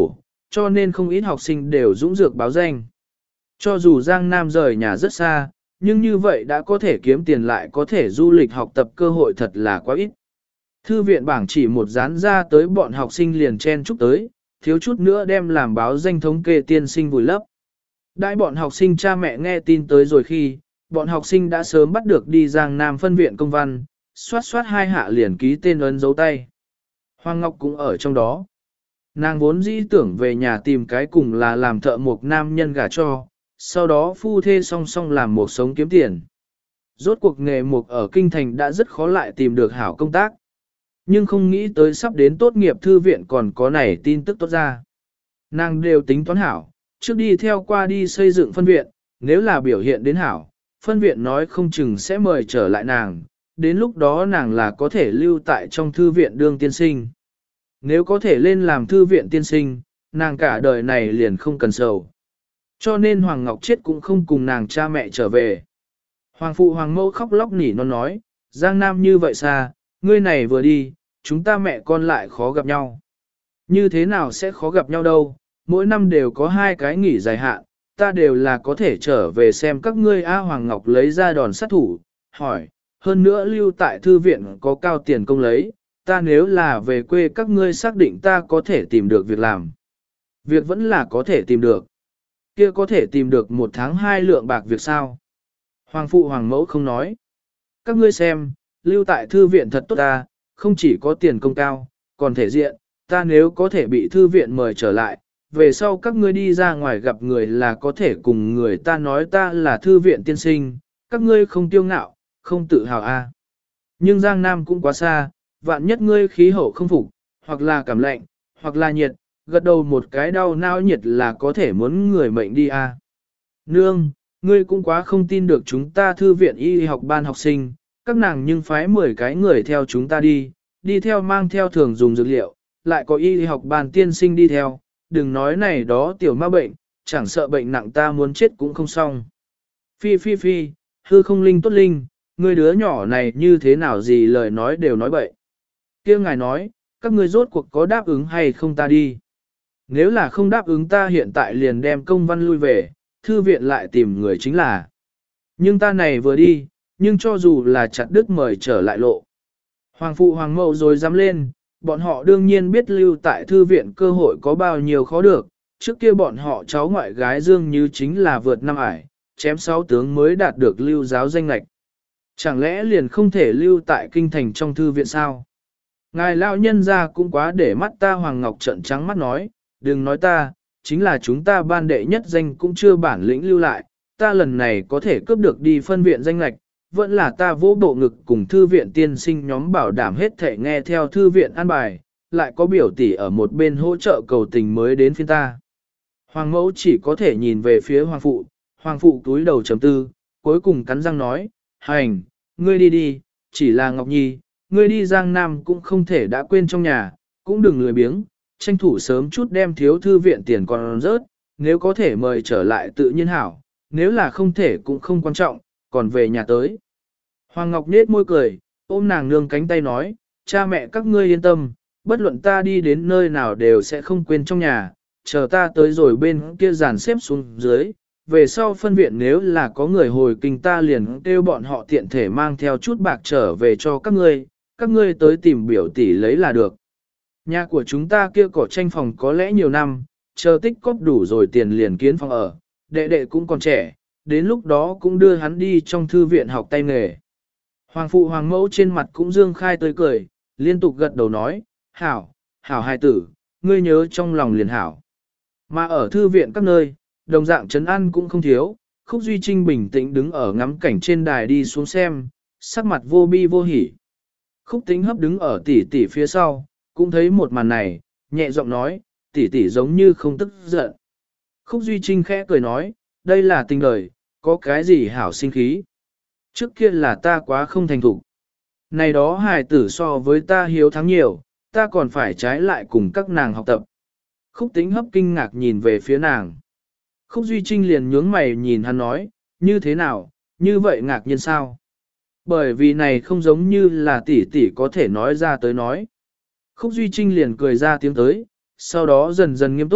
cho nên không ít học sinh đều dũng dược báo danh. Cho dù Giang Nam rời nhà rất xa, nhưng như vậy đã có thể kiếm tiền lại có thể du lịch học tập cơ hội thật là quá ít. Thư viện bảng chỉ một dán ra tới bọn học sinh liền chen chúc tới, thiếu chút nữa đem làm báo danh thống kê tiên sinh vùi lấp. Đại bọn học sinh cha mẹ nghe tin tới rồi khi, bọn học sinh đã sớm bắt được đi Giang Nam phân viện công văn, xoát xoát hai hạ liền ký tên ấn dấu tay. Hoàng Ngọc cũng ở trong đó. Nàng vốn dĩ tưởng về nhà tìm cái cùng là làm thợ mộc nam nhân gả cho, sau đó phu thê song song làm một sống kiếm tiền. Rốt cuộc nghề mộc ở kinh thành đã rất khó lại tìm được hảo công tác. Nhưng không nghĩ tới sắp đến tốt nghiệp thư viện còn có này tin tức tốt ra. Nàng đều tính toán hảo, trước đi theo qua đi xây dựng phân viện, nếu là biểu hiện đến hảo, phân viện nói không chừng sẽ mời trở lại nàng, đến lúc đó nàng là có thể lưu tại trong thư viện đương tiên sinh. Nếu có thể lên làm thư viện tiên sinh, nàng cả đời này liền không cần sầu. Cho nên Hoàng Ngọc chết cũng không cùng nàng cha mẹ trở về. Hoàng phụ Hoàng mẫu khóc lóc nỉ non nói, Giang Nam như vậy xa, ngươi này vừa đi, chúng ta mẹ con lại khó gặp nhau. Như thế nào sẽ khó gặp nhau đâu, mỗi năm đều có 2 cái nghỉ dài hạn, ta đều là có thể trở về xem các ngươi. Hoàng Ngọc lấy ra đòn sát thủ, hỏi, hơn nữa lưu tại thư viện có cao tiền công lấy, ta nếu là về quê các ngươi xác định ta có thể tìm được việc làm. Việc vẫn là có thể tìm được. Kia có thể tìm được 1 tháng 2 lượng bạc việc sao? Hoàng phụ Hoàng mẫu không nói. Các ngươi xem, lưu tại thư viện thật tốt ta, không chỉ có tiền công cao, còn thể diện, ta nếu có thể bị thư viện mời trở lại, về sau các ngươi đi ra ngoài gặp người là có thể cùng người ta nói ta là thư viện tiên sinh, các ngươi không tiêu ngạo, không tự hào a. Nhưng Giang Nam cũng quá xa, vạn nhất ngươi khí hậu không phục, hoặc là cảm lạnh, hoặc là nhiệt, gật đầu một cái đau não nhiệt là có thể muốn người mệnh đi a. Nương, ngươi cũng quá không tin được chúng ta thư viện y học ban học sinh, các nàng nhưng phái 10 cái người theo chúng ta đi theo mang theo thường dùng dược liệu, lại có y học ban tiên sinh đi theo, đừng nói này đó tiểu ma bệnh, chẳng sợ bệnh nặng ta muốn chết cũng không xong. Phi phi phi, hư không linh tốt linh, ngươi đứa nhỏ này như thế nào gì lời nói đều nói bậy. Kia ngài nói, các ngươi rốt cuộc có đáp ứng hay không ta đi. Nếu là không đáp ứng ta hiện tại liền đem công văn lui về, thư viện lại tìm người chính là. Nhưng ta này vừa đi, nhưng cho dù là chặt đứt mời trở lại lộ. Hoàng phụ Hoàng mẫu rồi dám lên, bọn họ đương nhiên biết lưu tại thư viện cơ hội có bao nhiêu khó được, trước kia bọn họ cháu ngoại gái Dương Như chính là vượt năm ải, chém 6 tướng mới đạt được lưu giáo danh lệch. Chẳng lẽ liền không thể lưu tại kinh thành trong thư viện sao? Ngài lão nhân ra cũng quá để mắt ta. Hoàng Ngọc trợn trắng mắt nói, đừng nói ta, chính là chúng ta ban đệ nhất danh cũng chưa bản lĩnh lưu lại, ta lần này có thể cướp được đi phân viện danh lệch, vẫn là ta vỗ bộ ngực cùng thư viện tiên sinh nhóm bảo đảm hết thể nghe theo thư viện an bài, lại có biểu tỷ ở một bên hỗ trợ cầu tình mới đến phiên ta. Hoàng mẫu chỉ có thể nhìn về phía hoàng phụ túi đầu chấm tư, cuối cùng cắn răng nói, hành, ngươi đi đi, chỉ là Ngọc Nhi, ngươi đi Giang Nam cũng không thể đã quên trong nhà, cũng đừng lười biếng, tranh thủ sớm chút đem thiếu thư viện tiền còn rớt, nếu có thể mời trở lại tự nhiên hảo, nếu là không thể cũng không quan trọng, còn về nhà tới. Hoàng Ngọc nết môi cười, ôm nàng nương cánh tay nói, cha mẹ các ngươi yên tâm, bất luận ta đi đến nơi nào đều sẽ không quên trong nhà, chờ ta tới rồi bên kia dàn xếp xuống dưới, về sau phân viện nếu là có người hồi kinh ta liền kêu bọn họ tiện thể mang theo chút bạc trở về cho các ngươi tới tìm biểu tỷ lấy là được. Nhà của chúng ta kia cỏ tranh phòng có lẽ nhiều năm, chờ tích cóp đủ rồi tiền liền kiến phòng ở, đệ đệ cũng còn trẻ, đến lúc đó cũng đưa hắn đi trong thư viện học tay nghề. Hoàng phụ Hoàng mẫu trên mặt cũng dương khai tươi cười, liên tục gật đầu nói, hảo, hảo hài tử, ngươi nhớ trong lòng liền hảo. Mà ở thư viện các nơi, đồng dạng trấn an cũng không thiếu, Khúc Duy Trinh bình tĩnh đứng ở ngắm cảnh trên đài đi xuống xem, sắc mặt vô bi vô hỉ. Khúc Tính Hấp đứng ở tỷ tỷ phía sau, cũng thấy một màn này, nhẹ giọng nói, tỷ tỷ giống như không tức giận. Khúc Duy Trinh khẽ cười nói, đây là tình đời, có cái gì hảo sinh khí. Trước kia là ta quá không thành thục. Này đó hài tử so với ta hiếu thắng nhiều, ta còn phải trái lại cùng các nàng học tập. Khúc Tính Hấp kinh ngạc nhìn về phía nàng. Khúc Duy Trinh liền nhướng mày nhìn hắn nói, như thế nào, như vậy ngạc nhiên sao? Bởi vì này không giống như là tỷ tỷ có thể nói ra tới nói. Khúc Duy Trinh liền cười ra tiếng tới, sau đó dần dần nghiêm túc,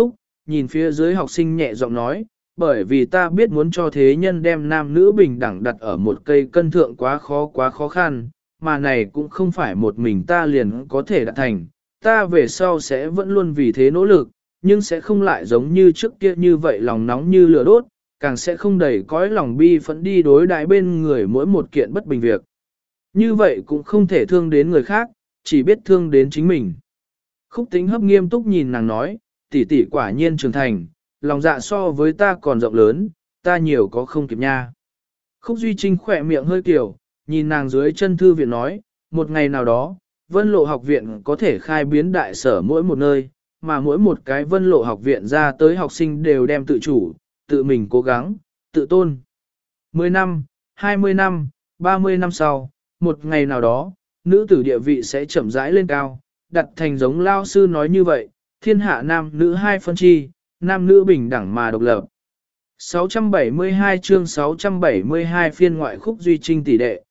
nhìn phía dưới học sinh nhẹ giọng nói, bởi vì ta biết muốn cho thế nhân đem nam nữ bình đẳng đặt ở một cây cân thượng quá khó khăn, mà này cũng không phải một mình ta liền có thể đạt thành, ta về sau sẽ vẫn luôn vì thế nỗ lực, nhưng sẽ không lại giống như trước kia như vậy lòng nóng như lửa đốt, càng sẽ không đầy cõi lòng bi phẫn đi đối đãi bên người mỗi một kiện bất bình việc. Như vậy cũng không thể thương đến người khác, chỉ biết thương đến chính mình. Khúc Tĩnh Hấp nghiêm túc nhìn nàng nói, tỷ tỷ quả nhiên trưởng thành, lòng dạ so với ta còn rộng lớn, ta nhiều có không kịp nha. Khúc Duy Trinh khỏe miệng hơi kiểu, nhìn nàng dưới chân thư viện nói, một ngày nào đó, Vân Lộ học viện có thể khai biến đại sở mỗi một nơi, mà mỗi một cái Vân Lộ học viện ra tới học sinh đều đem tự chủ, tự mình cố gắng, tự tôn. 10 năm, 20 năm, 30 năm sau, một ngày nào đó, nữ tử địa vị sẽ chậm rãi lên cao, đặt thành giống lao sư nói như vậy, thiên hạ nam nữ hai phân chi, nam nữ bình đẳng mà độc lập. 672 chương 672 phiên ngoại Khúc Duy Trinh tỷ đệ,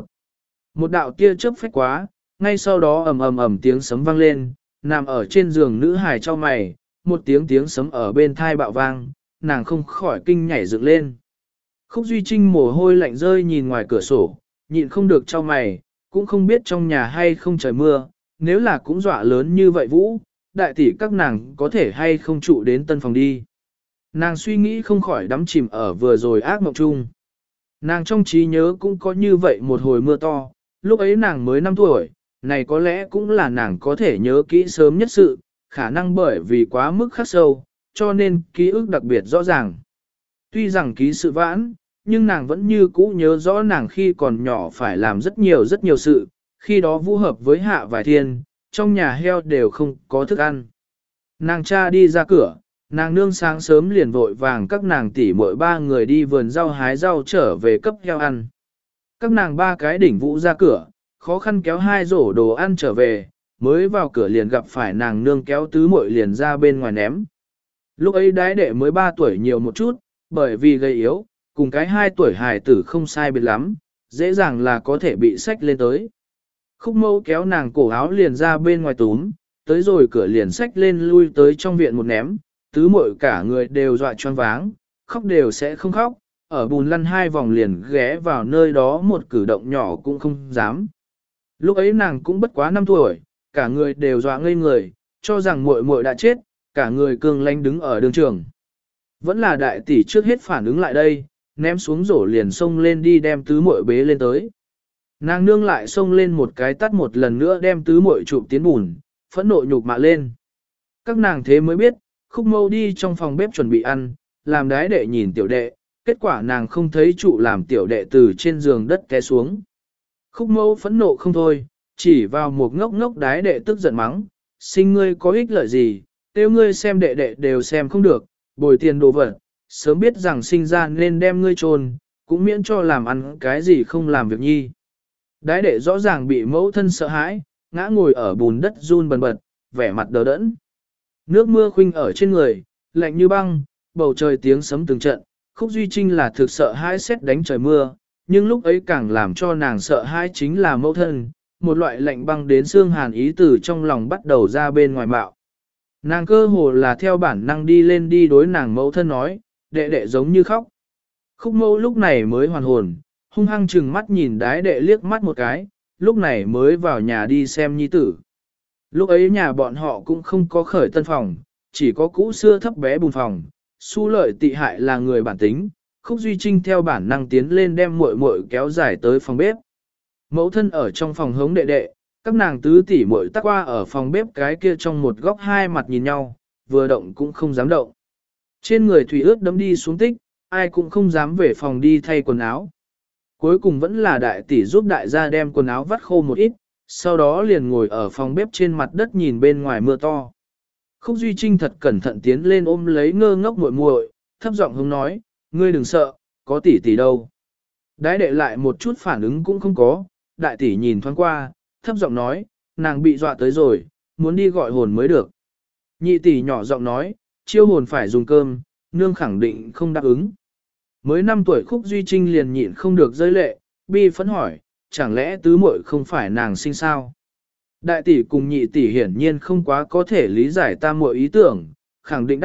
một đạo tia chớp phách quá, ngay sau đó ầm tiếng sấm vang lên, nằm ở trên giường nữ hài cho mày, một tiếng sấm ở bên thai bạo vang, nàng không khỏi kinh nhảy dựng lên. Khúc Duy Trinh mồ hôi lạnh rơi nhìn ngoài cửa sổ, nhịn không được cho mày, cũng không biết trong nhà hay không trời mưa, nếu là cũng dọa lớn như vậy vũ, đại tỷ các nàng có thể hay không trụ đến tân phòng đi. Nàng suy nghĩ không khỏi đắm chìm ở vừa rồi ác mộng chung. Nàng trong trí nhớ cũng có như vậy một hồi mưa to, lúc ấy nàng mới 5 tuổi, này có lẽ cũng là nàng có thể nhớ kỹ sớm nhất sự, khả năng bởi vì quá mức khắc sâu, cho nên ký ức đặc biệt rõ ràng. Tuy rằng ký sự vãn, nhưng nàng vẫn như cũ nhớ rõ nàng khi còn nhỏ phải làm rất nhiều sự, khi đó vũ hợp với Hạ Vài Thiên, trong nhà heo đều không có thức ăn. Nàng cha đi ra cửa, nàng nương sáng sớm liền vội vàng các nàng tỷ muội ba người đi vườn rau hái rau trở về cấp heo ăn. Các nàng ba cái đỉnh vũ ra cửa, khó khăn kéo 2 rổ đồ ăn trở về, mới vào cửa liền gặp phải nàng nương kéo tứ muội liền ra bên ngoài ném. Lúc ấy đái đệ mới 3 tuổi nhiều một chút, bởi vì gầy yếu, cùng cái 2 tuổi hài tử không sai biệt lắm, dễ dàng là có thể bị xách lên tới. Khúc Mẫu kéo nàng cổ áo liền ra bên ngoài túm, tới rồi cửa liền xách lên lui tới trong viện một ném, tứ muội cả người đều dọa choáng váng, khóc đều sẽ không khóc, ở bùn lăn 2 vòng liền ghé vào nơi đó một cử động nhỏ cũng không dám. Lúc ấy nàng cũng bất quá 5 tuổi, cả người đều dọa ngây người, cho rằng muội muội đã chết, cả người cường lanh đứng ở đường trường. Vẫn là đại tỷ trước hết phản ứng lại đây, ném xuống rổ liền xông lên đi đem tứ muội bế lên tới. Nàng nương lại xông lên một cái tắt một lần nữa đem tứ muội chụp tiến bùn, phẫn nộ nhục mạ lên. Các nàng thế mới biết, Khúc Mâu đi trong phòng bếp chuẩn bị ăn, làm đái đệ nhìn tiểu đệ, kết quả nàng không thấy trụ làm tiểu đệ từ trên giường đất té xuống. Khúc Mâu phẫn nộ không thôi, chỉ vào một ngốc ngốc đái đệ tức giận mắng, sinh ngươi có ích lợi gì, tiêu ngươi xem đệ đệ đều xem không được, bồi tiền đồ vật, sớm biết rằng sinh ra nên đem ngươi chôn, cũng miễn cho làm ăn cái gì không làm việc nhi. Đái đệ rõ ràng bị mẫu thân sợ hãi, ngã ngồi ở bùn đất run bần bật, vẻ mặt đờ đẫn. Nước mưa khuynh ở trên người, lạnh như băng, bầu trời tiếng sấm từng trận, Khúc Duy Trinh là thực sợ hãi sét đánh trời mưa, nhưng lúc ấy càng làm cho nàng sợ hãi chính là mẫu thân, một loại lạnh băng đến xương hàn ý từ trong lòng bắt đầu ra bên ngoài mạo. Nàng cơ hồ là theo bản năng đi lên đi đối nàng mẫu thân nói, đệ đệ giống như khóc. Khúc Mẫu lúc này mới hoàn hồn, hung hăng chừng mắt nhìn đái đệ liếc mắt một cái, lúc này mới vào nhà đi xem nhi tử. Lúc ấy nhà bọn họ cũng không có khởi tân phòng, chỉ có cũ xưa thấp bé bùn phòng, Su Lợi tị hại là người bản tính, Khúc Duy Trinh theo bản năng tiến lên đem muội muội kéo dài tới phòng bếp. Mẫu thân ở trong phòng hống đệ đệ, các nàng tứ tỷ muội tắc qua ở phòng bếp cái kia trong một góc hai mặt nhìn nhau, vừa động cũng không dám động. Trên người thủy ướt đấm đi xuống tích, ai cũng không dám về phòng đi thay quần áo. Cuối cùng vẫn là đại tỷ giúp đại gia đem quần áo vắt khô một ít, sau đó liền ngồi ở phòng bếp trên mặt đất nhìn bên ngoài mưa to. Khúc Duy Trinh thật cẩn thận tiến lên ôm lấy ngơ ngốc muội muội, thấp giọng hướng nói, ngươi đừng sợ, có tỷ tỷ đâu. Đái đệ lại một chút phản ứng cũng không có, đại tỷ nhìn thoáng qua, thấp giọng nói, nàng bị dọa tới rồi, muốn đi gọi hồn mới được. Nhị tỷ nhỏ giọng nói, chiêu hồn phải dùng cơm, nương khẳng định không đáp ứng. Mới 5 tuổi Khúc Duy Trinh liền nhịn không được rơi lệ, bi phẫn hỏi, chẳng lẽ tứ muội không phải nàng sinh sao? Đại tỷ cùng nhị tỷ hiển nhiên không quá có thể lý giải tam muội ý tưởng, khẳng định đáp,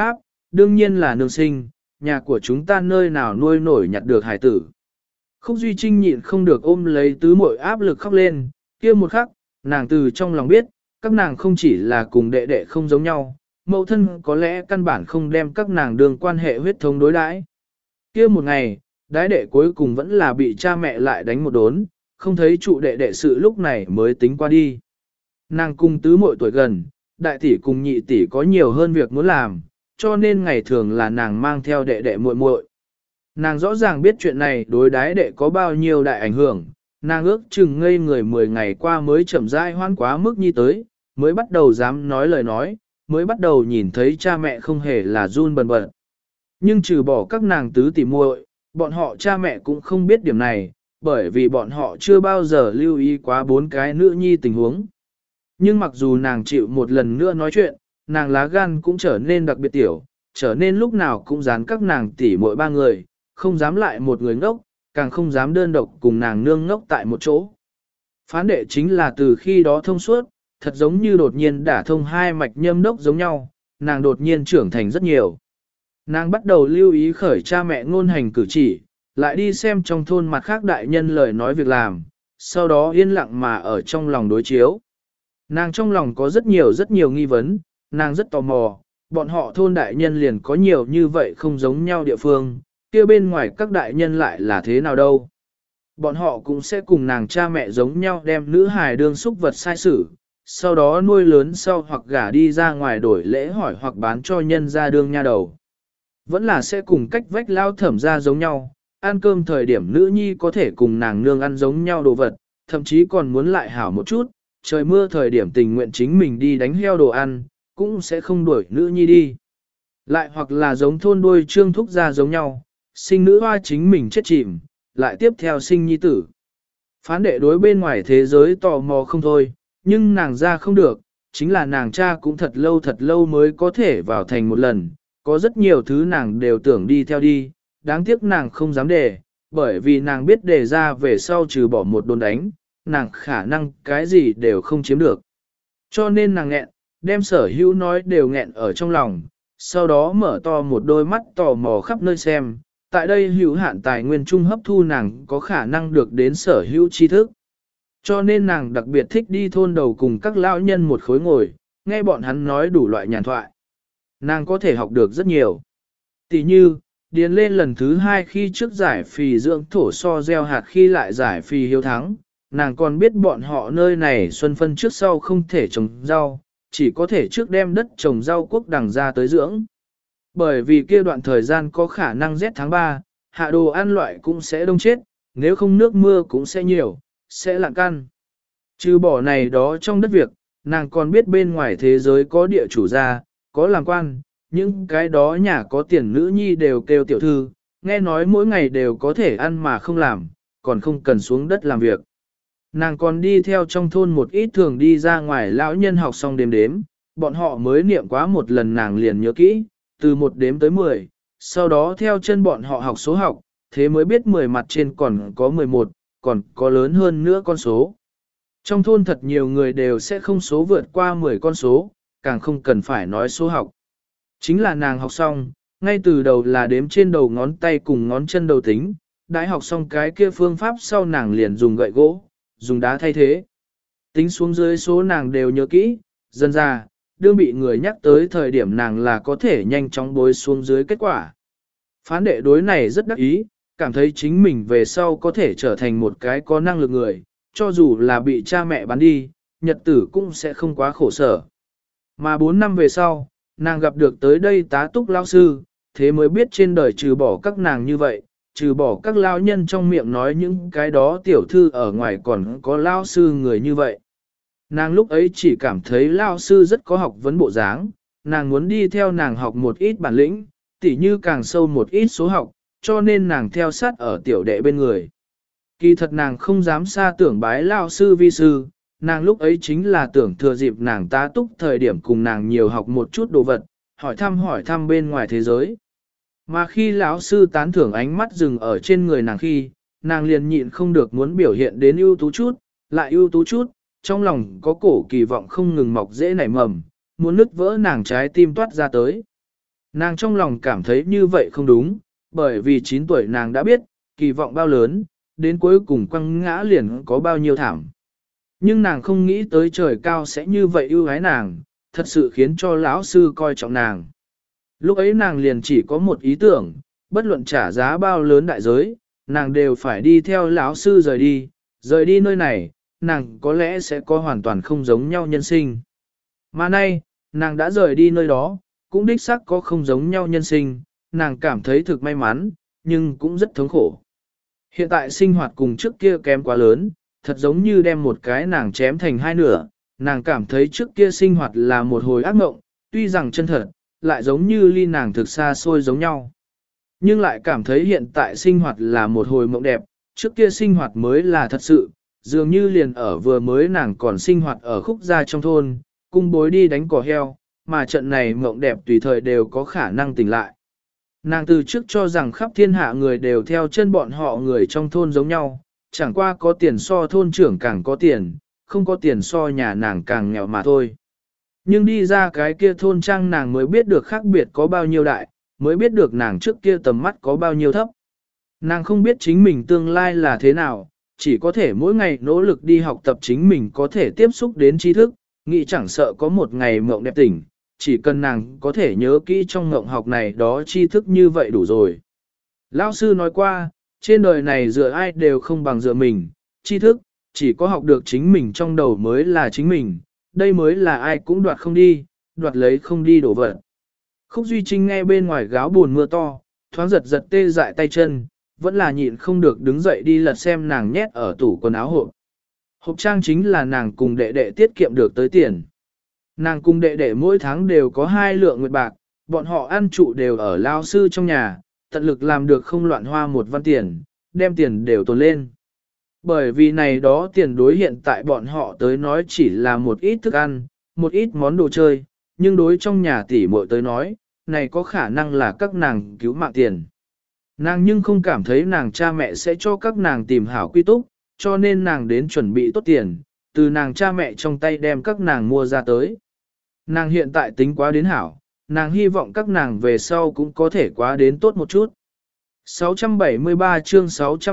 đương nhiên là nương sinh, nhà của chúng ta nơi nào nuôi nổi nhặt được hải tử. Khúc Duy Trinh nhịn không được ôm lấy tứ muội áp lực khóc lên, kia một khắc, nàng từ trong lòng biết, các nàng không chỉ là cùng đệ đệ không giống nhau, mẫu thân có lẽ căn bản không đem các nàng đường quan hệ huyết thống đối đãi. Kia một ngày, đái đệ cuối cùng vẫn là bị cha mẹ lại đánh một đốn, không thấy trụ đệ đệ sự lúc này mới tính qua đi. Nàng cùng tứ muội tuổi gần, đại tỷ cùng nhị tỷ có nhiều hơn việc muốn làm, cho nên ngày thường là nàng mang theo đệ đệ muội muội. Nàng rõ ràng biết chuyện này đối đái đệ có bao nhiêu đại ảnh hưởng, nàng ước chừng ngây người 10 ngày qua mới chậm rãi hoan quá mức nhi tới, mới bắt đầu dám nói lời nói, mới bắt đầu nhìn thấy cha mẹ không hề là run bần bật. Nhưng trừ bỏ các nàng tứ tỷ muội, bọn họ cha mẹ cũng không biết điểm này, bởi vì bọn họ chưa bao giờ lưu ý quá 4 cái nữ nhi tình huống. Nhưng mặc dù nàng chịu một lần nữa nói chuyện, nàng lá gan cũng trở nên đặc biệt tiểu, trở nên lúc nào cũng dán các nàng tỷ muội 3 người, không dám lại một người ngốc, càng không dám đơn độc cùng nàng nương ngốc tại một chỗ. Phán đệ chính là từ khi đó thông suốt, thật giống như đột nhiên đả thông hai mạch nhâm đốc giống nhau, nàng đột nhiên trưởng thành rất nhiều. Nàng bắt đầu lưu ý khởi cha mẹ ngôn hành cử chỉ, lại đi xem trong thôn mặt khác đại nhân lời nói việc làm, sau đó yên lặng mà ở trong lòng đối chiếu. Nàng trong lòng có rất nhiều nghi vấn, nàng rất tò mò, bọn họ thôn đại nhân liền có nhiều như vậy không giống nhau địa phương, kia bên ngoài các đại nhân lại là thế nào đâu. Bọn họ cũng sẽ cùng nàng cha mẹ giống nhau đem nữ hài đương xúc vật sai xử, sau đó nuôi lớn sau hoặc gả đi ra ngoài đổi lễ hỏi hoặc bán cho nhân ra đương nha đầu. Vẫn là sẽ cùng cách vách lao thẩm ra giống nhau, ăn cơm thời điểm nữ nhi có thể cùng nàng nương ăn giống nhau đồ vật, thậm chí còn muốn lại hảo một chút, trời mưa thời điểm tình nguyện chính mình đi đánh heo đồ ăn, cũng sẽ không đuổi nữ nhi đi. Lại hoặc là giống thôn đuôi trương thúc ra giống nhau, sinh nữ hoa chính mình chết chìm, lại tiếp theo sinh nhi tử. Phán đệ đối bên ngoài thế giới tò mò không thôi, nhưng nàng ra không được, chính là nàng cha cũng thật lâu mới có thể vào thành một lần, có rất nhiều thứ nàng đều tưởng đi theo đi, đáng tiếc nàng không dám để, bởi vì nàng biết đề ra về sau trừ bỏ một đồn đánh, nàng khả năng cái gì đều không chiếm được. Cho nên nàng nghẹn, đem sở hữu nói đều nghẹn ở trong lòng, sau đó mở to một đôi mắt tò mò khắp nơi xem, tại đây hữu hạn tài nguyên trung hấp thu nàng có khả năng được đến sở hữu tri thức. Cho nên nàng đặc biệt thích đi thôn đầu cùng các lão nhân một khối ngồi, nghe bọn hắn nói đủ loại nhàn thoại. Nàng có thể học được rất nhiều. Tỷ như, điền lên lần thứ 2 khi trước giải phì dưỡng thổ so gieo hạt khi lại giải phì hiếu thắng, nàng còn biết bọn họ nơi này xuân phân trước sau không thể trồng rau, chỉ có thể trước đem đất trồng rau quốc đằng ra tới dưỡng. Bởi vì kia đoạn thời gian có khả năng rét tháng 3, hạ đồ ăn loại cũng sẽ đông chết, nếu không nước mưa cũng sẽ nhiều, sẽ lạng căn. Trừ bỏ này đó trong đất việc, nàng còn biết bên ngoài thế giới có địa chủ gia, có làm quan, những cái đó nhà có tiền nữ nhi đều kêu tiểu thư, nghe nói mỗi ngày đều có thể ăn mà không làm, còn không cần xuống đất làm việc. Nàng còn đi theo trong thôn một ít thường đi ra ngoài lão nhân học xong đếm đếm, bọn họ mới niệm quá một lần nàng liền nhớ kỹ, từ 1 đếm tới 10, sau đó theo chân bọn họ học số học, thế mới biết 10 mặt trên còn có 11, còn có lớn hơn nữa con số. Trong thôn thật nhiều người đều sẽ không số vượt qua 10 con số, càng không cần phải nói số học. Chính là nàng học xong, ngay từ đầu là đếm trên đầu ngón tay cùng ngón chân đầu tính, đã học xong cái kia phương pháp sau nàng liền dùng gậy gỗ, dùng đá thay thế. Tính xuống dưới số nàng đều nhớ kỹ, dần ra, đương bị người nhắc tới thời điểm nàng là có thể nhanh chóng bối xuống dưới kết quả. Phán đệ đối này rất đắc ý, cảm thấy chính mình về sau có thể trở thành một cái có năng lực người, cho dù là bị cha mẹ bán đi, nhật tử cũng sẽ không quá khổ sở. Mà 4 năm về sau, nàng gặp được tới đây tá túc lao sư, thế mới biết trên đời trừ bỏ các nàng như vậy, trừ bỏ các lao nhân trong miệng nói những cái đó tiểu thư ở ngoài còn có lao sư người như vậy. Nàng lúc ấy chỉ cảm thấy lao sư rất có học vấn bộ dáng, nàng muốn đi theo nàng học một ít bản lĩnh, tỉ như càng sâu một ít số học, cho nên nàng theo sát ở tiểu đệ bên người. Kỳ thật nàng không dám xa tưởng bái lao sư vi sư, nàng lúc ấy chính là tưởng thừa dịp nàng tá túc thời điểm cùng nàng nhiều học một chút đồ vật, hỏi thăm bên ngoài thế giới. Mà khi lão sư tán thưởng ánh mắt dừng ở trên người nàng khi, nàng liền nhịn không được muốn biểu hiện đến ưu tú chút, lại ưu tú chút, trong lòng có cổ kỳ vọng không ngừng mọc dễ nảy mầm, muốn nứt vỡ nàng trái tim toát ra tới. Nàng trong lòng cảm thấy như vậy không đúng, bởi vì 9 tuổi nàng đã biết, kỳ vọng bao lớn, đến cuối cùng quăng ngã liền có bao nhiêu thảm. Nhưng nàng không nghĩ tới trời cao sẽ như vậy ưu ái nàng, thật sự khiến cho lão sư coi trọng nàng. Lúc ấy nàng liền chỉ có một ý tưởng, bất luận trả giá bao lớn đại giới, nàng đều phải đi theo lão sư rời đi nơi này, nàng có lẽ sẽ có hoàn toàn không giống nhau nhân sinh. Mà nay, nàng đã rời đi nơi đó, cũng đích xác có không giống nhau nhân sinh, nàng cảm thấy thực may mắn, nhưng cũng rất thống khổ. Hiện tại sinh hoạt cùng trước kia kém quá lớn, thật giống như đem một cái nàng chém thành hai nửa, nàng cảm thấy trước kia sinh hoạt là một hồi ác mộng, tuy rằng chân thật, lại giống như ly nàng thực xa xôi giống nhau. Nhưng lại cảm thấy hiện tại sinh hoạt là một hồi mộng đẹp, trước kia sinh hoạt mới là thật sự, dường như liền ở vừa mới nàng còn sinh hoạt ở khúc gia trong thôn, cung bối đi đánh cỏ heo, mà trận này mộng đẹp tùy thời đều có khả năng tỉnh lại. Nàng từ trước cho rằng khắp thiên hạ người đều theo chân bọn họ người trong thôn giống nhau, chẳng qua có tiền so thôn trưởng càng có tiền, không có tiền so nhà nàng càng nghèo mà thôi. Nhưng đi ra cái kia thôn trang nàng mới biết được khác biệt có bao nhiêu đại, mới biết được nàng trước kia tầm mắt có bao nhiêu thấp. Nàng không biết chính mình tương lai là thế nào, chỉ có thể mỗi ngày nỗ lực đi học tập chính mình có thể tiếp xúc đến tri thức, nghĩ chẳng sợ có một ngày mộng đẹp tỉnh, chỉ cần nàng có thể nhớ kỹ trong mộng học này đó tri thức như vậy đủ rồi. Lão sư nói qua, trên đời này dựa ai đều không bằng dựa mình, tri thức, chỉ có học được chính mình trong đầu mới là chính mình, đây mới là ai cũng đoạt không đi, đoạt lấy không đi đổ vật. Khúc Duy Trinh nghe bên ngoài gáo buồn mưa to, thoáng giật giật tê dại tay chân, vẫn là nhịn không được đứng dậy đi lật xem nàng nhét ở tủ quần áo hộp. Hộp trang chính là nàng cùng đệ đệ tiết kiệm được tới tiền. Nàng cùng đệ đệ mỗi tháng đều có 2 lượng nguyệt bạc, bọn họ ăn trụ đều ở lao sư trong nhà, tận lực làm được không loạn hoa một văn tiền, đem tiền đều tồn lên. Bởi vì này đó tiền đối hiện tại bọn họ tới nói chỉ là một ít thức ăn, một ít món đồ chơi, nhưng đối trong nhà tỷ muội tới nói, này có khả năng là các nàng cứu mạng tiền. Nàng nhưng không cảm thấy nàng cha mẹ sẽ cho các nàng tìm hảo quy túc, cho nên nàng đến chuẩn bị tốt tiền, từ nàng cha mẹ trong tay đem các nàng mua ra tới. Nàng hiện tại tính quá đến hảo, nàng hy vọng các nàng về sau cũng có thể quá đến tốt một chút. 673 chương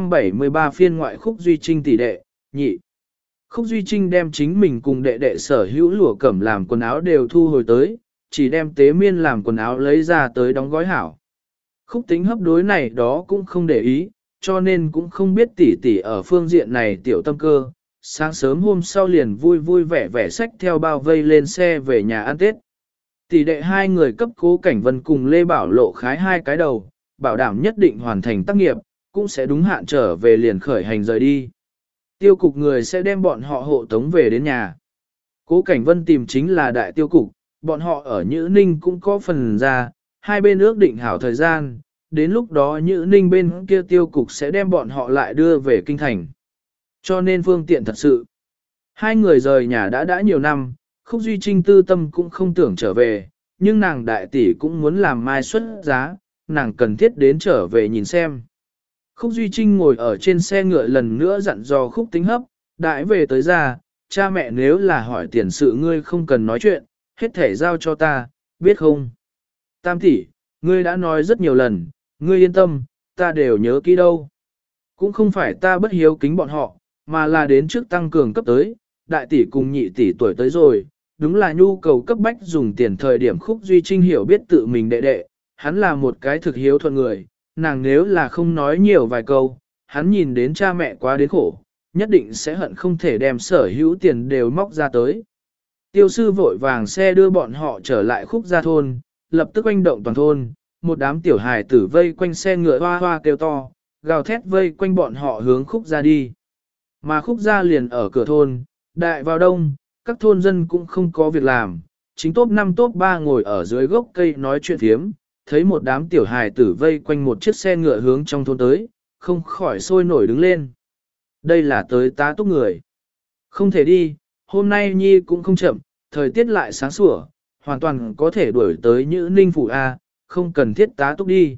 673 phiên ngoại Khúc Duy Trinh tỷ đệ, nhị. Khúc Duy Trinh đem chính mình cùng đệ đệ sở hữu lụa cẩm làm quần áo đều thu hồi tới, chỉ đem tế miên làm quần áo lấy ra tới đóng gói hảo. Khúc Tính hấp đối này đó cũng không để ý, cho nên cũng không biết tỷ tỷ ở phương diện này tiểu tâm cơ. Sáng sớm hôm sau liền vui vui vẻ vẻ xách theo bao vây lên xe về nhà ăn Tết. Tỷ đệ hai người cấp Cố Cảnh Vân cùng Lê Bảo Lộ khái 2 cái đầu, bảo đảm nhất định hoàn thành tác nghiệp, cũng sẽ đúng hạn trở về liền khởi hành rời đi. Tiêu cục người sẽ đem bọn họ hộ tống về đến nhà. Cố Cảnh Vân tìm chính là đại tiêu cục, bọn họ ở Nhữ Ninh cũng có phần ra, hai bên ước định hảo thời gian, đến lúc đó Nhữ Ninh bên kia tiêu cục sẽ đem bọn họ lại đưa về kinh thành. Cho nên phương tiện thật sự. Hai người rời nhà đã nhiều năm, Khúc Duy Trinh tư tâm cũng không tưởng trở về, nhưng nàng đại tỷ cũng muốn làm mai xuất giá, nàng cần thiết đến trở về nhìn xem. Khúc Duy Trinh ngồi ở trên xe ngựa lần nữa dặn dò Khúc Tính hấp, đại về tới ra, cha mẹ nếu là hỏi tiền sự ngươi không cần nói chuyện, hết thể giao cho ta, biết không? Tam tỷ, ngươi đã nói rất nhiều lần, ngươi yên tâm, ta đều nhớ kỹ đâu. Cũng không phải ta bất hiếu kính bọn họ, mà là đến trước tăng cường cấp tới, đại tỷ cùng nhị tỷ tuổi tới rồi, đúng là nhu cầu cấp bách dùng tiền thời điểm. Khúc Duy Trinh hiểu biết tự mình đệ đệ, hắn là một cái thực hiếu thuận người, nàng nếu là không nói nhiều vài câu, hắn nhìn đến cha mẹ quá đến khổ, nhất định sẽ hận không thể đem sở hữu tiền đều móc ra tới. Tiêu sư vội vàng xe đưa bọn họ trở lại Khúc gia thôn, lập tức oanh động toàn thôn, một đám tiểu hài tử vây quanh xe ngựa hoa hoa kêu to, gào thét vây quanh bọn họ hướng Khúc gia đi. Mà Khúc gia liền ở cửa thôn, đại vào đông, các thôn dân cũng không có việc làm, chính top 5 top 3 ngồi ở dưới gốc cây nói chuyện thiếm, thấy một đám tiểu hài tử vây quanh một chiếc xe ngựa hướng trong thôn tới, không khỏi sôi nổi đứng lên. Đây là tới tá túc người. Không thể đi, hôm nay Nhi cũng không chậm, thời tiết lại sáng sủa, hoàn toàn có thể đuổi tới Nhữ Ninh phủ A, không cần thiết tá túc đi.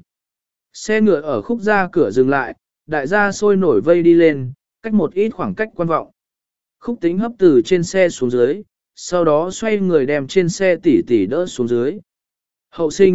Xe ngựa ở Khúc gia cửa dừng lại, đại gia sôi nổi vây đi lên, cách một ít khoảng cách quan vọng. Khúc Tính hấp từ trên xe xuống dưới, sau đó xoay người đem trên xe tỉ tỉ đỡ xuống dưới. Hậu sinh,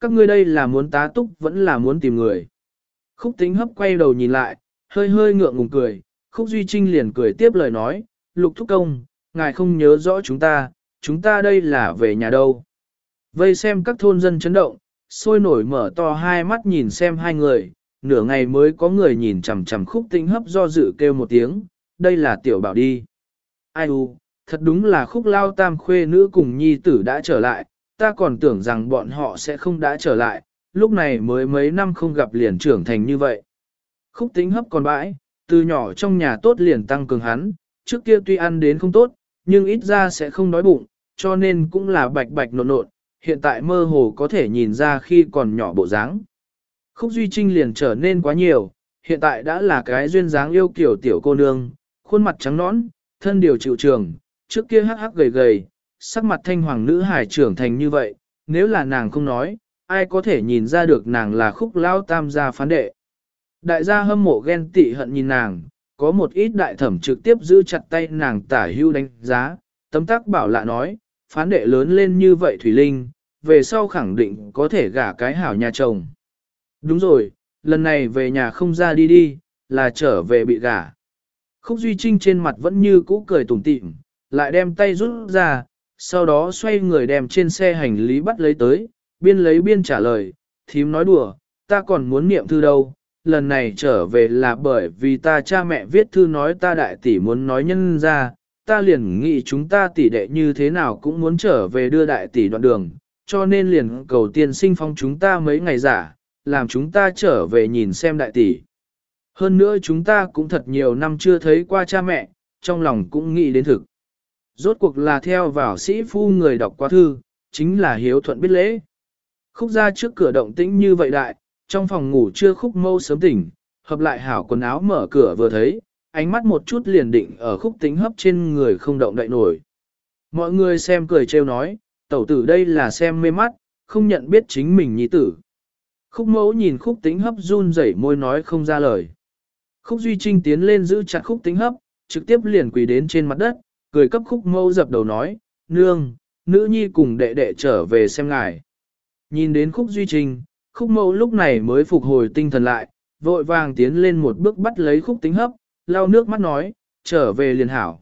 các ngươi đây là muốn tá túc vẫn là muốn tìm người. Khúc Tĩnh Hấp quay đầu nhìn lại, hơi hơi ngượng ngùng cười, Khúc Duy Trinh liền cười tiếp lời nói, Lục thúc công, ngài không nhớ rõ chúng ta đây là về nhà đâu. Vây xem các thôn dân chấn động, sôi nổi mở to hai mắt nhìn xem hai người, nửa ngày mới có người nhìn chằm chằm Khúc Tĩnh Hấp do dự kêu một tiếng, đây là tiểu bảo đi. Ai u, thật đúng là Khúc lao tam khuê nữ cùng nhi tử đã trở lại, ta còn tưởng rằng bọn họ sẽ không đã trở lại, lúc này mới mấy năm không gặp liền trưởng thành như vậy. Khúc Tĩnh Hấp còn bãi, từ nhỏ trong nhà tốt liền tăng cường hắn, trước kia tuy ăn đến không tốt, nhưng ít ra sẽ không đói bụng, cho nên cũng là bạch bạch nộn nộn, hiện tại mơ hồ có thể nhìn ra khi còn nhỏ bộ dáng. Khúc Duy Trinh liền trở nên quá nhiều, hiện tại đã là cái duyên dáng yêu kiểu tiểu cô nương, khuôn mặt trắng nõn, thân điều chịu trường, trước kia hắc hắc gầy gầy, sắc mặt thanh hoàng nữ hài trưởng thành như vậy, nếu là nàng không nói, ai có thể nhìn ra được nàng là Khúc lao tam gia phán đệ. Đại gia hâm mộ ghen tị hận nhìn nàng, có một ít đại thẩm trực tiếp giữ chặt tay nàng tả hưu đánh giá, tấm tắc bảo lạ nói, phán đệ lớn lên như vậy Thủy Linh, về sau khẳng định có thể gả cái hảo nhà chồng. Đúng rồi, lần này về nhà không ra đi, là trở về bị gả. Khúc Duy Trinh trên mặt vẫn như cũ cười tủm tỉm, lại đem tay rút ra, sau đó xoay người đem trên xe hành lý bắt lấy tới, biên lấy biên trả lời, thím nói đùa, ta còn muốn niệm thư đâu, lần này trở về là bởi vì ta cha mẹ viết thư nói ta đại tỷ muốn nói nhân ra, ta liền nghĩ chúng ta tỷ đệ như thế nào cũng muốn trở về đưa đại tỷ đoạn đường, cho nên liền cầu tiên sinh phong chúng ta mấy ngày giả, làm chúng ta trở về nhìn xem đại tỷ. Hơn nữa chúng ta cũng thật nhiều năm chưa thấy qua cha mẹ, trong lòng cũng nghĩ đến thực. Rốt cuộc là theo vào sĩ phu người đọc qua thư, chính là hiếu thuận biết lễ. Khúc ra trước cửa động tĩnh như vậy đại, trong phòng ngủ chưa Khúc Mâu sớm tỉnh, hợp lại hảo quần áo mở cửa vừa thấy, ánh mắt một chút liền định ở Khúc Tĩnh Hấp trên người không động đậy nổi. Mọi người xem cười trêu nói, tẩu tử đây là xem mê mắt, không nhận biết chính mình nhi tử. Khúc Mẫu nhìn Khúc Tĩnh Hấp run rẩy môi nói không ra lời. Khúc Duy Trinh tiến lên giữ chặt Khúc Tĩnh Hấp, trực tiếp liền quỳ đến trên mặt đất, cười cấp Khúc Mẫu dập đầu nói, nương, nữ nhi cùng đệ đệ trở về xem ngài. Nhìn đến Khúc Duy Trinh, Khúc Mẫu lúc này mới phục hồi tinh thần lại, vội vàng tiến lên một bước bắt lấy Khúc Tĩnh Hấp, lau nước mắt nói, trở về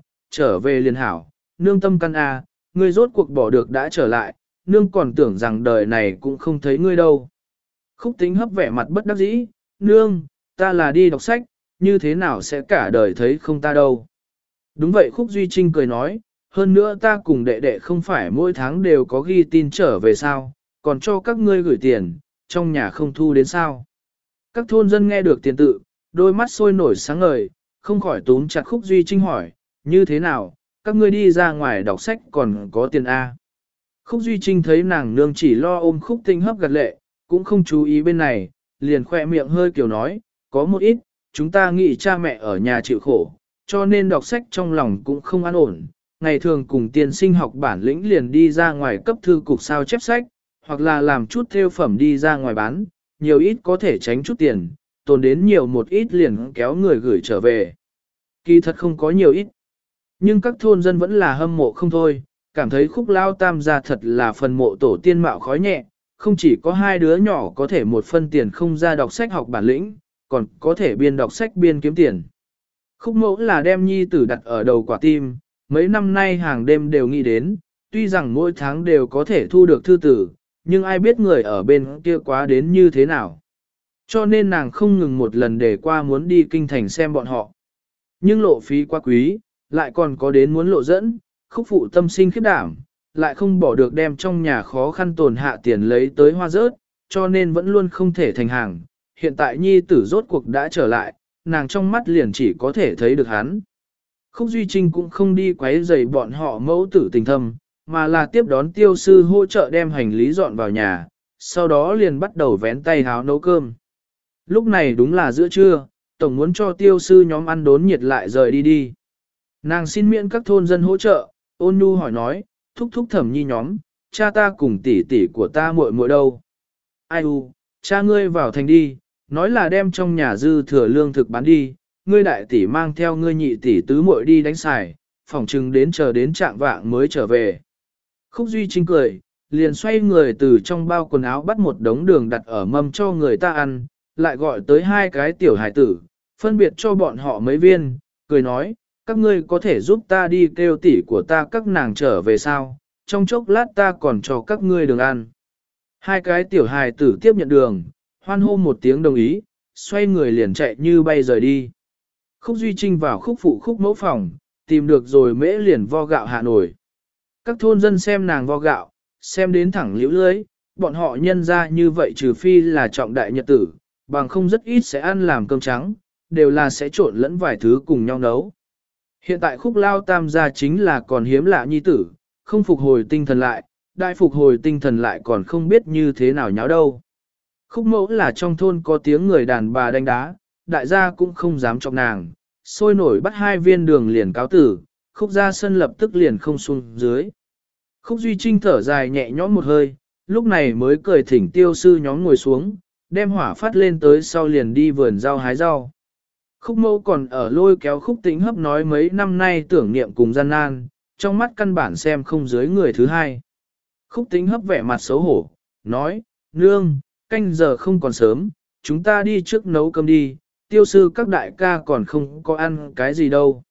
liền hảo, nương tâm căn a, ngươi rốt cuộc bỏ được đã trở lại, nương còn tưởng rằng đời này cũng không thấy ngươi đâu. Khúc Tĩnh Hấp vẻ mặt bất đắc dĩ, nương, ta là đi đọc sách, như thế nào sẽ cả đời thấy không ta đâu. Đúng vậy Khúc Duy Trinh cười nói, hơn nữa ta cùng đệ đệ không phải mỗi tháng đều có ghi tin trở về sao, còn cho các ngươi gửi tiền, trong nhà không thu đến sao. Các thôn dân nghe được tiền tự, đôi mắt sôi nổi sáng ngời, không khỏi túm chặt Khúc Duy Trinh hỏi, như thế nào, các ngươi đi ra ngoài đọc sách còn có tiền A. Khúc Duy Trinh thấy nàng nương chỉ lo ôm Khúc Tĩnh Hấp gật lệ, cũng không chú ý bên này, liền khoe miệng hơi kiểu nói, có một ít, chúng ta nghĩ cha mẹ ở nhà chịu khổ, cho nên đọc sách trong lòng cũng không an ổn, ngày thường cùng tiên sinh học bản lĩnh liền đi ra ngoài cấp thư cục sao chép sách, hoặc là làm chút theo phẩm đi ra ngoài bán, nhiều ít có thể tránh chút tiền, tồn đến nhiều một ít liền kéo người gửi trở về. Kỳ thật không có nhiều ít, nhưng các thôn dân vẫn là hâm mộ không thôi, cảm thấy Khúc lao tam gia thật là phần mộ tổ tiên mạo khói nhẹ, không chỉ có hai đứa nhỏ có thể một phân tiền không ra đọc sách học bản lĩnh, còn có thể biên đọc sách biên kiếm tiền. Khúc Mẫu là đem nhi tử đặt ở đầu quả tim, mấy năm nay hàng đêm đều nghĩ đến, tuy rằng mỗi tháng đều có thể thu được thư tử, nhưng ai biết người ở bên kia quá đến như thế nào. Cho nên nàng không ngừng một lần để qua muốn đi kinh thành xem bọn họ. Nhưng lộ phí quá quý, lại còn có đến muốn lộ dẫn, Khúc phụ tâm sinh khiếp đảm, lại không bỏ được đem trong nhà khó khăn tồn hạ tiền lấy tới hoa rớt, cho nên vẫn luôn không thể thành hàng. Hiện tại nhi tử rốt cuộc đã trở lại, nàng trong mắt liền chỉ có thể thấy được hắn. Khúc Duy Trinh cũng không đi quấy rầy bọn họ mẫu tử tình thâm, mà là tiếp đón tiêu sư hỗ trợ đem hành lý dọn vào nhà, sau đó liền bắt đầu vén tay háo nấu cơm. Lúc này đúng là giữa trưa, tổng muốn cho tiêu sư nhóm ăn đốn nhiệt lại rời đi. Nàng xin miễn các thôn dân hỗ trợ, ôn nhu hỏi nói, thúc thúc thẩm nhi nhóm, cha ta cùng tỷ tỷ của ta muội muội đâu. Ai u, cha ngươi vào thành đi, nói là đem trong nhà dư thừa lương thực bán đi, ngươi đại tỷ mang theo ngươi nhị tỷ tứ muội đi đánh xài, phỏng chừng đến chờ đến trạng vạng mới trở về. Khúc Duy Trinh cười, liền xoay người từ trong bao quần áo bắt một đống đường đặt ở mâm cho người ta ăn, lại gọi tới hai cái tiểu hải tử, phân biệt cho bọn họ mấy viên, cười nói, các ngươi có thể giúp ta đi kêu tỷ của ta các nàng trở về sao, trong chốc lát ta còn cho các ngươi đường ăn. Hai cái tiểu hài tử tiếp nhận đường, hoan hô một tiếng đồng ý, xoay người liền chạy như bay rời đi. Khúc Duy Trinh vào khúc phụ khúc mẫu phòng, tìm được rồi mễ liền vo gạo hạ nổi. Các thôn dân xem nàng vo gạo, xem đến thẳng liễu lưới, bọn họ nhân ra như vậy trừ phi là trọng đại nhật tử, bằng không rất ít sẽ ăn làm cơm trắng, đều là sẽ trộn lẫn vài thứ cùng nhau nấu. Hiện tại khúc lao tam gia chính là còn hiếm lạ nhi tử, không phục hồi tinh thần lại, đại phục hồi tinh thần lại còn không biết như thế nào nháo đâu. Khúc mẫu là trong thôn có tiếng người đàn bà đánh đá, đại gia cũng không dám chọc nàng, sôi nổi bắt hai viên đường liền cáo tử, khúc ra sân lập tức liền không xuống dưới. Khúc Duy Trinh thở dài nhẹ nhõm một hơi, lúc này mới cười thỉnh tiêu sư nhóm ngồi xuống, đem hỏa phát lên tới sau liền đi vườn rau hái rau. Khúc mẫu còn ở lôi kéo khúc tính hấp nói mấy năm nay tưởng niệm cùng gian nan, trong mắt căn bản xem không dưới người thứ hai. Khúc tính hấp vẻ mặt xấu hổ, nói, nương, canh giờ không còn sớm, chúng ta đi trước nấu cơm đi, tiêu sư các đại ca còn không có ăn cái gì đâu.